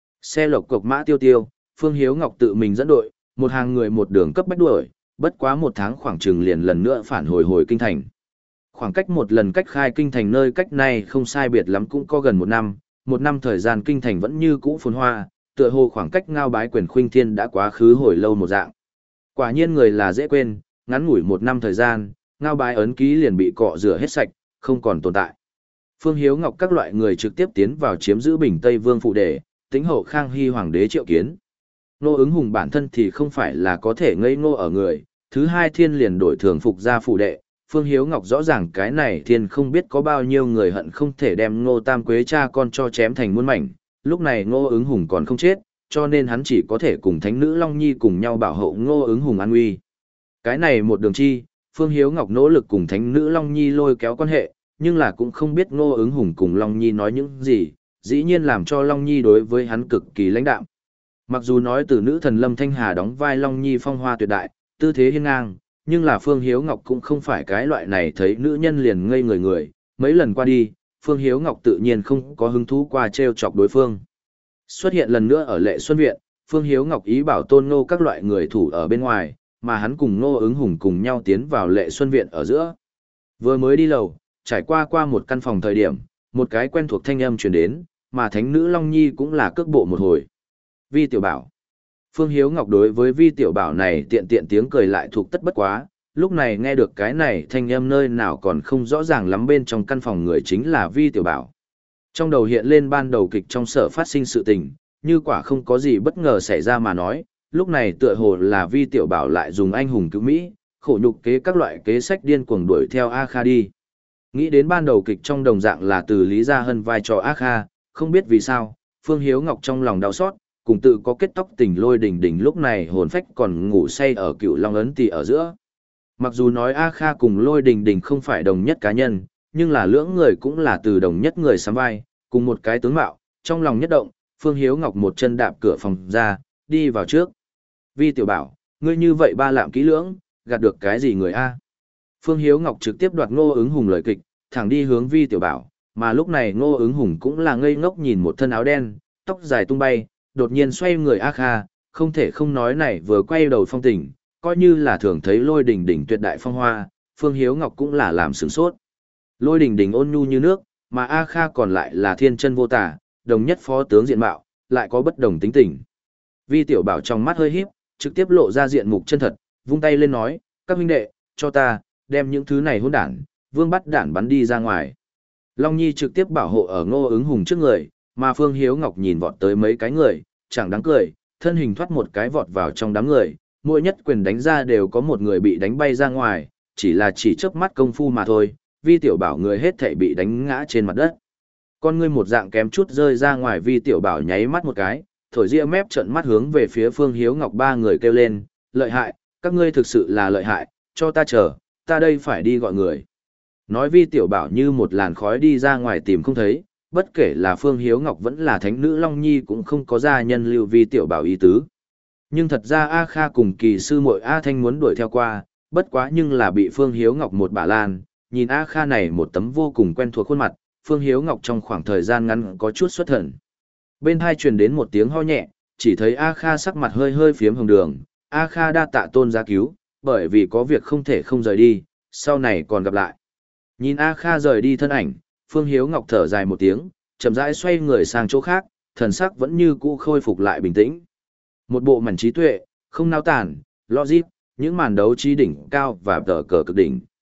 Xe lộc cộc mã tiêu tiêu, Phương Hiếu Ngọc tự mình dẫn đội, một hàng người một đường cấp bách đuổi, bất quá một tháng khoảng chừng liền lần nữa phản hồi hồi kinh thành. Khoảng cách một lần cách khai kinh thành nơi cách này không sai biệt lắm cũng có gần một năm, một năm thời gian kinh thành vẫn như cũ phồn hoa, tựa hồ khoảng cách ngao bái quyền khuynh thiên đã quá khứ hồi lâu một dạng. Quả nhiên người là dễ quên, ngắn ngủi một năm thời gian, ngao bái ấn ký liền bị cọ rửa hết sạch, không còn tồn tại. Phương Hiếu Ngọc các loại người trực tiếp tiến vào chiếm giữ Bình Tây Vương phụ đề, tính hậu Khang Hy hoàng đế triệu kiến. Nô Ứng Hùng bản thân thì không phải là có thể ngây ngô ở người, thứ hai thiên liền đổi thường phục ra phụ đệ. Phương Hiếu Ngọc rõ ràng cái này thiên không biết có bao nhiêu người hận không thể đem Ngô Tam Quế cha con cho chém thành muôn mảnh, lúc này Ngô Ứng Hùng còn không chết, cho nên hắn chỉ có thể cùng thánh nữ Long Nhi cùng nhau bảo hộ Ngô Ứng Hùng an nguy. Cái này một đường chi, Phương Hiếu Ngọc nỗ lực cùng thánh nữ Long Nhi lôi kéo quan hệ, nhưng là cũng không biết Ngô Ứng Hùng cùng Long Nhi nói những gì, dĩ nhiên làm cho Long Nhi đối với hắn cực kỳ lãnh đạm. Mặc dù nói từ nữ thần Lâm Thanh Hà đóng vai Long Nhi phong hoa tuyệt đại, tư thế hiên ngang, nhưng là Phương Hiếu Ngọc cũng không phải cái loại này thấy nữ nhân liền ngây người người, mấy lần qua đi, Phương Hiếu Ngọc tự nhiên không có hứng thú qua trêu chọc đối phương. Xuất hiện lần nữa ở Lệ Xuân Viện, Phương Hiếu Ngọc ý bảo Tôn Ngô các loại người thủ ở bên ngoài, mà hắn cùng Ngô Ứng Hùng cùng nhau tiến vào Lệ Xuân Viện ở giữa. Vừa mới đi lầu, trải qua qua một căn phòng thời điểm, một cái quen thuộc thanh âm truyền đến, mà thánh nữ Long Nhi cũng là cước bộ một hồi. Vi tiểu bảo. Phương Hiếu Ngọc đối với Vi tiểu bảo này tiện tiện tiếng cười lại thuộc tất bất quá, lúc này nghe được cái này thanh âm nơi nào còn không rõ ràng lắm bên trong căn phòng người chính là Vi tiểu bảo. Trong đầu hiện lên ban đầu kịch trong sở phát sinh sự tình, như quả không có gì bất ngờ xảy ra mà nói, lúc này tựa hồ là Vi tiểu bảo lại dùng anh hùng cứu Mỹ, khổ nhục kế các loại kế sách điên cuồng đuổi theo A Kha đi. Nghĩ đến ban đầu kịch trong đồng dạng là từ Lý Gia Hân vai trò A Kha, không biết vì sao, Phương Hiếu Ngọc trong lòng đau xót, cùng tự có kết tóc tình lôi đình đình lúc này hồn phách còn ngủ say ở cựu long ấn tỳ ở giữa. Mặc dù nói A Kha cùng lôi đình đình không phải đồng nhất cá nhân, nhưng là lưỡng người cũng là từ đồng nhất người sắm vai, cùng một cái tướng mạo, trong lòng nhất động, Phương Hiếu Ngọc một chân đạp cửa phòng ra, đi vào trước. Vi tiểu bảo, ngươi như vậy ba lạm kỹ lưỡng, gạt được cái gì người A? Phương Hiếu Ngọc trực tiếp đoạt Ngô Ứng Hùng lời kịch, thẳng đi hướng Vi tiểu bảo, mà lúc này Ngô Ứng Hùng cũng là ngây ngốc nhìn một thân áo đen, tóc dài tung bay, đột nhiên xoay người A Kha, không thể không nói này vừa quay đầu phong tình, coi như là thường thấy lôi đình đỉnh tuyệt đại phong hoa, Phương Hiếu Ngọc cũng là làm sửng sốt. Lôi đình đỉnh ôn nhu như nước, mà A Kha còn lại là thiên chân vô tả, đồng nhất phó tướng diện mạo, lại có bất đồng tính tình. Vi tiểu bảo trong mắt hơi híp, trực tiếp lộ ra diện mục chân thật, vung tay lên nói, các huynh đệ, cho ta, đem những thứ này hỗn đản, vương bắt đản bắn đi ra ngoài. Long Nhi trực tiếp bảo hộ ở Ngô Ứng Hùng trước người, mà Phương Hiếu Ngọc nhìn vọt tới mấy cái người, chẳng đáng cười, thân hình thoát một cái vọt vào trong đám người, mỗi nhất quyền đánh ra đều có một người bị đánh bay ra ngoài, chỉ là chỉ chớp mắt công phu mà thôi, Vi tiểu bảo người hết thảy bị đánh ngã trên mặt đất. Con ngươi một dạng kém chút rơi ra ngoài, Vi tiểu bảo nháy mắt một cái, thổi ria mép trợn mắt hướng về phía Phương Hiếu Ngọc ba người kêu lên, lợi hại, các ngươi thực sự là lợi hại, cho ta chờ, ta đây phải đi gọi người. Nói Vi tiểu bảo như một làn khói đi ra ngoài tìm không thấy, bất kể là Phương Hiếu Ngọc vẫn là thánh nữ Long Nhi cũng không có gia nhân lưu Vi tiểu bảo ý tứ. Nhưng thật ra A Kha cùng kỳ sư muội A Thanh muốn đuổi theo qua, bất quá nhưng là bị Phương Hiếu Ngọc một bả lan, nhìn A Kha này một tấm vô cùng quen thuộc khuôn mặt, Phương Hiếu Ngọc trong khoảng thời gian ngắn có chút xuất thần. Bên hai truyền đến một tiếng ho nhẹ, chỉ thấy A Kha sắc mặt hơi hơi phiếm hồng đường, A Kha đa tạ Tôn gia cứu, bởi vì có việc không thể không rời đi, sau này còn gặp lại. Nhìn A Kha rời đi thân ảnh, Phương Hiếu Ngọc thở dài một tiếng, chậm rãi xoay người sang chỗ khác, thần sắc vẫn như cũ khôi phục lại bình tĩnh. Một bộ mảnh trí tuệ, không nao tản, logic, những màn đấu trí đỉnh cao và tờ cờ cực đỉnh.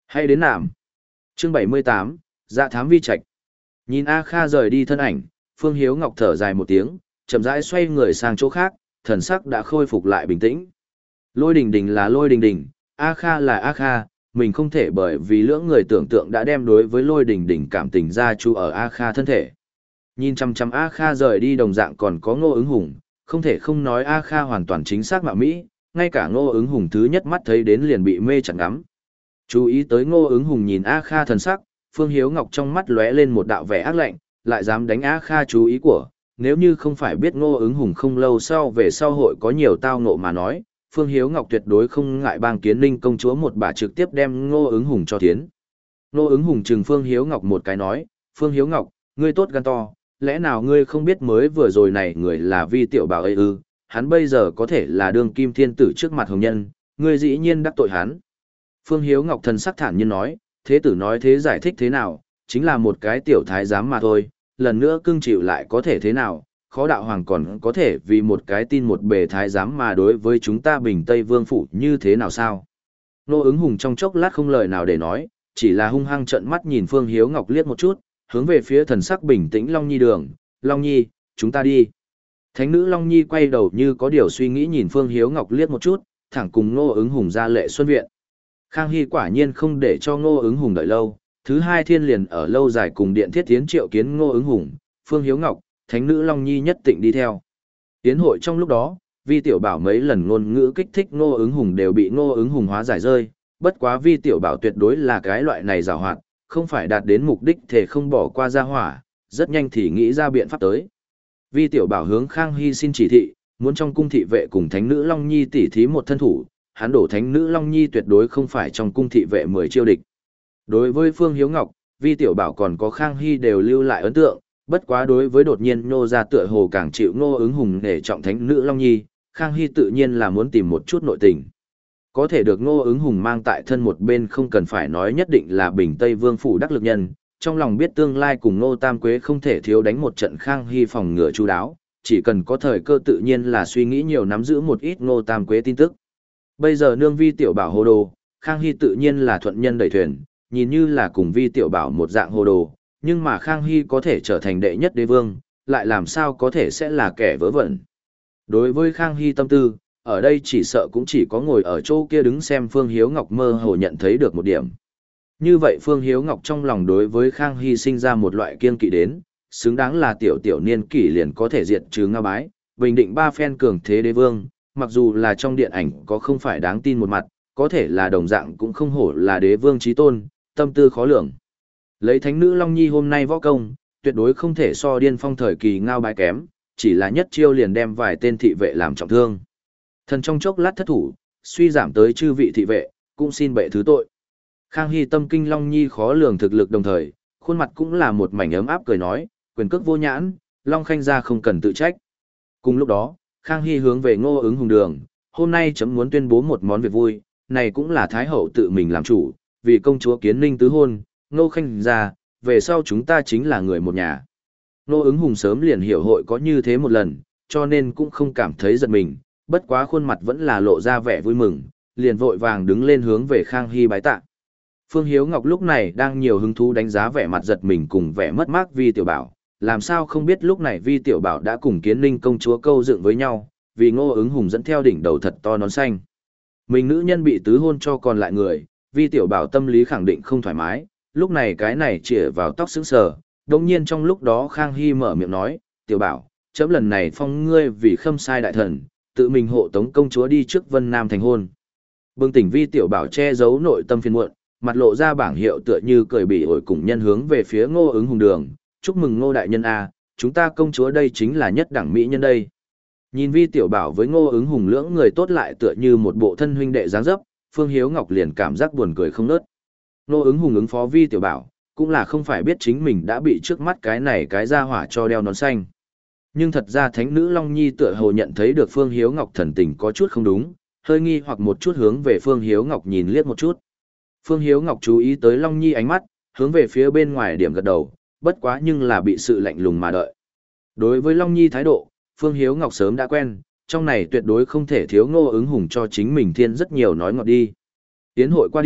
Hay đến nạm. Chương bảy mươi tám, Dạ thám vi trạch. Nhìn A Kha rời đi thân ảnh, Phương Hiếu Ngọc thở dài một tiếng, chậm rãi xoay người sang chỗ khác, thần sắc đã khôi phục lại bình tĩnh. Lôi đình đình là lôi đình đình, A Kha là A Kha, mình không thể bởi vì lưỡng người tưởng tượng đã đem đối với lôi đình đình cảm tình ra chú ở A Kha thân thể. Nhìn chăm chăm A Kha rời đi đồng dạng còn có Ngô Ứng Hùng, không thể không nói A Kha hoàn toàn chính xác mạo mỹ, ngay cả Ngô Ứng Hùng thứ nhất mắt thấy đến liền bị mê chặt ngắm. Chú ý tới Ngô Ứng Hùng nhìn A Kha thần sắc, Phương Hiếu Ngọc trong mắt lóe lên một đạo vẻ ác lạnh, lại dám đánh A Kha chú ý của, nếu như không phải biết Ngô Ứng Hùng không lâu sau về sau hội có nhiều tao ngộ mà nói, Phương Hiếu Ngọc tuyệt đối không ngại bang Kiến Ninh công chúa một bà trực tiếp đem Ngô Ứng Hùng cho tiến. Ngô Ứng Hùng chừng Phương Hiếu Ngọc một cái nói, Phương Hiếu Ngọc, ngươi tốt gan to, lẽ nào ngươi không biết mới vừa rồi này người là Vi Tiểu Bảo ấy ư, hắn bây giờ có thể là đương kim thiên tử trước mặt hồng nhân, ngươi dĩ nhiên đắc tội hắn. Phương Hiếu Ngọc thần sắc thản nhiên nói, thế tử nói thế giải thích thế nào, chính là một cái tiểu thái giám mà thôi, lần nữa cưng chịu lại có thể thế nào, khó đạo hoàng còn có thể vì một cái tin một bề thái giám mà đối với chúng ta Bình Tây Vương phủ như thế nào sao? Ngô Ứng Hùng trong chốc lát không lời nào để nói, chỉ là hung hăng trợn mắt nhìn Phương Hiếu Ngọc liếc một chút, hướng về phía thần sắc bình tĩnh Long Nhi đường, Long Nhi, chúng ta đi. Thánh nữ Long Nhi quay đầu như có điều suy nghĩ nhìn Phương Hiếu Ngọc liếc một chút, thẳng cùng Ngô Ứng Hùng ra lệ xuân viện. Khang Hy quả nhiên không để cho Ngô Ứng Hùng đợi lâu, thứ hai thiên liền ở lâu dài cùng điện thiết tiến triệu kiến Ngô Ứng Hùng, Phương Hiếu Ngọc, thánh nữ Long Nhi nhất định đi theo. Tiến hội trong lúc đó, Vi Tiểu Bảo mấy lần ngôn ngữ kích thích Ngô Ứng Hùng đều bị Ngô Ứng Hùng hóa giải rơi, bất quá Vi Tiểu Bảo tuyệt đối là cái loại này giàu hoạt, không phải đạt đến mục đích thể không bỏ qua ra hỏa, rất nhanh thì nghĩ ra biện pháp tới. Vi Tiểu Bảo hướng Khang Hy xin chỉ thị, muốn trong cung thị vệ cùng thánh nữ Long Nhi tỉ thí một thân thủ, hắn đổ thánh nữ Long Nhi tuyệt đối không phải trong cung thị vệ mười chiêu địch. Đối với Phương Hiếu Ngọc, Vi Tiểu Bảo còn có Khang Hy đều lưu lại ấn tượng, bất quá đối với đột nhiên nô ra tựa hồ càng chịu Ngô Ứng Hùng để trọng thánh nữ Long Nhi, Khang Hy tự nhiên là muốn tìm một chút nội tình. Có thể được Ngô Ứng Hùng mang tại thân một bên không cần phải nói nhất định là Bình Tây Vương phủ đắc lực nhân, trong lòng biết tương lai cùng Ngô Tam Quế không thể thiếu đánh một trận Khang Hy phòng ngừa chu đáo, chỉ cần có thời cơ tự nhiên là suy nghĩ nhiều nắm giữ một ít Ngô Tam Quế tin tức. Bây giờ nương Vi Tiểu Bảo hồ đồ, Khang Hy tự nhiên là thuận nhân đẩy thuyền, nhìn như là cùng Vi Tiểu Bảo một dạng hồ đồ, nhưng mà Khang Hy có thể trở thành đệ nhất đế vương, lại làm sao có thể sẽ là kẻ vớ vẩn. Đối với Khang Hy tâm tư, ở đây chỉ sợ cũng chỉ có ngồi ở chỗ kia đứng xem Phương Hiếu Ngọc mơ hồ nhận thấy được một điểm. Như vậy Phương Hiếu Ngọc trong lòng đối với Khang Hy sinh ra một loại kiên kỵ đến, xứng đáng là tiểu tiểu niên kỷ liền có thể diệt trừ Nga Bái, bình định ba phen cường thế đế vương, mặc dù là trong điện ảnh có không phải đáng tin một mặt, có thể là đồng dạng cũng không hổ là đế vương chí tôn, tâm tư khó lường. Lấy thánh nữ Long Nhi hôm nay võ công, tuyệt đối không thể so điên phong thời kỳ Ngao Bái kém, chỉ là nhất chiêu liền đem vài tên thị vệ làm trọng thương. Thần trong chốc lát thất thủ, suy giảm tới chư vị thị vệ, cũng xin bệ thứ tội. Khang Hy tâm kinh Long Nhi khó lường thực lực đồng thời, khuôn mặt cũng là một mảnh ấm áp cười nói, quyền cước vô nhãn, Long Khanh gia không cần tự trách. Cùng lúc đó, Khang Hy hướng về Ngô Ứng Hùng đường, hôm nay chấm muốn tuyên bố một món việc vui, này cũng là Thái Hậu tự mình làm chủ, vì công chúa Kiến Ninh tứ hôn, Ngô Khanh gia, về sau chúng ta chính là người một nhà. Ngô Ứng Hùng sớm liền hiểu hội có như thế một lần, cho nên cũng không cảm thấy giật mình, bất quá khuôn mặt vẫn là lộ ra vẻ vui mừng, liền vội vàng đứng lên hướng về Khang Hy bái tạ. Phương Hiếu Ngọc lúc này đang nhiều hứng thú đánh giá vẻ mặt giật mình cùng vẻ mất mát Vi Tiểu Bảo, làm sao không biết lúc này Vi Tiểu Bảo đã cùng Kiến Ninh công chúa câu dựng với nhau, vì Ngô Ứng Hùng dẫn theo đỉnh đầu thật to nón xanh. Mình nữ nhân bị tứ hôn cho còn lại người, Vi Tiểu Bảo tâm lý khẳng định không thoải mái, lúc này cái này chĩa vào tóc sững sờ, đồng nhiên trong lúc đó Khang Hy mở miệng nói, Tiểu Bảo, chấm lần này phong ngươi vì khâm sai đại thần, tự mình hộ tống công chúa đi trước Vân Nam thành hôn. Bừng tỉnh Vi Tiểu Bảo che giấu nội tâm phiền muộn, mặt lộ ra bảng hiệu tựa như cười bỉ ổi cùng nhân hướng về phía Ngô Ứng Hùng đường, chúc mừng Ngô đại nhân a, chúng ta công chúa đây chính là nhất đẳng mỹ nhân đây. Nhìn Vi Tiểu Bảo với Ngô Ứng Hùng lưỡng người tốt lại tựa như một bộ thân huynh đệ dáng dấp, Phương Hiếu Ngọc liền cảm giác buồn cười không nớt. Ngô Ứng Hùng ứng phó Vi Tiểu Bảo, cũng là không phải biết chính mình đã bị trước mắt cái này cái ra hỏa cho đeo nón xanh. Nhưng thật ra thánh nữ Long Nhi tựa hồ nhận thấy được Phương Hiếu Ngọc thần tình có chút không đúng, hơi nghi hoặc một chút hướng về Phương Hiếu Ngọc nhìn liếc một chút. Phương Hiếu Ngọc chú ý tới Long Nhi ánh mắt, hướng về phía bên ngoài điểm gật đầu, bất quá nhưng là bị sự lạnh lùng mà đợi. Đối với Long Nhi thái độ, Phương Hiếu Ngọc sớm đã quen, trong này tuyệt đối không thể thiếu Ngô Ứng Hùng cho chính mình thiên rất nhiều nói ngọt đi. Tiến hội qua đi,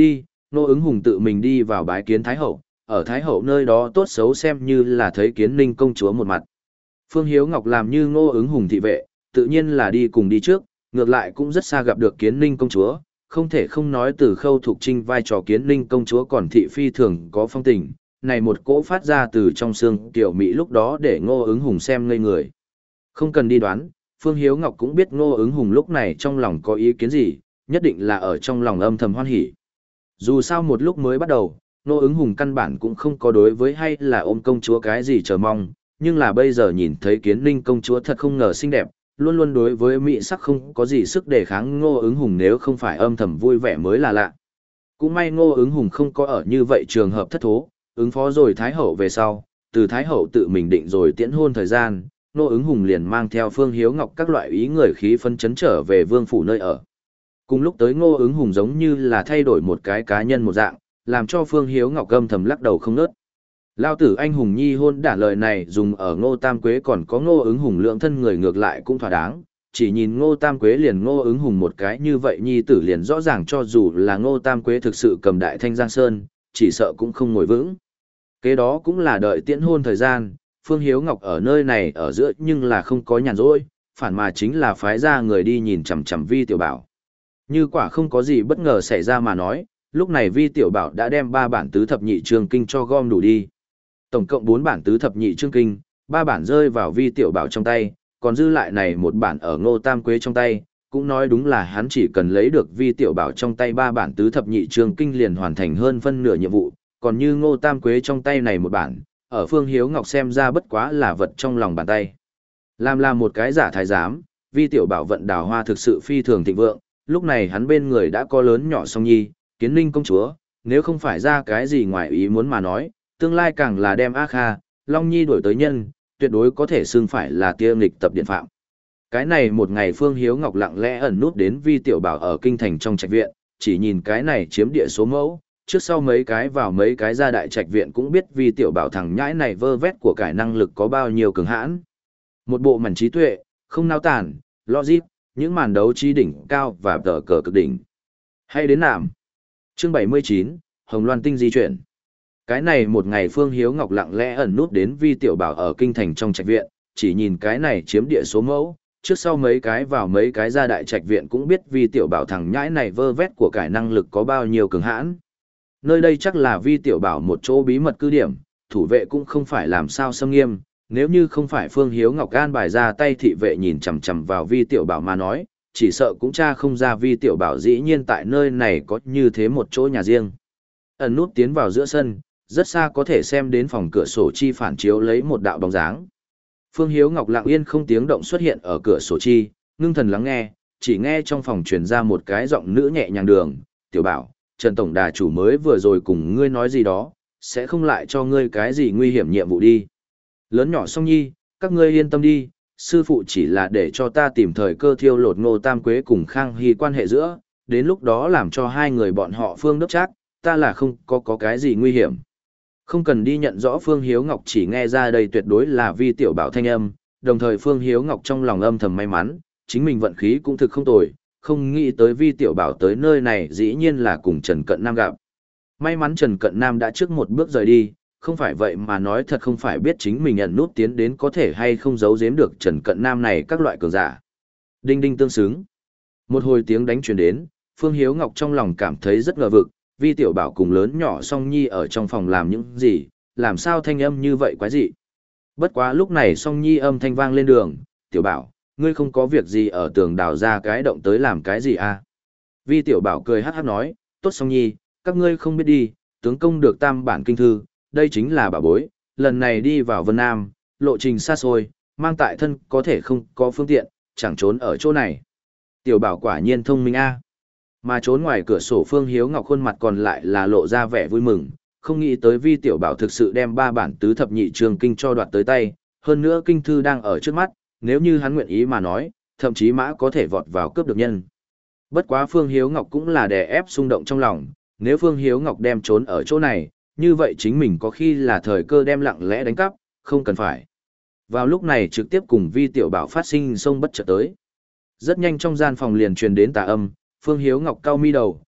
Ngô ứng hùng tự mình đi vào bái kiến Thái Hậu, ở Thái Hậu nơi đó tốt xấu xem như là thấy kiến ninh công chúa một mặt. Phương Hiếu Ngọc làm như Ngô ứng hùng thị vệ, tự nhiên là đi cùng đi trước, ngược lại cũng rất xa gặp được kiến ninh công chúa, không thể không nói từ Khâu Thục Trinh vai trò kiến ninh công chúa còn thị phi thường có phong tình, này một cỗ phát ra từ trong xương tiểu mỹ lúc đó để Ngô ứng hùng xem ngây người. Không cần đi đoán, Phương Hiếu Ngọc cũng biết Ngô ứng hùng lúc này trong lòng có ý kiến gì, nhất định là ở trong lòng âm thầm hoan hỉ. Dù sao một lúc mới bắt đầu, Ngô ứng hùng căn bản cũng không có đối với hay là ôm công chúa cái gì chờ mong, nhưng là bây giờ nhìn thấy kiến ninh công chúa thật không ngờ xinh đẹp, luôn luôn đối với mỹ sắc không có gì sức đề kháng Ngô ứng hùng nếu không phải âm thầm vui vẻ mới là lạ. Cũng may Ngô ứng hùng không có ở như vậy trường hợp thất thố, ứng phó rồi Thái Hậu về sau, từ Thái Hậu tự mình định rồi tiễn hôn thời gian, Ngô ứng hùng liền mang theo Phương Hiếu Ngọc các loại ý người khí phân chấn trở về vương phủ nơi ở. Cùng lúc tới Ngô ứng hùng giống như là thay đổi một cái cá nhân một dạng, làm cho Phương Hiếu Ngọc âm thầm lắc đầu không nớt. Lao tử anh hùng nhi hôn đả lời này dùng ở Ngô Tam Quế còn có Ngô ứng hùng lượng thân người ngược lại cũng thỏa đáng, chỉ nhìn Ngô Tam Quế liền Ngô ứng hùng một cái như vậy nhi tử liền rõ ràng cho dù là Ngô Tam Quế thực sự cầm đại thanh giang sơn, chỉ sợ cũng không ngồi vững. Kế đó cũng là đợi tiễn hôn thời gian, Phương Hiếu Ngọc ở nơi này ở giữa nhưng là không có nhàn rỗi, phản mà chính là phái ra người đi nhìn chằm chằm Vi Tiểu Bảo. Như quả không có gì bất ngờ xảy ra mà nói, lúc này Vi Tiểu Bảo đã đem ba bản tứ thập nhị chương kinh cho gom đủ đi. Tổng cộng bốn bản tứ thập nhị chương kinh, ba bản rơi vào Vi Tiểu Bảo trong tay, còn dư lại này một bản ở Ngô Tam Quế trong tay, cũng nói đúng là hắn chỉ cần lấy được Vi Tiểu Bảo trong tay ba bản tứ thập nhị chương kinh liền hoàn thành hơn phân nửa nhiệm vụ, còn như Ngô Tam Quế trong tay này một bản, ở Phương Hiếu Ngọc xem ra bất quá là vật trong lòng bàn tay. Làm là một cái giả thái giám, Vi Tiểu Bảo vận đào hoa thực sự phi thường thịnh vượng, lúc này hắn bên người đã có lớn nhỏ song nhi, kiến ninh công chúa, nếu không phải ra cái gì ngoài ý muốn mà nói, tương lai càng là đem A Kha, Long Nhi đổi tới nhân, tuyệt đối có thể xưng phải là tia nghịch tập điện phạm. Cái này một ngày Phương Hiếu Ngọc lặng lẽ ẩn nút đến Vi Tiểu Bảo ở kinh thành trong trạch viện, chỉ nhìn cái này chiếm địa số mẫu, trước sau mấy cái vào mấy cái ra đại trạch viện cũng biết Vi Tiểu Bảo thằng nhãi này vơ vét của cải năng lực có bao nhiêu cường hãn. Một bộ mảnh trí tuệ, không nao tản, logic, những màn đấu trí đỉnh cao và tờ cờ cực đỉnh. Hay đến nạm. Chương bảy mươi chín, Hồng Loan Tinh di chuyển. Cái này một ngày Phương Hiếu Ngọc lặng lẽ ẩn nút đến Vi Tiểu Bảo ở kinh thành trong trạch viện, chỉ nhìn cái này chiếm địa số mẫu, trước sau mấy cái vào mấy cái ra đại trạch viện cũng biết Vi Tiểu Bảo thằng nhãi này vơ vét của cải năng lực có bao nhiêu cường hãn. Nơi đây chắc là Vi Tiểu Bảo một chỗ bí mật cư điểm, thủ vệ cũng không phải làm sao xâm nghiêm, nếu như không phải Phương Hiếu Ngọc an bài ra tay thị vệ nhìn chằm chằm vào Vi Tiểu Bảo mà nói, chỉ sợ cũng tra không ra Vi Tiểu Bảo dĩ nhiên tại nơi này có như thế một chỗ nhà riêng. Ẩn nút tiến vào giữa sân, rất xa có thể xem đến phòng cửa sổ chi phản chiếu lấy một đạo bóng dáng. Phương Hiếu Ngọc lặng yên không tiếng động xuất hiện ở cửa sổ chi, ngưng thần lắng nghe, chỉ nghe trong phòng truyền ra một cái giọng nữ nhẹ nhàng đường, "Tiểu Bảo, Trần Tổng Đà chủ mới vừa rồi cùng ngươi nói gì đó, sẽ không lại cho ngươi cái gì nguy hiểm nhiệm vụ đi. Lớn nhỏ song nhi, các ngươi yên tâm đi, sư phụ chỉ là để cho ta tìm thời cơ thiêu lột Ngô Tam Quế cùng Khang Hy quan hệ giữa, đến lúc đó làm cho hai người bọn họ phương đốc chắc, ta là không có có cái gì nguy hiểm." Không cần đi nhận rõ Phương Hiếu Ngọc chỉ nghe ra đây tuyệt đối là Vi Tiểu Bảo thanh âm, đồng thời Phương Hiếu Ngọc trong lòng âm thầm may mắn, chính mình vận khí cũng thực không tồi, không nghĩ tới Vi Tiểu Bảo tới nơi này dĩ nhiên là cùng Trần Cận Nam gặp. May mắn Trần Cận Nam đã trước một bước rời đi, không phải vậy mà nói thật không phải biết chính mình ẩn nút tiến đến có thể hay không giấu giếm được Trần Cận Nam này các loại cường giả. Đinh đinh tương xứng. Một hồi tiếng đánh truyền đến, Phương Hiếu Ngọc trong lòng cảm thấy rất ngờ vực, Vi Tiểu Bảo cùng lớn nhỏ song nhi ở trong phòng làm những gì, làm sao thanh âm như vậy quái dị. Bất quá lúc này song nhi âm thanh vang lên đường, "Tiểu Bảo, ngươi không có việc gì ở tường đào ra cái động tới làm cái gì à?" Vi Tiểu Bảo cười hát hát nói, "Tốt song nhi, các ngươi không biết đi, tướng công được tam bản kinh thư, đây chính là bảo bối, lần này đi vào Vân Nam, lộ trình xa xôi, mang tại thân có thể không có phương tiện, chẳng trốn ở chỗ này." Tiểu Bảo quả nhiên thông minh a. Mà trốn ngoài cửa sổ Phương Hiếu Ngọc khuôn mặt còn lại là lộ ra vẻ vui mừng, không nghĩ tới Vi Tiểu Bảo thực sự đem ba bản tứ thập nhị chương kinh cho đoạt tới tay, hơn nữa kinh thư đang ở trước mắt, nếu như hắn nguyện ý mà nói, thậm chí mã có thể vọt vào cướp được nhân. Bất quá Phương Hiếu Ngọc cũng là đè ép xung động trong lòng, nếu Phương Hiếu Ngọc đem trốn ở chỗ này, như vậy chính mình có khi là thời cơ đem lặng lẽ đánh cắp, không cần phải. Vào lúc này trực tiếp cùng Vi Tiểu Bảo phát sinh xông bất chợt tới. Rất nhanh trong gian phòng liền truyền đến tà âm, Phương Hiếu Ngọc cau mi đầu,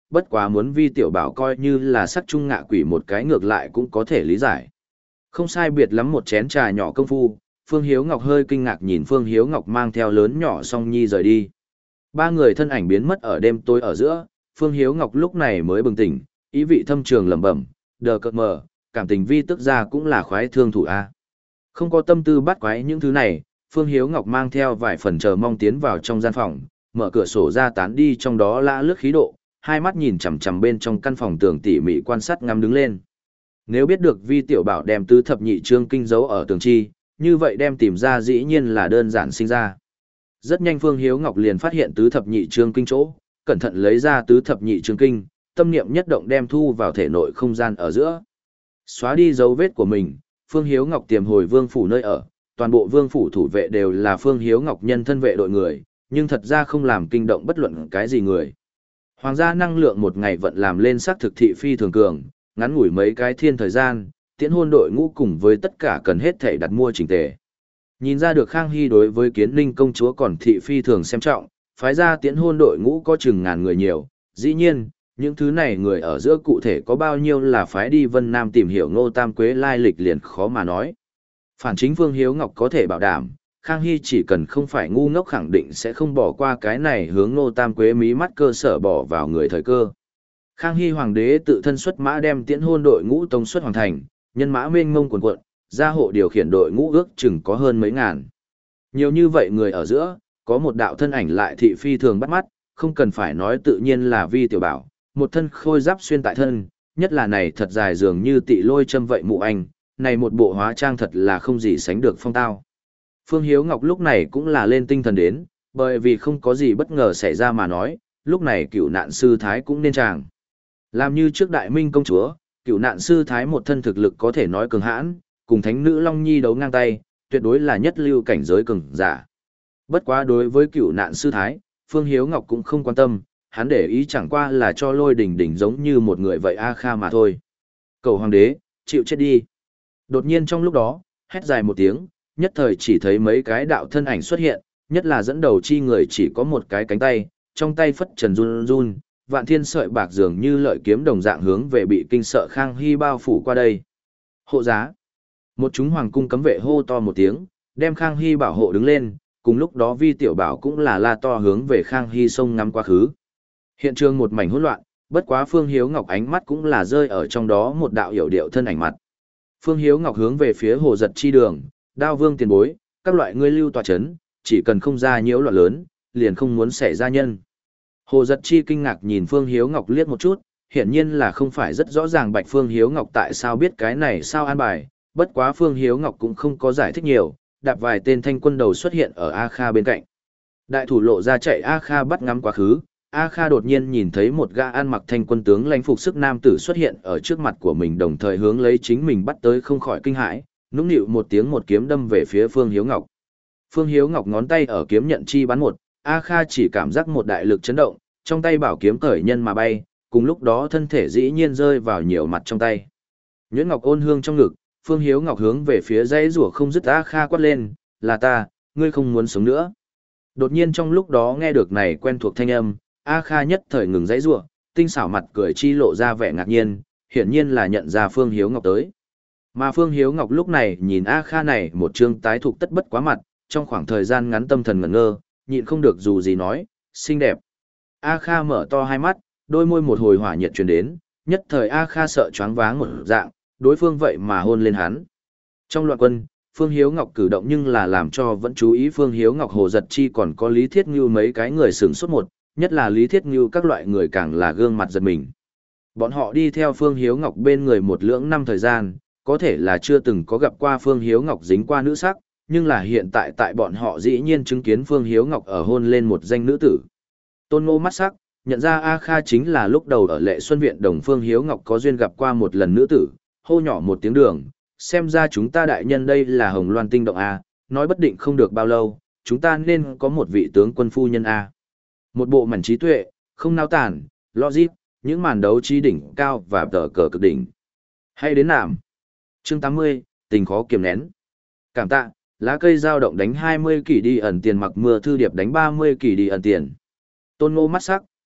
bất quá muốn vi tiểu bảo coi như là sắc trung ngạ quỷ một cái ngược lại cũng có thể lý giải. Không sai biệt lắm một chén trà nhỏ công phu, Phương Hiếu Ngọc hơi kinh ngạc nhìn Phương Hiếu Ngọc mang theo lớn nhỏ song nhi rời đi. Ba người thân ảnh biến mất ở đêm tối ở giữa, Phương Hiếu Ngọc lúc này mới bừng tỉnh, ý vị thâm trường lẩm bẩm, đờ cợt mờ, cảm tình vi tức ra cũng là khoái thương thủ a. Không có tâm tư bắt quái những thứ này, Phương Hiếu Ngọc mang theo vài phần chờ mong tiến vào trong gian phòng, mở cửa sổ ra tán đi trong đó lã lướt khí độ, hai mắt nhìn chằm chằm bên trong căn phòng tường tỉ mỉ quan sát ngắm đứng lên. Nếu biết được vi tiểu bảo đem tứ thập nhị trương kinh giấu ở tường chi, như vậy đem tìm ra dĩ nhiên là đơn giản sinh ra. Rất nhanh Phương Hiếu Ngọc liền phát hiện tứ thập nhị trương kinh chỗ, cẩn thận lấy ra tứ thập nhị trương kinh, tâm niệm nhất động đem thu vào thể nội không gian ở giữa. Xóa đi dấu vết của mình, Phương Hiếu Ngọc tiềm hồi vương phủ nơi ở, toàn bộ vương phủ thủ vệ đều là Phương Hiếu Ngọc nhân thân vệ đội người, nhưng thật ra không làm kinh động bất luận cái gì người. Hoàng gia năng lượng một ngày vận làm lên sắc thực thị phi thường cường, ngắn ngủi mấy cái thiên thời gian, tiễn hôn đội ngũ cùng với tất cả cần hết thể đặt mua chỉnh tề. Nhìn ra được Khang Hy đối với Kiến Ninh công chúa còn thị phi thường xem trọng, phái ra tiễn hôn đội ngũ có chừng ngàn người nhiều, dĩ nhiên, những thứ này người ở giữa cụ thể có bao nhiêu là phái đi Vân Nam tìm hiểu Ngô Tam Quế lai lịch liền khó mà nói. Phản chính Phương Hiếu Ngọc có thể bảo đảm, Khang Hy chỉ cần không phải ngu ngốc khẳng định sẽ không bỏ qua cái này hướng Ngô Tam Quế mí mắt cơ sở bỏ vào người thời cơ. Khang Hy hoàng đế tự thân xuất mã đem tiễn hôn đội ngũ tống xuất hoàng thành, nhân mã mênh mông quần quận, gia hộ điều khiển đội ngũ ước chừng có hơn mấy ngàn. Nhiều như vậy người ở giữa, có một đạo thân ảnh lại thị phi thường bắt mắt, không cần phải nói tự nhiên là vi tiểu bảo, một thân khôi giáp xuyên tại thân, nhất là này thật dài dường như tị lôi châm vậy mụ anh, này một bộ hóa trang thật là không gì sánh được phong tao. Phương Hiếu Ngọc lúc này cũng là lên tinh thần đến, bởi vì không có gì bất ngờ xảy ra mà nói, lúc này cựu nạn sư thái cũng nên chàng. Làm như trước đại minh công chúa, cựu nạn sư thái một thân thực lực có thể nói cường hãn, cùng thánh nữ Long Nhi đấu ngang tay, tuyệt đối là nhất lưu cảnh giới cường giả. Bất quá đối với cựu nạn sư thái, Phương Hiếu Ngọc cũng không quan tâm, hắn để ý chẳng qua là cho Lôi Đình Đình giống như một người vậy A Kha mà thôi. Cầu hoàng đế, chịu chết đi. Đột nhiên trong lúc đó, hét dài một tiếng, nhất thời chỉ thấy mấy cái đạo thân ảnh xuất hiện, nhất là dẫn đầu chi người chỉ có một cái cánh tay, trong tay phất trần run run, vạn thiên sợi bạc dường như lợi kiếm đồng dạng hướng về bị kinh sợ Khang Hy bao phủ qua đây. Hộ giá. Một chúng hoàng cung cấm vệ hô to một tiếng, đem Khang Hy bảo hộ đứng lên, cùng lúc đó vi tiểu bảo cũng là la to hướng về Khang Hy sông ngắm quá khứ. Hiện trường một mảnh hỗn loạn, bất quá Phương Hiếu Ngọc ánh mắt cũng là rơi ở trong đó một đạo hiểu điệu thân ảnh mặt. Phương Hiếu Ngọc hướng về phía hồ giật chi đường, đao vương tiền bối, các loại ngươi lưu tòa chấn, chỉ cần không ra nhiễu loạn lớn, liền không muốn xảy ra nhân. Hồ giật chi kinh ngạc nhìn Phương Hiếu Ngọc liếc một chút, hiển nhiên là không phải rất rõ ràng bạch Phương Hiếu Ngọc tại sao biết cái này sao an bài, bất quá Phương Hiếu Ngọc cũng không có giải thích nhiều, đạp vài tên thanh quân đầu xuất hiện ở A Kha bên cạnh. Đại thủ lộ ra chạy A Kha bắt ngắm quá khứ, A Kha đột nhiên nhìn thấy một gã ăn mặc thanh quân tướng lãnh phục sức nam tử xuất hiện ở trước mặt của mình đồng thời hướng lấy chính mình bắt tới không khỏi kinh hãi, nũng nịu một tiếng một kiếm đâm về phía Phương Hiếu Ngọc. Phương Hiếu Ngọc ngón tay ở kiếm nhận chi bắn một, A Kha chỉ cảm giác một đại lực chấn động, trong tay bảo kiếm cởi nhân mà bay, cùng lúc đó thân thể dĩ nhiên rơi vào nhiều mặt trong tay. Nhuyễn Ngọc ôn hương trong ngực, Phương Hiếu Ngọc hướng về phía dãy rủa không dứt A Kha quát lên, là ta, ngươi không muốn sống nữa. Đột nhiên trong lúc đó nghe được này quen thuộc thanh âm, A Kha nhất thời ngừng dãy rủa, tinh xảo mặt cười chi lộ ra vẻ ngạc nhiên, hiển nhiên là nhận ra Phương Hiếu Ngọc tới. Mà Phương Hiếu Ngọc lúc này nhìn A Kha này một trương tái thuộc tất bất quá mặt, trong khoảng thời gian ngắn tâm thần ngẩn ngơ, nhịn không được dù gì nói, xinh đẹp. A Kha mở to hai mắt, đôi môi một hồi hỏa nhiệt truyền đến, nhất thời A Kha sợ choáng váng một dạng, đối phương vậy mà hôn lên hắn. Trong loạn quân, Phương Hiếu Ngọc cử động nhưng là làm cho vẫn chú ý Phương Hiếu Ngọc Hồ Giật Chi còn có Lý Thiết Ngưu mấy cái người sửng sốt một, nhất là Lý Thiết Ngưu các loại người càng là gương mặt giật mình. Bọn họ đi theo Phương Hiếu Ngọc bên người một lưỡng năm thời gian, có thể là chưa từng có gặp qua Phương Hiếu Ngọc dính qua nữ sắc, nhưng là hiện tại tại bọn họ dĩ nhiên chứng kiến Phương Hiếu Ngọc ở hôn lên một danh nữ tử. Tôn Ngô mắt sắc, nhận ra A Kha chính là lúc đầu ở Lệ Xuân Viện đồng Phương Hiếu Ngọc có duyên gặp qua một lần nữ tử, hô nhỏ một tiếng đường, xem ra chúng ta đại nhân đây là Hồng Loan tinh động A, nói bất định không được bao lâu, chúng ta nên có một vị tướng quân phu nhân A. Một bộ mảnh trí tuệ, không nao tản, logic, những màn đấu trí đỉnh cao và tờ cờ cực đỉnh. Hay đến nạm. Chương tám mươi, tình khó kiềm nén. Cảm tạ, lá cây dao động đánh hai mươi kỷ đi ẩn tiền mặc mưa thư điệp đánh ba mươi kỷ đi ẩn tiền. Tôn Ngô mắt sắc,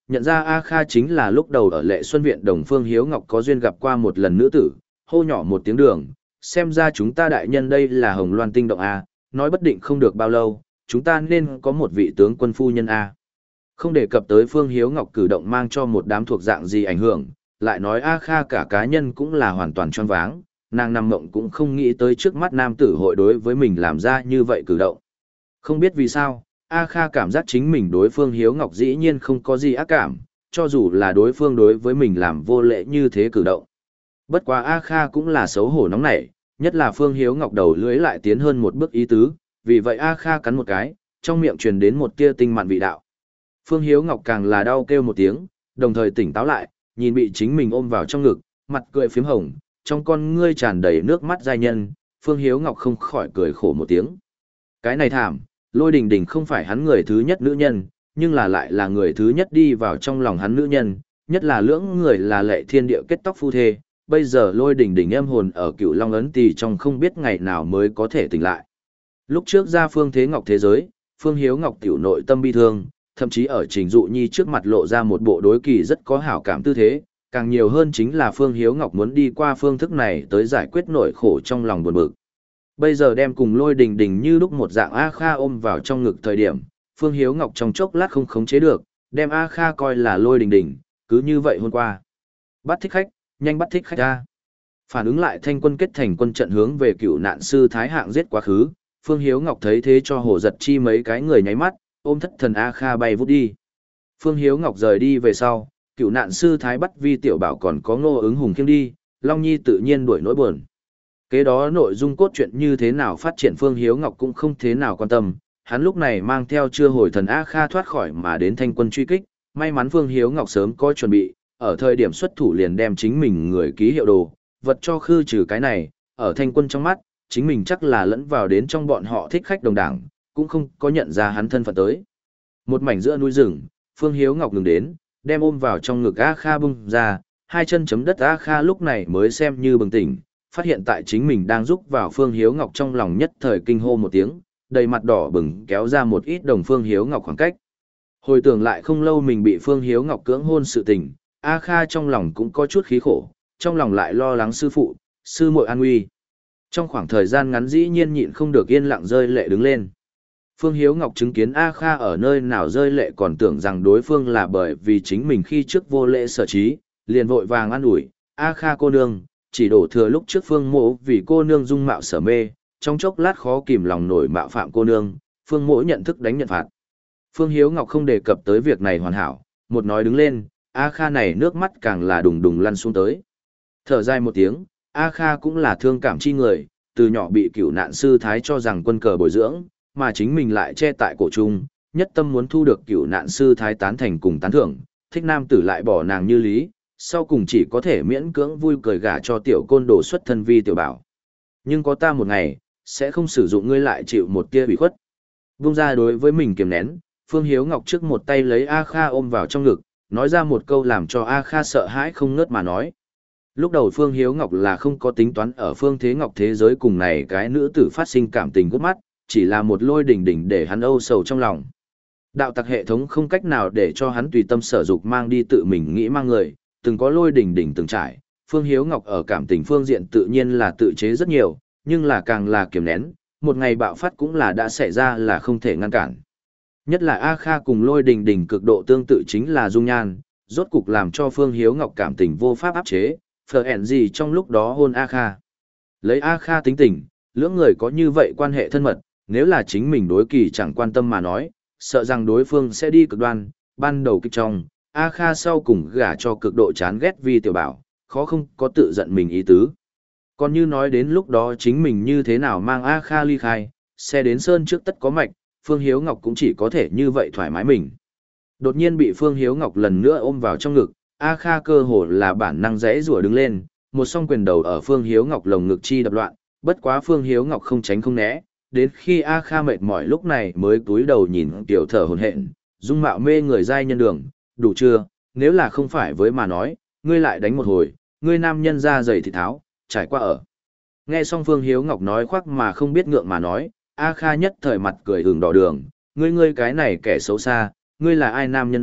nhận ra A Kha chính là lúc đầu ở Lệ Xuân Viện Đồng Phương Hiếu Ngọc có duyên gặp qua một lần nữ tử, hô nhỏ một tiếng đường, xem ra chúng ta đại nhân đây là Hồng Loan tinh động A, nói bất định không được bao lâu, chúng ta nên có một vị tướng quân phu nhân A. Không đề cập tới Phương Hiếu Ngọc cử động mang cho một đám thuộc dạng gì ảnh hưởng, lại nói A Kha cả cá nhân cũng là hoàn toàn choáng váng, nàng nằm mộng cũng không nghĩ tới trước mắt nam tử hội đối với mình làm ra như vậy cử động. Không biết vì sao, A Kha cảm giác chính mình đối Phương Hiếu Ngọc dĩ nhiên không có gì ác cảm, cho dù là đối phương đối với mình làm vô lễ như thế cử động. Bất quá A Kha cũng là xấu hổ nóng nảy, nhất là Phương Hiếu Ngọc đầu lưỡi lại tiến hơn một bước ý tứ, vì vậy A Kha cắn một cái, trong miệng truyền đến một tia tinh mặn vị đạo. Phương Hiếu Ngọc càng là đau kêu một tiếng, đồng thời tỉnh táo lại, nhìn bị chính mình ôm vào trong ngực, mặt cười phím hồng, trong con ngươi tràn đầy nước mắt giai nhân, Phương Hiếu Ngọc không khỏi cười khổ một tiếng. Cái này thảm, Lôi Đình Đình không phải hắn người thứ nhất nữ nhân, nhưng là lại là người thứ nhất đi vào trong lòng hắn nữ nhân, nhất là lưỡng người là Lệ Thiên Địa kết tóc phu thê, bây giờ Lôi Đình Đình em hồn ở Cựu Long ấn tỳ trong không biết ngày nào mới có thể tỉnh lại. Lúc trước ra Phương Thế Ngọc thế giới, Phương Hiếu Ngọc tiểu nội tâm bi thương, thậm chí ở Trình Dụ Nhi trước mặt lộ ra một bộ đối kỳ rất có hảo cảm tư thế, càng nhiều hơn chính là Phương Hiếu Ngọc muốn đi qua phương thức này tới giải quyết nỗi khổ trong lòng buồn bực. Bây giờ đem cùng Lôi Đình Đình như lúc một dạng A Kha ôm vào trong ngực thời điểm, Phương Hiếu Ngọc trong chốc lát không khống chế được, đem A Kha coi là Lôi Đình Đình, cứ như vậy hôm qua. Bắt thích khách, nhanh bắt thích khách ra. Phản ứng lại thanh quân kết thành quân trận hướng về cựu nạn sư Thái Hạng giết quá khứ, Phương Hiếu Ngọc thấy thế cho Hồ Giật Chi mấy cái người nháy mắt, ôm thất thần A Kha bay vút đi. Phương Hiếu Ngọc rời đi về sau, cựu nạn sư Thái bắt Vi Tiểu Bảo còn có Ngô Ứng Hùng kiêng đi, Long Nhi tự nhiên đuổi nỗi buồn. Kế đó nội dung cốt truyện như thế nào phát triển Phương Hiếu Ngọc cũng không thế nào quan tâm, hắn lúc này mang theo chưa hồi thần A Kha thoát khỏi mà đến thanh quân truy kích, may mắn Phương Hiếu Ngọc sớm có chuẩn bị, ở thời điểm xuất thủ liền đem chính mình người ký hiệu đồ, vật cho khư trừ cái này, ở thanh quân trong mắt, chính mình chắc là lẫn vào đến trong bọn họ thích khách đồng đảng, cũng không có nhận ra hắn thân phận tới. Một mảnh giữa núi rừng, Phương Hiếu Ngọc ngừng đến, đem ôm vào trong ngực A Kha bung ra, hai chân chấm đất A Kha lúc này mới xem như bừng tỉnh, phát hiện tại chính mình đang rúc vào Phương Hiếu Ngọc trong lòng nhất thời kinh hô một tiếng, đầy mặt đỏ bừng kéo ra một ít đồng Phương Hiếu Ngọc khoảng cách. Hồi tưởng lại không lâu mình bị Phương Hiếu Ngọc cưỡng hôn sự tình, A Kha trong lòng cũng có chút khí khổ, trong lòng lại lo lắng sư phụ, sư muội an nguy. Trong khoảng thời gian ngắn dĩ nhiên nhịn không được yên lặng rơi lệ đứng lên. Phương Hiếu Ngọc chứng kiến A Kha ở nơi nào rơi lệ còn tưởng rằng đối phương là bởi vì chính mình khi trước vô lễ sở trí, liền vội vàng an ủi, A Kha cô nương, chỉ đổ thừa lúc trước Phương mỗ vì cô nương dung mạo sở mê, trong chốc lát khó kìm lòng nổi mạo phạm cô nương, Phương mỗ nhận thức đánh nhận phạt. Phương Hiếu Ngọc không đề cập tới việc này hoàn hảo, một nói đứng lên, A Kha này nước mắt càng là đùng đùng lăn xuống tới. Thở dài một tiếng, A Kha cũng là thương cảm chi người, từ nhỏ bị cựu nạn sư Thái cho rằng quân cờ bồi dưỡng, mà chính mình lại che tại cổ trung, nhất tâm muốn thu được cựu nạn sư Thái tán thành cùng tán thưởng, thích nam tử lại bỏ nàng như lý, sau cùng chỉ có thể miễn cưỡng vui cười gả cho tiểu côn đồ xuất thân Vi Tiểu Bảo. Nhưng có ta một ngày, sẽ không sử dụng ngươi lại chịu một tia ủy khuất. Vung ra đối với mình kiềm nén, Phương Hiếu Ngọc trước một tay lấy A Kha ôm vào trong ngực, nói ra một câu làm cho A Kha sợ hãi không ngớt mà nói. Lúc đầu Phương Hiếu Ngọc là không có tính toán ở Phương Thế Ngọc thế giới cùng này cái nữ tử phát sinh cảm tình gút mắt, chỉ là một lôi đỉnh đỉnh để hắn âu sầu trong lòng. Đạo tặc hệ thống không cách nào để cho hắn tùy tâm sở dục mang đi tự mình nghĩ mang người, từng có lôi đỉnh đỉnh từng trải, Phương Hiếu Ngọc ở cảm tình phương diện tự nhiên là tự chế rất nhiều, nhưng là càng là kiềm nén, một ngày bạo phát cũng là đã xảy ra là không thể ngăn cản. Nhất là A Kha cùng lôi đỉnh đỉnh cực độ tương tự chính là dung nhan, rốt cục làm cho Phương Hiếu Ngọc cảm tình vô pháp áp chế, phở ẻn gì trong lúc đó hôn A Kha. Lấy A Kha tính tình, lưỡng người có như vậy quan hệ thân mật, nếu là chính mình đối kỳ chẳng quan tâm mà nói, sợ rằng đối phương sẽ đi cực đoan, ban đầu kịch trong, A Kha sau cùng gả cho cực độ chán ghét Vi Tiểu Bảo, khó không có tự giận mình ý tứ. Còn như nói đến lúc đó chính mình như thế nào mang A Kha ly khai, xe đến sơn trước tất có mạch, Phương Hiếu Ngọc cũng chỉ có thể như vậy thoải mái mình. Đột nhiên bị Phương Hiếu Ngọc lần nữa ôm vào trong ngực, A Kha cơ hồ là bản năng rẽ rủa đứng lên, một song quyền đầu ở Phương Hiếu Ngọc lồng ngực chi đập loạn, bất quá Phương Hiếu Ngọc không tránh không né, đến khi A Kha mệt mỏi lúc này mới cúi đầu nhìn tiểu thở hổn hển, dung mạo mê người giai nhân đường, đủ chưa, nếu là không phải với mà nói, ngươi lại đánh một hồi, ngươi nam nhân da dày thịt tháo, trải qua ở. Nghe xong Phương Hiếu Ngọc nói khoác mà không biết ngượng mà nói, A Kha nhất thời mặt cười hừng đỏ đường, ngươi ngươi cái này kẻ xấu xa, ngươi là ai nam nhân A,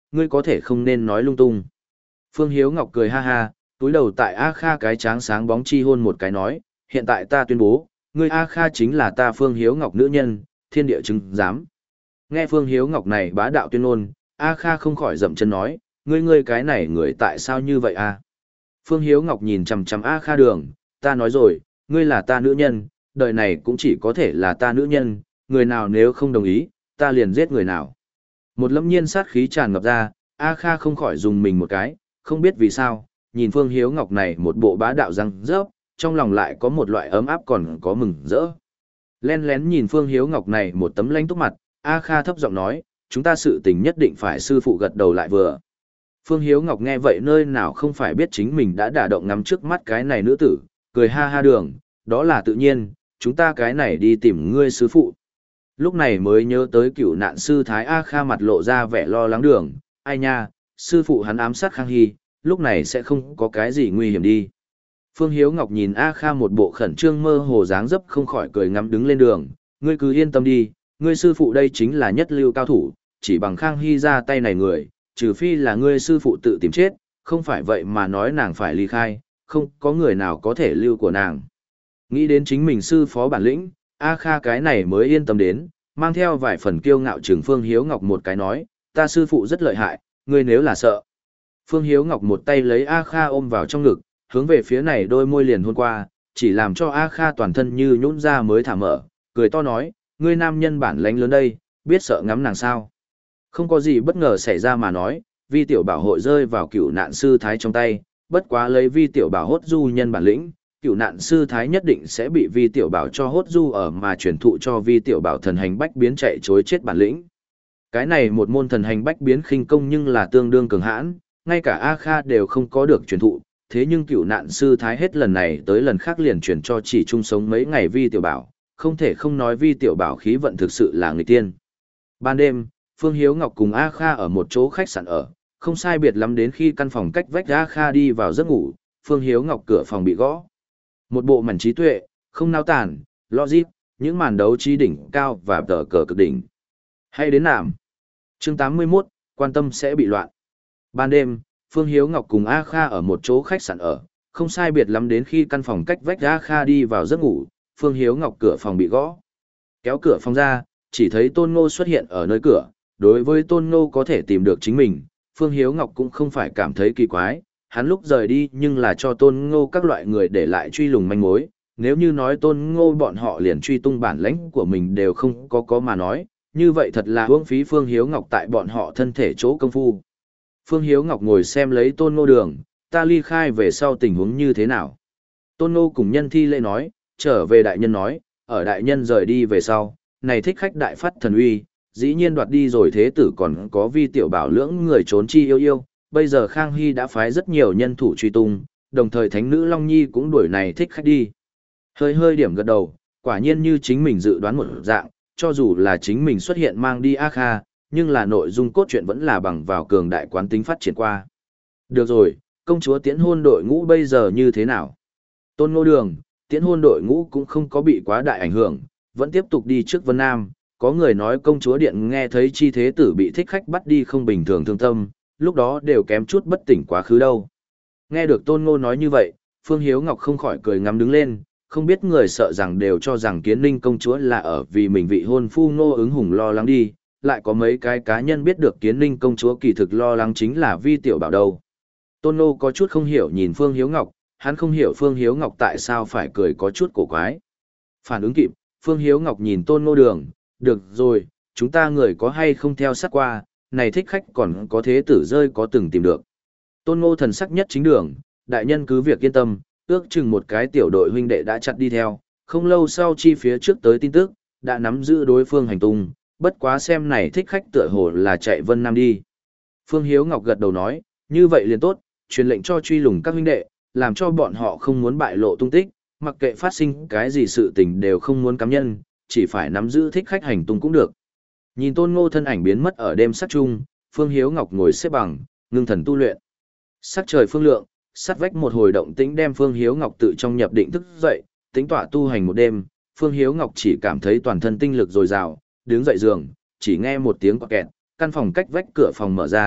ngươi có thể không nên nói lung tung. Phương Hiếu Ngọc cười ha ha, túi đầu tại A Kha cái tráng sáng bóng chi hôn một cái nói, hiện tại ta tuyên bố, ngươi A Kha chính là ta Phương Hiếu Ngọc nữ nhân, thiên địa chứng giám. Nghe Phương Hiếu Ngọc này bá đạo tuyên ngôn, A Kha không khỏi dậm chân nói, ngươi ngươi cái này người tại sao như vậy a? Phương Hiếu Ngọc nhìn chằm chằm A Kha đường, ta nói rồi, ngươi là ta nữ nhân, đời này cũng chỉ có thể là ta nữ nhân, người nào nếu không đồng ý, ta liền giết người nào. Một lâm nhiên sát khí tràn ngập ra, A Kha không khỏi dùng mình một cái, không biết vì sao, nhìn Phương Hiếu Ngọc này một bộ bá đạo răng rớp, trong lòng lại có một loại ấm áp còn có mừng rỡ. Len lén nhìn Phương Hiếu Ngọc này một tấm lanh túc mặt, A Kha thấp giọng nói, chúng ta sự tình nhất định phải sư phụ gật đầu lại vừa. Phương Hiếu Ngọc nghe vậy nơi nào không phải biết chính mình đã đả động ngắm trước mắt cái này nữ tử, cười ha ha đường, đó là tự nhiên, chúng ta cái này đi tìm ngươi sư phụ. Lúc này mới nhớ tới cựu nạn sư Thái A Kha mặt lộ ra vẻ lo lắng đường, ai nha, sư phụ hắn ám sát Khang Hy, lúc này sẽ không có cái gì nguy hiểm đi. Phương Hiếu Ngọc nhìn A Kha một bộ khẩn trương mơ hồ dáng dấp không khỏi cười ngắm đứng lên đường, ngươi cứ yên tâm đi, ngươi sư phụ đây chính là nhất lưu cao thủ, chỉ bằng Khang Hy ra tay này người, trừ phi là ngươi sư phụ tự tìm chết, không phải vậy mà nói nàng phải ly khai, không có người nào có thể lưu của nàng. Nghĩ đến chính mình sư phó bản lĩnh, A Kha cái này mới yên tâm đến, mang theo vài phần kiêu ngạo trừng Phương Hiếu Ngọc một cái nói, ta sư phụ rất lợi hại, ngươi nếu là sợ. Phương Hiếu Ngọc một tay lấy A Kha ôm vào trong ngực, hướng về phía này đôi môi liền hôn qua, chỉ làm cho A Kha toàn thân như nhũn ra mới thả mở, cười to nói, ngươi nam nhân bản lãnh lớn đây, biết sợ ngắm nàng sao. Không có gì bất ngờ xảy ra mà nói, vi tiểu bảo hội rơi vào cựu nạn sư Thái trong tay, bất quá lấy vi tiểu bảo hốt du nhân bản lĩnh, cựu nạn sư Thái nhất định sẽ bị vi tiểu bảo cho hốt du ở mà truyền thụ cho vi tiểu bảo thần hành bách biến chạy chối chết bản lĩnh. Cái này một môn thần hành bách biến khinh công nhưng là tương đương cường hãn, ngay cả A Kha đều không có được truyền thụ, thế nhưng cựu nạn sư Thái hết lần này tới lần khác liền truyền cho chỉ chung sống mấy ngày vi tiểu bảo, không thể không nói vi tiểu bảo khí vận thực sự là người tiên. Ban đêm, Phương Hiếu Ngọc cùng A Kha ở một chỗ khách sạn ở, không sai biệt lắm đến khi căn phòng cách vách A Kha đi vào giấc ngủ, Phương Hiếu Ngọc cửa phòng bị gõ. Một bộ mảnh trí tuệ, không nao tản, logic, những màn đấu trí đỉnh cao và tờ cờ cực đỉnh. Hay đến nàm. Chương tám mươi mốt, quan tâm sẽ bị loạn. Ban đêm, Phương Hiếu Ngọc cùng A Kha ở một chỗ khách sạn ở, không sai biệt lắm đến khi căn phòng cách vách A Kha đi vào giấc ngủ, Phương Hiếu Ngọc cửa phòng bị gõ. Kéo cửa phòng ra, chỉ thấy Tôn Ngô xuất hiện ở nơi cửa, đối với Tôn Ngô có thể tìm được chính mình, Phương Hiếu Ngọc cũng không phải cảm thấy kỳ quái, hắn lúc rời đi nhưng là cho Tôn Ngô các loại người để lại truy lùng manh mối, nếu như nói Tôn Ngô bọn họ liền truy tung bản lãnh của mình đều không có có mà nói, như vậy thật là uổng phí Phương Hiếu Ngọc tại bọn họ thân thể chỗ công phu. Phương Hiếu Ngọc ngồi xem lấy Tôn Ngô đường, ta ly khai về sau tình huống như thế nào. Tôn Ngô cùng nhân thi lễ nói, trở về đại nhân nói, ở đại nhân rời đi về sau, này thích khách đại phát thần uy, dĩ nhiên đoạt đi rồi thế tử còn có vi tiểu bảo lưỡng người trốn chi yêu yêu, bây giờ Khang Hy đã phái rất nhiều nhân thủ truy tung, đồng thời thánh nữ Long Nhi cũng đuổi này thích khách đi. Hơi hơi điểm gật đầu, quả nhiên như chính mình dự đoán một dạng, cho dù là chính mình xuất hiện mang đi A Kha, nhưng là nội dung cốt truyện vẫn là bằng vào cường đại quán tính phát triển qua. Được rồi, công chúa tiễn hôn đội ngũ bây giờ như thế nào? Tôn Ngô Đường, tiễn hôn đội ngũ cũng không có bị quá đại ảnh hưởng, vẫn tiếp tục đi trước Vân Nam. Có người nói công chúa điện nghe thấy chi thế tử bị thích khách bắt đi không bình thường thương tâm, lúc đó đều kém chút bất tỉnh quá khứ đâu. Nghe được Tôn Ngô nói như vậy, Phương Hiếu Ngọc không khỏi cười ngắm đứng lên, không biết người sợ rằng đều cho rằng Kiến Ninh công chúa là ở vì mình vị hôn phu Ngô Ứng Hùng lo lắng đi, lại có mấy cái cá nhân biết được Kiến Ninh công chúa kỳ thực lo lắng chính là vi tiểu bảo đâu. Tôn Ngô có chút không hiểu nhìn Phương Hiếu Ngọc, hắn không hiểu Phương Hiếu Ngọc tại sao phải cười có chút cổ quái. Phản ứng kịp, Phương Hiếu Ngọc nhìn Tôn Ngô đường, được rồi, chúng ta người có hay không theo sát qua, này thích khách còn có thế tử rơi có từng tìm được. Tôn Ngô thần sắc nhất chính đường, đại nhân cứ việc yên tâm, ước chừng một cái tiểu đội huynh đệ đã chặt đi theo, không lâu sau chi phía trước tới tin tức, đã nắm giữ đối phương hành tung, bất quá xem này thích khách tựa hồ là chạy Vân Nam đi. Phương Hiếu Ngọc gật đầu nói, như vậy liền tốt, truyền lệnh cho truy lùng các huynh đệ, làm cho bọn họ không muốn bại lộ tung tích, mặc kệ phát sinh cái gì sự tình đều không muốn cắm nhân, chỉ phải nắm giữ thích khách hành tung cũng được. Nhìn Tôn Ngô thân ảnh biến mất ở đêm sắc chung, Phương Hiếu Ngọc ngồi xếp bằng, ngưng thần tu luyện. Sắc trời phương lượng, sát vách một hồi động tĩnh đem Phương Hiếu Ngọc tự trong nhập định thức dậy, tính tọa tu hành một đêm, Phương Hiếu Ngọc chỉ cảm thấy toàn thân tinh lực dồi dào, đứng dậy giường, chỉ nghe một tiếng quạt kẹt, căn phòng cách vách cửa phòng mở ra,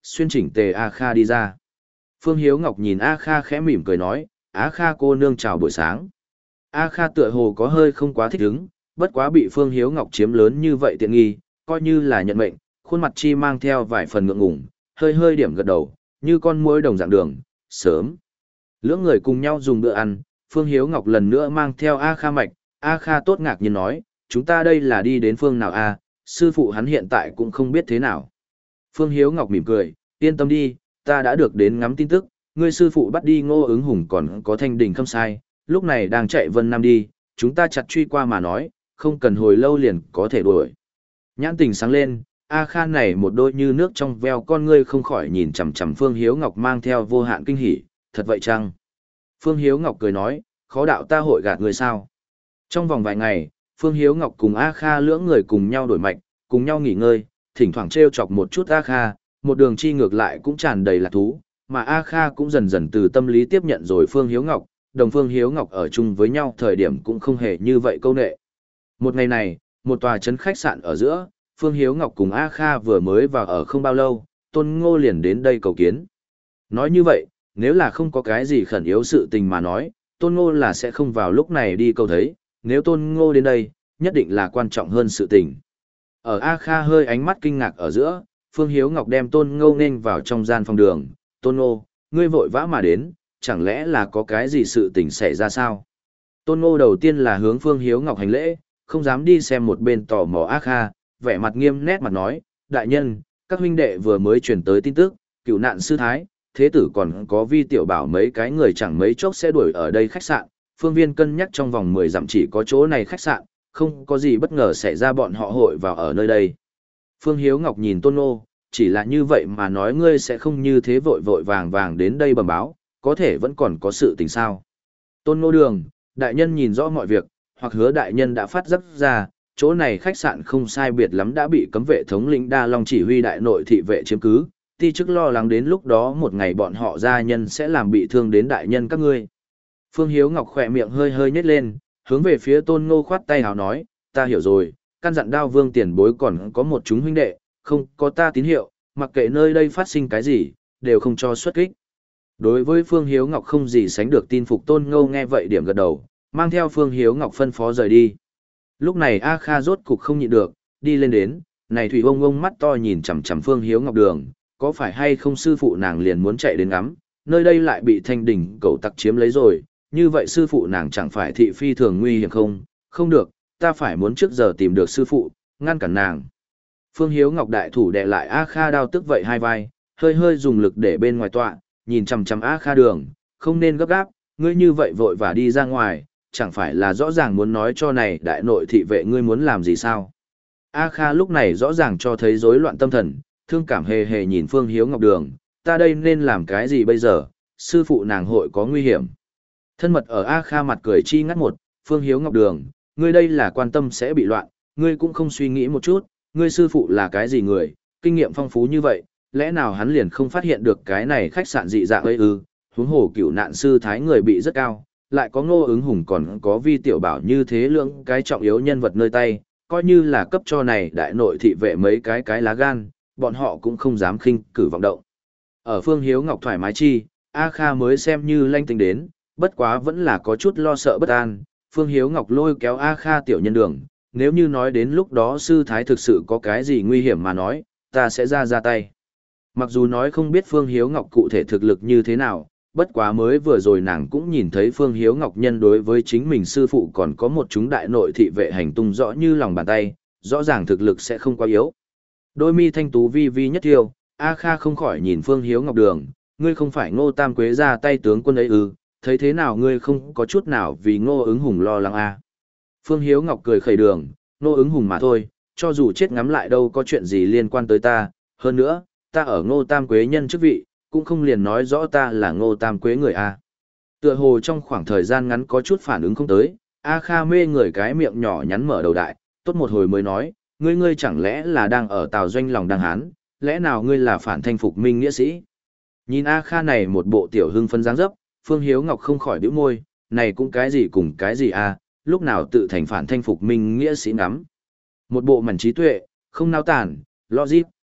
xuyên chỉnh tề A Kha đi ra. Phương Hiếu Ngọc nhìn A Kha khẽ mỉm cười nói, A Kha cô nương chào buổi sáng. A Kha tựa hồ có hơi không quá thích ứng, bất quá bị Phương Hiếu Ngọc chiếm lớn như vậy tiện nghi, coi như là nhận mệnh, khuôn mặt chi mang theo vài phần ngượng ngùng, hơi hơi điểm gật đầu, như con muỗi đồng dạng đường, sớm. Lưỡng người cùng nhau dùng bữa ăn, Phương Hiếu Ngọc lần nữa mang theo A Kha mạch, A Kha tốt ngạc nhiên nói, chúng ta đây là đi đến phương nào a? Sư phụ hắn hiện tại cũng không biết thế nào. Phương Hiếu Ngọc mỉm cười, yên tâm đi, ta đã được đến ngắm tin tức, ngươi sư phụ bắt đi Ngô Ứng Hùng còn có Thanh Đình không sai, lúc này đang chạy Vân Nam đi, chúng ta chặt truy qua mà nói, không cần hồi lâu liền có thể đuổi. Nhãn tình sáng lên, A Kha này một đôi như nước trong veo con ngươi không khỏi nhìn chằm chằm Phương Hiếu Ngọc mang theo vô hạn kinh hỉ, thật vậy chăng? Phương Hiếu Ngọc cười nói, khó đạo ta hội gạt người sao? Trong vòng vài ngày, Phương Hiếu Ngọc cùng A Kha lưỡng người cùng nhau đổi mạch, cùng nhau nghỉ ngơi, thỉnh thoảng trêu chọc một chút A Kha, một đường chi ngược lại cũng tràn đầy lạc thú, mà A Kha cũng dần dần từ tâm lý tiếp nhận rồi Phương Hiếu Ngọc, đồng Phương Hiếu Ngọc ở chung với nhau thời điểm cũng không hề như vậy câu nệ. Một ngày này, một tòa trấn khách sạn ở giữa, Phương Hiếu Ngọc cùng A Kha vừa mới vào ở không bao lâu, Tôn Ngô liền đến đây cầu kiến. Nói như vậy, nếu là không có cái gì khẩn yếu sự tình mà nói, Tôn Ngô là sẽ không vào lúc này đi cầu thấy, nếu Tôn Ngô đến đây, nhất định là quan trọng hơn sự tình. Ở A Kha hơi ánh mắt kinh ngạc ở giữa, Phương Hiếu Ngọc đem Tôn Ngô nên vào trong gian phòng đường, Tôn Ngô, ngươi vội vã mà đến, chẳng lẽ là có cái gì sự tình xảy ra sao? Tôn Ngô đầu tiên là hướng Phương Hiếu Ngọc hành lễ, không dám đi xem một bên tò mò A Kha, vẻ mặt nghiêm nét mặt nói, đại nhân, các huynh đệ vừa mới truyền tới tin tức, cựu nạn sư thái, thế tử còn có vi tiểu bảo mấy cái người chẳng mấy chốc sẽ đuổi ở đây khách sạn, phương viên cân nhắc trong vòng mười dặm chỉ có chỗ này khách sạn, không có gì bất ngờ xảy ra bọn họ hội vào ở nơi đây. Phương Hiếu Ngọc nhìn Tôn Ngô, chỉ là như vậy mà nói ngươi sẽ không như thế vội vội vàng vàng đến đây bẩm báo, có thể vẫn còn có sự tình sao. Tôn Ngô đường, đại nhân nhìn rõ mọi việc, hoặc hứa đại nhân đã phát giác ra, chỗ này khách sạn không sai biệt lắm đã bị cấm vệ thống lĩnh Đa Long chỉ huy đại nội thị vệ chiếm cứ, ti chức lo lắng đến lúc đó một ngày bọn họ gia nhân sẽ làm bị thương đến đại nhân các ngươi. Phương Hiếu Ngọc khỏe miệng hơi hơi nhếch lên, hướng về phía Tôn Ngô khoát tay hào nói, ta hiểu rồi, căn dặn Đao Vương tiền bối còn có một chúng huynh đệ, không có ta tín hiệu, mặc kệ nơi đây phát sinh cái gì, đều không cho xuất kích. Đối với Phương Hiếu Ngọc không gì sánh được tin phục Tôn Ngô nghe vậy điểm gật đầu, mang theo Phương Hiếu Ngọc phân phó rời đi. Lúc này A Kha rốt cục không nhịn được, đi lên đến, này thủy ông ông mắt to nhìn chằm chằm Phương Hiếu Ngọc đường, có phải hay không sư phụ nàng liền muốn chạy đến ngắm, nơi đây lại bị Thanh Đình cẩu tặc chiếm lấy rồi, như vậy sư phụ nàng chẳng phải thị phi thường nguy hiểm không, không được, ta phải muốn trước giờ tìm được sư phụ, ngăn cản nàng. Phương Hiếu Ngọc đại thủ đè lại A Kha đao tức vậy hai vai, hơi hơi dùng lực để bên ngoài tọa, nhìn chằm chằm A Kha đường, không nên gấp gáp, ngươi như vậy vội và đi ra ngoài, chẳng phải là rõ ràng muốn nói cho này đại nội thị vệ ngươi muốn làm gì sao. A Kha lúc này rõ ràng cho thấy rối loạn tâm thần, thương cảm hề hề nhìn Phương Hiếu Ngọc đường, ta đây nên làm cái gì bây giờ, sư phụ nàng hội có nguy hiểm. Thân mật ở A Kha mặt cười chi ngắt một, Phương Hiếu Ngọc đường, ngươi đây là quan tâm sẽ bị loạn, ngươi cũng không suy nghĩ một chút, ngươi sư phụ là cái gì người, kinh nghiệm phong phú như vậy, lẽ nào hắn liền không phát hiện được cái này khách sạn dị dạng ấy ư, huống hồ cửu nạn sư thái người bị rất cao, lại có Ngô Ứng Hùng còn có vi tiểu bảo như thế lượng cái trọng yếu nhân vật nơi tay, coi như là cấp cho này đại nội thị vệ mấy cái cái lá gan, bọn họ cũng không dám khinh cử vọng động. Ở Phương Hiếu Ngọc thoải mái chi, A Kha mới xem như lanh tính đến, bất quá vẫn là có chút lo sợ bất an, Phương Hiếu Ngọc lôi kéo A Kha tiểu nhân đường, nếu như nói đến lúc đó sư thái thực sự có cái gì nguy hiểm mà nói, ta sẽ ra ra tay. Mặc dù nói không biết Phương Hiếu Ngọc cụ thể thực lực như thế nào, bất quá mới vừa rồi nàng cũng nhìn thấy Phương Hiếu Ngọc nhân đối với chính mình sư phụ còn có một chúng đại nội thị vệ hành tung rõ như lòng bàn tay, rõ ràng thực lực sẽ không quá yếu. Đôi mi thanh tú vi vi nhất tiêu, A Kha không khỏi nhìn Phương Hiếu Ngọc đường, ngươi không phải Ngô Tam Quế ra tay tướng quân ấy ư, thấy thế nào ngươi không có chút nào vì Ngô Ứng Hùng lo lắng a. Phương Hiếu Ngọc cười khẩy đường, Ngô Ứng Hùng mà thôi, cho dù chết ngắm lại đâu có chuyện gì liên quan tới ta, hơn nữa, ta ở Ngô Tam Quế nhân chức vị, cũng không liền nói rõ ta là Ngô Tam Quế người a. Tựa hồ trong khoảng thời gian ngắn có chút phản ứng không tới, A Kha mê người cái miệng nhỏ nhắn mở đầu đại, tốt một hồi mới nói, ngươi ngươi chẳng lẽ là đang ở Tào Doanh lòng đang hán, lẽ nào ngươi là phản thanh phục minh nghĩa sĩ? Nhìn A Kha này một bộ tiểu hưng phân dáng dấp, Phương Hiếu Ngọc không khỏi bĩu môi, này cũng cái gì cùng cái gì a, lúc nào tự thành phản thanh phục minh nghĩa sĩ ngắm. Một bộ mảnh trí tuệ, không nao tản, logic,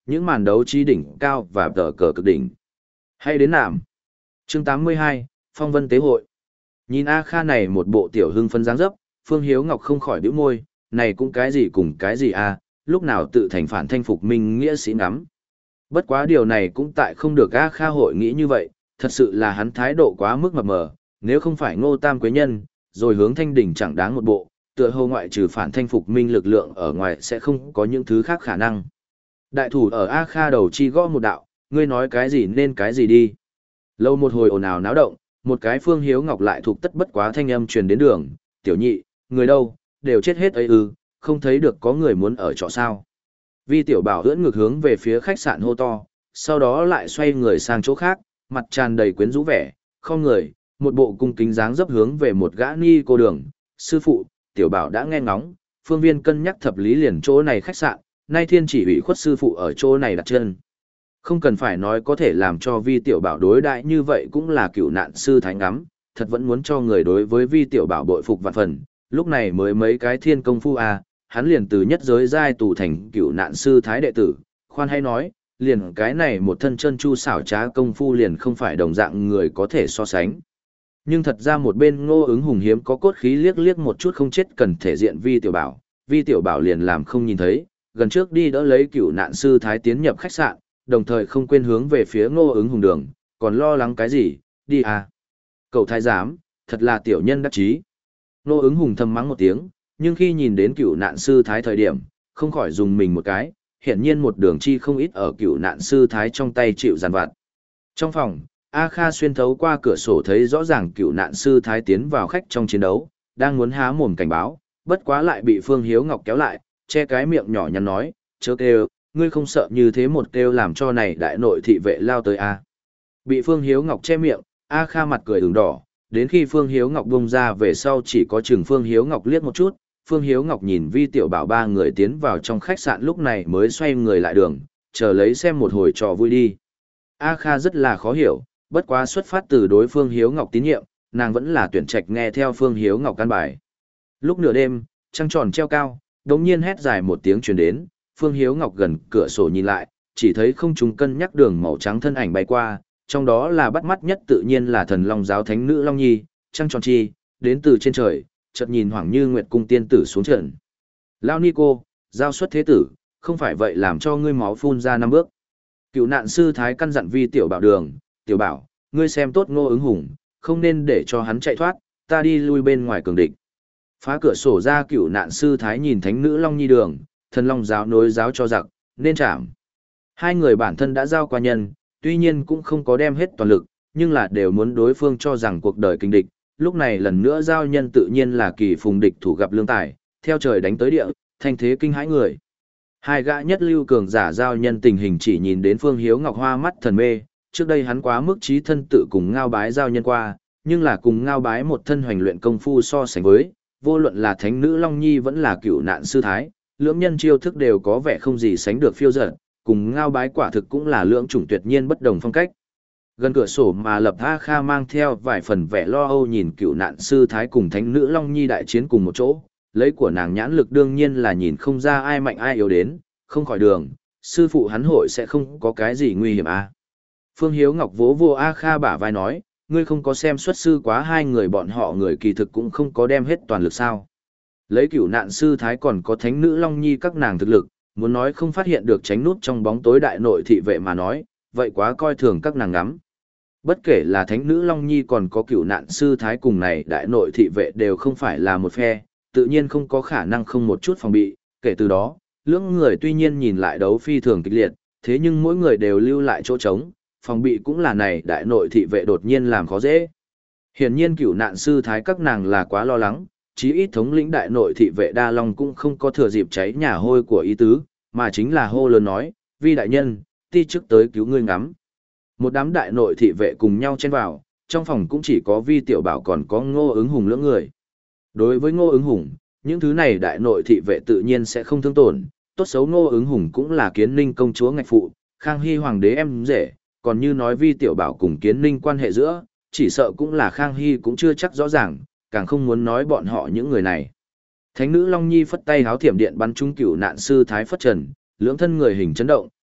những màn đấu trí đỉnh cao và tờ cờ cực đỉnh. Hay đến nạm. Chương tám mươi hai, Phong Vân Tế Hội. Nhìn A Kha này một bộ tiểu hưng phấn dáng dấp, Phương Hiếu Ngọc không khỏi bĩu môi, này cũng cái gì cùng cái gì a, lúc nào tự thành phản thanh phục minh nghĩa sĩ ngắm. Bất quá điều này cũng tại không được A Kha hội nghĩ như vậy, thật sự là hắn thái độ quá mức mập mờ, nếu không phải Ngô Tam Quế Nhân, rồi hướng thanh đỉnh chẳng đáng một bộ, tựa hồ ngoại trừ phản thanh phục minh lực lượng ở ngoài sẽ không có những thứ khác khả năng. Đại thủ ở A Kha đầu chi gõ một đạo, ngươi nói cái gì nên cái gì đi. Lâu một hồi ồn ào náo động, một cái Phương Hiếu Ngọc lại thuộc tất bất quá thanh âm truyền đến đường, tiểu nhị, người đâu, đều chết hết ấy ư, không thấy được có người muốn ở trọ sao. Vi tiểu bảo ưỡn ngược hướng về phía khách sạn hô to, sau đó lại xoay người sang chỗ khác, mặt tràn đầy quyến rũ vẻ, không người, một bộ cung kính dáng dấp hướng về một gã ni cô đường, sư phụ, tiểu bảo đã nghe ngóng, phương viên cân nhắc thập lý liền chỗ này khách sạn, nay thiên chỉ ủy khuất sư phụ ở chỗ này đặt chân. Không cần phải nói có thể làm cho vi tiểu bảo đối đại như vậy cũng là cựu nạn sư thái ngắm, thật vẫn muốn cho người đối với vi tiểu bảo bội phục vạn phần, lúc này mới mấy cái thiên công phu à, hắn liền từ nhất giới giai tù thành cựu nạn sư thái đệ tử, khoan hay nói, liền cái này một thân chân chu xảo trá công phu liền không phải đồng dạng người có thể so sánh. Nhưng thật ra một bên Ngô Ứng Hùng hiếm có cốt khí liếc liếc một chút không chết cần thể diện vi tiểu bảo, vi tiểu bảo liền làm không nhìn thấy, gần trước đi đỡ lấy cựu nạn sư thái tiến nhập khách sạn, đồng thời không quên hướng về phía Ngô Ứng Hùng đường, còn lo lắng cái gì, đi à. Cậu thái giám, thật là tiểu nhân đắc chí. Ngô Ứng Hùng thầm mắng một tiếng, nhưng khi nhìn đến cựu nạn sư thái thời điểm, không khỏi dùng mình một cái, hiển nhiên một đường chi không ít ở cựu nạn sư thái trong tay chịu giàn vặt. Trong phòng, A Kha xuyên thấu qua cửa sổ thấy rõ ràng cựu nạn sư thái tiến vào khách trong chiến đấu, đang muốn há mồm cảnh báo, bất quá lại bị Phương Hiếu Ngọc kéo lại, che cái miệng nhỏ nhắn nói, chớ kêu, ngươi không sợ như thế một kêu làm cho này đại nội thị vệ lao tới a. Bị Phương Hiếu Ngọc che miệng, A Kha mặt cười ửng đỏ, đến khi Phương Hiếu Ngọc bung ra về sau chỉ có chừng Phương Hiếu Ngọc liếc một chút, Phương Hiếu Ngọc nhìn vi tiểu bảo ba người tiến vào trong khách sạn lúc này mới xoay người lại đường, chờ lấy xem một hồi trò vui đi. A Kha rất là khó hiểu, bất quá xuất phát từ đối Phương Hiếu Ngọc tín nhiệm, nàng vẫn là tuyển trạch nghe theo Phương Hiếu Ngọc căn bài. Lúc nửa đêm, trăng tròn treo cao, đống nhiên hét dài một tiếng truyền đến, Phương Hiếu Ngọc gần cửa sổ nhìn lại, chỉ thấy không trung cân nhắc đường màu trắng thân ảnh bay qua, trong đó là bắt mắt nhất tự nhiên là thần long giáo thánh nữ Long Nhi, trăng tròn chi, đến từ trên trời, chợt nhìn Hoàng Như Nguyệt cung tiên tử xuống trận. Lao ni cô, giao xuất thế tử, không phải vậy làm cho ngươi máu phun ra năm bước. Cựu nạn sư thái căn dặn vi tiểu bảo đường, tiểu bảo, ngươi xem tốt Ngô Ứng Hùng, không nên để cho hắn chạy thoát, ta đi lui bên ngoài cường địch. Phá cửa sổ ra cựu nạn sư thái nhìn thánh nữ Long Nhi đường, thần long giáo nối giáo cho giặc, nên chạm. Hai người bản thân đã giao qua nhân, tuy nhiên cũng không có đem hết toàn lực, nhưng là đều muốn đối phương cho rằng cuộc đời kinh địch, lúc này lần nữa giao nhân tự nhiên là kỳ phùng địch thủ gặp lương tài, theo trời đánh tới địa, thanh thế kinh hãi người. Hai gã nhất lưu cường giả giao nhân tình hình chỉ nhìn đến Phương Hiếu Ngọc hoa mắt thần mê, trước đây hắn quá mức trí thân tự cùng ngao bái giao nhân qua, nhưng là cùng ngao bái một thân hoành luyện công phu so sánh với, vô luận là thánh nữ Long Nhi vẫn là cựu nạn sư thái, lưỡng nhân chiêu thức đều có vẻ không gì sánh được phiêu dật, cùng ngao bái quả thực cũng là lưỡng chủng tuyệt nhiên bất đồng phong cách. Gần cửa sổ mà Lập A Kha mang theo vài phần vẻ lo âu nhìn cựu nạn sư thái cùng thánh nữ Long Nhi đại chiến cùng một chỗ, lấy của nàng nhãn lực đương nhiên là nhìn không ra ai mạnh ai yếu đến, không khỏi đường, sư phụ hắn hội sẽ không có cái gì nguy hiểm à. Phương Hiếu Ngọc vỗ vô A Kha bả vai nói, ngươi không có xem xuất sư quá hai người bọn họ người kỳ thực cũng không có đem hết toàn lực sao. Lấy cửu nạn sư thái còn có thánh nữ Long Nhi các nàng thực lực, muốn nói không phát hiện được tránh nút trong bóng tối đại nội thị vệ mà nói, vậy quá coi thường các nàng ngắm. Bất kể là thánh nữ Long Nhi còn có cửu nạn sư thái cùng này đại nội thị vệ đều không phải là một phe, tự nhiên không có khả năng không một chút phòng bị, kể từ đó, lưỡng người tuy nhiên nhìn lại đấu phi thường kịch liệt, thế nhưng mỗi người đều lưu lại chỗ trống, phòng bị cũng là này đại nội thị vệ đột nhiên làm khó dễ. Hiển nhiên cửu nạn sư thái các nàng là quá lo lắng, chí ít thống lĩnh đại nội thị vệ Đa Long cũng không có thừa dịp cháy nhà hôi của ý tứ, mà chính là hô lớn nói, vi đại nhân, ti chức tới cứu ngươi ngắm. Một đám đại nội thị vệ cùng nhau chen vào, trong phòng cũng chỉ có vi tiểu bảo còn có Ngô Ứng Hùng lưỡng người. Đối với Ngô Ứng Hùng, những thứ này đại nội thị vệ tự nhiên sẽ không thương tổn, tốt xấu Ngô Ứng Hùng cũng là Kiến Ninh công chúa ngạch phụ, Khang Hy hoàng đế em rể, còn như nói vi tiểu bảo cùng Kiến Ninh quan hệ giữa, chỉ sợ cũng là Khang Hy cũng chưa chắc rõ ràng, càng không muốn nói bọn họ những người này. Thánh nữ Long Nhi phất tay háo thiểm điện bắn trúng cửu nạn sư thái phất trần, lưỡng thân người hình chấn động,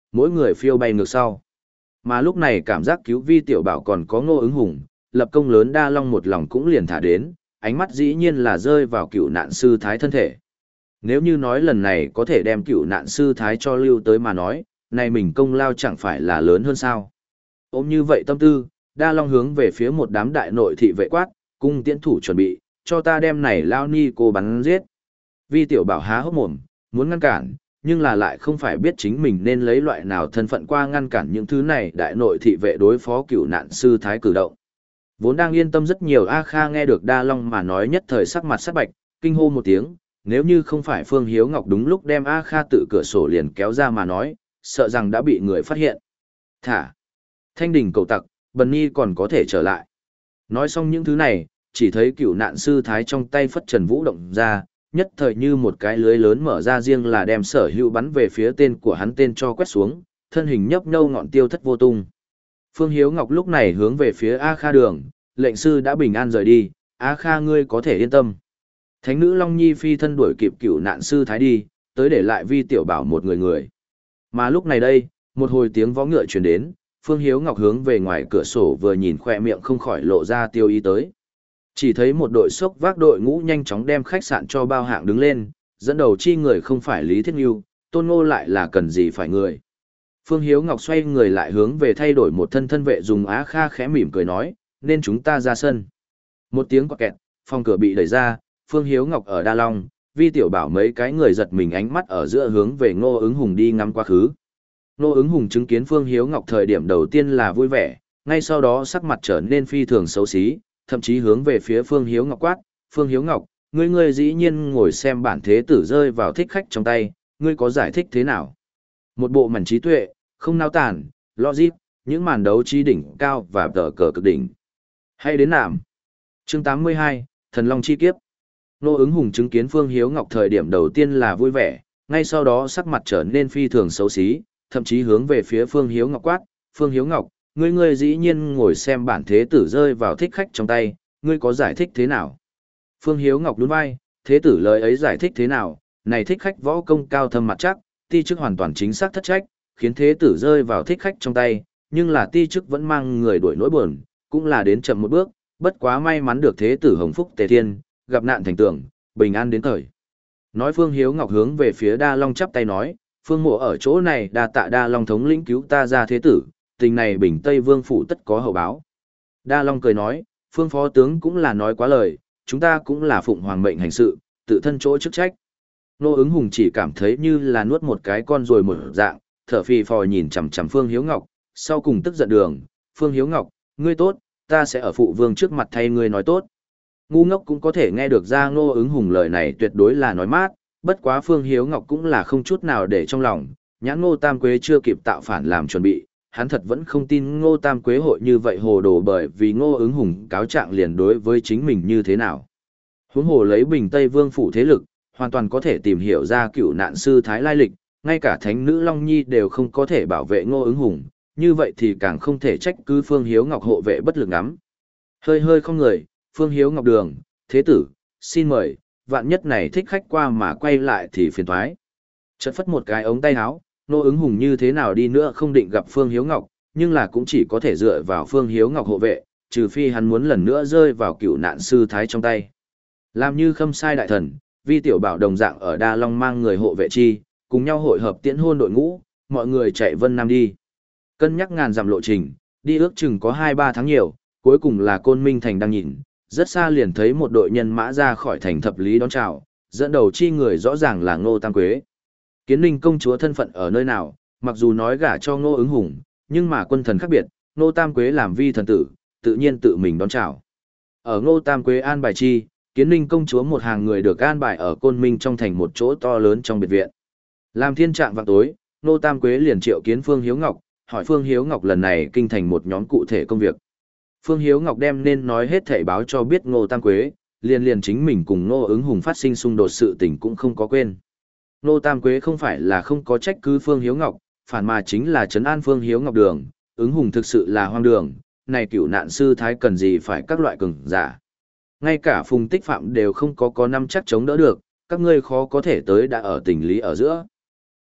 mỗi người phiêu bay ngược sau. Mà lúc này cảm giác cứu Vi Tiểu Bảo còn có Ngô Ứng Hùng, lập công lớn Đa Long một lòng cũng liền thả đến, ánh mắt dĩ nhiên là rơi vào cựu nạn sư thái thân thể. Nếu như nói lần này có thể đem cựu nạn sư thái cho lưu tới mà nói, này mình công lao chẳng phải là lớn hơn sao. Ôm như vậy tâm tư, Đa Long hướng về phía một đám đại nội thị vệ quát, cung tiễn thủ chuẩn bị, cho ta đem này lao ni cô bắn giết. Vi Tiểu Bảo há hốc mồm, muốn ngăn cản, nhưng là lại không phải biết chính mình nên lấy loại nào thân phận qua ngăn cản những thứ này đại nội thị vệ đối phó cựu nạn sư thái cử động. Vốn đang yên tâm rất nhiều A Kha nghe được Đa Long mà nói nhất thời sắc mặt sắc bạch, kinh hô một tiếng, nếu như không phải Phương Hiếu Ngọc đúng lúc đem A Kha tự cửa sổ liền kéo ra mà nói, sợ rằng đã bị người phát hiện. Thả! Thanh đình cầu tặc, Bần Nhi còn có thể trở lại. Nói xong những thứ này, chỉ thấy cựu nạn sư thái trong tay phất trần vũ động ra, nhất thời như một cái lưới lớn mở ra riêng là đem sở hữu bắn về phía tên của hắn tên cho quét xuống, thân hình nhấp nhâu ngọn tiêu thất vô tung. Phương Hiếu Ngọc lúc này hướng về phía A Kha đường, lệnh sư đã bình an rời đi, A Kha ngươi có thể yên tâm. Thánh nữ Long Nhi phi thân đuổi kịp cựu nạn sư thái đi, tới để lại Vi Tiểu Bảo một người người. Mà lúc này đây, một hồi tiếng vó ngựa truyền đến, Phương Hiếu Ngọc hướng về ngoài cửa sổ vừa nhìn khoe miệng không khỏi lộ ra tiêu ý tới. Chỉ thấy một đội sốc vác đội ngũ nhanh chóng đem khách sạn cho bao hạng đứng lên, dẫn đầu chi người không phải Lý Thiết Nhu, Tôn Ngô lại là cần gì phải người. Phương Hiếu Ngọc xoay người lại hướng về thay đổi một thân thân vệ dùng Á Kha khẽ mỉm cười nói, nên chúng ta ra sân. Một tiếng quạt kẹt, phòng cửa bị đẩy ra, Phương Hiếu Ngọc ở Đa Long, Vi Tiểu Bảo mấy cái người giật mình ánh mắt ở giữa hướng về Ngô Ứng Hùng đi ngắm quá khứ. Ngô Ứng Hùng chứng kiến Phương Hiếu Ngọc thời điểm đầu tiên là vui vẻ, ngay sau đó sắc mặt trở nên phi thường xấu xí, thậm chí hướng về phía Phương Hiếu Ngọc quát, Phương Hiếu Ngọc, ngươi ngươi dĩ nhiên ngồi xem bản thế tử rơi vào thích khách trong tay, ngươi có giải thích thế nào? Một bộ mảnh trí tuệ, không nao tản, logic, những màn đấu trí đỉnh cao và tờ cờ cực đỉnh. Hay đến nạm. Chương tám mươi hai, Thần Long chi kiếp. Ngô Ứng Hùng chứng kiến Phương Hiếu Ngọc thời điểm đầu tiên là vui vẻ, ngay sau đó sắc mặt trở nên phi thường xấu xí, thậm chí hướng về phía Phương Hiếu Ngọc quát, Phương Hiếu Ngọc, ngươi ngươi dĩ nhiên ngồi xem bản thế tử rơi vào thích khách trong tay, ngươi có giải thích thế nào? Phương Hiếu Ngọc nhún vai, thế tử lời ấy giải thích thế nào, này thích khách võ công cao thâm mặt chắc, ti chức hoàn toàn chính xác thất trách, khiến thế tử rơi vào thích khách trong tay, nhưng là ti chức vẫn mang người đuổi nỗi buồn, cũng là đến chậm một bước, bất quá may mắn được thế tử hồng phúc tề thiên, gặp nạn thành tưởng, bình an đến thời. Nói Phương Hiếu Ngọc hướng về phía Đa Long chắp tay nói, Phương Mộ ở chỗ này đa tạ Đa Long thống lĩnh cứu ta ra thế tử, tình này Bình Tây Vương phủ tất có hậu báo. Đa Long cười nói, Phương phó tướng cũng là nói quá lời, chúng ta cũng là phụng hoàng mệnh hành sự, tự thân chỗ chức trách. Ngô Ứng Hùng chỉ cảm thấy như là nuốt một cái con rồi một dạng, thở phì phò nhìn chằm chằm Phương Hiếu Ngọc, sau cùng tức giận đường, Phương Hiếu Ngọc, ngươi tốt, ta sẽ ở phụ vương trước mặt thay ngươi nói tốt. Ngu ngốc cũng có thể nghe được ra Ngô Ứng Hùng lời này tuyệt đối là nói mát, bất quá Phương Hiếu Ngọc cũng là không chút nào để trong lòng, nhãn Ngô Tam Quế chưa kịp tạo phản làm chuẩn bị, hắn thật vẫn không tin Ngô Tam Quế hội như vậy hồ đồ bởi vì Ngô Ứng Hùng cáo trạng liền đối với chính mình như thế nào. Huống hồ lấy Bình Tây Vương phủ thế lực, hoàn toàn có thể tìm hiểu ra cựu nạn sư thái lai lịch, ngay cả thánh nữ Long Nhi đều không có thể bảo vệ Ngô Ứng Hùng, như vậy thì càng không thể trách cứ Phương Hiếu Ngọc hộ vệ bất lực lắm. Hơi hơi không người, Phương Hiếu Ngọc đường, thế tử, xin mời, vạn nhất này thích khách qua mà quay lại thì phiền toái. Chợt phất một cái ống tay áo, Ngô Ứng Hùng như thế nào đi nữa không định gặp Phương Hiếu Ngọc, nhưng là cũng chỉ có thể dựa vào Phương Hiếu Ngọc hộ vệ, trừ phi hắn muốn lần nữa rơi vào cựu nạn sư thái trong tay. Làm như khâm sai đại thần, Vi Tiểu Bảo đồng dạng ở Đa Long mang người hộ vệ chi, cùng nhau hội hợp tiễn hôn đội ngũ, mọi người chạy Vân Nam đi. Cân nhắc ngàn dặm lộ trình, đi ước chừng có hai ba tháng nhiều, cuối cùng là Côn Minh thành đang nhìn, rất xa liền thấy một đội nhân mã ra khỏi thành thập lý đón chào, dẫn đầu chi người rõ ràng là Ngô Tam Quế. Kiến Ninh công chúa thân phận ở nơi nào, mặc dù nói gả cho Ngô Ứng Hùng, nhưng mà quân thần khác biệt, Ngô Tam Quế làm vi thần tử, tự nhiên tự mình đón chào. Ở Ngô Tam Quế an bài chi, Kiến Ninh công chúa một hàng người được an bài ở Côn Minh trong thành một chỗ to lớn trong biệt viện. Làm thiên trạng vào tối, Ngô Tam Quế liền triệu kiến Phương Hiếu Ngọc, hỏi Phương Hiếu Ngọc lần này kinh thành một nhóm cụ thể công việc. Phương Hiếu Ngọc đem nên nói hết thảy báo cho biết Ngô Tam Quế, liền liền chính mình cùng Ngô Ứng Hùng phát sinh xung đột sự tình cũng không có quên. Ngô Tam Quế không phải là không có trách cứ Phương Hiếu Ngọc, phản mà chính là trấn an Phương Hiếu Ngọc đường, Ứng Hùng thực sự là hoang đường, này cựu nạn sư thái cần gì phải các loại cường giả. Ngay cả Phùng Tích Phạm đều không có có năm chắc chống đỡ được, các ngươi khó có thể tới đã ở tình lý ở giữa.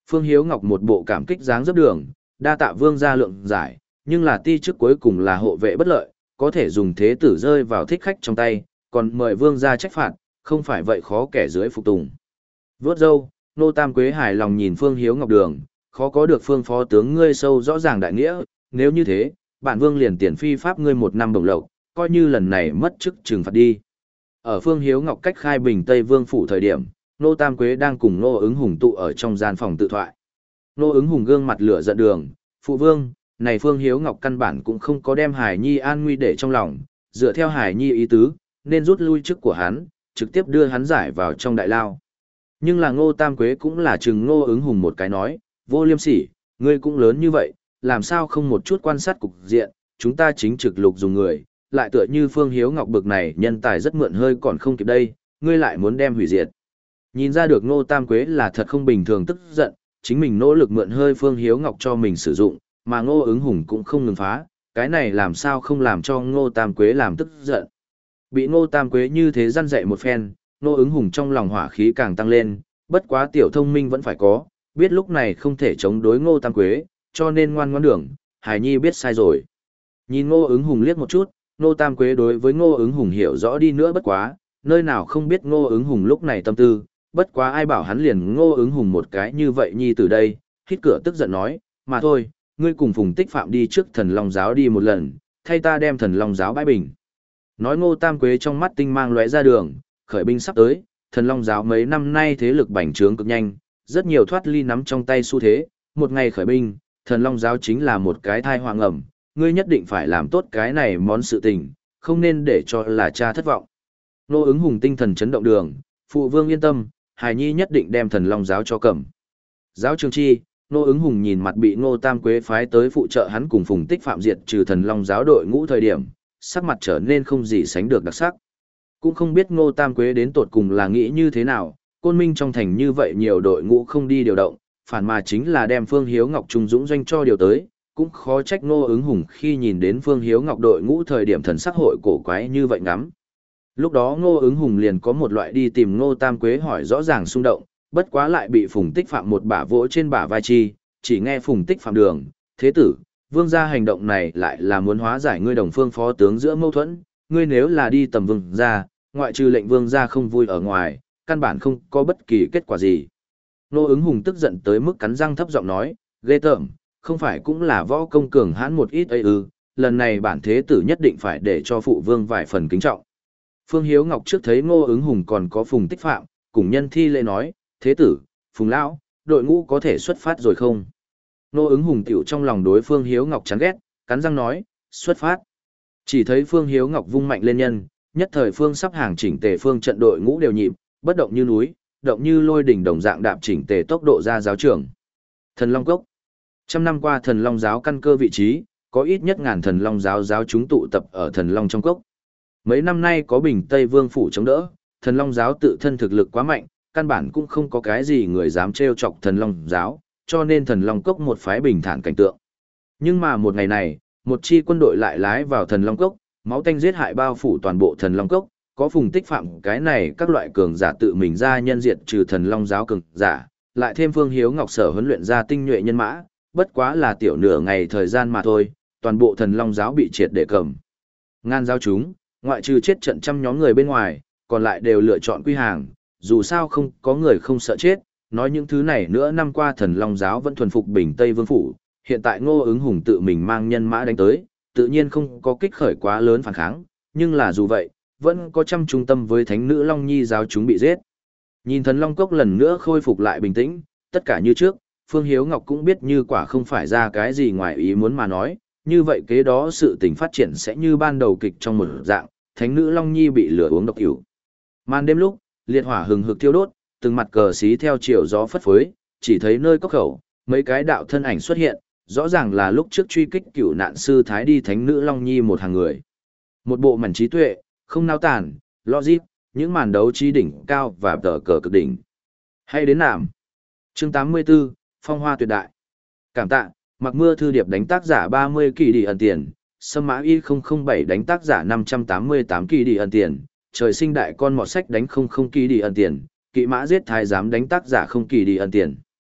Phương Hiếu Ngọc một bộ cảm kích dáng dấp đường, đa tạ vương gia lượng giải, nhưng là ti chức cuối cùng là hộ vệ bất lợi, có thể dùng thế tử rơi vào thích khách trong tay, còn mời vương gia trách phạt, không phải vậy khó kẻ dưới phục tùng. Vốt dâu, Nô Tam Quế hài lòng nhìn Phương Hiếu Ngọc đường, khó có được phương phó tướng ngươi sâu rõ ràng đại nghĩa, nếu như thế, bản vương liền tiền phi pháp ngươi một năm đồng lộc, coi như lần này mất chức trừng phạt đi. Ở Phương Hiếu Ngọc cách khai bình Tây Vương phủ thời điểm, Nô Tam Quế đang cùng Nô ứng hùng tụ ở trong gian phòng tự thoại. Nô ứng hùng gương mặt lửa giận đường, phụ vương, này Phương Hiếu Ngọc căn bản cũng không có đem Hải Nhi an nguy để trong lòng, dựa theo Hải Nhi ý tứ, nên rút lui chức của hắn, trực tiếp đưa hắn giải vào trong đại lao. Nhưng là Ngô Tam Quế cũng là chừng Nô ứng hùng một cái nói, vô liêm sỉ, ngươi cũng lớn như vậy, làm sao không một chút quan sát cục diện, chúng ta chính trực lục dùng người, lại tựa như Phương Hiếu Ngọc bực này nhân tài rất mượn hơi còn không kịp đây, ngươi lại muốn đem hủy diệt. Nhìn ra được Ngô Tam Quế là thật không bình thường tức giận, chính mình nỗ lực mượn hơi Phương Hiếu Ngọc cho mình sử dụng, mà Ngô ứng hùng cũng không ngừng phá, cái này làm sao không làm cho Ngô Tam Quế làm tức giận. Bị Ngô Tam Quế như thế răn dạy một phen, Ngô ứng hùng trong lòng hỏa khí càng tăng lên, bất quá tiểu thông minh vẫn phải có, biết lúc này không thể chống đối Ngô Tam Quế, cho nên ngoan ngoãn đường, Hải Nhi biết sai rồi. Nhìn Ngô ứng hùng liếc một chút, Ngô Tam Quế đối với Ngô ứng hùng hiểu rõ đi nữa bất quá, nơi nào không biết Ngô ứng hùng lúc này tâm tư, bất quá ai bảo hắn liền Ngô ứng hùng một cái như vậy Nhi từ đây, hít cửa tức giận nói, mà thôi, ngươi cùng Phùng Tích Phạm đi trước Thần Long giáo đi một lần, thay ta đem Thần Long giáo bãi bình. Nói Ngô Tam Quế trong mắt tinh mang lóe ra đường, khởi binh sắp tới, Thần Long giáo mấy năm nay thế lực bành trướng cực nhanh, rất nhiều thoát ly nắm trong tay xu thế, một ngày khởi binh, Thần Long giáo chính là một cái thai hoàng ẩm, ngươi nhất định phải làm tốt cái này món sự tình, không nên để cho là cha thất vọng. Nô ứng hùng tinh thần chấn động đường, phụ vương yên tâm, Hải Nhi nhất định đem Thần Long giáo cho cầm. Giáo trường chi, Nô ứng hùng nhìn mặt bị Ngô Tam Quế phái tới phụ trợ hắn cùng Phùng Tích Phạm diệt trừ Thần Long giáo đội ngũ thời điểm, sắc mặt trở nên không gì sánh được đặc sắc. Cũng không biết Ngô Tam Quế đến tột cùng là nghĩ như thế nào, Côn Minh trong thành như vậy nhiều đội ngũ không đi điều động, phản mà chính là đem Phương Hiếu Ngọc Trung Dũng doanh cho điều tới, cũng khó trách Ngô ứng hùng khi nhìn đến Phương Hiếu Ngọc đội ngũ thời điểm thần sắc hội cổ quái như vậy ngắm. Lúc đó Ngô ứng hùng liền có một loại đi tìm Ngô Tam Quế hỏi rõ ràng xung động, bất quá lại bị Phùng Tích Phạm một bả vỗ trên bả vai chi, chỉ nghe Phùng Tích Phạm đường, thế tử, vương gia hành động này lại là muốn hóa giải ngươi đồng phương phó tướng giữa mâu thuẫn, ngươi nếu là đi tầm vương gia, ngoại trừ lệnh vương gia không vui ở ngoài, căn bản không có bất kỳ kết quả gì. Ngô ứng hùng tức giận tới mức cắn răng thấp giọng nói, ghê tởm, không phải cũng là võ công cường hãn một ít ấy ư, lần này bản thế tử nhất định phải để cho phụ vương vài phần kính trọng. Phương Hiếu Ngọc trước thấy Ngô ứng hùng còn có Phùng Tích Phạm, cùng nhân thi lễ nói, thế tử, Phùng lão, đội ngũ có thể xuất phát rồi không? Ngô ứng hùng tiểu trong lòng đối Phương Hiếu Ngọc chán ghét, cắn răng nói, xuất phát. Chỉ thấy Phương Hiếu Ngọc vung mạnh lên nhân, nhất thời phương sắp hàng chỉnh tề phương trận đội ngũ đều nhịp, bất động như núi, động như lôi đỉnh đồng dạng đạp chỉnh tề tốc độ ra giáo trường. Thần Long Cốc. Trăm năm qua Thần Long giáo căn cơ vị trí, có ít nhất ngàn Thần Long giáo giáo chúng tụ tập ở Thần Long trong cốc. Mấy năm nay có Bình Tây Vương phủ chống đỡ, Thần Long giáo tự thân thực lực quá mạnh, căn bản cũng không có cái gì người dám trêu chọc Thần Long giáo, cho nên Thần Long cốc một phái bình thản cảnh tượng. Nhưng mà một ngày này, một chi quân đội lại lái vào Thần Long cốc, máu tanh giết hại bao phủ toàn bộ Thần Long cốc, có Phùng Tích Phạm cái này các loại cường giả tự mình ra nhân diệt trừ Thần Long giáo cường giả, lại thêm Phương Hiếu Ngọc sở huấn luyện ra tinh nhuệ nhân mã, bất quá là tiểu nửa ngày thời gian mà thôi, toàn bộ Thần Long giáo bị triệt để cầm. Ngan giáo chúng, ngoại trừ chết trận trăm nhóm người bên ngoài, còn lại đều lựa chọn quy hàng, dù sao không có người không sợ chết, nói những thứ này nữa năm qua Thần Long giáo vẫn thuần phục Bình Tây Vương phủ, hiện tại Ngô ứng hùng tự mình mang nhân mã đánh tới, tự nhiên không có kích khởi quá lớn phản kháng, nhưng là dù vậy, vẫn có trăm trung tâm với thánh nữ Long Nhi giáo chúng bị giết. Nhìn Thần Long cốc lần nữa khôi phục lại bình tĩnh, tất cả như trước, Phương Hiếu Ngọc cũng biết như quả không phải ra cái gì ngoài ý muốn mà nói, như vậy kế đó sự tình phát triển sẽ như ban đầu kịch trong một dạng, thánh nữ Long Nhi bị lửa uống độc ỉu. Màn đêm lúc, liệt hỏa hừng hực thiêu đốt, từng mặt cờ xí theo chiều gió phất phới, chỉ thấy nơi cốc khẩu, mấy cái đạo thân ảnh xuất hiện, rõ ràng là lúc trước truy kích cửu nạn sư thái đi thánh nữ Long Nhi một hàng người. Một bộ mảnh trí tuệ, không nao tàn, logic, những màn đấu trí đỉnh cao và tờ cờ cực đỉnh. Hay đến nàm. Chương tám mươi tư, Phong hoa tuyệt đại. Cảm tạ, Mặc Mưa Thư Điệp đánh tác giả ba mươi kỳ đi ẩn tiền, Sâm Mã Y không không bảy đánh tác giả năm trăm tám mươi tám kỳ đi ẩn tiền, Trời Sinh Đại Con Mọt Sách đánh không không kỳ đi ẩn tiền, Kỵ Mã Giết Thái Giám đánh tác giả không kỳ đi ẩn tiền.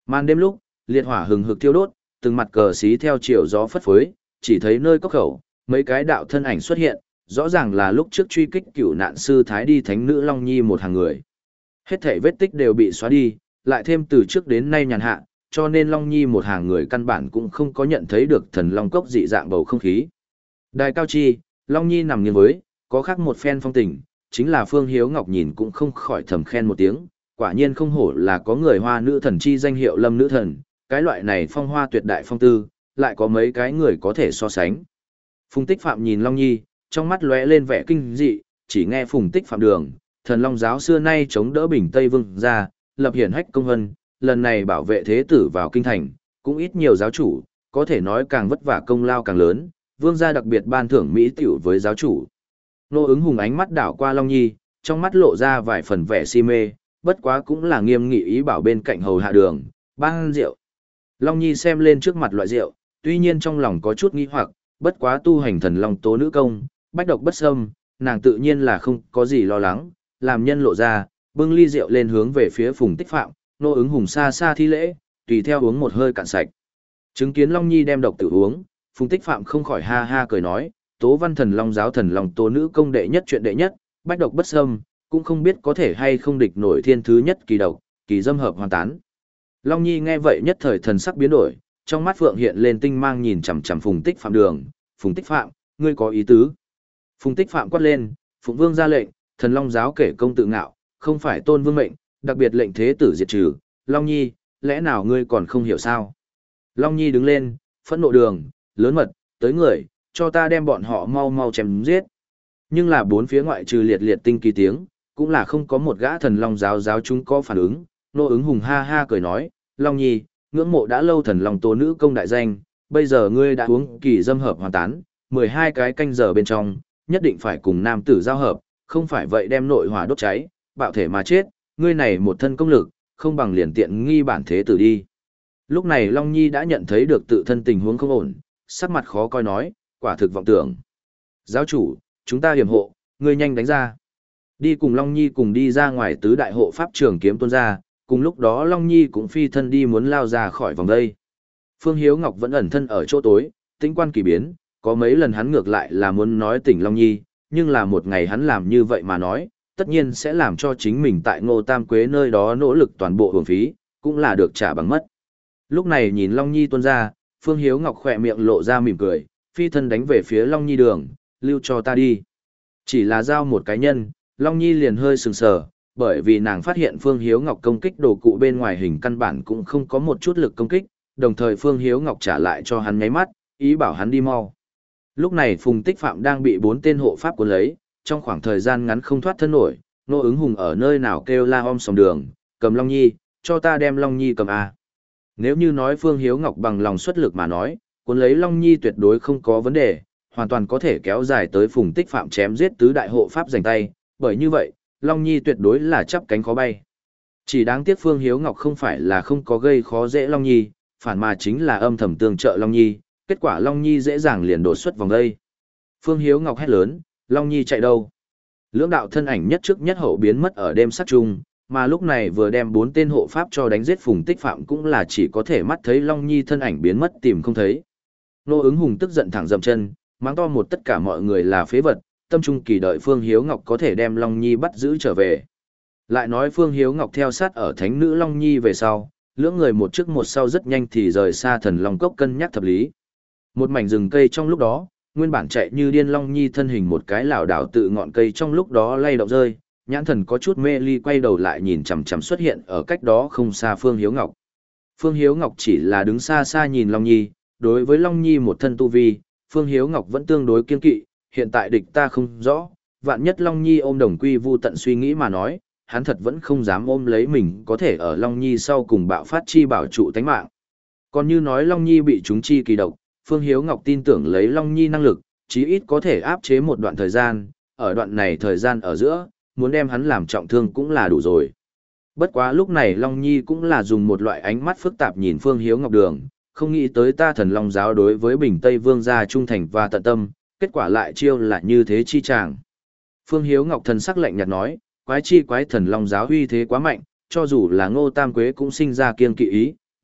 Màn đêm lúc, liệt hỏa hừng hực thiêu đốt, từng mặt cờ xí theo chiều gió phất phới, chỉ thấy nơi cốc khẩu, mấy cái đạo thân ảnh xuất hiện, rõ ràng là lúc trước truy kích cửu nạn sư thái đi thánh nữ Long Nhi một hàng người. Hết thảy vết tích đều bị xóa đi, lại thêm từ trước đến nay nhàn hạ, cho nên Long Nhi một hàng người căn bản cũng không có nhận thấy được thần long cốc dị dạng bầu không khí. Đài cao chi, Long Nhi nằm nghiêng với, có khác một phen phong tình, chính là Phương Hiếu Ngọc nhìn cũng không khỏi thầm khen một tiếng, quả nhiên không hổ là có người hoa nữ thần chi danh hiệu Lâm nữ thần, cái loại này phong hoa tuyệt đại phong tư, lại có mấy cái người có thể so sánh. Phùng Tích Phạm nhìn Long Nhi, trong mắt lóe lên vẻ kinh dị, chỉ nghe Phùng Tích Phạm đường, thần long giáo xưa nay chống đỡ Bình Tây Vương gia, lập hiển hách công vân, lần này bảo vệ thế tử vào kinh thành, cũng ít nhiều giáo chủ, có thể nói càng vất vả công lao càng lớn, vương gia đặc biệt ban thưởng mỹ tiểu với giáo chủ. Nô ứng hùng ánh mắt đảo qua Long Nhi, trong mắt lộ ra vài phần vẻ si mê, bất quá cũng là nghiêm nghị ý bảo bên cạnh hầu hạ đường, ban rượu. Long Nhi xem lên trước mặt loại rượu, tuy nhiên trong lòng có chút nghi hoặc, bất quá tu hành thần long tố nữ công, bách độc bất xâm, nàng tự nhiên là không có gì lo lắng, làm nhân lộ ra, bưng ly rượu lên hướng về phía Phùng Tích Phạm, nô ứng hùng xa xa thi lễ, tùy theo uống một hơi cạn sạch. Chứng kiến Long Nhi đem độc tự uống, Phùng Tích Phạm không khỏi ha ha cười nói, tố văn thần long giáo thần long tố nữ công đệ nhất chuyện đệ nhất, bách độc bất xâm, cũng không biết có thể hay không địch nổi thiên thứ nhất kỳ độc, kỳ dâm hợp hoàn tán. Long Nhi nghe vậy nhất thời thần sắc biến đổi, trong mắt phượng hiện lên tinh mang nhìn chằm chằm Phùng Tích Phạm đường, Phùng Tích Phạm, ngươi có ý tứ. Phùng Tích Phạm quát lên, Phụng Vương ra lệnh, thần long giáo kể công tự ngạo, không phải tôn vương mệnh, đặc biệt lệnh thế tử diệt trừ, Long Nhi, lẽ nào ngươi còn không hiểu sao? Long Nhi đứng lên, phẫn nộ đường, lớn mật, tới người, cho ta đem bọn họ mau mau chém giết. Nhưng là bốn phía ngoại trừ liệt liệt tinh kỳ tiếng, cũng là không có một gã thần long giáo giáo chúng có phản ứng, nô ứng hùng ha ha cười nói, Long Nhi, ngưỡng mộ đã lâu thần long tố nữ công đại danh, bây giờ ngươi đã uống kỳ dâm hợp hoàn tán, mười hai cái canh giờ bên trong, nhất định phải cùng nam tử giao hợp, không phải vậy đem nội hỏa đốt cháy, bạo thể mà chết, ngươi này một thân công lực, không bằng liền tiện nghi bản thế tử đi. Lúc này Long Nhi đã nhận thấy được tự thân tình huống không ổn, sắc mặt khó coi nói, quả thực vọng tưởng. Giáo chủ, chúng ta hiểm hộ, ngươi nhanh đánh ra. Đi cùng Long Nhi cùng đi ra ngoài tứ đại hộ pháp trường kiếm tuôn ra, cùng lúc đó Long Nhi cũng phi thân đi muốn lao ra khỏi vòng đây. Phương Hiếu Ngọc vẫn ẩn thân ở chỗ tối, tinh quan kỳ biến, có mấy lần hắn ngược lại là muốn nói tỉnh Long Nhi, nhưng là một ngày hắn làm như vậy mà nói, tất nhiên sẽ làm cho chính mình tại Ngô Tam Quế nơi đó nỗ lực toàn bộ hưởng phí, cũng là được trả bằng mất. Lúc này nhìn Long Nhi tuôn ra, Phương Hiếu Ngọc khỏe miệng lộ ra mỉm cười, phi thân đánh về phía Long Nhi đường, lưu cho ta đi. Chỉ là giao một cái nhân, Long Nhi liền hơi sừng sờ, bởi vì nàng phát hiện Phương Hiếu Ngọc công kích đồ cụ bên ngoài hình căn bản cũng không có một chút lực công kích, đồng thời Phương Hiếu Ngọc trả lại cho hắn nháy mắt, ý bảo hắn đi mau. Lúc này Phùng Tích Phạm đang bị bốn tên hộ pháp cuốn lấy, trong khoảng thời gian ngắn không thoát thân nổi, nô ứng hùng ở nơi nào kêu la om sòng đường, cầm Long Nhi, cho ta đem Long Nhi cầm A. Nếu như nói Phương Hiếu Ngọc bằng lòng xuất lực mà nói, cuốn lấy Long Nhi tuyệt đối không có vấn đề, hoàn toàn có thể kéo dài tới Phùng Tích Phạm chém giết tứ đại hộ pháp giành tay, bởi như vậy, Long Nhi tuyệt đối là chắp cánh khó bay. Chỉ đáng tiếc Phương Hiếu Ngọc không phải là không có gây khó dễ Long Nhi, phản mà chính là âm thầm tương trợ Long Nhi, kết quả Long Nhi dễ dàng liền đột xuất vòng đây. Phương Hiếu Ngọc hét lớn, Long Nhi chạy đâu? Lưỡng đạo thân ảnh nhất trước nhất hậu biến mất ở đêm sát chung, mà lúc này vừa đem bốn tên hộ pháp cho đánh giết Phùng Tích Phạm cũng là chỉ có thể mắt thấy Long Nhi thân ảnh biến mất tìm không thấy. Nô ứng hùng tức giận thẳng dậm chân, mắng to một tất cả mọi người là phế vật, tâm trung kỳ đợi Phương Hiếu Ngọc có thể đem Long Nhi bắt giữ trở về. Lại nói Phương Hiếu Ngọc theo sát ở thánh nữ Long Nhi về sau, lưỡng người một trước một sau rất nhanh thì rời xa thần Long Cốc cân nhắc thập lý. Một mảnh rừng cây trong lúc đó, nguyên bản chạy như điên Long Nhi thân hình một cái lảo đảo tự ngọn cây trong lúc đó lay động rơi, nhãn thần có chút mê ly quay đầu lại nhìn chằm chằm xuất hiện ở cách đó không xa Phương Hiếu Ngọc. Phương Hiếu Ngọc chỉ là đứng xa xa nhìn Long Nhi, đối với Long Nhi một thân tu vi, Phương Hiếu Ngọc vẫn tương đối kiên kỵ, hiện tại địch ta không rõ, vạn nhất Long Nhi ôm đồng quy vu tận suy nghĩ mà nói, hắn thật vẫn không dám ôm lấy mình có thể ở Long Nhi sau cùng bạo phát chi bảo trụ tánh mạng. Còn như nói Long Nhi bị chúng chi kỳ độc, Phương Hiếu Ngọc tin tưởng lấy Long Nhi năng lực, chí ít có thể áp chế một đoạn thời gian, ở đoạn này thời gian ở giữa, muốn đem hắn làm trọng thương cũng là đủ rồi. Bất quá lúc này Long Nhi cũng là dùng một loại ánh mắt phức tạp nhìn Phương Hiếu Ngọc đường, không nghĩ tới ta thần Long giáo đối với Bình Tây Vương gia trung thành và tận tâm, kết quả lại chiêu là như thế chi chàng. Phương Hiếu Ngọc thần sắc lạnh nhạt nói, quái chi quái thần Long giáo uy thế quá mạnh, cho dù là Ngô Tam Quế cũng sinh ra kiêng kỵ ý,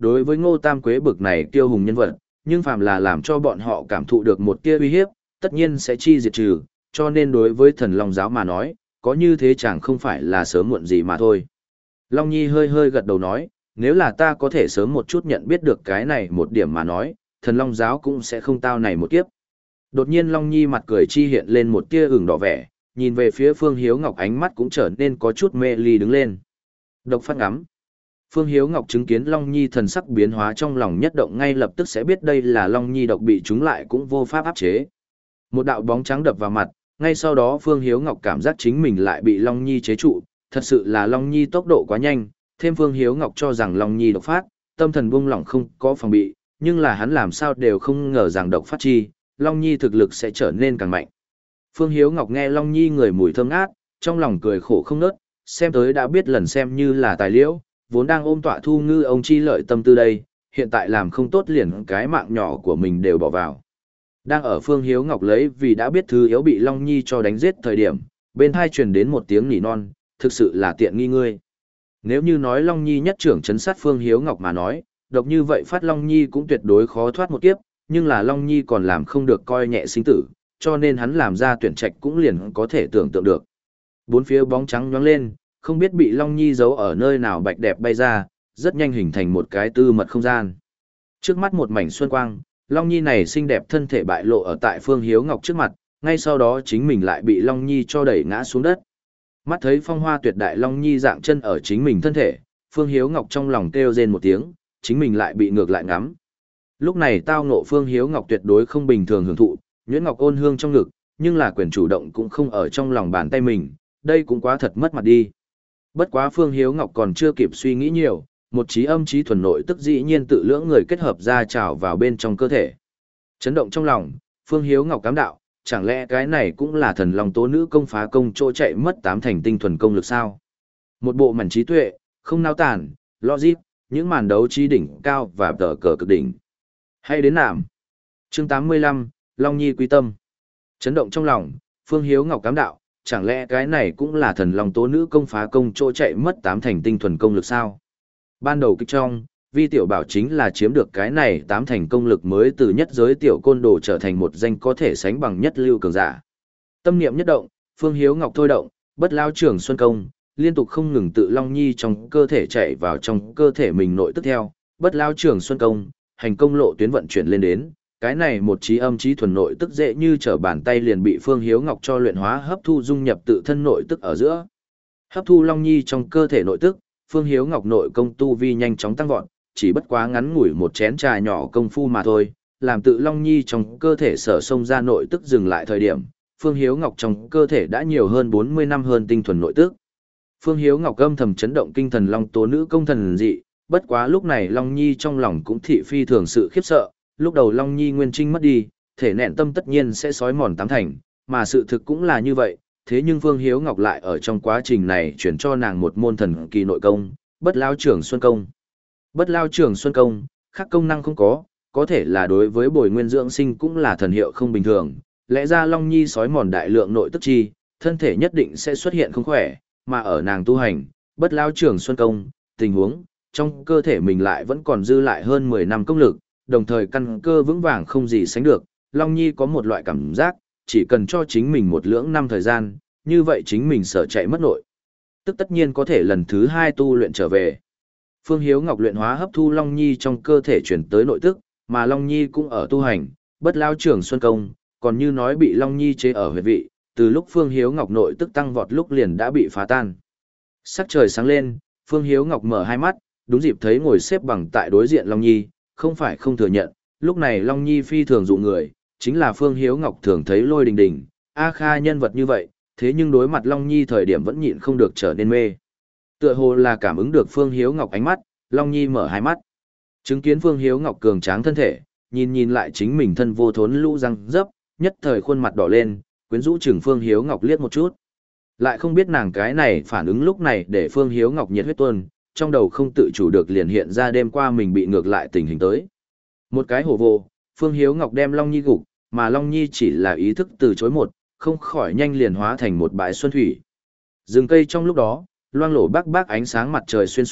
đối với Ngô Tam Quế bực này kiêu hùng nhân vật, nhưng phàm là làm cho bọn họ cảm thụ được một tia uy hiếp, tất nhiên sẽ chi diệt trừ, cho nên đối với thần Long giáo mà nói, có như thế chẳng không phải là sớm muộn gì mà thôi. Long Nhi hơi hơi gật đầu nói, nếu là ta có thể sớm một chút nhận biết được cái này một điểm mà nói, thần Long giáo cũng sẽ không tao này một kiếp. Đột nhiên Long Nhi mặt cười chi hiện lên một tia ửng đỏ vẻ, nhìn về phía Phương Hiếu Ngọc ánh mắt cũng trở nên có chút mê ly đứng lên. Độc phát ngắm. Phương Hiếu Ngọc chứng kiến Long Nhi thần sắc biến hóa trong lòng nhất động ngay lập tức sẽ biết đây là Long Nhi độc bị chúng lại cũng vô pháp áp chế. Một đạo bóng trắng đập vào mặt, ngay sau đó Phương Hiếu Ngọc cảm giác chính mình lại bị Long Nhi chế trụ, thật sự là Long Nhi tốc độ quá nhanh, thêm Phương Hiếu Ngọc cho rằng Long Nhi độc phát, tâm thần buông lỏng không có phòng bị, nhưng là hắn làm sao đều không ngờ rằng độc phát chi, Long Nhi thực lực sẽ trở nên càng mạnh. Phương Hiếu Ngọc nghe Long Nhi người mùi thơm ngát, trong lòng cười khổ không nớt, xem tới đã biết lần xem như là tài liễu, vốn đang ôm tọa thu ngư ông chi lợi tâm tư đây, hiện tại làm không tốt liền cái mạng nhỏ của mình đều bỏ vào. Đang ở Phương Hiếu Ngọc lấy vì đã biết thứ yếu bị Long Nhi cho đánh giết thời điểm, bên hai truyền đến một tiếng nỉ non, thực sự là tiện nghi ngươi. Nếu như nói Long Nhi nhất trưởng chấn sát Phương Hiếu Ngọc mà nói, độc như vậy phát Long Nhi cũng tuyệt đối khó thoát một kiếp, nhưng là Long Nhi còn làm không được coi nhẹ sinh tử, cho nên hắn làm ra tuyển trạch cũng liền có thể tưởng tượng được. Bốn phía bóng trắng nhoáng lên, không biết bị Long Nhi giấu ở nơi nào bạch đẹp bay ra, rất nhanh hình thành một cái tư mật không gian. Trước mắt một mảnh xuân quang, Long Nhi này xinh đẹp thân thể bại lộ ở tại Phương Hiếu Ngọc trước mặt, ngay sau đó chính mình lại bị Long Nhi cho đẩy ngã xuống đất. Mắt thấy phong hoa tuyệt đại Long Nhi dạng chân ở chính mình thân thể, Phương Hiếu Ngọc trong lòng kêu rên một tiếng, chính mình lại bị ngược lại ngắm. Lúc này tao ngộ Phương Hiếu Ngọc tuyệt đối không bình thường hưởng thụ, nhuyễn ngọc ôn hương trong ngực, nhưng là quyền chủ động cũng không ở trong lòng bàn tay mình, đây cũng quá thật mất mặt đi. Bất quá Phương Hiếu Ngọc còn chưa kịp suy nghĩ nhiều, một trí âm trí thuần nội tức dĩ nhiên tự lưỡng người kết hợp ra trào vào bên trong cơ thể. Chấn động trong lòng, Phương Hiếu Ngọc cám đạo, chẳng lẽ cái này cũng là thần long tố nữ công phá công chỗ chạy mất tám thành tinh thuần công lực sao? Một bộ mảnh trí tuệ, không nao tản, logic, những màn đấu trí đỉnh cao và tờ cờ cực đỉnh. Hay đến nạm. Chương tám mươi lăm, Long Nhi quy tâm. Chấn động trong lòng, Phương Hiếu Ngọc cám đạo, chẳng lẽ cái này cũng là thần long tố nữ công phá công chỗ chạy mất tám thành tinh thuần công lực sao? Ban đầu kích trong, Vi Tiểu Bảo chính là chiếm được cái này tám thành công lực mới từ nhất giới tiểu côn đồ trở thành một danh có thể sánh bằng nhất lưu cường giả. Tâm niệm nhất động, Phương Hiếu Ngọc thôi động, bất lao trưởng xuân công, liên tục không ngừng tự Long Nhi trong cơ thể chạy vào trong cơ thể mình nội tức theo, bất lao trưởng xuân công, hành công lộ tuyến vận chuyển lên đến, cái này một trí âm trí thuần nội tức dễ như trở bàn tay liền bị Phương Hiếu Ngọc cho luyện hóa hấp thu dung nhập tự thân nội tức ở giữa. Hấp thu Long Nhi trong cơ thể nội tức, Phương Hiếu Ngọc nội công tu vi nhanh chóng tăng vọt, chỉ bất quá ngắn ngủi một chén trà nhỏ công phu mà thôi, làm tự Long Nhi trong cơ thể sở xông ra nội tức dừng lại thời điểm, Phương Hiếu Ngọc trong cơ thể đã nhiều hơn bốn mươi năm hơn tinh thuần nội tức. Phương Hiếu Ngọc âm thầm chấn động kinh thần Long tố nữ công thần dị, bất quá lúc này Long Nhi trong lòng cũng thị phi thường sự khiếp sợ, lúc đầu Long Nhi nguyên trinh mất đi, thể nện tâm tất nhiên sẽ sói mòn tám thành, mà sự thực cũng là như vậy, thế nhưng Phương Hiếu Ngọc lại ở trong quá trình này chuyển cho nàng một môn thần kỳ nội công, bất lao trưởng xuân công. Bất lao trưởng xuân công, khác công năng không có, có thể là đối với bồi nguyên dưỡng sinh cũng là thần hiệu không bình thường, lẽ ra Long Nhi sói mòn đại lượng nội tức chi, thân thể nhất định sẽ xuất hiện không khỏe, mà ở nàng tu hành, bất lao trưởng xuân công, tình huống, trong cơ thể mình lại vẫn còn dư lại hơn mười năm công lực, đồng thời căn cơ vững vàng không gì sánh được, Long Nhi có một loại cảm giác, chỉ cần cho chính mình một lưỡng năm thời gian, như vậy chính mình sợ chạy mất nội. Tức tất nhiên có thể lần thứ hai tu luyện trở về. Phương Hiếu Ngọc luyện hóa hấp thu Long Nhi trong cơ thể chuyển tới nội tức, mà Long Nhi cũng ở tu hành, bất lao trưởng xuân công, còn như nói bị Long Nhi chế ở huyệt vị, từ lúc Phương Hiếu Ngọc nội tức tăng vọt lúc liền đã bị phá tan. Sắc trời sáng lên, Phương Hiếu Ngọc mở hai mắt, đúng dịp thấy ngồi xếp bằng tại đối diện Long Nhi, không phải không thừa nhận, lúc này Long Nhi phi thường dụ người, chính là Phương Hiếu Ngọc thường thấy lôi đình đình, A Kha nhân vật như vậy, thế nhưng đối mặt Long Nhi thời điểm vẫn nhịn không được trở nên mê. Tựa hồ là cảm ứng được Phương Hiếu Ngọc ánh mắt, Long Nhi mở hai mắt. Chứng kiến Phương Hiếu Ngọc cường tráng thân thể, nhìn nhìn lại chính mình thân vô thốn lũ răng dấp, nhất thời khuôn mặt đỏ lên, quyến rũ chừng Phương Hiếu Ngọc liếc một chút. Lại không biết nàng cái này phản ứng lúc này để Phương Hiếu Ngọc nhiệt huyết tuôn, trong đầu không tự chủ được liền hiện ra đêm qua mình bị ngược lại tình hình tới. Một cái hổ vô, Phương Hiếu Ngọc đem Long Nhi gục, mà Long Nhi chỉ là ý thức từ chối một, không khỏi nhanh liền hóa thành một bãi xuân thủy. Rừng cây trong lúc đó, loang lổ bắc bắc ánh sáng mặt trời xuyên suốt,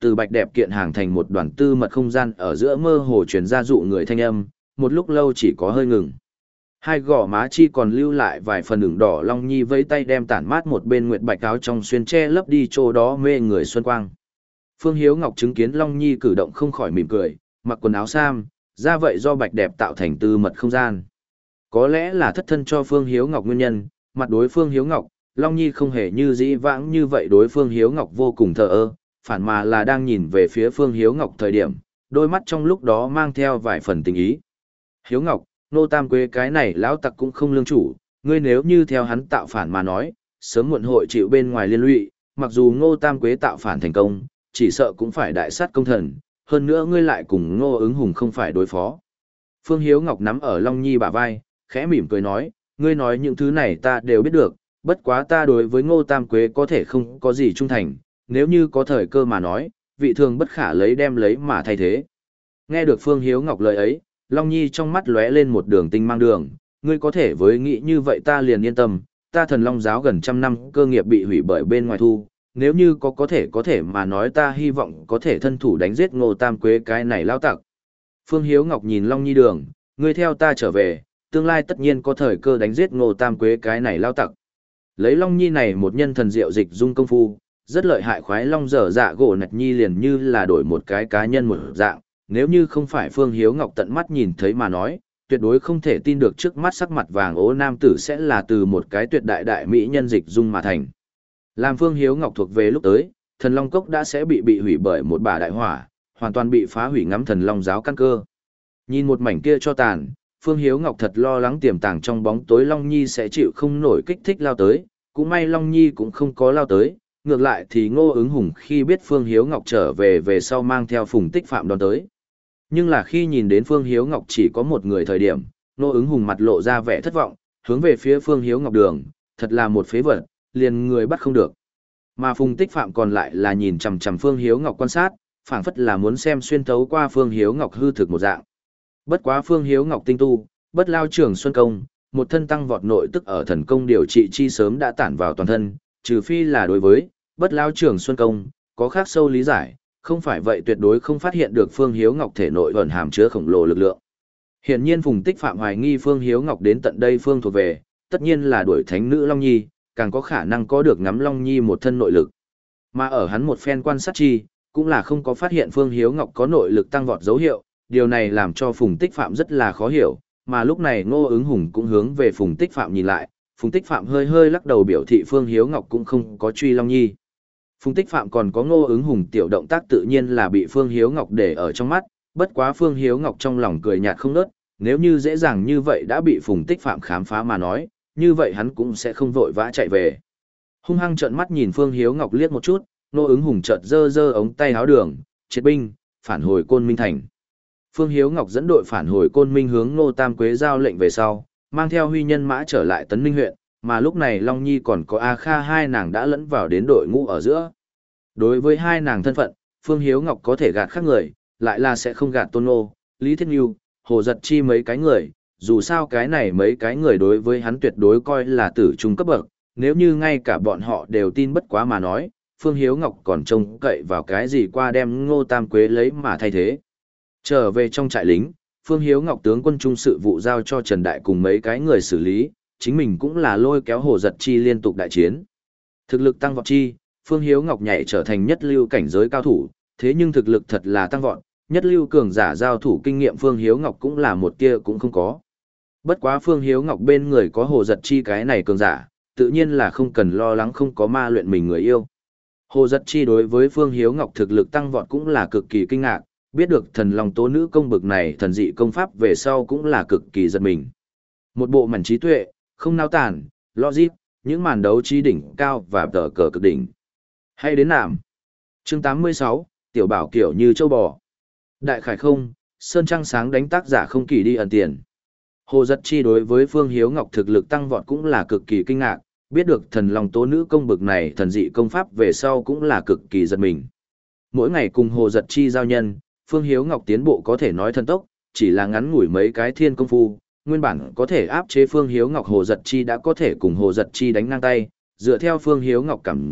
từ bạch đẹp kiện hàng thành một đoàn tư mật không gian ở giữa mơ hồ truyền ra dụ người thanh âm, một lúc lâu chỉ có hơi ngừng. Hai gò má chi còn lưu lại vài phần ửng đỏ. Long Nhi vẫy tay đem tản mát một bên nguyệt bạch áo trong xuyên che lấp đi chỗ đó mê người xuân quang. Phương Hiếu Ngọc chứng kiến Long Nhi cử động không khỏi mỉm cười, mặc quần áo sam, ra vậy do bạch đẹp tạo thành tư mật không gian. Có lẽ là thất thân cho Phương Hiếu Ngọc nguyên nhân, mặt đối Phương Hiếu Ngọc, Long Nhi không hề như dĩ vãng như vậy đối Phương Hiếu Ngọc vô cùng thờ ơ, phản mà là đang nhìn về phía Phương Hiếu Ngọc thời điểm, đôi mắt trong lúc đó mang theo vài phần tình ý. Hiếu Ngọc, nô tam quế cái này lão tặc cũng không lương chủ, ngươi nếu như theo hắn tạo phản mà nói, sớm muộn hội chịu bên ngoài liên lụy, mặc dù ngô tam quế tạo phản thành công, chỉ sợ cũng phải đại sát công thần, hơn nữa ngươi lại cùng ngô ứng hùng không phải đối phó. Phương Hiếu Ngọc nắm ở Long Nhi bả vai, khẽ mỉm cười nói, ngươi nói những thứ này ta đều biết được, bất quá ta đối với ngô tam quế có thể không có gì trung thành, nếu như có thời cơ mà nói, vị thường bất khả lấy đem lấy mà thay thế. Nghe được Phương Hiếu Ngọc lời ấy, Long Nhi trong mắt lóe lên một đường tinh mang đường, ngươi có thể với nghĩ như vậy ta liền yên tâm, ta thần long giáo gần trăm năm cơ nghiệp bị hủy bởi bên ngoài thu, nếu như có có thể có thể mà nói ta hy vọng có thể thân thủ đánh giết ngô tam quế cái này lao tặc. Phương Hiếu Ngọc nhìn Long Nhi đường, ngươi theo ta trở về, tương lai tất nhiên có thời cơ đánh giết ngô tam quế cái này lao tặc. Lấy Long Nhi này một nhân thần diệu dịch dung công phu, rất lợi hại khoái long dở dạ gỗ nạch nhi liền như là đổi một cái cá nhân một dạng, nếu như không phải Phương Hiếu Ngọc tận mắt nhìn thấy mà nói, tuyệt đối không thể tin được trước mắt sắc mặt vàng ố nam tử sẽ là từ một cái tuyệt đại đại mỹ nhân dịch dung mà thành. Làm Phương Hiếu Ngọc thuộc về lúc tới, thần long cốc đã sẽ bị bị hủy bởi một bả đại hỏa, hoàn toàn bị phá hủy ngắm thần long giáo căn cơ. Nhìn một mảnh kia cho tàn, Phương Hiếu Ngọc thật lo lắng tiềm tàng trong bóng tối Long Nhi sẽ chịu không nổi kích thích lao tới, cũng may Long Nhi cũng không có lao tới, ngược lại thì Ngô Ứng Hùng khi biết Phương Hiếu Ngọc trở về về sau mang theo Phùng Tích Phạm đón tới. Nhưng là khi nhìn đến Phương Hiếu Ngọc chỉ có một người thời điểm, Ngô Ứng Hùng mặt lộ ra vẻ thất vọng, hướng về phía Phương Hiếu Ngọc đường, thật là một phế vật, liền người bắt không được. Mà Phùng Tích Phạm còn lại là nhìn chằm chằm Phương Hiếu Ngọc quan sát, phảng phất là muốn xem xuyên thấu qua Phương Hiếu Ngọc hư thực một dạng. Bất quá Phương Hiếu Ngọc tinh tu, bất lao trưởng xuân công, một thân tăng vọt nội tức ở thần công điều trị chi sớm đã tản vào toàn thân, trừ phi là đối với bất lao trưởng xuân công có khác sâu lý giải, không phải vậy tuyệt đối không phát hiện được Phương Hiếu Ngọc thể nội ẩn hàm chứa khổng lồ lực lượng. Hiển nhiên Phùng Tích Phạm hoài nghi Phương Hiếu Ngọc đến tận đây phương thuộc về, tất nhiên là đuổi thánh nữ Long Nhi, càng có khả năng có được ngắm Long Nhi một thân nội lực. Mà ở hắn một phen quan sát chi, cũng là không có phát hiện Phương Hiếu Ngọc có nội lực tăng vọt dấu hiệu, điều này làm cho Phùng Tích Phạm rất là khó hiểu, mà lúc này Ngô Ứng Hùng cũng hướng về Phùng Tích Phạm nhìn lại, Phùng Tích Phạm hơi hơi lắc đầu biểu thị Phương Hiếu Ngọc cũng không có truy Long Nhi. Phùng Tích Phạm còn có Ngô Ứng Hùng tiểu động tác tự nhiên là bị Phương Hiếu Ngọc để ở trong mắt, bất quá Phương Hiếu Ngọc trong lòng cười nhạt không nớt, nếu như dễ dàng như vậy đã bị Phùng Tích Phạm khám phá mà nói, như vậy hắn cũng sẽ không vội vã chạy về. Hung hăng trợn mắt nhìn Phương Hiếu Ngọc liếc một chút, Ngô Ứng Hùng chợt giơ giơ ống tay áo đường, triệt binh, phản hồi Côn Minh thành. Phương Hiếu Ngọc dẫn đội phản hồi Côn Minh hướng Ngô Tam Quế giao lệnh về sau, mang theo huy nhân mã trở lại Tấn Ninh huyện, mà lúc này Long Nhi còn có A Kha hai nàng đã lẫn vào đến đội ngũ ở giữa. Đối với hai nàng thân phận, Phương Hiếu Ngọc có thể gạt khác người, lại là sẽ không gạt Tôn Ngô, Lý Thiết Nhu, Hồ Giật Chi mấy cái người, dù sao cái này mấy cái người đối với hắn tuyệt đối coi là tử trung cấp bậc, nếu như ngay cả bọn họ đều tin bất quá mà nói, Phương Hiếu Ngọc còn trông cậy vào cái gì qua đem Ngô Tam Quế lấy mà thay thế. Trở về trong trại lính, Phương Hiếu Ngọc tướng quân trung sự vụ giao cho Trần Đại cùng mấy cái người xử lý, chính mình cũng là lôi kéo Hồ Giật Chi liên tục đại chiến. Thực lực tăng vọt chi, Phương Hiếu Ngọc nhảy trở thành nhất lưu cảnh giới cao thủ, thế nhưng thực lực thật là tăng vọt, nhất lưu cường giả giao thủ kinh nghiệm Phương Hiếu Ngọc cũng là một tia cũng không có. Bất quá Phương Hiếu Ngọc bên người có Hồ Giật Chi cái này cường giả, tự nhiên là không cần lo lắng không có ma luyện mình người yêu. Hồ Giật Chi đối với Phương Hiếu Ngọc thực lực tăng vọt cũng là cực kỳ kinh ngạc, biết được thần long tố nữ công bực này thần dị công pháp về sau cũng là cực kỳ giật mình. Một bộ mảnh trí tuệ, không nao tản, logic, những màn đấu trí đỉnh cao và tờ cờ cực đỉnh. Hay đến nạm. Chương tám mươi sáu, tiểu bảo kiểu như châu bò. Đại khải không, sơn trăng sáng đánh tác giả không kỳ đi ẩn tiền. Hồ Giật Chi đối với Phương Hiếu Ngọc thực lực tăng vọt cũng là cực kỳ kinh ngạc, biết được thần long tố nữ công bực này thần dị công pháp về sau cũng là cực kỳ giật mình. Mỗi ngày cùng Hồ Giật Chi giao nhân, Phương Hiếu Ngọc tiến bộ có thể nói thần tốc, chỉ là ngắn ngủi mấy cái thiên công phu, nguyên bản có thể áp chế Phương Hiếu Ngọc Hồ Giật Chi đã có thể cùng Hồ Giật Chi đánh ngang tay, dựa theo Phương Hiếu Ngọc cảm giác,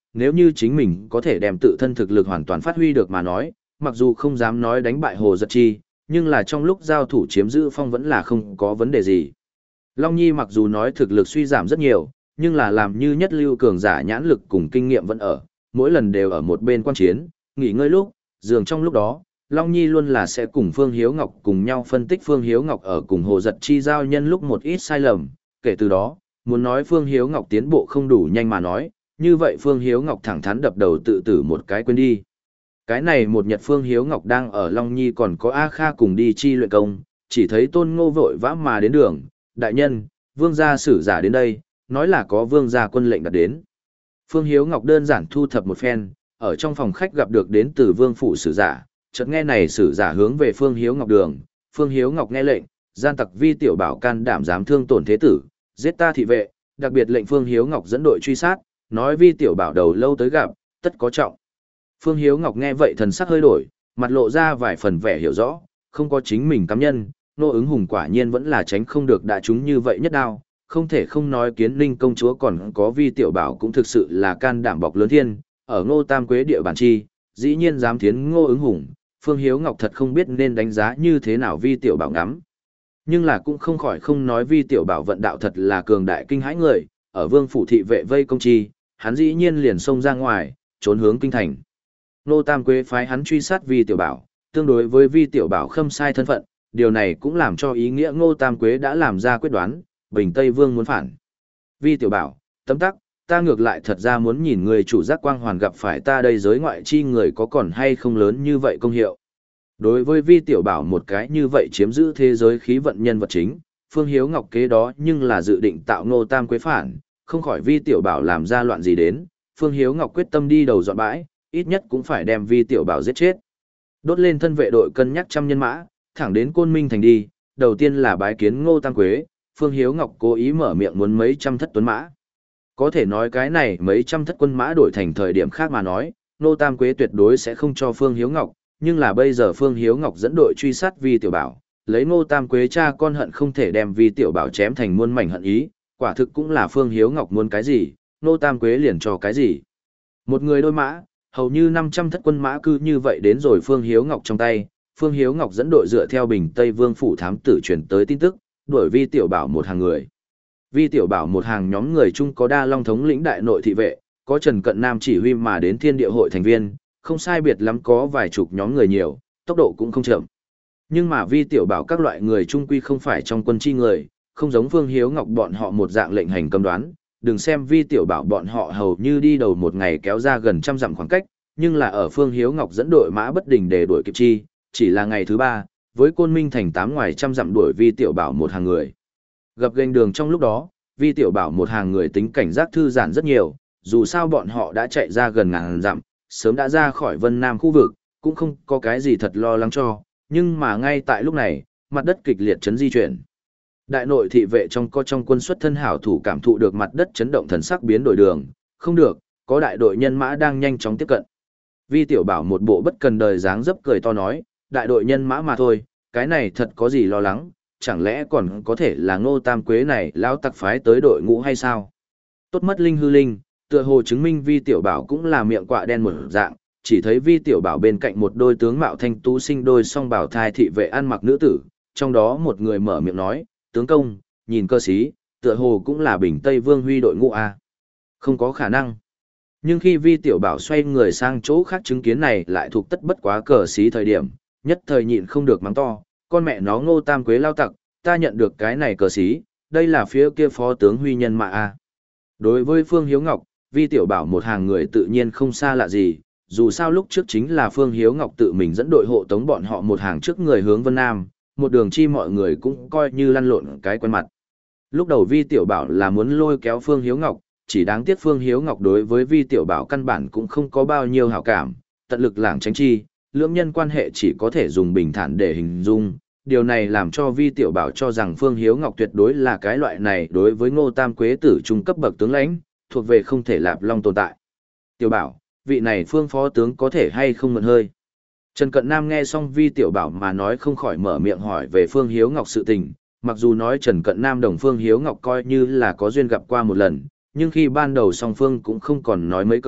nếu như chính mình có thể đem tự thân thực lực hoàn toàn phát huy được mà nói, mặc dù không dám nói đánh bại Hồ Giật Chi, nhưng là trong lúc giao thủ chiếm giữ phong vẫn là không có vấn đề gì. Long Nhi mặc dù nói thực lực suy giảm rất nhiều, nhưng là làm như nhất lưu cường giả nhãn lực cùng kinh nghiệm vẫn ở, mỗi lần đều ở một bên quan chiến, nghỉ ngơi lúc, dường trong lúc đó, Long Nhi luôn là sẽ cùng Phương Hiếu Ngọc cùng nhau phân tích Phương Hiếu Ngọc ở cùng Hồ Giật Chi giao nhân lúc một ít sai lầm, kể từ đó, muốn nói Phương Hiếu Ngọc tiến bộ không đủ nhanh mà nói, như vậy Phương Hiếu Ngọc thẳng thắn đập đầu tự tử một cái quên đi. Cái này một nhật Phương Hiếu Ngọc đang ở Long Nhi còn có A Kha cùng đi chi luyện công, chỉ thấy Tôn Ngô vội vã mà đến đường, đại nhân, vương gia sử giả đến đây, nói là có vương gia quân lệnh đặt đến. Phương Hiếu Ngọc đơn giản thu thập một phen, ở trong phòng khách gặp được đến từ vương phủ sử giả, chợt nghe này sử giả hướng về Phương Hiếu Ngọc đường, Phương Hiếu Ngọc nghe lệnh, gian tặc Vi Tiểu Bảo can đảm dám thương tổn thế tử, giết ta thị vệ, đặc biệt lệnh Phương Hiếu Ngọc dẫn đội truy sát, nói Vi Tiểu Bảo đầu lâu tới gặp, tất có trọng. Phương Hiếu Ngọc nghe vậy thần sắc hơi đổi, mặt lộ ra vài phần vẻ hiểu rõ, không có chính mình cám nhân, Nô Ứng Hùng quả nhiên vẫn là tránh không được đại chúng như vậy nhất đao, không thể không nói Kiến Ninh công chúa còn có Vi Tiểu Bảo cũng thực sự là can đảm bọc lớn thiên, ở Ngô Tam Quế địa bản chi, dĩ nhiên dám thiến Ngô Ứng Hùng, Phương Hiếu Ngọc thật không biết nên đánh giá như thế nào Vi Tiểu Bảo ngắm. Nhưng là cũng không khỏi không nói Vi Tiểu Bảo vận đạo thật là cường đại kinh hãi người, ở Vương phủ thị vệ vây công chi, hắn dĩ nhiên liền xông ra ngoài, trốn hướng kinh thành. Ngô Tam Quế phái hắn truy sát Vi Tiểu Bảo, tương đối với Vi Tiểu Bảo khâm sai thân phận, điều này cũng làm cho ý nghĩa Ngô Tam Quế đã làm ra quyết đoán, Bình Tây Vương muốn phản. Vi Tiểu Bảo, tấm tắc, ta ngược lại thật ra muốn nhìn người chủ giác quang hoàn gặp phải ta đây giới ngoại chi người có còn hay không lớn như vậy công hiệu. Đối với Vi Tiểu Bảo một cái như vậy chiếm giữ thế giới khí vận nhân vật chính, Phương Hiếu Ngọc kế đó nhưng là dự định tạo Ngô Tam Quế phản, không khỏi Vi Tiểu Bảo làm ra loạn gì đến, Phương Hiếu Ngọc quyết tâm đi đầu dọn bãi, ít nhất cũng phải đem Vi Tiểu Bảo giết chết. Đốt lên thân vệ đội cân nhắc trăm nhân mã, thẳng đến Côn Minh thành đi, đầu tiên là bái kiến Ngô Tam Quế, Phương Hiếu Ngọc cố ý mở miệng muốn mấy trăm thất tuấn mã. Có thể nói cái này mấy trăm thất quân mã đổi thành thời điểm khác mà nói, Ngô Tam Quế tuyệt đối sẽ không cho Phương Hiếu Ngọc, nhưng là bây giờ Phương Hiếu Ngọc dẫn đội truy sát Vi Tiểu Bảo, lấy Ngô Tam Quế cha con hận không thể đem Vi Tiểu Bảo chém thành muôn mảnh hận ý, quả thực cũng là Phương Hiếu Ngọc muốn cái gì, Ngô Tam Quế liền cho cái gì. Một người đôi mã, hầu như năm trăm thất quân mã cứ như vậy đến rồi Phương Hiếu Ngọc trong tay, Phương Hiếu Ngọc dẫn đội dựa theo Bình Tây Vương phủ thám tử truyền tới tin tức, đuổi Vi Tiểu Bảo một hàng người. Vi Tiểu Bảo một hàng nhóm người chung có Đa Long thống lĩnh đại nội thị vệ, có Trần Cận Nam chỉ huy mà đến Thiên Địa hội thành viên, không sai biệt lắm có vài chục nhóm người nhiều, tốc độ cũng không chậm. Nhưng mà Vi Tiểu Bảo các loại người chung quy không phải trong quân chi người, không giống Phương Hiếu Ngọc bọn họ một dạng lệnh hành cầm đoán, đừng xem Vi Tiểu Bảo bọn họ hầu như đi đầu một ngày kéo ra gần trăm dặm khoảng cách, nhưng là ở Phương Hiếu Ngọc dẫn đội mã bất đình để đuổi kịp chi, chỉ là ngày thứ ba, với Côn Minh thành tám ngoài trăm dặm đuổi Vi Tiểu Bảo một hàng người. Gặp gành đường trong lúc đó, Vi Tiểu Bảo một hàng người tính cảnh giác thư giãn rất nhiều, dù sao bọn họ đã chạy ra gần ngàn dặm, sớm đã ra khỏi Vân Nam khu vực, cũng không có cái gì thật lo lắng cho, nhưng mà ngay tại lúc này, mặt đất kịch liệt chấn di chuyển. Đại nội thị vệ trong có trong quân xuất thân hảo thủ cảm thụ được mặt đất chấn động thần sắc biến đổi đường, không được, có đại đội nhân mã đang nhanh chóng tiếp cận. Vi Tiểu Bảo một bộ bất cần đời dáng dấp cười to nói, đại đội nhân mã mà thôi, cái này thật có gì lo lắng, chẳng lẽ còn có thể là Ngô Tam Quế này lão tặc phái tới đội ngũ hay sao? Tốt mất linh hư linh, tựa hồ chứng minh Vi Tiểu Bảo cũng là miệng quạ đen một dạng, chỉ thấy Vi Tiểu Bảo bên cạnh một đôi tướng mạo thanh tú sinh đôi song bảo thai thị vệ ăn mặc nữ tử, trong đó một người mở miệng nói, tướng công, nhìn cơ sĩ, tựa hồ cũng là Bình Tây Vương Huy đội ngũ a. Không có khả năng. Nhưng khi Vi Tiểu Bảo xoay người sang chỗ khác chứng kiến này lại thuộc tất bất quá cờ sĩ thời điểm, nhất thời nhịn không được mắng to, con mẹ nó Ngô Tam Quế lao tặc, ta nhận được cái này cờ sĩ, đây là phía kia phó tướng Huy nhân mạ a. Đối với Phương Hiếu Ngọc, Vi Tiểu Bảo một hàng người tự nhiên không xa lạ gì, dù sao lúc trước chính là Phương Hiếu Ngọc tự mình dẫn đội hộ tống bọn họ một hàng trước người hướng Vân Nam, một đường chi mọi người cũng coi như lăn lộn cái quen mặt. Lúc đầu Vi Tiểu Bảo là muốn lôi kéo Phương Hiếu Ngọc, chỉ đáng tiếc Phương Hiếu Ngọc đối với Vi Tiểu Bảo căn bản cũng không có bao nhiêu hảo cảm, tận lực lảng tránh chi, lưỡng nhân quan hệ chỉ có thể dùng bình thản để hình dung. Điều này làm cho Vi Tiểu Bảo cho rằng Phương Hiếu Ngọc tuyệt đối là cái loại này đối với Ngô Tam Quế tử trung cấp bậc tướng lãnh, thuộc về không thể lạp long tồn tại. Tiểu Bảo, vị này Phương phó tướng có thể hay không mượn hơi? Trần Cận Nam nghe xong Vi Tiểu Bảo mà nói không khỏi mở miệng hỏi về Phương Hiếu Ngọc sự tình, mặc dù nói Trần Cận Nam đồng Phương Hiếu Ngọc coi như là có duyên gặp qua một lần, nhưng khi ban đầu song phương cũng không còn nói mấy câu,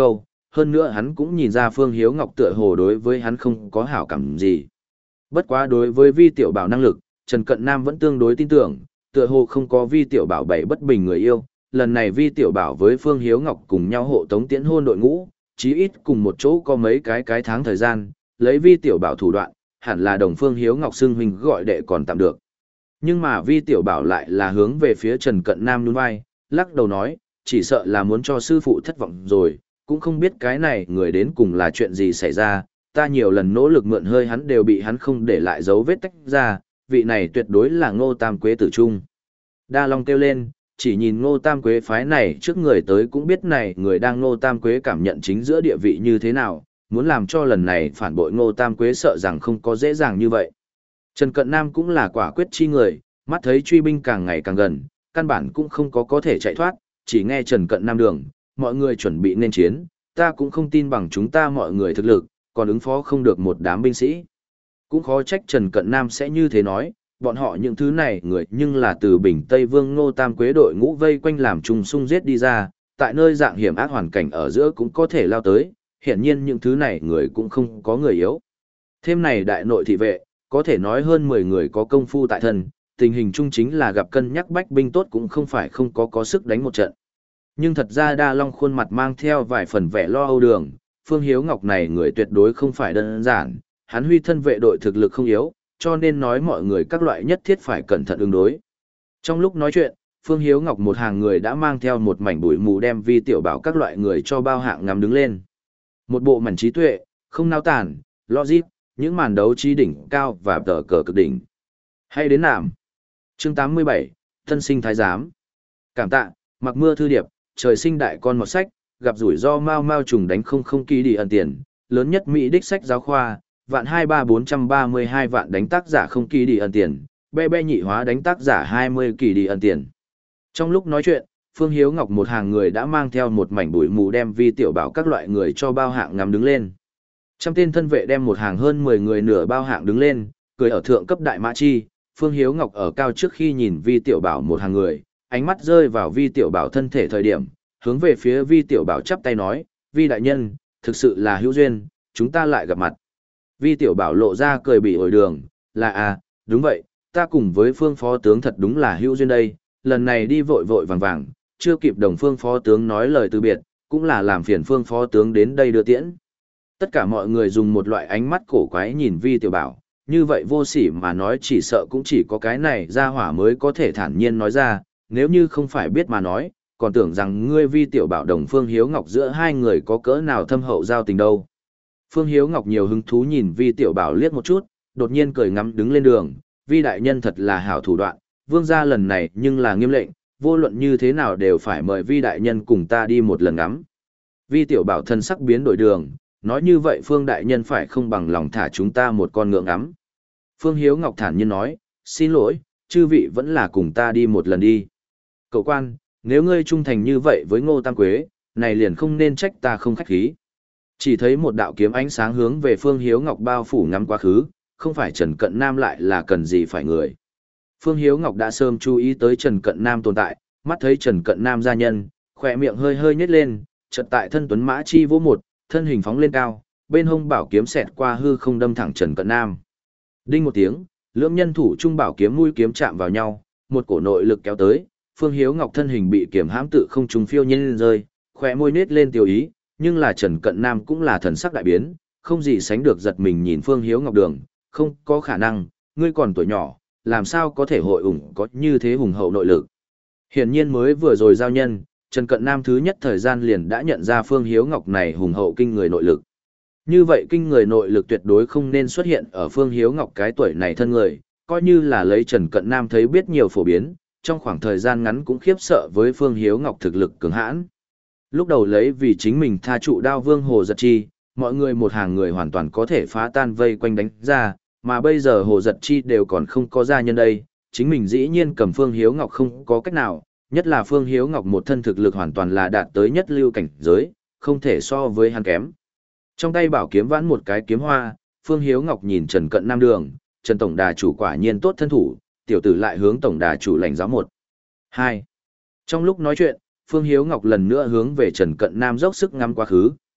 hơn nữa hắn cũng nhìn ra Phương Hiếu Ngọc tựa hồ đối với hắn không có hảo cảm gì. Bất quá đối với Vi Tiểu Bảo năng lực, Trần Cận Nam vẫn tương đối tin tưởng, tựa hồ không có Vi Tiểu Bảo bảy bất bình người yêu, lần này Vi Tiểu Bảo với Phương Hiếu Ngọc cùng nhau hộ tống tiễn hôn đội ngũ, chí ít cùng một chỗ có mấy cái cái tháng thời gian, lấy Vi Tiểu Bảo thủ đoạn, hẳn là đồng Phương Hiếu Ngọc xưng huynh gọi đệ còn tạm được. Nhưng mà Vi Tiểu Bảo lại là hướng về phía Trần Cận Nam nhún vai, lắc đầu nói, chỉ sợ là muốn cho sư phụ thất vọng rồi, cũng không biết cái này người đến cùng là chuyện gì xảy ra, ta nhiều lần nỗ lực mượn hơi hắn đều bị hắn không để lại dấu vết tách ra, vị này tuyệt đối là Ngô Tam Quế tử trung. Đa Long kêu lên, chỉ nhìn Ngô Tam Quế phái này trước người tới cũng biết này người đang Ngô Tam Quế cảm nhận chính giữa địa vị như thế nào, muốn làm cho lần này phản bội Ngô Tam Quế sợ rằng không có dễ dàng như vậy. Trần Cận Nam cũng là quả quyết chi người, mắt thấy truy binh càng ngày càng gần, căn bản cũng không có có thể chạy thoát, chỉ nghe Trần Cận Nam đường, mọi người chuẩn bị nên chiến, ta cũng không tin bằng chúng ta mọi người thực lực, còn ứng phó không được một đám binh sĩ. Cũng khó trách Trần Cận Nam sẽ như thế nói, bọn họ những thứ này người nhưng là từ Bình Tây Vương Ngô Tam Quế đội ngũ vây quanh làm trùng sung giết đi ra, tại nơi dạng hiểm ác hoàn cảnh ở giữa cũng có thể lao tới, hiển nhiên những thứ này người cũng không có người yếu. Thêm này đại nội thị vệ, có thể nói hơn mười người có công phu tại thân, tình hình chung chính là gặp cân nhắc bách binh tốt cũng không phải không có có sức đánh một trận. Nhưng thật ra Đa Long khuôn mặt mang theo vài phần vẻ lo âu đường, Phương Hiếu Ngọc này người tuyệt đối không phải đơn giản, hắn huy thân vệ đội thực lực không yếu, cho nên nói mọi người các loại nhất thiết phải cẩn thận ứng đối. Trong lúc nói chuyện, Phương Hiếu Ngọc một hàng người đã mang theo một mảnh bụi mù đem Vi Tiểu Bảo các loại người cho bao hạng ngắm đứng lên. Một bộ mảnh trí tuệ, không nao tản, logic, những màn đấu trí đỉnh cao và tờ cờ cực đỉnh. Hay đến nạm. Chương tám mươi bảy, Thân sinh thái giám. Cảm tạ, mặc mưa thư điệp, trời sinh đại con một sách, gặp rủi ro mau mau trùng đánh không không ký đi ẩn tiền, lớn nhất Mỹ đích sách giáo khoa, vạn hai ba bốn trăm ba mươi hai vạn đánh tác giả không ký đi ẩn tiền, be be nhị hóa đánh tác giả hai mươi kỳ đi ẩn tiền. Trong lúc nói chuyện, Phương Hiếu Ngọc một hàng người đã mang theo một mảnh bụi mù đem Vi Tiểu Bảo các loại người cho bao hạng ngắm đứng lên. Trăm tên thân vệ đem một hàng hơn mười người nửa bao hạng đứng lên, cười ở thượng cấp đại mã chi, Phương Hiếu Ngọc ở cao trước khi nhìn Vi Tiểu Bảo một hàng người, ánh mắt rơi vào Vi Tiểu Bảo thân thể thời điểm, hướng về phía Vi Tiểu Bảo chắp tay nói, Vi đại nhân, thực sự là hữu duyên, chúng ta lại gặp mặt. Vi Tiểu Bảo lộ ra cười bị ổi đường, là à, đúng vậy, ta cùng với Phương phó tướng thật đúng là hữu duyên đây, lần này đi vội vội vàng vàng, chưa kịp đồng Phương phó tướng nói lời từ biệt, cũng là làm phiền Phương phó tướng đến đây đưa tiễn. Tất cả mọi người dùng một loại ánh mắt cổ quái nhìn Vi Tiểu Bảo, như vậy vô sỉ mà nói chỉ sợ cũng chỉ có cái này ra hỏa mới có thể thản nhiên nói ra, nếu như không phải biết mà nói, còn tưởng rằng ngươi Vi Tiểu Bảo đồng Phương Hiếu Ngọc giữa hai người có cỡ nào thâm hậu giao tình đâu. Phương Hiếu Ngọc nhiều hứng thú nhìn Vi Tiểu Bảo liếc một chút, đột nhiên cười ngắm đứng lên đường, Vi đại nhân thật là hảo thủ đoạn, vương gia lần này nhưng là nghiêm lệnh, vô luận như thế nào đều phải mời Vi đại nhân cùng ta đi một lần ngắm. Vi Tiểu Bảo thân sắc biến đổi đường, nói như vậy Phương đại nhân phải không bằng lòng thả chúng ta một con ngựa ngắm. Phương Hiếu Ngọc thản nhiên nói, xin lỗi, chư vị vẫn là cùng ta đi một lần đi. Cậu quan, nếu ngươi trung thành như vậy với Ngô Tam Quế, này liền không nên trách ta không khách khí. Chỉ thấy một đạo kiếm ánh sáng hướng về Phương Hiếu Ngọc bao phủ ngắm quá khứ, không phải Trần Cận Nam lại là cần gì phải người. Phương Hiếu Ngọc đã sớm chú ý tới Trần Cận Nam tồn tại, mắt thấy Trần Cận Nam gia nhân, khỏe miệng hơi hơi nhếch lên, chợt tại thân tuấn mã chi vô một, thân hình phóng lên cao, bên hông bảo kiếm xẹt qua hư không đâm thẳng Trần Cận Nam. Đinh một tiếng, lưỡng nhân thủ trung bảo kiếm mũi kiếm chạm vào nhau, một cổ nội lực kéo tới, Phương Hiếu Ngọc thân hình bị kiếm hãm tự không trung phiêu nhiên rơi, khóe môi nết lên tiêu ý, nhưng là Trần Cận Nam cũng là thần sắc đại biến, không gì sánh được giật mình nhìn Phương Hiếu Ngọc đường, không có khả năng, ngươi còn tuổi nhỏ, làm sao có thể hội ủng có như thế hùng hậu nội lực. Hiển nhiên mới vừa rồi giao nhân, Trần Cận Nam thứ nhất thời gian liền đã nhận ra Phương Hiếu Ngọc này hùng hậu kinh người nội lực. Như vậy kinh người nội lực tuyệt đối không nên xuất hiện ở Phương Hiếu Ngọc cái tuổi này thân người, coi như là lấy Trần Cận Nam thấy biết nhiều phổ biến, trong khoảng thời gian ngắn cũng khiếp sợ với Phương Hiếu Ngọc thực lực cường hãn. Lúc đầu lấy vì chính mình tha trụ đao vương Hồ Giật Chi, mọi người một hàng người hoàn toàn có thể phá tan vây quanh đánh ra, mà bây giờ Hồ Giật Chi đều còn không có gia nhân đây, chính mình dĩ nhiên cầm Phương Hiếu Ngọc không có cách nào, nhất là Phương Hiếu Ngọc một thân thực lực hoàn toàn là đạt tới nhất lưu cảnh giới, không thể so với hắn kém. Trong tay bảo kiếm vãn một cái kiếm hoa, Phương Hiếu Ngọc nhìn Trần Cận Nam đường, Trần Tổng Đà chủ quả nhiên tốt thân thủ, tiểu tử lại hướng Tổng Đà chủ lãnh giáo một. Hai. Trong lúc nói chuyện, Phương Hiếu Ngọc lần nữa hướng về Trần Cận Nam dốc sức ngắm quá khứ.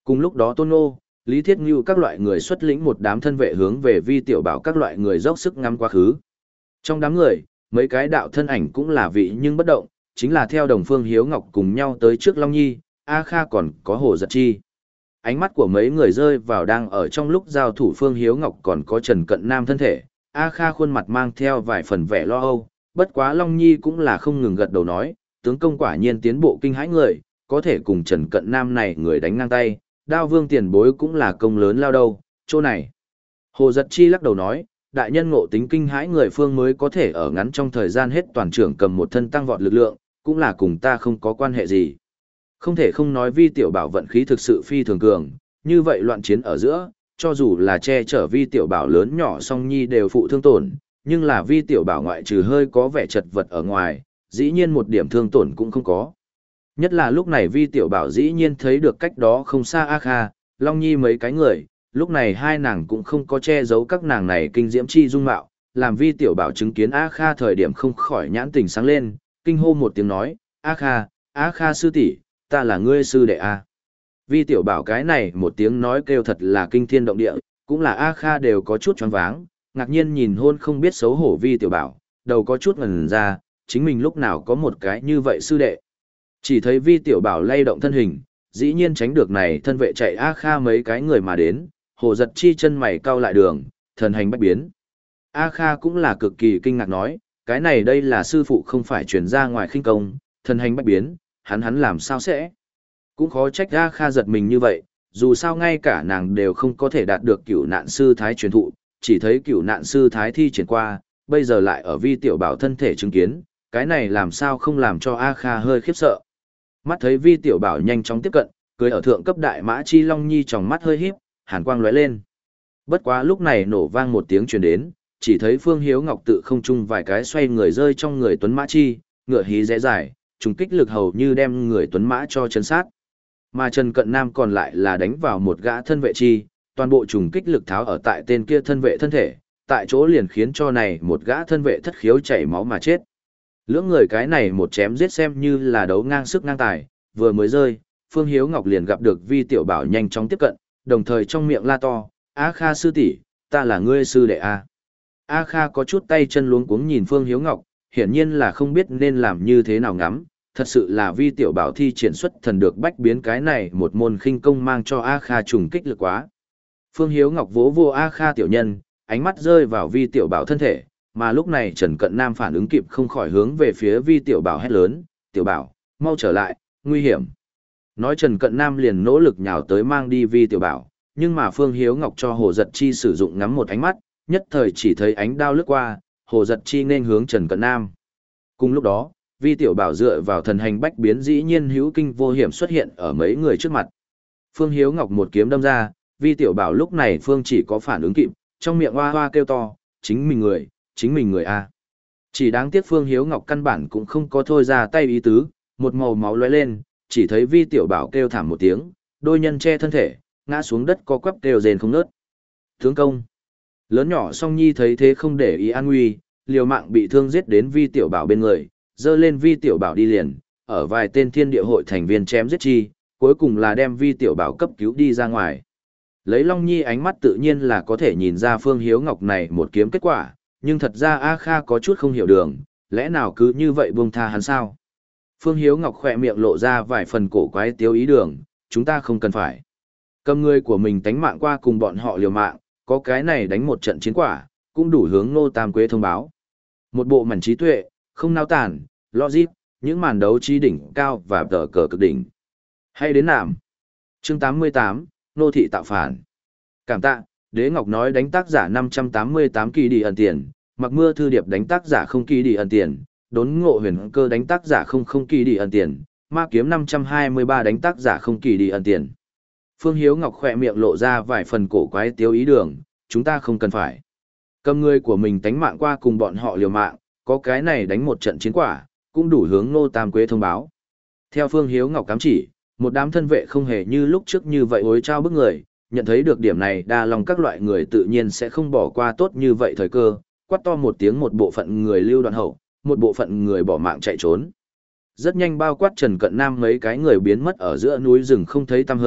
Cùng lúc đó Tôn Ngô, Lý Thiết Ngưu các loại người xuất lĩnh một đám thân vệ hướng về Vi Tiểu Bảo các loại người dốc sức ngắm quá khứ. Trong đám người, mấy cái đạo thân ảnh cũng là vị nhưng bất động, chính là theo đồng Phương Hiếu Ngọc cùng nhau tới trước Long Nhi, A Kha còn có Hồ Giật Chi. Ánh mắt của mấy người rơi vào đang ở trong lúc giao thủ Phương Hiếu Ngọc còn có Trần Cận Nam thân thể, A Kha khuôn mặt mang theo vài phần vẻ lo âu, bất quá Long Nhi cũng là không ngừng gật đầu nói, tướng công quả nhiên tiến bộ kinh hãi người, có thể cùng Trần Cận Nam này người đánh ngang tay, Đao Vương tiền bối cũng là công lớn lao đâu, chỗ này. Hồ Giật Chi lắc đầu nói, đại nhân ngộ tính kinh hãi người phương mới có thể ở ngắn trong thời gian hết toàn trưởng cầm một thân tăng vọt lực lượng, cũng là cùng ta không có quan hệ gì. Không thể không nói Vi Tiểu Bảo vận khí thực sự phi thường cường, như vậy loạn chiến ở giữa, cho dù là che chở Vi Tiểu Bảo lớn nhỏ song nhi đều phụ thương tổn, nhưng là Vi Tiểu Bảo ngoại trừ hơi có vẻ chật vật ở ngoài, dĩ nhiên một điểm thương tổn cũng không có. Nhất là lúc này Vi Tiểu Bảo dĩ nhiên thấy được cách đó không xa A Kha, Long Nhi mấy cái người, lúc này hai nàng cũng không có che giấu các nàng này kinh diễm chi dung mạo, làm Vi Tiểu Bảo chứng kiến A Kha thời điểm không khỏi nhãn tình sáng lên, kinh hô một tiếng nói, A Kha, A Kha sư tỷ, ta là ngươi sư đệ A. Vi Tiểu Bảo cái này một tiếng nói kêu thật là kinh thiên động địa, cũng là A Kha đều có chút choáng váng, ngạc nhiên nhìn hôn không biết xấu hổ Vi Tiểu Bảo, đầu có chút ngần ra, chính mình lúc nào có một cái như vậy sư đệ. Chỉ thấy Vi Tiểu Bảo lay động thân hình, dĩ nhiên tránh được này thân vệ chạy A Kha mấy cái người mà đến, Hồ Giật Chi chân mày cau lại đường, thần hành bách biến. A Kha cũng là cực kỳ kinh ngạc nói, cái này đây là sư phụ không phải truyền ra ngoài khinh công, thần hành bách biến, hắn hắn làm sao sẽ? Cũng khó trách A Kha giật mình như vậy, dù sao ngay cả nàng đều không có thể đạt được cửu nạn sư thái truyền thụ, chỉ thấy cửu nạn sư thái thi triển qua, bây giờ lại ở Vi Tiểu Bảo thân thể chứng kiến, cái này làm sao không làm cho A Kha hơi khiếp sợ. Mắt thấy Vi Tiểu Bảo nhanh chóng tiếp cận, cười ở thượng cấp đại mã chi Long Nhi trong mắt hơi híp, hàn quang lóe lên. Bất quá lúc này nổ vang một tiếng truyền đến, chỉ thấy Phương Hiếu Ngọc tự không trung vài cái xoay người rơi trong người Tuấn Mã Chi, ngựa hí rẽ dài, trùng kích lực hầu như đem người Tuấn Mã cho chân sát. Mà Trần Cận Nam còn lại là đánh vào một gã thân vệ chi, toàn bộ trùng kích lực tháo ở tại tên kia thân vệ thân thể, tại chỗ liền khiến cho này một gã thân vệ thất khiếu chảy máu mà chết. Lưỡng người cái này một chém giết xem như là đấu ngang sức ngang tài, vừa mới rơi, Phương Hiếu Ngọc liền gặp được Vi Tiểu Bảo nhanh chóng tiếp cận, đồng thời trong miệng la to, A Kha sư tỷ, ta là ngươi sư đệ A. A Kha có chút tay chân luống cuống nhìn Phương Hiếu Ngọc, hiển nhiên là không biết nên làm như thế nào ngắm, thật sự là Vi Tiểu Bảo thi triển xuất thần được bách biến cái này một môn khinh công mang cho A Kha trùng kích lực quá. Phương Hiếu Ngọc vỗ vô A Kha tiểu nhân, ánh mắt rơi vào Vi Tiểu Bảo thân thể, mà lúc này Trần Cận Nam phản ứng kịp không khỏi hướng về phía Vi Tiểu Bảo hét lớn, Tiểu Bảo, mau trở lại, nguy hiểm. Nói Trần Cận Nam liền nỗ lực nhào tới mang đi Vi Tiểu Bảo, nhưng mà Phương Hiếu Ngọc cho Hồ Giật Chi sử dụng ngắm một ánh mắt, nhất thời chỉ thấy ánh đao lướt qua, Hồ Giật Chi nên hướng Trần Cận Nam. Cùng lúc đó, Vi Tiểu Bảo dựa vào thần hành bách biến dĩ nhiên hữu kinh vô hiểm xuất hiện ở mấy người trước mặt. Phương Hiếu Ngọc một kiếm đâm ra, Vi Tiểu Bảo lúc này Phương chỉ có phản ứng kịp, trong miệng hoa hoa kêu to, chính mình người, chính mình người a. Chỉ đáng tiếc Phương Hiếu Ngọc căn bản cũng không có thôi ra tay ý tứ, một màu máu lóe lên, chỉ thấy Vi Tiểu Bảo kêu thảm một tiếng, đôi nhân che thân thể, ngã xuống đất co quắp kêu rền không ngớt. Tướng công. Lớn nhỏ Song Nhi thấy thế không để ý an nguy, liều mạng bị thương giết đến Vi Tiểu Bảo bên người, dơ lên Vi Tiểu Bảo đi liền, ở vài tên thiên địa hội thành viên chém giết chi, cuối cùng là đem Vi Tiểu Bảo cấp cứu đi ra ngoài. Lấy Long Nhi ánh mắt tự nhiên là có thể nhìn ra Phương Hiếu Ngọc này một kiếm kết quả, nhưng thật ra A Kha có chút không hiểu đường, lẽ nào cứ như vậy buông tha hắn sao? Phương Hiếu Ngọc khỏe miệng lộ ra vài phần cổ quái tiêu ý đường, chúng ta không cần phải. Cầm người của mình tánh mạng qua cùng bọn họ liều mạng, có cái này đánh một trận chiến quả, cũng đủ hướng Nô Tam Quế thông báo. Một bộ mảnh trí tuệ, không nao tản, logic, những màn đấu trí đỉnh cao và tờ cờ cực đỉnh. Hay đến nạm. Chương tám mươi tám, Nô Thị tạo phản. Cảm tạ, Đế Ngọc nói đánh tác giả năm trăm tám mươi tám kỳ đi ẩn tiền, Mặc Mưa Thư Điệp đánh tác giả không kỳ đi ẩn tiền, Đốn Ngộ Huyền Cơ đánh tác giả không không kỳ đi ẩn tiền, Ma Kiếm năm trăm hai mươi ba đánh tác giả không kỳ đi ẩn tiền. Phương Hiếu Ngọc khỏe miệng lộ ra vài phần cổ quái tiêu ý đường, chúng ta không cần phải. Cầm người của mình tánh mạng qua cùng bọn họ liều mạng, có cái này đánh một trận chiến quả, cũng đủ hướng Nô Tam Quế thông báo. Theo Phương Hiếu Ngọc cám chỉ, một đám thân vệ không hề như lúc trước như vậy ối trao bức người, nhận thấy được điểm này đa lòng các loại người tự nhiên sẽ không bỏ qua tốt như vậy thời cơ, quát to một tiếng một bộ phận người lưu đoạn hậu, một bộ phận người bỏ mạng chạy trốn. Rất nhanh bao quát Trần Cận Nam mấy cái người biến mất ở giữa núi rừng không thấy tăm hơi,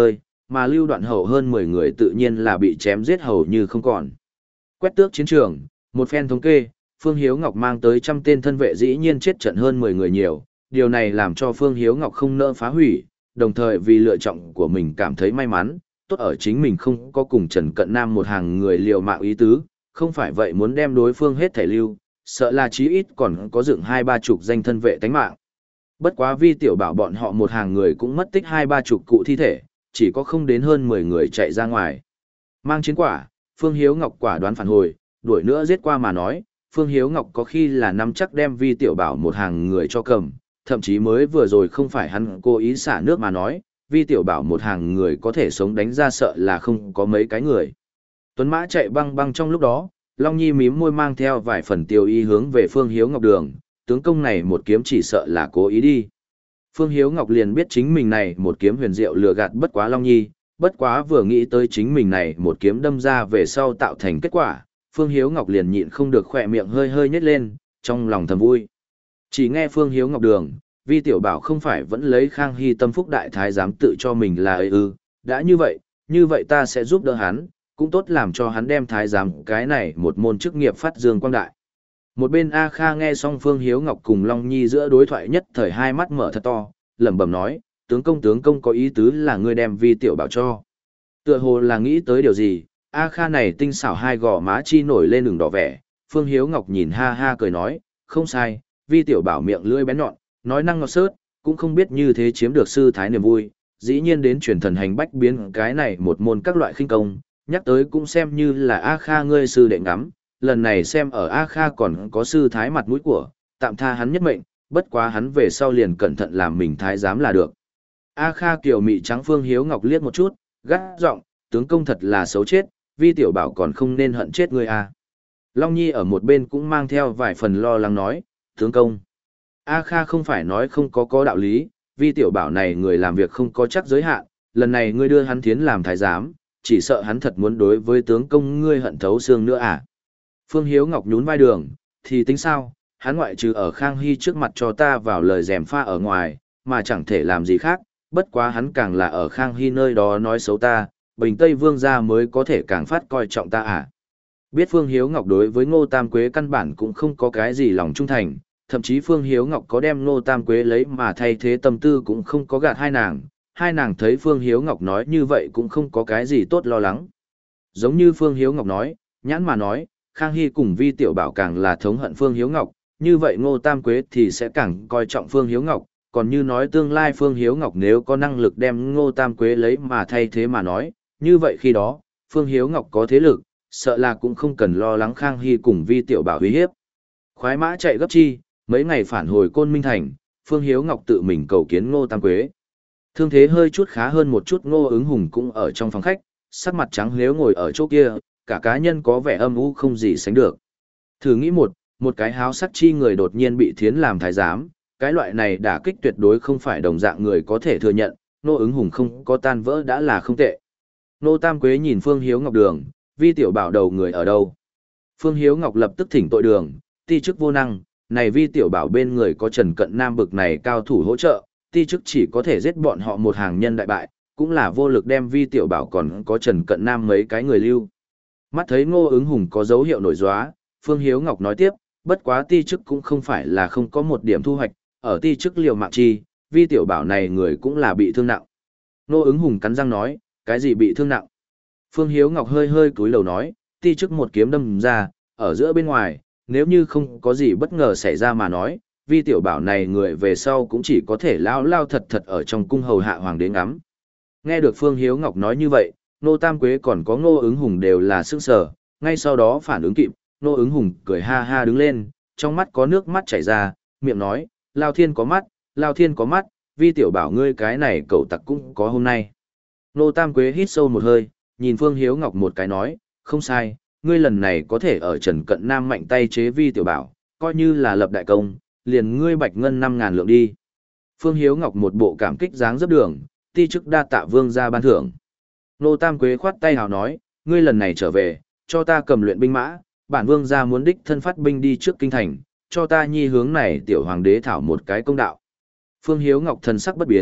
mà Lưu Đoạn Hậu hơn mười người tự nhiên là bị chém giết hầu như không còn. Quét tước chiến trường, một phen thống kê, Phương Hiếu Ngọc mang tới trăm tên thân vệ dĩ nhiên chết trận hơn mười người nhiều, điều này làm cho Phương Hiếu Ngọc không nỡ phá hủy, đồng thời vì lựa chọn của mình cảm thấy may mắn, tốt ở chính mình không có cùng Trần Cận Nam một hàng người liều mạng ý tứ, không phải vậy muốn đem đối phương hết thể lưu, sợ là chí ít còn có dựng hai ba chục danh thân vệ tánh mạng. Bất quá Vi Tiểu Bảo bọn họ một hàng người cũng mất tích hai ba chục cụ thi thể, chỉ có không đến hơn mười người chạy ra ngoài. Mang chiến quả, Phương Hiếu Ngọc quả đoán phản hồi, đuổi nữa giết qua mà nói, Phương Hiếu Ngọc có khi là nắm chắc đem Vi Tiểu Bảo một hàng người cho cầm, thậm chí mới vừa rồi không phải hắn cố ý xả nước mà nói, Vi Tiểu Bảo một hàng người có thể sống đánh ra sợ là không có mấy cái người. Tuấn Mã chạy băng băng trong lúc đó, Long Nhi mím môi mang theo vài phần tiêu ý hướng về Phương Hiếu Ngọc đường, tướng công này một kiếm chỉ sợ là cố ý đi. Phương Hiếu Ngọc liền biết chính mình này một kiếm huyền diệu lừa gạt bất quá Long Nhi, bất quá vừa nghĩ tới chính mình này một kiếm đâm ra về sau tạo thành kết quả, Phương Hiếu Ngọc liền nhịn không được khỏe miệng hơi hơi nhếch lên, trong lòng thầm vui. Chỉ nghe Phương Hiếu Ngọc đường, Vi Tiểu Bảo không phải vẫn lấy Khang Hy tâm phúc đại thái giám tự cho mình là ấy ư, đã như vậy, như vậy ta sẽ giúp đỡ hắn, cũng tốt làm cho hắn đem thái giám cái này một môn chức nghiệp phát dương quang đại. Một bên A Kha nghe xong Phương Hiếu Ngọc cùng Long Nhi giữa đối thoại nhất thời hai mắt mở thật to, lẩm bẩm nói, tướng công tướng công có ý tứ là ngươi đem Vi Tiểu Bảo cho. Tựa hồ là nghĩ tới điều gì, A Kha này tinh xảo hai gò má chi nổi lên đường đỏ vẻ, Phương Hiếu Ngọc nhìn ha ha cười nói, không sai, Vi Tiểu Bảo miệng lưỡi bén nhọn, nói năng ngọt xớt, cũng không biết như thế chiếm được sư thái niềm vui, dĩ nhiên đến truyền thần hành bách biến cái này một môn các loại khinh công, nhắc tới cũng xem như là A Kha ngươi sư đệ ngắm, lần này xem ở A Kha còn có sư thái mặt mũi của, tạm tha hắn nhất mệnh, bất quá hắn về sau liền cẩn thận làm mình thái giám là được. A Kha kiều mị trắng Phương Hiếu Ngọc liếc một chút, gắt giọng, tướng công thật là xấu chết, Vi Tiểu Bảo còn không nên hận chết ngươi a. Long Nhi ở một bên cũng mang theo vài phần lo lắng nói, tướng công. A Kha không phải nói không có có đạo lý, Vi Tiểu Bảo này người làm việc không có chắc giới hạn, lần này ngươi đưa hắn tiến làm thái giám, chỉ sợ hắn thật muốn đối với tướng công ngươi hận thấu xương nữa à. Phương Hiếu Ngọc nhún vai đường, thì tính sao, hắn ngoại trừ ở Khang Hy trước mặt cho ta vào lời dèm pha ở ngoài, mà chẳng thể làm gì khác, bất quá hắn càng là ở Khang Hy nơi đó nói xấu ta, Bình Tây Vương gia mới có thể càng phát coi trọng ta à. Biết Phương Hiếu Ngọc đối với Ngô Tam Quế căn bản cũng không có cái gì lòng trung thành, thậm chí Phương Hiếu Ngọc có đem Ngô Tam Quế lấy mà thay thế tâm tư cũng không có gạt hai nàng, hai nàng thấy Phương Hiếu Ngọc nói như vậy cũng không có cái gì tốt lo lắng. Giống như Phương Hiếu Ngọc nói, nhãn mà nói, Khang Hy cùng Vi Tiểu Bảo càng là thống hận Phương Hiếu Ngọc, như vậy Ngô Tam Quế thì sẽ càng coi trọng Phương Hiếu Ngọc, còn như nói tương lai Phương Hiếu Ngọc nếu có năng lực đem Ngô Tam Quế lấy mà thay thế mà nói, như vậy khi đó, Phương Hiếu Ngọc có thế lực, sợ là cũng không cần lo lắng Khang Hy cùng Vi Tiểu Bảo uy hiếp. Khoái mã chạy gấp chi, mấy ngày phản hồi Côn Minh Thành, Phương Hiếu Ngọc tự mình cầu kiến Ngô Tam Quế. Thương thế hơi chút khá hơn một chút Ngô Ứng Hùng cũng ở trong phòng khách, sắc mặt trắng nếu ngồi ở chỗ kia, cả cá nhân có vẻ âm u không gì sánh được. Thử nghĩ một, một cái háo sắc chi người đột nhiên bị thiến làm thái giám, cái loại này đả kích tuyệt đối không phải đồng dạng người có thể thừa nhận, Ngô Ứng Hùng không có tan vỡ đã là không tệ. Ngô Tam Quế nhìn Phương Hiếu Ngọc đường, Vi Tiểu Bảo đầu người ở đâu? Phương Hiếu Ngọc lập tức thỉnh tội đường, ti chức vô năng, này Vi Tiểu Bảo bên người có Trần Cận Nam bực này cao thủ hỗ trợ, ti chức chỉ có thể giết bọn họ một hàng nhân đại bại, cũng là vô lực đem Vi Tiểu Bảo còn có Trần Cận Nam mấy cái người lưu. Mắt thấy Ngô Ứng Hùng có dấu hiệu nổi gióa, Phương Hiếu Ngọc nói tiếp, bất quá ti chức cũng không phải là không có một điểm thu hoạch, ở ti chức liều mạng chi, Vi Tiểu Bảo này người cũng là bị thương nặng. Ngô Ứng Hùng cắn răng nói, cái gì bị thương nặng? Phương Hiếu Ngọc hơi hơi cúi đầu nói, ti chức một kiếm đâm ra, ở giữa bên ngoài, nếu như không có gì bất ngờ xảy ra mà nói, Vi Tiểu Bảo này người về sau cũng chỉ có thể lao lao thật thật ở trong cung hầu hạ hoàng đế ngắm. Nghe được Phương Hiếu Ngọc nói như vậy, Ngô Tam Quế còn có Ngô Ứng Hùng đều là sững sờ, ngay sau đó phản ứng kịp, Ngô Ứng Hùng cười ha ha đứng lên, trong mắt có nước mắt chảy ra, miệng nói, Lao Thiên có mắt, Lao Thiên có mắt, Vi Tiểu Bảo ngươi cái này cậu tặc cũng có hôm nay. Ngô Tam Quế hít sâu một hơi, nhìn Phương Hiếu Ngọc một cái nói, không sai, ngươi lần này có thể ở Trần Cận Nam mạnh tay chế Vi Tiểu Bảo, coi như là lập đại công, liền ngươi bạch ngân năm ngàn lượng đi. Phương Hiếu Ngọc một bộ cảm kích dáng dấp đường, ti chức đa tạ vương ra ban thưởng. Ngô Tam Quế khoát tay hào nói, ngươi lần này trở về, cho ta cầm luyện binh mã, bản vương ra muốn đích thân phát binh đi trước kinh thành, cho ta nhi hướng này tiểu hoàng đế thảo một cái công đạo. Phương Hiếu Ngọc thần sắc bất biến,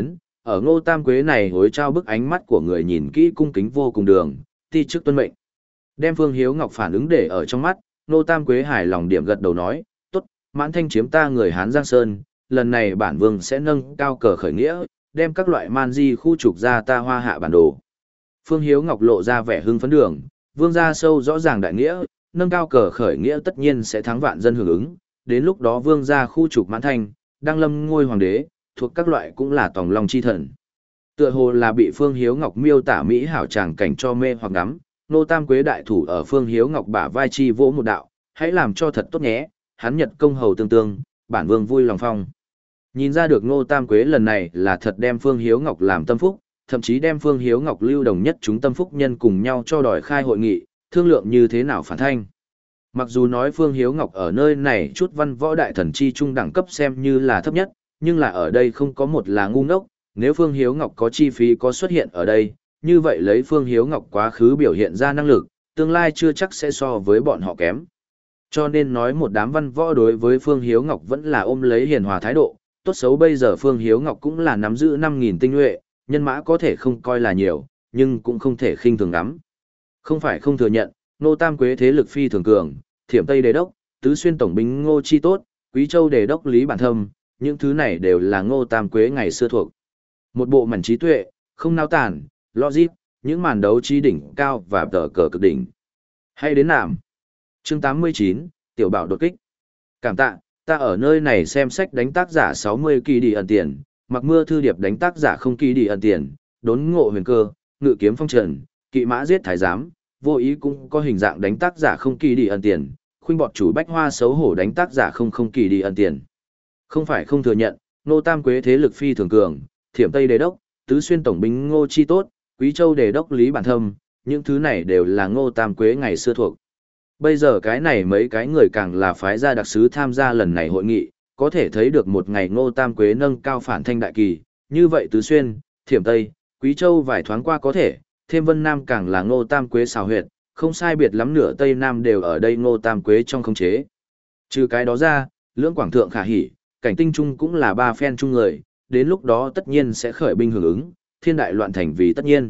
Ở Ngô Tam Quế này hối trao bức ánh mắt của người nhìn kỹ cung kính vô cùng đường, ti chức tuân mệnh. Đem Phương Hiếu Ngọc phản ứng để ở trong mắt, Ngô Tam Quế hài lòng điểm gật đầu nói, tốt, Mãn Thanh chiếm ta người Hán Giang Sơn, lần này bản vương sẽ nâng cao cờ khởi nghĩa, đem các loại man di khu trục ra ta Hoa Hạ bản đồ. Phương Hiếu Ngọc lộ ra vẻ hưng phấn đường, vương gia sâu rõ ràng đại nghĩa, nâng cao cờ khởi nghĩa tất nhiên sẽ thắng vạn dân hưởng ứng, đến lúc đó vương gia khu trục Mãn Thanh, đăng lâm ngôi hoàng đế, thuộc các loại cũng là tòng long chi thần. Tựa hồ là bị Phương Hiếu Ngọc miêu tả mỹ hảo tràng cảnh cho mê hoặc ngắm, Nô Tam Quế đại thủ ở Phương Hiếu Ngọc bả vai chi vỗ một đạo, hãy làm cho thật tốt nhé, hắn nhật công hầu tương tương, bản vương vui lòng phong. Nhìn ra được Nô Tam Quế lần này là thật đem Phương Hiếu Ngọc làm tâm phúc, thậm chí đem Phương Hiếu Ngọc lưu đồng nhất chúng tâm phúc nhân cùng nhau cho đòi khai hội nghị, thương lượng như thế nào phản thanh. Mặc dù nói Phương Hiếu Ngọc ở nơi này chút văn võ đại thần chi trung đẳng cấp xem như là thấp nhất, nhưng là ở đây không có một là ngu ngốc, nếu Phương Hiếu Ngọc có chi phí có xuất hiện ở đây, như vậy lấy Phương Hiếu Ngọc quá khứ biểu hiện ra năng lực, tương lai chưa chắc sẽ so với bọn họ kém. Cho nên nói một đám văn võ đối với Phương Hiếu Ngọc vẫn là ôm lấy hiền hòa thái độ, tốt xấu bây giờ Phương Hiếu Ngọc cũng là nắm giữ năm nghìn tinh nhuệ, nhân mã có thể không coi là nhiều, nhưng cũng không thể khinh thường lắm. Không phải không thừa nhận, Nô Tam Quế thế lực phi thường cường, Thiểm Tây Đề đốc, Tứ Xuyên tổng binh Ngô Chi Tốt, Quý Châu Đề đốc Lý Bản Thâm, những thứ này đều là Ngô Tam Quế ngày xưa thuộc. Một bộ mảnh trí tuệ, không nao tản, logic, những màn đấu trí đỉnh cao và tờ cờ cực đỉnh. Hay đến nạm. Chương tám mươi chín, Tiểu Bảo đột kích. Cảm tạ, ta ở nơi này xem sách đánh tác giả sáu mươi kỳ đi ẩn tiền, mặc mưa thư điệp đánh tác giả không kỳ đi ẩn tiền, đốn ngộ huyền cơ, ngự kiếm phong trần, kỵ mã giết thái giám, vô ý cũng có hình dạng đánh tác giả không kỳ đi ẩn tiền, khuynh bọt chủ bách hoa xấu hổ đánh tác giả không không kỳ đi ẩn tiền. Không phải không thừa nhận, Nô Tam Quế thế lực phi thường cường, Thiểm Tây Đề đốc, Tứ Xuyên tổng binh Ngô Chi Tốt, Quý Châu Đề đốc Lý Bản Thâm, những thứ này đều là Ngô Tam Quế ngày xưa thuộc. Bây giờ cái này mấy cái người càng là phái gia đặc sứ tham gia lần này hội nghị, có thể thấy được một ngày Ngô Tam Quế nâng cao phản thanh đại kỳ, như vậy Tứ Xuyên, Thiểm Tây, Quý Châu vài thoáng qua có thể, thêm Vân Nam càng là Ngô Tam Quế xào huyệt, không sai biệt lắm nửa Tây Nam đều ở đây Ngô Tam Quế trong khống chế. Trừ cái đó ra, Lưỡng Quảng Thượng Khả Hỉ, Cảnh Tinh Trung cũng là ba phen chung người, đến lúc đó tất nhiên sẽ khởi binh hưởng ứng, thiên đại loạn thành vì tất nhiên.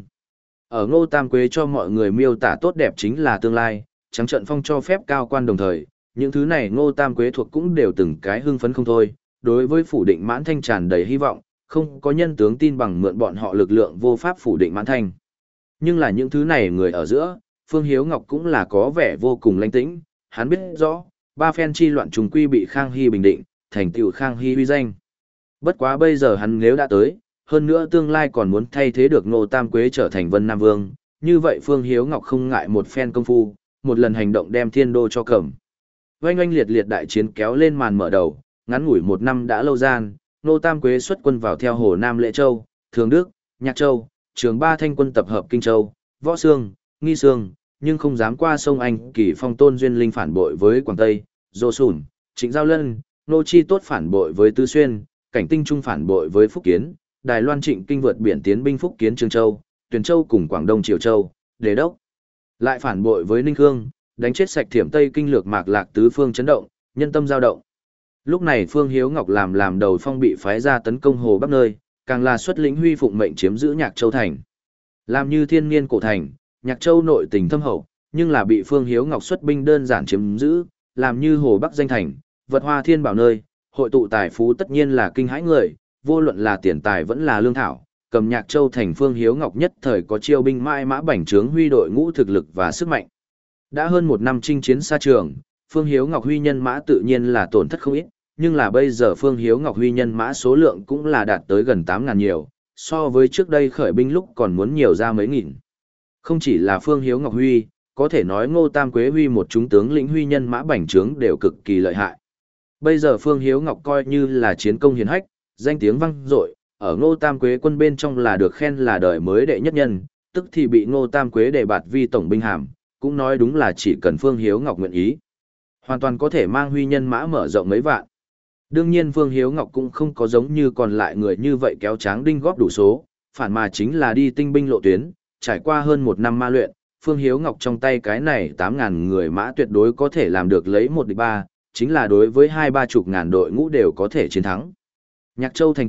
Ở Ngô Tam Quế cho mọi người miêu tả tốt đẹp chính là tương lai, trắng trận phong cho phép cao quan đồng thời, những thứ này Ngô Tam Quế thuộc cũng đều từng cái hưng phấn không thôi, đối với phủ định Mãn Thanh tràn đầy hy vọng, không có nhân tướng tin bằng mượn bọn họ lực lượng vô pháp phủ định Mãn Thanh. Nhưng là những thứ này người ở giữa, Phương Hiếu Ngọc cũng là có vẻ vô cùng lãnh tĩnh, hắn biết rõ, ba phen chi loạn trùng quy bị Khang Hy bình định, thành tựu Khang Hy uy danh. Bất quá bây giờ hắn nếu đã tới, hơn nữa tương lai còn muốn thay thế được Ngô Tam Quế trở thành Vân Nam Vương, như vậy Phương Hiếu Ngọc không ngại một phen công phu, một lần hành động đem thiên đô cho cầm. Oanh oanh liệt liệt đại chiến kéo lên màn mở đầu, ngắn ngủi một năm đã lâu gian, Ngô Tam Quế xuất quân vào theo Hồ Nam Lệ Châu, Thường Đức, Nhạc Châu, Trường Ba Thanh quân tập hợp Kinh Châu, Võ Sương, Nghi Sương, nhưng không dám qua sông Anh Kỳ Phong Tôn Duyên Linh phản bội với Quảng Tây, Dô Sùn, Trịnh Giao Lân, Nô Chi Tốt phản bội với Tứ Xuyên, Cảnh Tinh Trung phản bội với Phúc Kiến, Đài Loan Trịnh Kinh vượt biển tiến binh Phúc Kiến Trương Châu, Tuyền Châu cùng Quảng Đông Triều Châu, Đế đốc. Lại phản bội với Ninh Khương, đánh chết sạch Thiểm Tây Kinh lược Mạc Lạc tứ phương chấn động, nhân tâm dao động. Lúc này Phương Hiếu Ngọc làm làm đầu phong bị phái ra tấn công Hồ Bắc nơi, càng là xuất lĩnh huy phụng mệnh chiếm giữ Nhạc Châu thành. Làm như thiên niên cổ thành, Nhạc Châu nội tình thâm hậu, nhưng là bị Phương Hiếu Ngọc xuất binh đơn giản chiếm giữ, làm như Hồ Bắc danh thành, vật hoa thiên bảo nơi, hội tụ tài phú tất nhiên là kinh hãi người, vô luận là tiền tài vẫn là lương thảo, cầm Nhạc Châu thành Phương Hiếu Ngọc nhất thời có chiêu binh mãi mã bành trướng huy đội ngũ thực lực và sức mạnh. Đã hơn một năm chinh chiến xa trường, Phương Hiếu Ngọc huy nhân mã tự nhiên là tổn thất không ít, nhưng là bây giờ Phương Hiếu Ngọc huy nhân mã số lượng cũng là đạt tới gần tám ngàn nhiều, so với trước đây khởi binh lúc còn muốn nhiều ra mấy nghìn. Không chỉ là Phương Hiếu Ngọc huy, có thể nói Ngô Tam Quế huy một chúng tướng lĩnh huy nhân mã bành trướng đều cực kỳ lợi hại. Bây giờ Phương Hiếu Ngọc coi như là chiến công hiển hách, danh tiếng vang dội, ở Ngô Tam Quế quân bên trong là được khen là đời mới đệ nhất nhân, tức thì bị Ngô Tam Quế đề bạt vi tổng binh hàm, cũng nói đúng là chỉ cần Phương Hiếu Ngọc nguyện ý, hoàn toàn có thể mang huy nhân mã mở rộng mấy vạn. Đương nhiên Phương Hiếu Ngọc cũng không có giống như còn lại người như vậy kéo tráng đinh góp đủ số, phản mà chính là đi tinh binh lộ tuyến, trải qua hơn một năm ma luyện, Phương Hiếu Ngọc trong tay cái này tám ngàn người mã tuyệt đối có thể làm được lấy một địch ba, chính là đối với hai ba chục ngàn đội ngũ đều có thể chiến thắng. Nhạc Châu thành tức,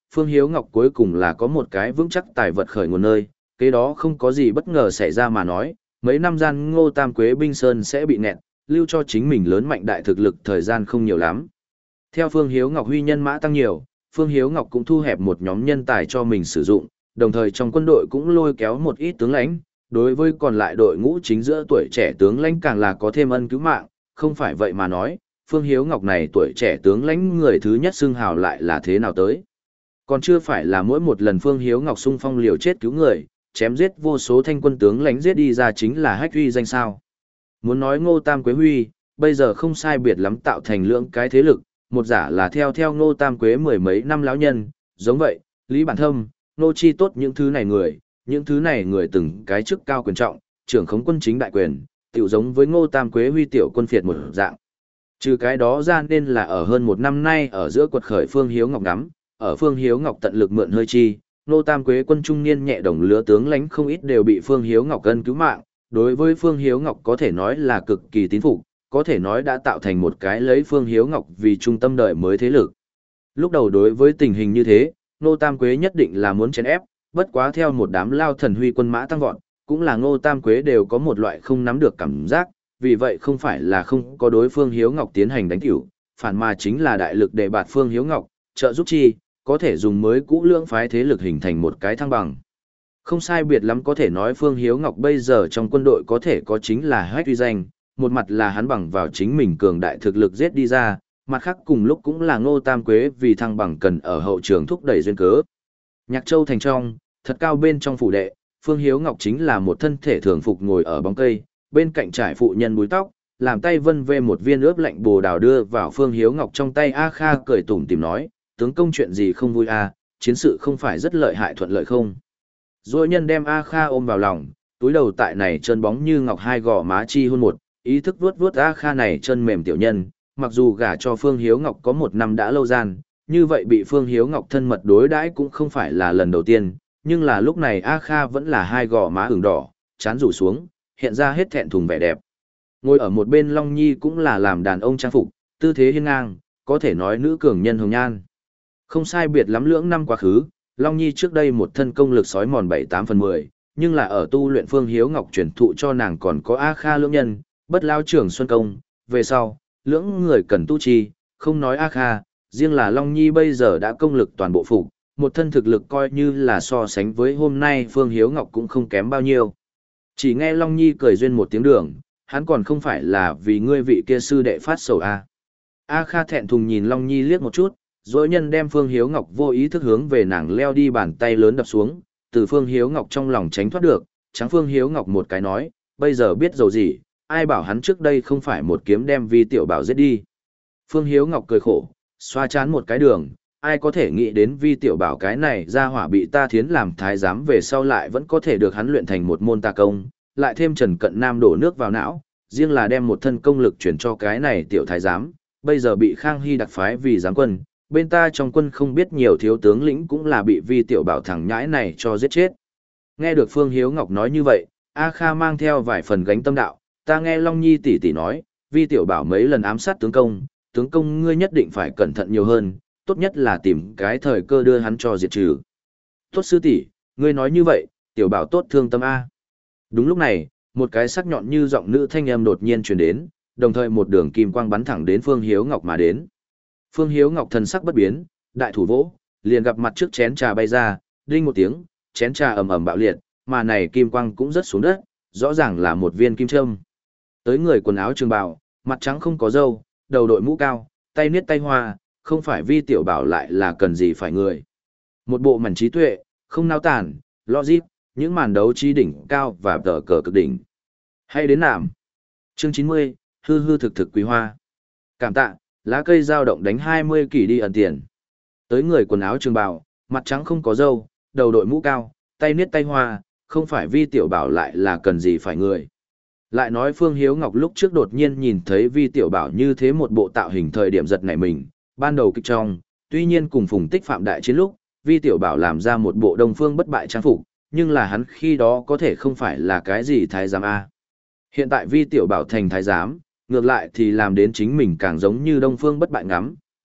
Phương Hiếu Ngọc cuối cùng là có một cái vững chắc tài vật khởi nguồn nơi, kế đó không có gì bất ngờ xảy ra mà nói, mấy năm gian Ngô Tam Quế binh sơn sẽ bị nẹt, lưu cho chính mình lớn mạnh đại thực lực thời gian không nhiều lắm. Theo Phương Hiếu Ngọc huy nhân mã tăng nhiều, Phương Hiếu Ngọc cũng thu hẹp một nhóm nhân tài cho mình sử dụng, đồng thời trong quân đội cũng lôi kéo một ít tướng lãnh, đối với còn lại đội ngũ chính giữa tuổi trẻ tướng lãnh càng là có thêm ân cứu mạng, không phải vậy mà nói, Phương Hiếu Ngọc này tuổi trẻ tướng lãnh người thứ nhất xưng hào lại là thế nào tới. Còn chưa phải là mỗi một lần Phương Hiếu Ngọc xung phong liều chết cứu người, chém giết vô số thanh quân tướng lãnh giết đi ra chính là hách huy danh sao. Muốn nói Ngô Tam Quế Huy, bây giờ không sai biệt lắm tạo thành lượng cái thế lực, một giả là theo theo Ngô Tam Quế mười mấy năm lão nhân, giống vậy, Lý Bản Thâm, Ngô Chi Tốt những thứ này người, những thứ này người từng cái chức cao quyền trọng, trưởng khống quân chính đại quyền, tiểu giống với Ngô Tam Quế Huy tiểu quân phiệt một dạng. Trừ cái đó ra nên là ở hơn một năm nay ở giữa quật khởi Phương Hiếu Ngọc ngắm, ở Phương Hiếu Ngọc tận lực mượn hơi chi, Ngô Tam Quế quân trung niên nhẹ đồng lứa tướng lãnh không ít đều bị Phương Hiếu Ngọc ân cứu mạng, đối với Phương Hiếu Ngọc có thể nói là cực kỳ tín phục, có thể nói đã tạo thành một cái lấy Phương Hiếu Ngọc vì trung tâm đời mới thế lực. Lúc đầu đối với tình hình như thế, Ngô Tam Quế nhất định là muốn chèn ép, bất quá theo một đám lao thần huy quân mã tăng vọt, cũng là Ngô Tam Quế đều có một loại không nắm được cảm giác, vì vậy không phải là không có đối Phương Hiếu Ngọc tiến hành đánh tiểu, phản mà chính là đại lực để bạt Phương Hiếu Ngọc, trợ giúp chi, có thể dùng mới cũ lưỡng phái thế lực hình thành một cái thăng bằng. Không sai biệt lắm có thể nói Phương Hiếu Ngọc bây giờ trong quân đội có thể có chính là hách uy danh, một mặt là hắn bằng vào chính mình cường đại thực lực giết đi ra, mặt khác cùng lúc cũng là Ngô Tam Quế vì thăng bằng cần ở hậu trường thúc đẩy duyên cớ. Nhạc Châu thành trong, thật cao bên trong phủ đệ, Phương Hiếu Ngọc chính là một thân thể thường phục ngồi ở bóng cây, bên cạnh trải phụ nhân búi tóc, làm tay vân vê một viên ướp lạnh bồ đào đưa vào Phương Hiếu Ngọc trong tay. A Kha cười tủm tỉm nói, tướng công chuyện gì không vui a, chiến sự không phải rất lợi hại thuận lợi không? Rồi nhân đem A Kha ôm vào lòng, túi đầu tại này chân bóng như ngọc hai gò má chi hôn một, ý thức vuốt vuốt A Kha này chân mềm tiểu nhân, mặc dù gả cho Phương Hiếu Ngọc có một năm đã lâu gian, như vậy bị Phương Hiếu Ngọc thân mật đối đãi cũng không phải là lần đầu tiên, nhưng là lúc này A Kha vẫn là hai gò má ửng đỏ, chán rủ xuống, hiện ra hết thẹn thùng vẻ đẹp. Ngồi ở một bên Long Nhi cũng là làm đàn ông trang phục, tư thế hiên ngang, có thể nói nữ cường nhân hồng nhan. Không sai biệt lắm lưỡng năm quá khứ, Long Nhi trước đây một thân công lực sói mòn bảy tám phần mười, nhưng là ở tu luyện Phương Hiếu Ngọc truyền thụ cho nàng còn có A Kha lưỡng nhân, bất lao trưởng xuân công, về sau, lưỡng người cần tu trì, không nói A Kha, riêng là Long Nhi bây giờ đã công lực toàn bộ phục, một thân thực lực coi như là so sánh với hôm nay Phương Hiếu Ngọc cũng không kém bao nhiêu. Chỉ nghe Long Nhi cười duyên một tiếng đường, hắn còn không phải là vì ngươi vị kia sư đệ phát sầu A. A Kha thẹn thùng nhìn Long Nhi liếc một chút, dối nhân đem Phương Hiếu Ngọc vô ý thức hướng về nàng leo đi bàn tay lớn đập xuống, từ Phương Hiếu Ngọc trong lòng tránh thoát được, trắng Phương Hiếu Ngọc một cái nói, bây giờ biết dầu gì, ai bảo hắn trước đây không phải một kiếm đem Vi Tiểu Bảo giết đi. Phương Hiếu Ngọc cười khổ, xoa chán một cái đường, ai có thể nghĩ đến Vi Tiểu Bảo cái này ra hỏa bị ta thiến làm thái giám về sau lại vẫn có thể được hắn luyện thành một môn tà công, lại thêm Trần Cận Nam đổ nước vào não, riêng là đem một thân công lực chuyển cho cái này tiểu thái giám, bây giờ bị Khang Hy đặc phái vì giám quân, bên ta trong quân không biết nhiều thiếu tướng lĩnh cũng là bị Vi Tiểu Bảo thằng nhãi này cho giết chết. Nghe được Phương Hiếu Ngọc nói như vậy, A Kha mang theo vài phần gánh tâm đạo, ta nghe Long Nhi tỷ tỷ nói, Vi Tiểu Bảo mấy lần ám sát tướng công, tướng công ngươi nhất định phải cẩn thận nhiều hơn, tốt nhất là tìm cái thời cơ đưa hắn cho diệt trừ. Tốt sư tỷ, ngươi nói như vậy, Tiểu Bảo tốt thương tâm A. Đúng lúc này, một cái sắc nhọn như giọng nữ thanh âm đột nhiên truyền đến, đồng thời một đường kim quang bắn thẳng đến Phương Hiếu Ngọc mà đến. Phương Hiếu Ngọc thần sắc bất biến, đại thủ vỗ, liền gặp mặt trước chén trà bay ra, đinh một tiếng, chén trà ầm ầm bạo liệt, mà này kim quang cũng rớt xuống đất, rõ ràng là một viên kim châm. Tới người quần áo trường bào, mặt trắng không có râu, đầu đội mũ cao, tay niết tay hoa, không phải Vi Tiểu Bảo lại là cần gì phải người. Một bộ mảnh trí tuệ, không nao tản, logic, những màn đấu trí đỉnh cao và tờ cờ cực đỉnh. Hay đến nạm. Chương chín mươi, hư hư thực thực quý hoa. Cảm tạ, lá cây dao động đánh hai mươi kỷ đi ẩn tiền. Tới người quần áo trường bào, mặt trắng không có râu, đầu đội mũ cao, tay niết tay hoa, không phải Vi Tiểu Bảo lại là cần gì phải người. Lại nói Phương Hiếu Ngọc lúc trước đột nhiên nhìn thấy Vi Tiểu Bảo như thế một bộ tạo hình thời điểm giật nảy mình, ban đầu kịch trong, tuy nhiên cùng Phùng Tích Phạm đại chiến lúc, Vi Tiểu Bảo làm ra một bộ đông phương bất bại trang phục, nhưng là hắn khi đó có thể không phải là cái gì thái giám A. Hiện tại Vi Tiểu Bảo thành thái giám, ngược lại thì làm đến chính mình càng giống như đông phương bất bại ngắm,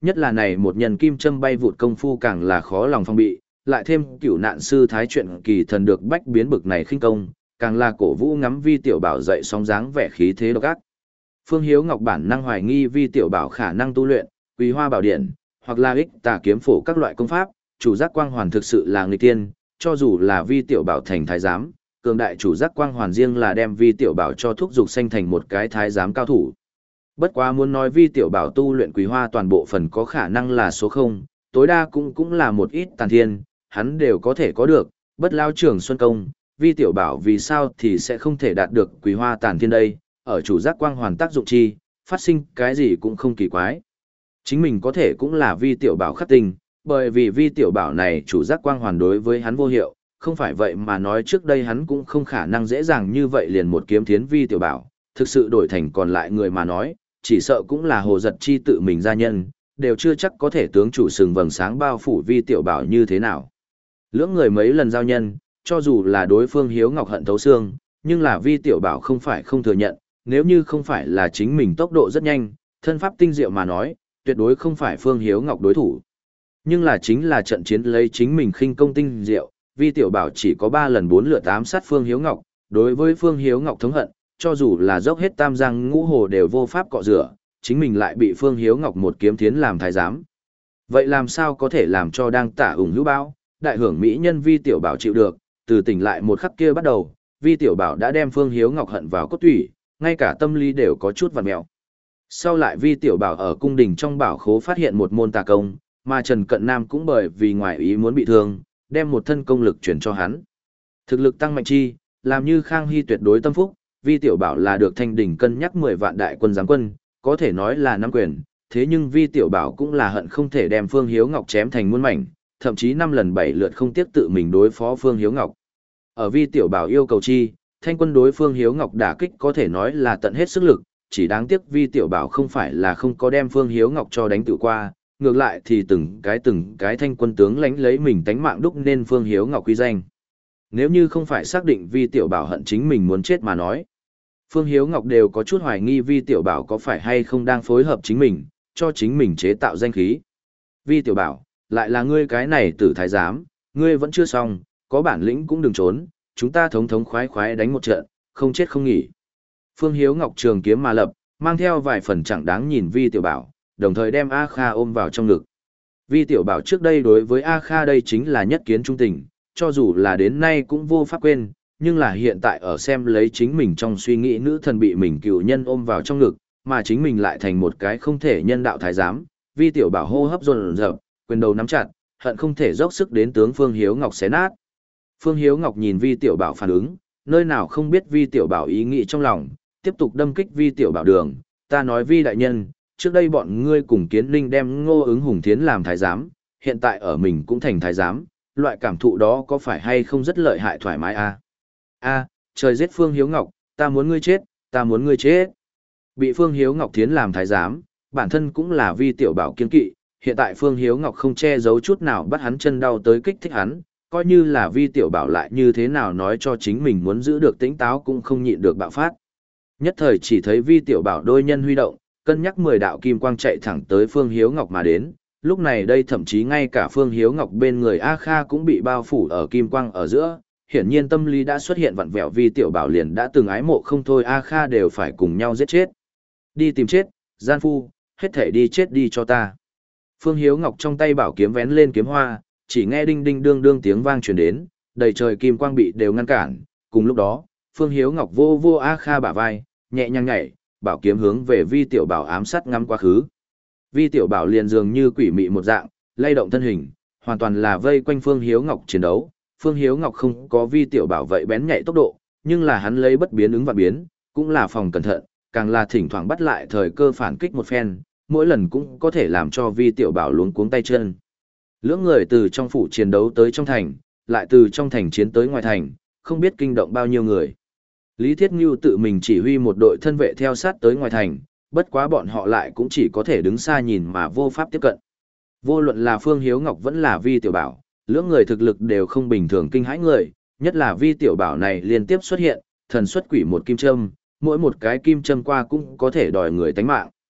Nhất là này một nhân kim châm bay vụt công phu càng là khó lòng phòng bị, lại thêm cửu nạn sư thái chuyện kỳ thần được bách biến bực này khinh công, càng là cổ vũ ngắm Vi Tiểu Bảo dậy sóng dáng vẻ khí thế độc ác. Phương Hiếu Ngọc bản năng hoài nghi Vi Tiểu Bảo khả năng tu luyện, Quý Hoa Bảo Điện, hoặc là ích tà kiếm phổ các loại công pháp, chủ giác quang hoàn thực sự là nghịch tiên, cho dù là Vi Tiểu Bảo thành thái giám, cường đại chủ giác quang hoàn riêng là đem Vi Tiểu Bảo cho thúc dục sanh thành một cái thái giám cao thủ. Bất quá muốn nói Vi Tiểu Bảo tu luyện Quý Hoa toàn bộ phần có khả năng là số không, tối đa cũng cũng là một ít tàn thiên, hắn đều có thể có được, bất lao trưởng xuân công, Vi Tiểu Bảo vì sao thì sẽ không thể đạt được Quý Hoa tàn thiên đây, ở chủ giác quang hoàn tác dụng chi, phát sinh cái gì cũng không kỳ quái. Chính mình có thể cũng là Vi Tiểu Bảo khắc tinh, bởi vì Vi Tiểu Bảo này chủ giác quang hoàn đối với hắn vô hiệu, không phải vậy mà nói trước đây hắn cũng không khả năng dễ dàng như vậy liền một kiếm thiến Vi Tiểu Bảo, thực sự đổi thành còn lại người mà nói, chỉ sợ cũng là hồ giật chi tự mình gia nhân, đều chưa chắc có thể tướng chủ sừng vầng sáng bao phủ Vi Tiểu Bảo như thế nào. Lưỡng người mấy lần giao nhân, cho dù là đối phương Hiếu Ngọc hận thấu xương, nhưng là Vi Tiểu Bảo không phải không thừa nhận, nếu như không phải là chính mình tốc độ rất nhanh, thân pháp tinh diệu mà nói, tuyệt đối không phải Phương Hiếu Ngọc đối thủ. Nhưng là chính là trận chiến lấy chính mình khinh công tinh diệu, Vi Tiểu Bảo chỉ có ba lần bốn lượt ám sát Phương Hiếu Ngọc, đối với Phương Hiếu Ngọc thống hận, cho dù là dốc hết tam giang ngũ hồ đều vô pháp cọ rửa, chính mình lại bị Phương Hiếu Ngọc một kiếm thiến làm thái giám. Vậy làm sao có thể làm cho đang tả ủng hữu bão, đại hưởng mỹ nhân Vi Tiểu Bảo chịu được, từ tỉnh lại một khắc kia bắt đầu, Vi Tiểu Bảo đã đem Phương Hiếu Ngọc hận vào cốt tủy, ngay cả tâm lý đều có chút vặn mèo. Sau lại Vi Tiểu Bảo ở cung đình trong bảo khố phát hiện một môn tà công, mà Trần Cận Nam cũng bởi vì ngoài ý muốn bị thương, đem một thân công lực chuyển cho hắn. Thực lực tăng mạnh chi, làm như Khang Hy tuyệt đối tâm phúc, Vi Tiểu Bảo là được Thanh Đình cân nhắc mười vạn đại quân giáng quân, có thể nói là nắm quyền, thế nhưng Vi Tiểu Bảo cũng là hận không thể đem Phương Hiếu Ngọc chém thành muôn mảnh, thậm chí năm lần bảy lượt không tiếc tự mình đối phó Phương Hiếu Ngọc. Ở Vi Tiểu Bảo yêu cầu chi, Thanh quân đối Phương Hiếu Ngọc đả kích có thể nói là tận hết sức lực, chỉ đáng tiếc Vi Tiểu Bảo không phải là không có đem Phương Hiếu Ngọc cho đánh tự qua, ngược lại thì từng cái từng cái thanh quân tướng lánh lấy mình tánh mạng đúc nên Phương Hiếu Ngọc quy danh. Nếu như không phải xác định Vi Tiểu Bảo hận chính mình muốn chết mà nói, Phương Hiếu Ngọc đều có chút hoài nghi Vi Tiểu Bảo có phải hay không đang phối hợp chính mình, cho chính mình chế tạo danh khí. Vi Tiểu Bảo, lại là ngươi cái này tử thái giám, ngươi vẫn chưa xong, có bản lĩnh cũng đừng trốn, chúng ta thống thống khoái khoái đánh một trận, không chết không nghỉ. Phương Hiếu Ngọc trường kiếm mà lập, mang theo vài phần chẳng đáng nhìn Vi Tiểu Bảo, đồng thời đem A Kha ôm vào trong ngực. Vi Tiểu Bảo trước đây đối với A Kha đây chính là nhất kiến trung tình, cho dù là đến nay cũng vô pháp quên, nhưng là hiện tại ở xem lấy chính mình trong suy nghĩ nữ thần bị mình cựu nhân ôm vào trong ngực, mà chính mình lại thành một cái không thể nhân đạo thái giám. Vi Tiểu Bảo hô hấp dồn dập, quyền đầu nắm chặt, hận không thể dốc sức đến tướng Phương Hiếu Ngọc xé nát. Phương Hiếu Ngọc nhìn Vi Tiểu Bảo phản ứng, nơi nào không biết Vi Tiểu Bảo ý nghĩ trong lòng, tiếp tục đâm kích Vi Tiểu Bảo đường, ta nói Vi đại nhân, trước đây bọn ngươi cùng Kiến Linh đem Ngô Ứng Hùng Thiến làm thái giám, hiện tại ở mình cũng thành thái giám, loại cảm thụ đó có phải hay không rất lợi hại thoải mái a? A, trời giết Phương Hiếu Ngọc, ta muốn ngươi chết, ta muốn ngươi chết. Bị Phương Hiếu Ngọc Thiến làm thái giám, bản thân cũng là Vi Tiểu Bảo kiên kỵ, hiện tại Phương Hiếu Ngọc không che giấu chút nào bắt hắn chân đau tới kích thích hắn, coi như là Vi Tiểu Bảo lại như thế nào nói cho chính mình muốn giữ được tĩnh táo cũng không nhịn được bạo phát. Nhất thời chỉ thấy Vi Tiểu Bảo đôi nhân huy động, cân nhắc mười đạo kim quang chạy thẳng tới Phương Hiếu Ngọc mà đến, lúc này đây thậm chí ngay cả Phương Hiếu Ngọc bên người A Kha cũng bị bao phủ ở kim quang ở giữa, hiển nhiên tâm lý đã xuất hiện vặn vẹo. Vi Tiểu Bảo liền đã từng ái mộ không thôi, A Kha đều phải cùng nhau giết chết. Đi tìm chết, gian phu, hết thể đi chết đi cho ta. Phương Hiếu Ngọc trong tay bảo kiếm vén lên kiếm hoa, chỉ nghe đinh đinh đương đương tiếng vang truyền đến, đầy trời kim quang bị đều ngăn cản, cùng lúc đó, Phương Hiếu Ngọc vô vô A Kha bả vai, nhẹ nhàng nhảy, bảo kiếm hướng về Vi Tiểu Bảo ám sát ngắm quá khứ. Vi Tiểu Bảo liền dường như quỷ mị một dạng, lay động thân hình, hoàn toàn là vây quanh Phương Hiếu Ngọc chiến đấu. Phương Hiếu Ngọc không có Vi Tiểu Bảo vậy bén nhạy tốc độ, nhưng là hắn lấy bất biến ứng và biến, cũng là phòng cẩn thận, càng là thỉnh thoảng bắt lại thời cơ phản kích một phen, mỗi lần cũng có thể làm cho Vi Tiểu Bảo luống cuống tay chân. Lưỡng người từ trong phủ chiến đấu tới trong thành, lại từ trong thành chiến tới ngoài thành, không biết kinh động bao nhiêu người. Lý Thiết Ngưu tự mình chỉ huy một đội thân vệ theo sát tới ngoài thành, bất quá bọn họ lại cũng chỉ có thể đứng xa nhìn mà vô pháp tiếp cận. Vô luận là Phương Hiếu Ngọc vẫn là Vi Tiểu Bảo, lưỡng người thực lực đều không bình thường kinh hãi người, nhất là Vi Tiểu Bảo này liên tiếp xuất hiện, thần xuất quỷ một kim châm, mỗi một cái kim châm qua cũng có thể đòi người tánh mạng.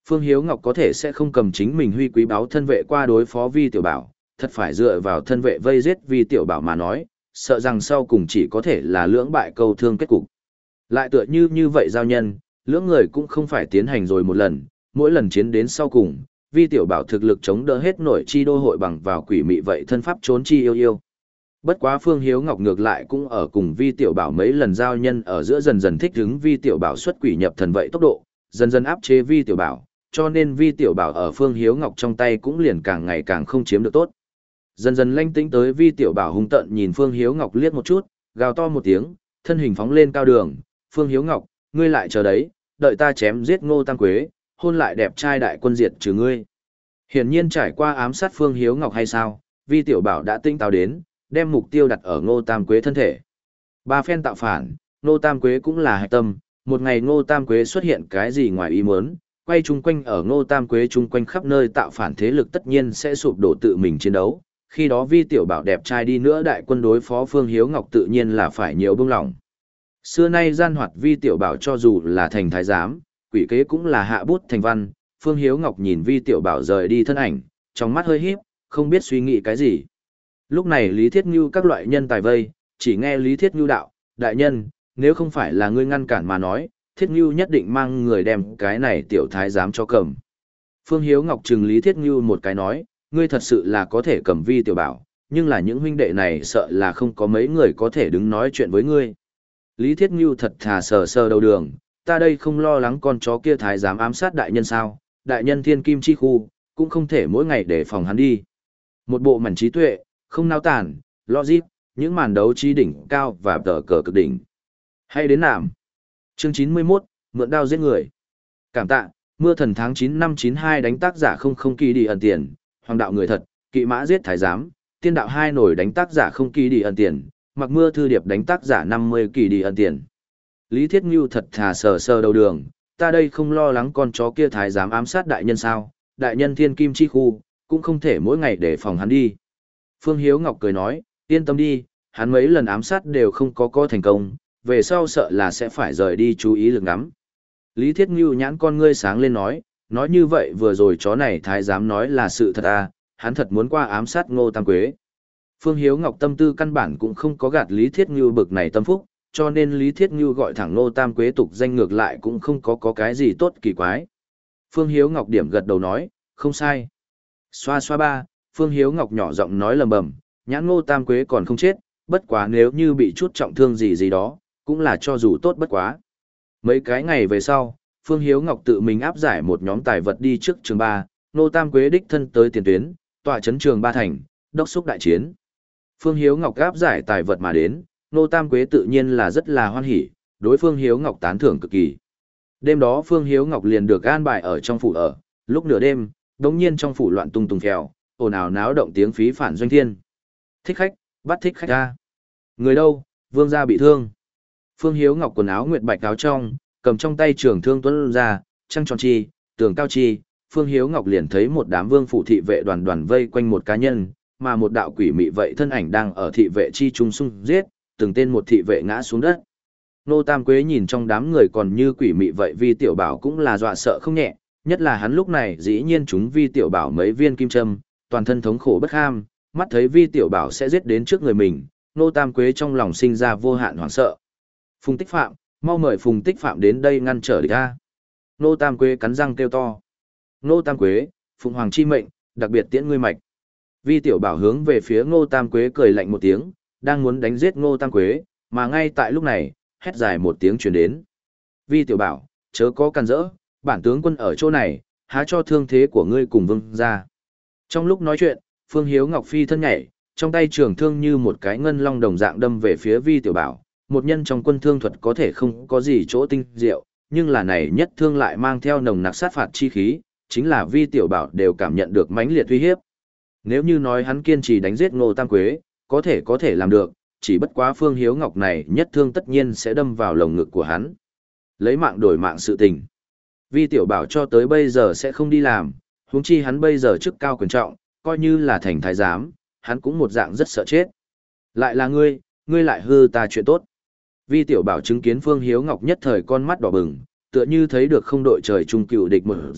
Phương Hiếu Ngọc có thể sẽ không cầm chính mình huy quý báo thân vệ qua đối phó Vi Tiểu Bảo, thật phải dựa vào thân vệ vây giết Vi Tiểu Bảo mà nói, sợ rằng sau cùng chỉ có thể là lưỡng bại câu thương kết cục. Lại tựa như như vậy giao nhân, lưỡng người cũng không phải tiến hành rồi một lần, mỗi lần chiến đến sau cùng, Vi Tiểu Bảo thực lực chống đỡ hết nổi chi đô hội bằng vào quỷ mị vậy thân pháp trốn chi yêu yêu. Bất quá Phương Hiếu Ngọc ngược lại cũng ở cùng Vi Tiểu Bảo mấy lần giao nhân ở giữa dần dần thích ứng Vi Tiểu Bảo xuất quỷ nhập thần vậy tốc độ, dần dần áp chế Vi Tiểu Bảo, cho nên Vi Tiểu Bảo ở Phương Hiếu Ngọc trong tay cũng liền càng ngày càng không chiếm được tốt. Dần dần lanh tĩnh tới Vi Tiểu Bảo hung tợn nhìn Phương Hiếu Ngọc liếc một chút, gào to một tiếng, thân hình phóng lên cao đường, "Phương Hiếu Ngọc, ngươi lại chờ đấy, đợi ta chém giết Ngô Tam Quế, hôn lại đẹp trai đại quân diệt trừ ngươi." Hiển nhiên trải qua ám sát Phương Hiếu Ngọc hay sao, Vi Tiểu Bảo đã tinh táo đến, đem mục tiêu đặt ở Ngô Tam Quế thân thể. Ba phen tạo phản, Ngô Tam Quế cũng là hạch tâm, một ngày Ngô Tam Quế xuất hiện cái gì ngoài ý muốn, quay chung quanh ở Ngô Tam Quế chung quanh khắp nơi tạo phản thế lực tất nhiên sẽ sụp đổ tự mình chiến đấu. Khi đó Vi Tiểu Bảo đẹp trai đi nữa đại quân đối phó Phương Hiếu Ngọc tự nhiên là phải nhiều bông lòng. Xưa nay gian hoạt Vi Tiểu Bảo cho dù là thành thái giám, quỷ kế cũng là hạ bút thành văn. Phương Hiếu Ngọc nhìn Vi Tiểu Bảo rời đi thân ảnh, trong mắt hơi híp, không biết suy nghĩ cái gì. Lúc này Lý Thiết Ngưu các loại nhân tài vây, chỉ nghe Lý Thiết Ngưu đạo, đại nhân, nếu không phải là ngươi ngăn cản mà nói, Thiết Ngưu nhất định mang người đem cái này tiểu thái giám cho cầm. Phương Hiếu Ngọc trừng Lý Thiết Ngưu một cái nói, ngươi thật sự là có thể cầm Vi Tiểu Bảo, nhưng là những huynh đệ này sợ là không có mấy người có thể đứng nói chuyện với ngươi. Lý Thiết Ngưu thật thà sờ sờ đầu đường, ta đây không lo lắng con chó kia thái giám ám sát đại nhân sao, đại nhân thiên kim chi khu, cũng không thể mỗi ngày để phòng hắn đi. Một bộ mảnh trí tuệ, không nao tản, logic, những màn đấu trí đỉnh cao và tờ cờ cực đỉnh. Hay đến nạm. Chương chín mươi mốt, mượn đao giết người. Cảm tạ, mưa thần tháng chín năm chín hai đánh tác giả không không kỳ đi ẩn tiền, hoàng đạo người thật, kỵ mã giết thái giám, tiên đạo hai nổi đánh tác giả không kỳ đi ẩn tiền, mặc mưa thư điệp đánh tác giả năm mươi kỳ đi ẩn tiền. Lý Thiết Ngưu thật thà sờ sờ đầu đường, ta đây không lo lắng con chó kia thái giám ám sát đại nhân sao, đại nhân thiên kim chi khu, cũng không thể mỗi ngày để phòng hắn đi. Phương Hiếu Ngọc cười nói, yên tâm đi, hắn mấy lần ám sát đều không có có thành công, về sau sợ là sẽ phải rời đi chú ý lực ngắm. Lý Thiết Ngưu nhãn con ngươi sáng lên nói, nói như vậy vừa rồi chó này thái giám nói là sự thật à, hắn thật muốn qua ám sát Ngô Tam Quế. Phương Hiếu Ngọc tâm tư căn bản cũng không có gạt Lý Thiết Ngưu bực này tâm phúc, cho nên Lý Thiết Ngưu gọi thẳng Ngô Tam Quế tục danh ngược lại cũng không có có cái gì tốt kỳ quái. Phương Hiếu Ngọc điểm gật đầu nói, không sai. Xoa xoa ba, Phương Hiếu Ngọc nhỏ giọng nói lầm bầm, nhãn Ngô Tam Quế còn không chết, bất quá nếu như bị chút trọng thương gì gì đó, cũng là cho dù tốt bất quá. Mấy cái ngày về sau, Phương Hiếu Ngọc tự mình áp giải một nhóm tài vật đi trước trường ba, Ngô Tam Quế đích thân tới tiền tuyến, tọa chấn trường ba thành, đốc xúc đại chiến. Phương Hiếu Ngọc áp giải tài vật mà đến, Ngô Tam Quế tự nhiên là rất là hoan hỉ, đối Phương Hiếu Ngọc tán thưởng cực kỳ. Đêm đó Phương Hiếu Ngọc liền được an bài ở trong phủ ở, lúc nửa đêm, đống nhiên trong phủ loạn tung tung phèo, ồn ào náo động tiếng phí phản doanh thiên. Thích khách, bắt thích khách ra. Người đâu, vương gia bị thương. Phương Hiếu Ngọc quần áo nguyệt bạch áo trong, cầm trong tay trường thương tuấn ra, trăng tròn chi, tường cao chi, Phương Hiếu Ngọc liền thấy một đám vương phủ thị vệ đoàn đoàn vây quanh một cá nhân, mà một đạo quỷ mị vậy thân ảnh đang ở thị vệ chi trung xung giết, từng tên một thị vệ ngã xuống đất. Nô Tam Quế nhìn trong đám người còn như quỷ mị vậy Vi Tiểu Bảo cũng là dọa sợ không nhẹ, nhất là hắn lúc này dĩ nhiên chúng Vi Tiểu Bảo mấy viên kim châm, toàn thân thống khổ bất ham, mắt thấy Vi Tiểu Bảo sẽ giết đến trước người mình, Nô Tam Quế trong lòng sinh ra vô hạn hoảng sợ. Phùng Tích Phạm, mau mời Phùng Tích Phạm đến đây ngăn trở địch ta. Nô Tam Quế cắn răng kêu to. Nô Tam Quế, Phùng Hoàng chi mệnh, đặc biệt tiễn ngươi mạch. Vi Tiểu Bảo hướng về phía Ngô Tam Quế cười lạnh một tiếng, đang muốn đánh giết Ngô Tam Quế, mà ngay tại lúc này, hét dài một tiếng truyền đến. Vi Tiểu Bảo, chớ có can dỡ, bản tướng quân ở chỗ này, há cho thương thế của ngươi cùng vương ra. Trong lúc nói chuyện, Phương Hiếu Ngọc phi thân nhảy, trong tay trường thương như một cái ngân long đồng dạng đâm về phía Vi Tiểu Bảo. Một nhân trong quân thương thuật có thể không có gì chỗ tinh diệu, nhưng là này nhất thương lại mang theo nồng nặc sát phạt chi khí, chính là Vi Tiểu Bảo đều cảm nhận được mãnh liệt uy hiếp. Nếu như nói hắn kiên trì đánh giết Ngô Tam Quế, có thể có thể làm được, chỉ bất quá Phương Hiếu Ngọc này nhất thương tất nhiên sẽ đâm vào lồng ngực của hắn. Lấy mạng đổi mạng sự tình. Vi Tiểu Bảo cho tới bây giờ sẽ không đi làm, huống chi hắn bây giờ chức cao quyền trọng, coi như là thành thái giám, hắn cũng một dạng rất sợ chết. Lại là ngươi, ngươi lại hư ta chuyện tốt. Vi Tiểu Bảo chứng kiến Phương Hiếu Ngọc nhất thời con mắt đỏ bừng, tựa như thấy được không đội trời chung cựu địch một dạng,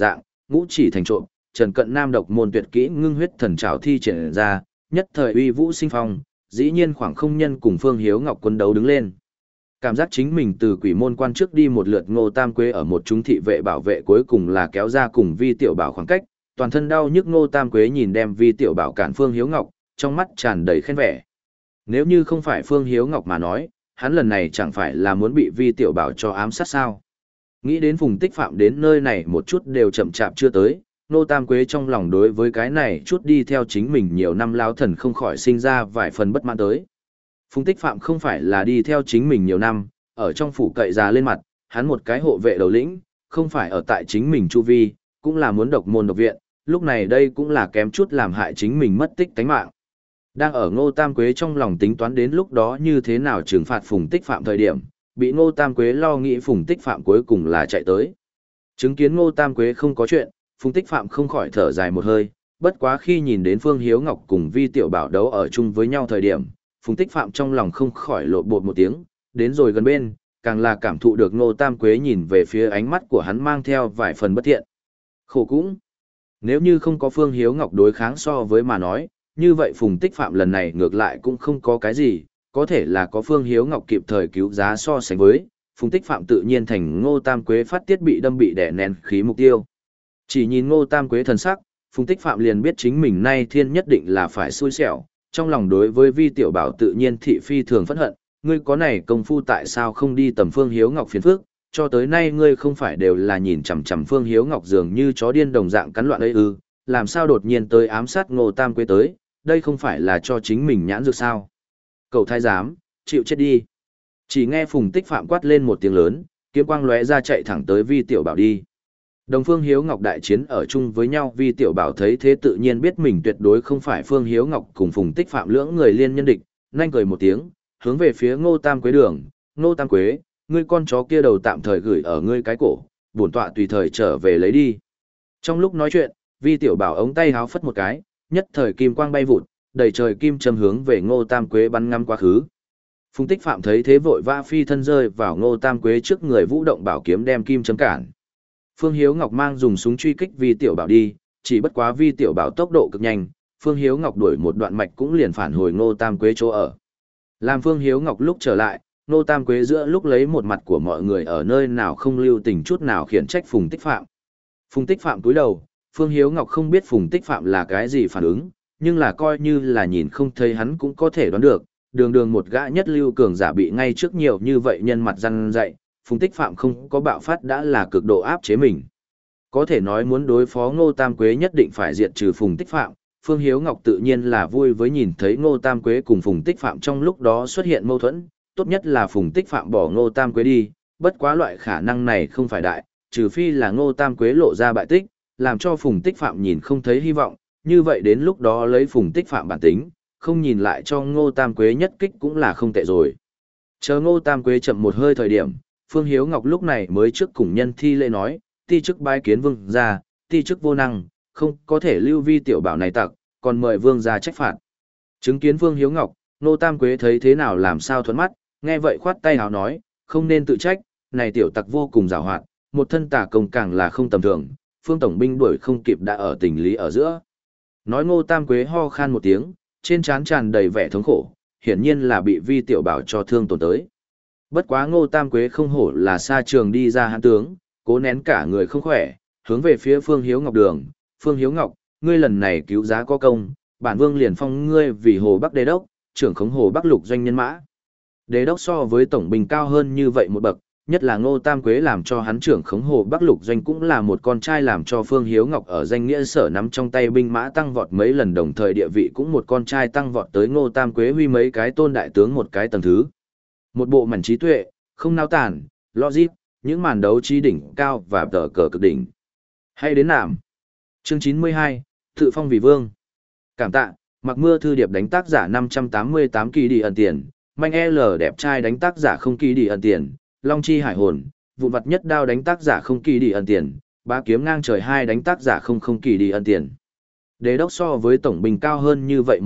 ngũ chỉ thành trộm, Trần Cận Nam độc môn tuyệt kỹ ngưng huyết thần trảo thi triển ra, nhất thời uy vũ sinh phong, dĩ nhiên khoảng không nhân cùng Phương Hiếu Ngọc quân đấu đứng lên. Cảm giác chính mình từ quỷ môn quan trước đi một lượt Ngô Tam Quế ở một chúng thị vệ bảo vệ cuối cùng là kéo ra cùng Vi Tiểu Bảo khoảng cách, toàn thân đau nhức Ngô Tam Quế nhìn đem Vi Tiểu Bảo cản Phương Hiếu Ngọc, trong mắt tràn đầy khen vẻ. Nếu như không phải Phương Hiếu Ngọc mà nói, hắn lần này chẳng phải là muốn bị Vi Tiểu Bảo cho ám sát sao. Nghĩ đến Phùng Tích Phạm đến nơi này một chút đều chậm chạp chưa tới, Ngô Tam Quế trong lòng đối với cái này chút đi theo chính mình nhiều năm lao thần không khỏi sinh ra vài phần bất mãn tới. Phùng Tích Phạm không phải là đi theo chính mình nhiều năm, ở trong phủ cậy già lên mặt, hắn một cái hộ vệ đầu lĩnh, không phải ở tại chính mình chu vi, cũng là muốn độc môn độc viện, lúc này đây cũng là kém chút làm hại chính mình mất tích tánh mạng. Đang ở Ngô Tam Quế trong lòng tính toán đến lúc đó như thế nào trừng phạt Phùng Tích Phạm thời điểm, bị Ngô Tam Quế lo nghĩ Phùng Tích Phạm cuối cùng là chạy tới. Chứng kiến Ngô Tam Quế không có chuyện, Phùng Tích Phạm không khỏi thở dài một hơi, bất quá khi nhìn đến Phương Hiếu Ngọc cùng Vi Tiểu Bảo đấu ở chung với nhau thời điểm, Phùng Tích Phạm trong lòng không khỏi lộn bột một tiếng, đến rồi gần bên, càng là cảm thụ được Ngô Tam Quế nhìn về phía ánh mắt của hắn mang theo vài phần bất thiện. Khổ cũng, nếu như không có Phương Hiếu Ngọc đối kháng so với mà nói, như vậy Phùng Tích Phạm lần này ngược lại cũng không có cái gì, có thể là có Phương Hiếu Ngọc kịp thời cứu giá so sánh với, Phùng Tích Phạm tự nhiên thành Ngô Tam Quế phát tiết bị đâm bị đè nén khí mục tiêu. Chỉ nhìn Ngô Tam Quế thần sắc, Phùng Tích Phạm liền biết chính mình nay thiên nhất định là phải xui xẻo, trong lòng đối với Vi Tiểu Bảo tự nhiên thị phi thường phẫn hận, ngươi có này công phu tại sao không đi tầm Phương Hiếu Ngọc phiền phức, cho tới nay ngươi không phải đều là nhìn chằm chằm Phương Hiếu Ngọc dường như chó điên đồng dạng cắn loạn ấy ư, làm sao đột nhiên tới ám sát Ngô Tam Quế tới, đây không phải là cho chính mình nhãn dược sao? Cậu thái giám, chịu chết đi. Chỉ nghe Phùng Tích Phạm quát lên một tiếng lớn, kiếm quang lóe ra chạy thẳng tới Vi Tiểu Bảo đi. Đồng Phương Hiếu Ngọc đại chiến ở chung với nhau, Vi Tiểu Bảo thấy thế tự nhiên biết mình tuyệt đối không phải Phương Hiếu Ngọc cùng Phùng Tích Phạm lưỡng người liên nhân địch, nhanh cười một tiếng, hướng về phía Ngô Tam Quế đường, Ngô Tam Quế, ngươi con chó kia đầu tạm thời gửi ở ngươi cái cổ, bổn tọa tùy thời trở về lấy đi. Trong lúc nói chuyện, Vi Tiểu Bảo ống tay háo phất một cái, nhất thời kim quang bay vụt, đầy trời kim châm hướng về Ngô Tam Quế bắn ngắm quá khứ. Phùng Tích Phạm thấy thế vội vã phi thân rơi vào Ngô Tam Quế trước người vũ động bảo kiếm đem kim châm cản. Phương Hiếu Ngọc mang dùng súng truy kích Vi Tiểu Bảo đi, chỉ bất quá Vi Tiểu Bảo tốc độ cực nhanh, Phương Hiếu Ngọc đuổi một đoạn mạch cũng liền phản hồi Ngô Tam Quế chỗ ở. Làm Phương Hiếu Ngọc lúc trở lại, Ngô Tam Quế giữa lúc lấy một mặt của mọi người ở nơi nào không lưu tình chút nào khiển trách Phùng Tích Phạm. Phùng Tích Phạm cúi đầu, Phương Hiếu Ngọc không biết Phùng Tích Phạm là cái gì phản ứng, nhưng là coi như là nhìn không thấy hắn cũng có thể đoán được, đường đường một gã nhất lưu cường giả bị ngay trước nhiều như vậy nhân mặt răn dạy, Phùng Tích Phạm không có bạo phát đã là cực độ áp chế mình. Có thể nói muốn đối phó Ngô Tam Quế nhất định phải diệt trừ Phùng Tích Phạm, Phương Hiếu Ngọc tự nhiên là vui với nhìn thấy Ngô Tam Quế cùng Phùng Tích Phạm trong lúc đó xuất hiện mâu thuẫn, tốt nhất là Phùng Tích Phạm bỏ Ngô Tam Quế đi, bất quá loại khả năng này không phải đại, trừ phi là Ngô Tam Quế lộ ra bại tích, làm cho Phùng Tích Phạm nhìn không thấy hy vọng, như vậy đến lúc đó lấy Phùng Tích Phạm bản tính, không nhìn lại cho Ngô Tam Quế nhất kích cũng là không tệ rồi. Chờ Ngô Tam Quế chậm một hơi thời điểm, Phương Hiếu Ngọc lúc này mới trước cùng nhân thi lễ nói, ti chức bái kiến vương gia, ti chức vô năng, không có thể lưu Vi Tiểu Bảo này tặc, còn mời vương gia trách phạt. Chứng kiến Phương Hiếu Ngọc, Ngô Tam Quế thấy thế nào làm sao thuận mắt, nghe vậy khoát tay hào nói, không nên tự trách, này tiểu tặc vô cùng giàu hoạt, một thân tà công càng là không tầm thường, Phương tổng binh đuổi không kịp đã ở tình lý ở giữa. Nói Ngô Tam Quế ho khan một tiếng, trên trán tràn đầy vẻ thống khổ, hiển nhiên là bị Vi Tiểu Bảo cho thương tổn tới. Bất quá Ngô Tam Quế không hổ là xa trường đi ra hãn tướng, cố nén cả người không khỏe, hướng về phía Phương Hiếu Ngọc đường, Phương Hiếu Ngọc, ngươi lần này cứu giá có công, bản vương liền phong ngươi vì Hồ Bắc Đế Đốc, trưởng khống Hồ Bắc lục doanh nhân mã. Đế Đốc so với tổng binh cao hơn như vậy một bậc, nhất là Ngô Tam Quế làm cho hắn trưởng khống Hồ Bắc lục doanh cũng là một con trai làm cho Phương Hiếu Ngọc ở danh nghĩa sở nắm trong tay binh mã tăng vọt mấy lần, đồng thời địa vị cũng một con trai tăng vọt tới Ngô Tam Quế huy mấy cái tôn đại tướng một cái tầng thứ. Một bộ mảnh trí tuệ, không nao tản, logic, những màn đấu trí đỉnh cao và tờ cờ cực đỉnh. Hay đến nạm. Chương chín mươi hai, tự phong vì vương. Cảm tạ, mặc mưa thư điệp đánh tác giả năm trăm tám mươi tám kỳ đi ẩn tiền, manh L đẹp trai đánh tác giả không kỳ đi ẩn tiền, long chi hải hồn, vụn vặt nhất đao đánh tác giả không kỳ đi ẩn tiền, bá kiếm ngang trời hai đánh tác giả không không kỳ đi ẩn tiền. Đế đốc so với tổng binh cao hơn như vậy một bậc,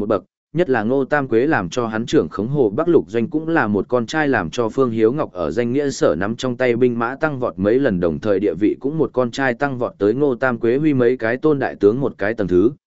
nhất là Ngô Tam Quế làm cho hắn trưởng khống Hồ Bắc Lục doanh cũng là một con trai làm cho Phương Hiếu Ngọc ở danh nghĩa sở nắm trong tay binh mã tăng vọt mấy lần, đồng thời địa vị cũng một con trai tăng vọt tới Ngô Tam Quế huy mấy cái tôn đại tướng một cái tầng thứ,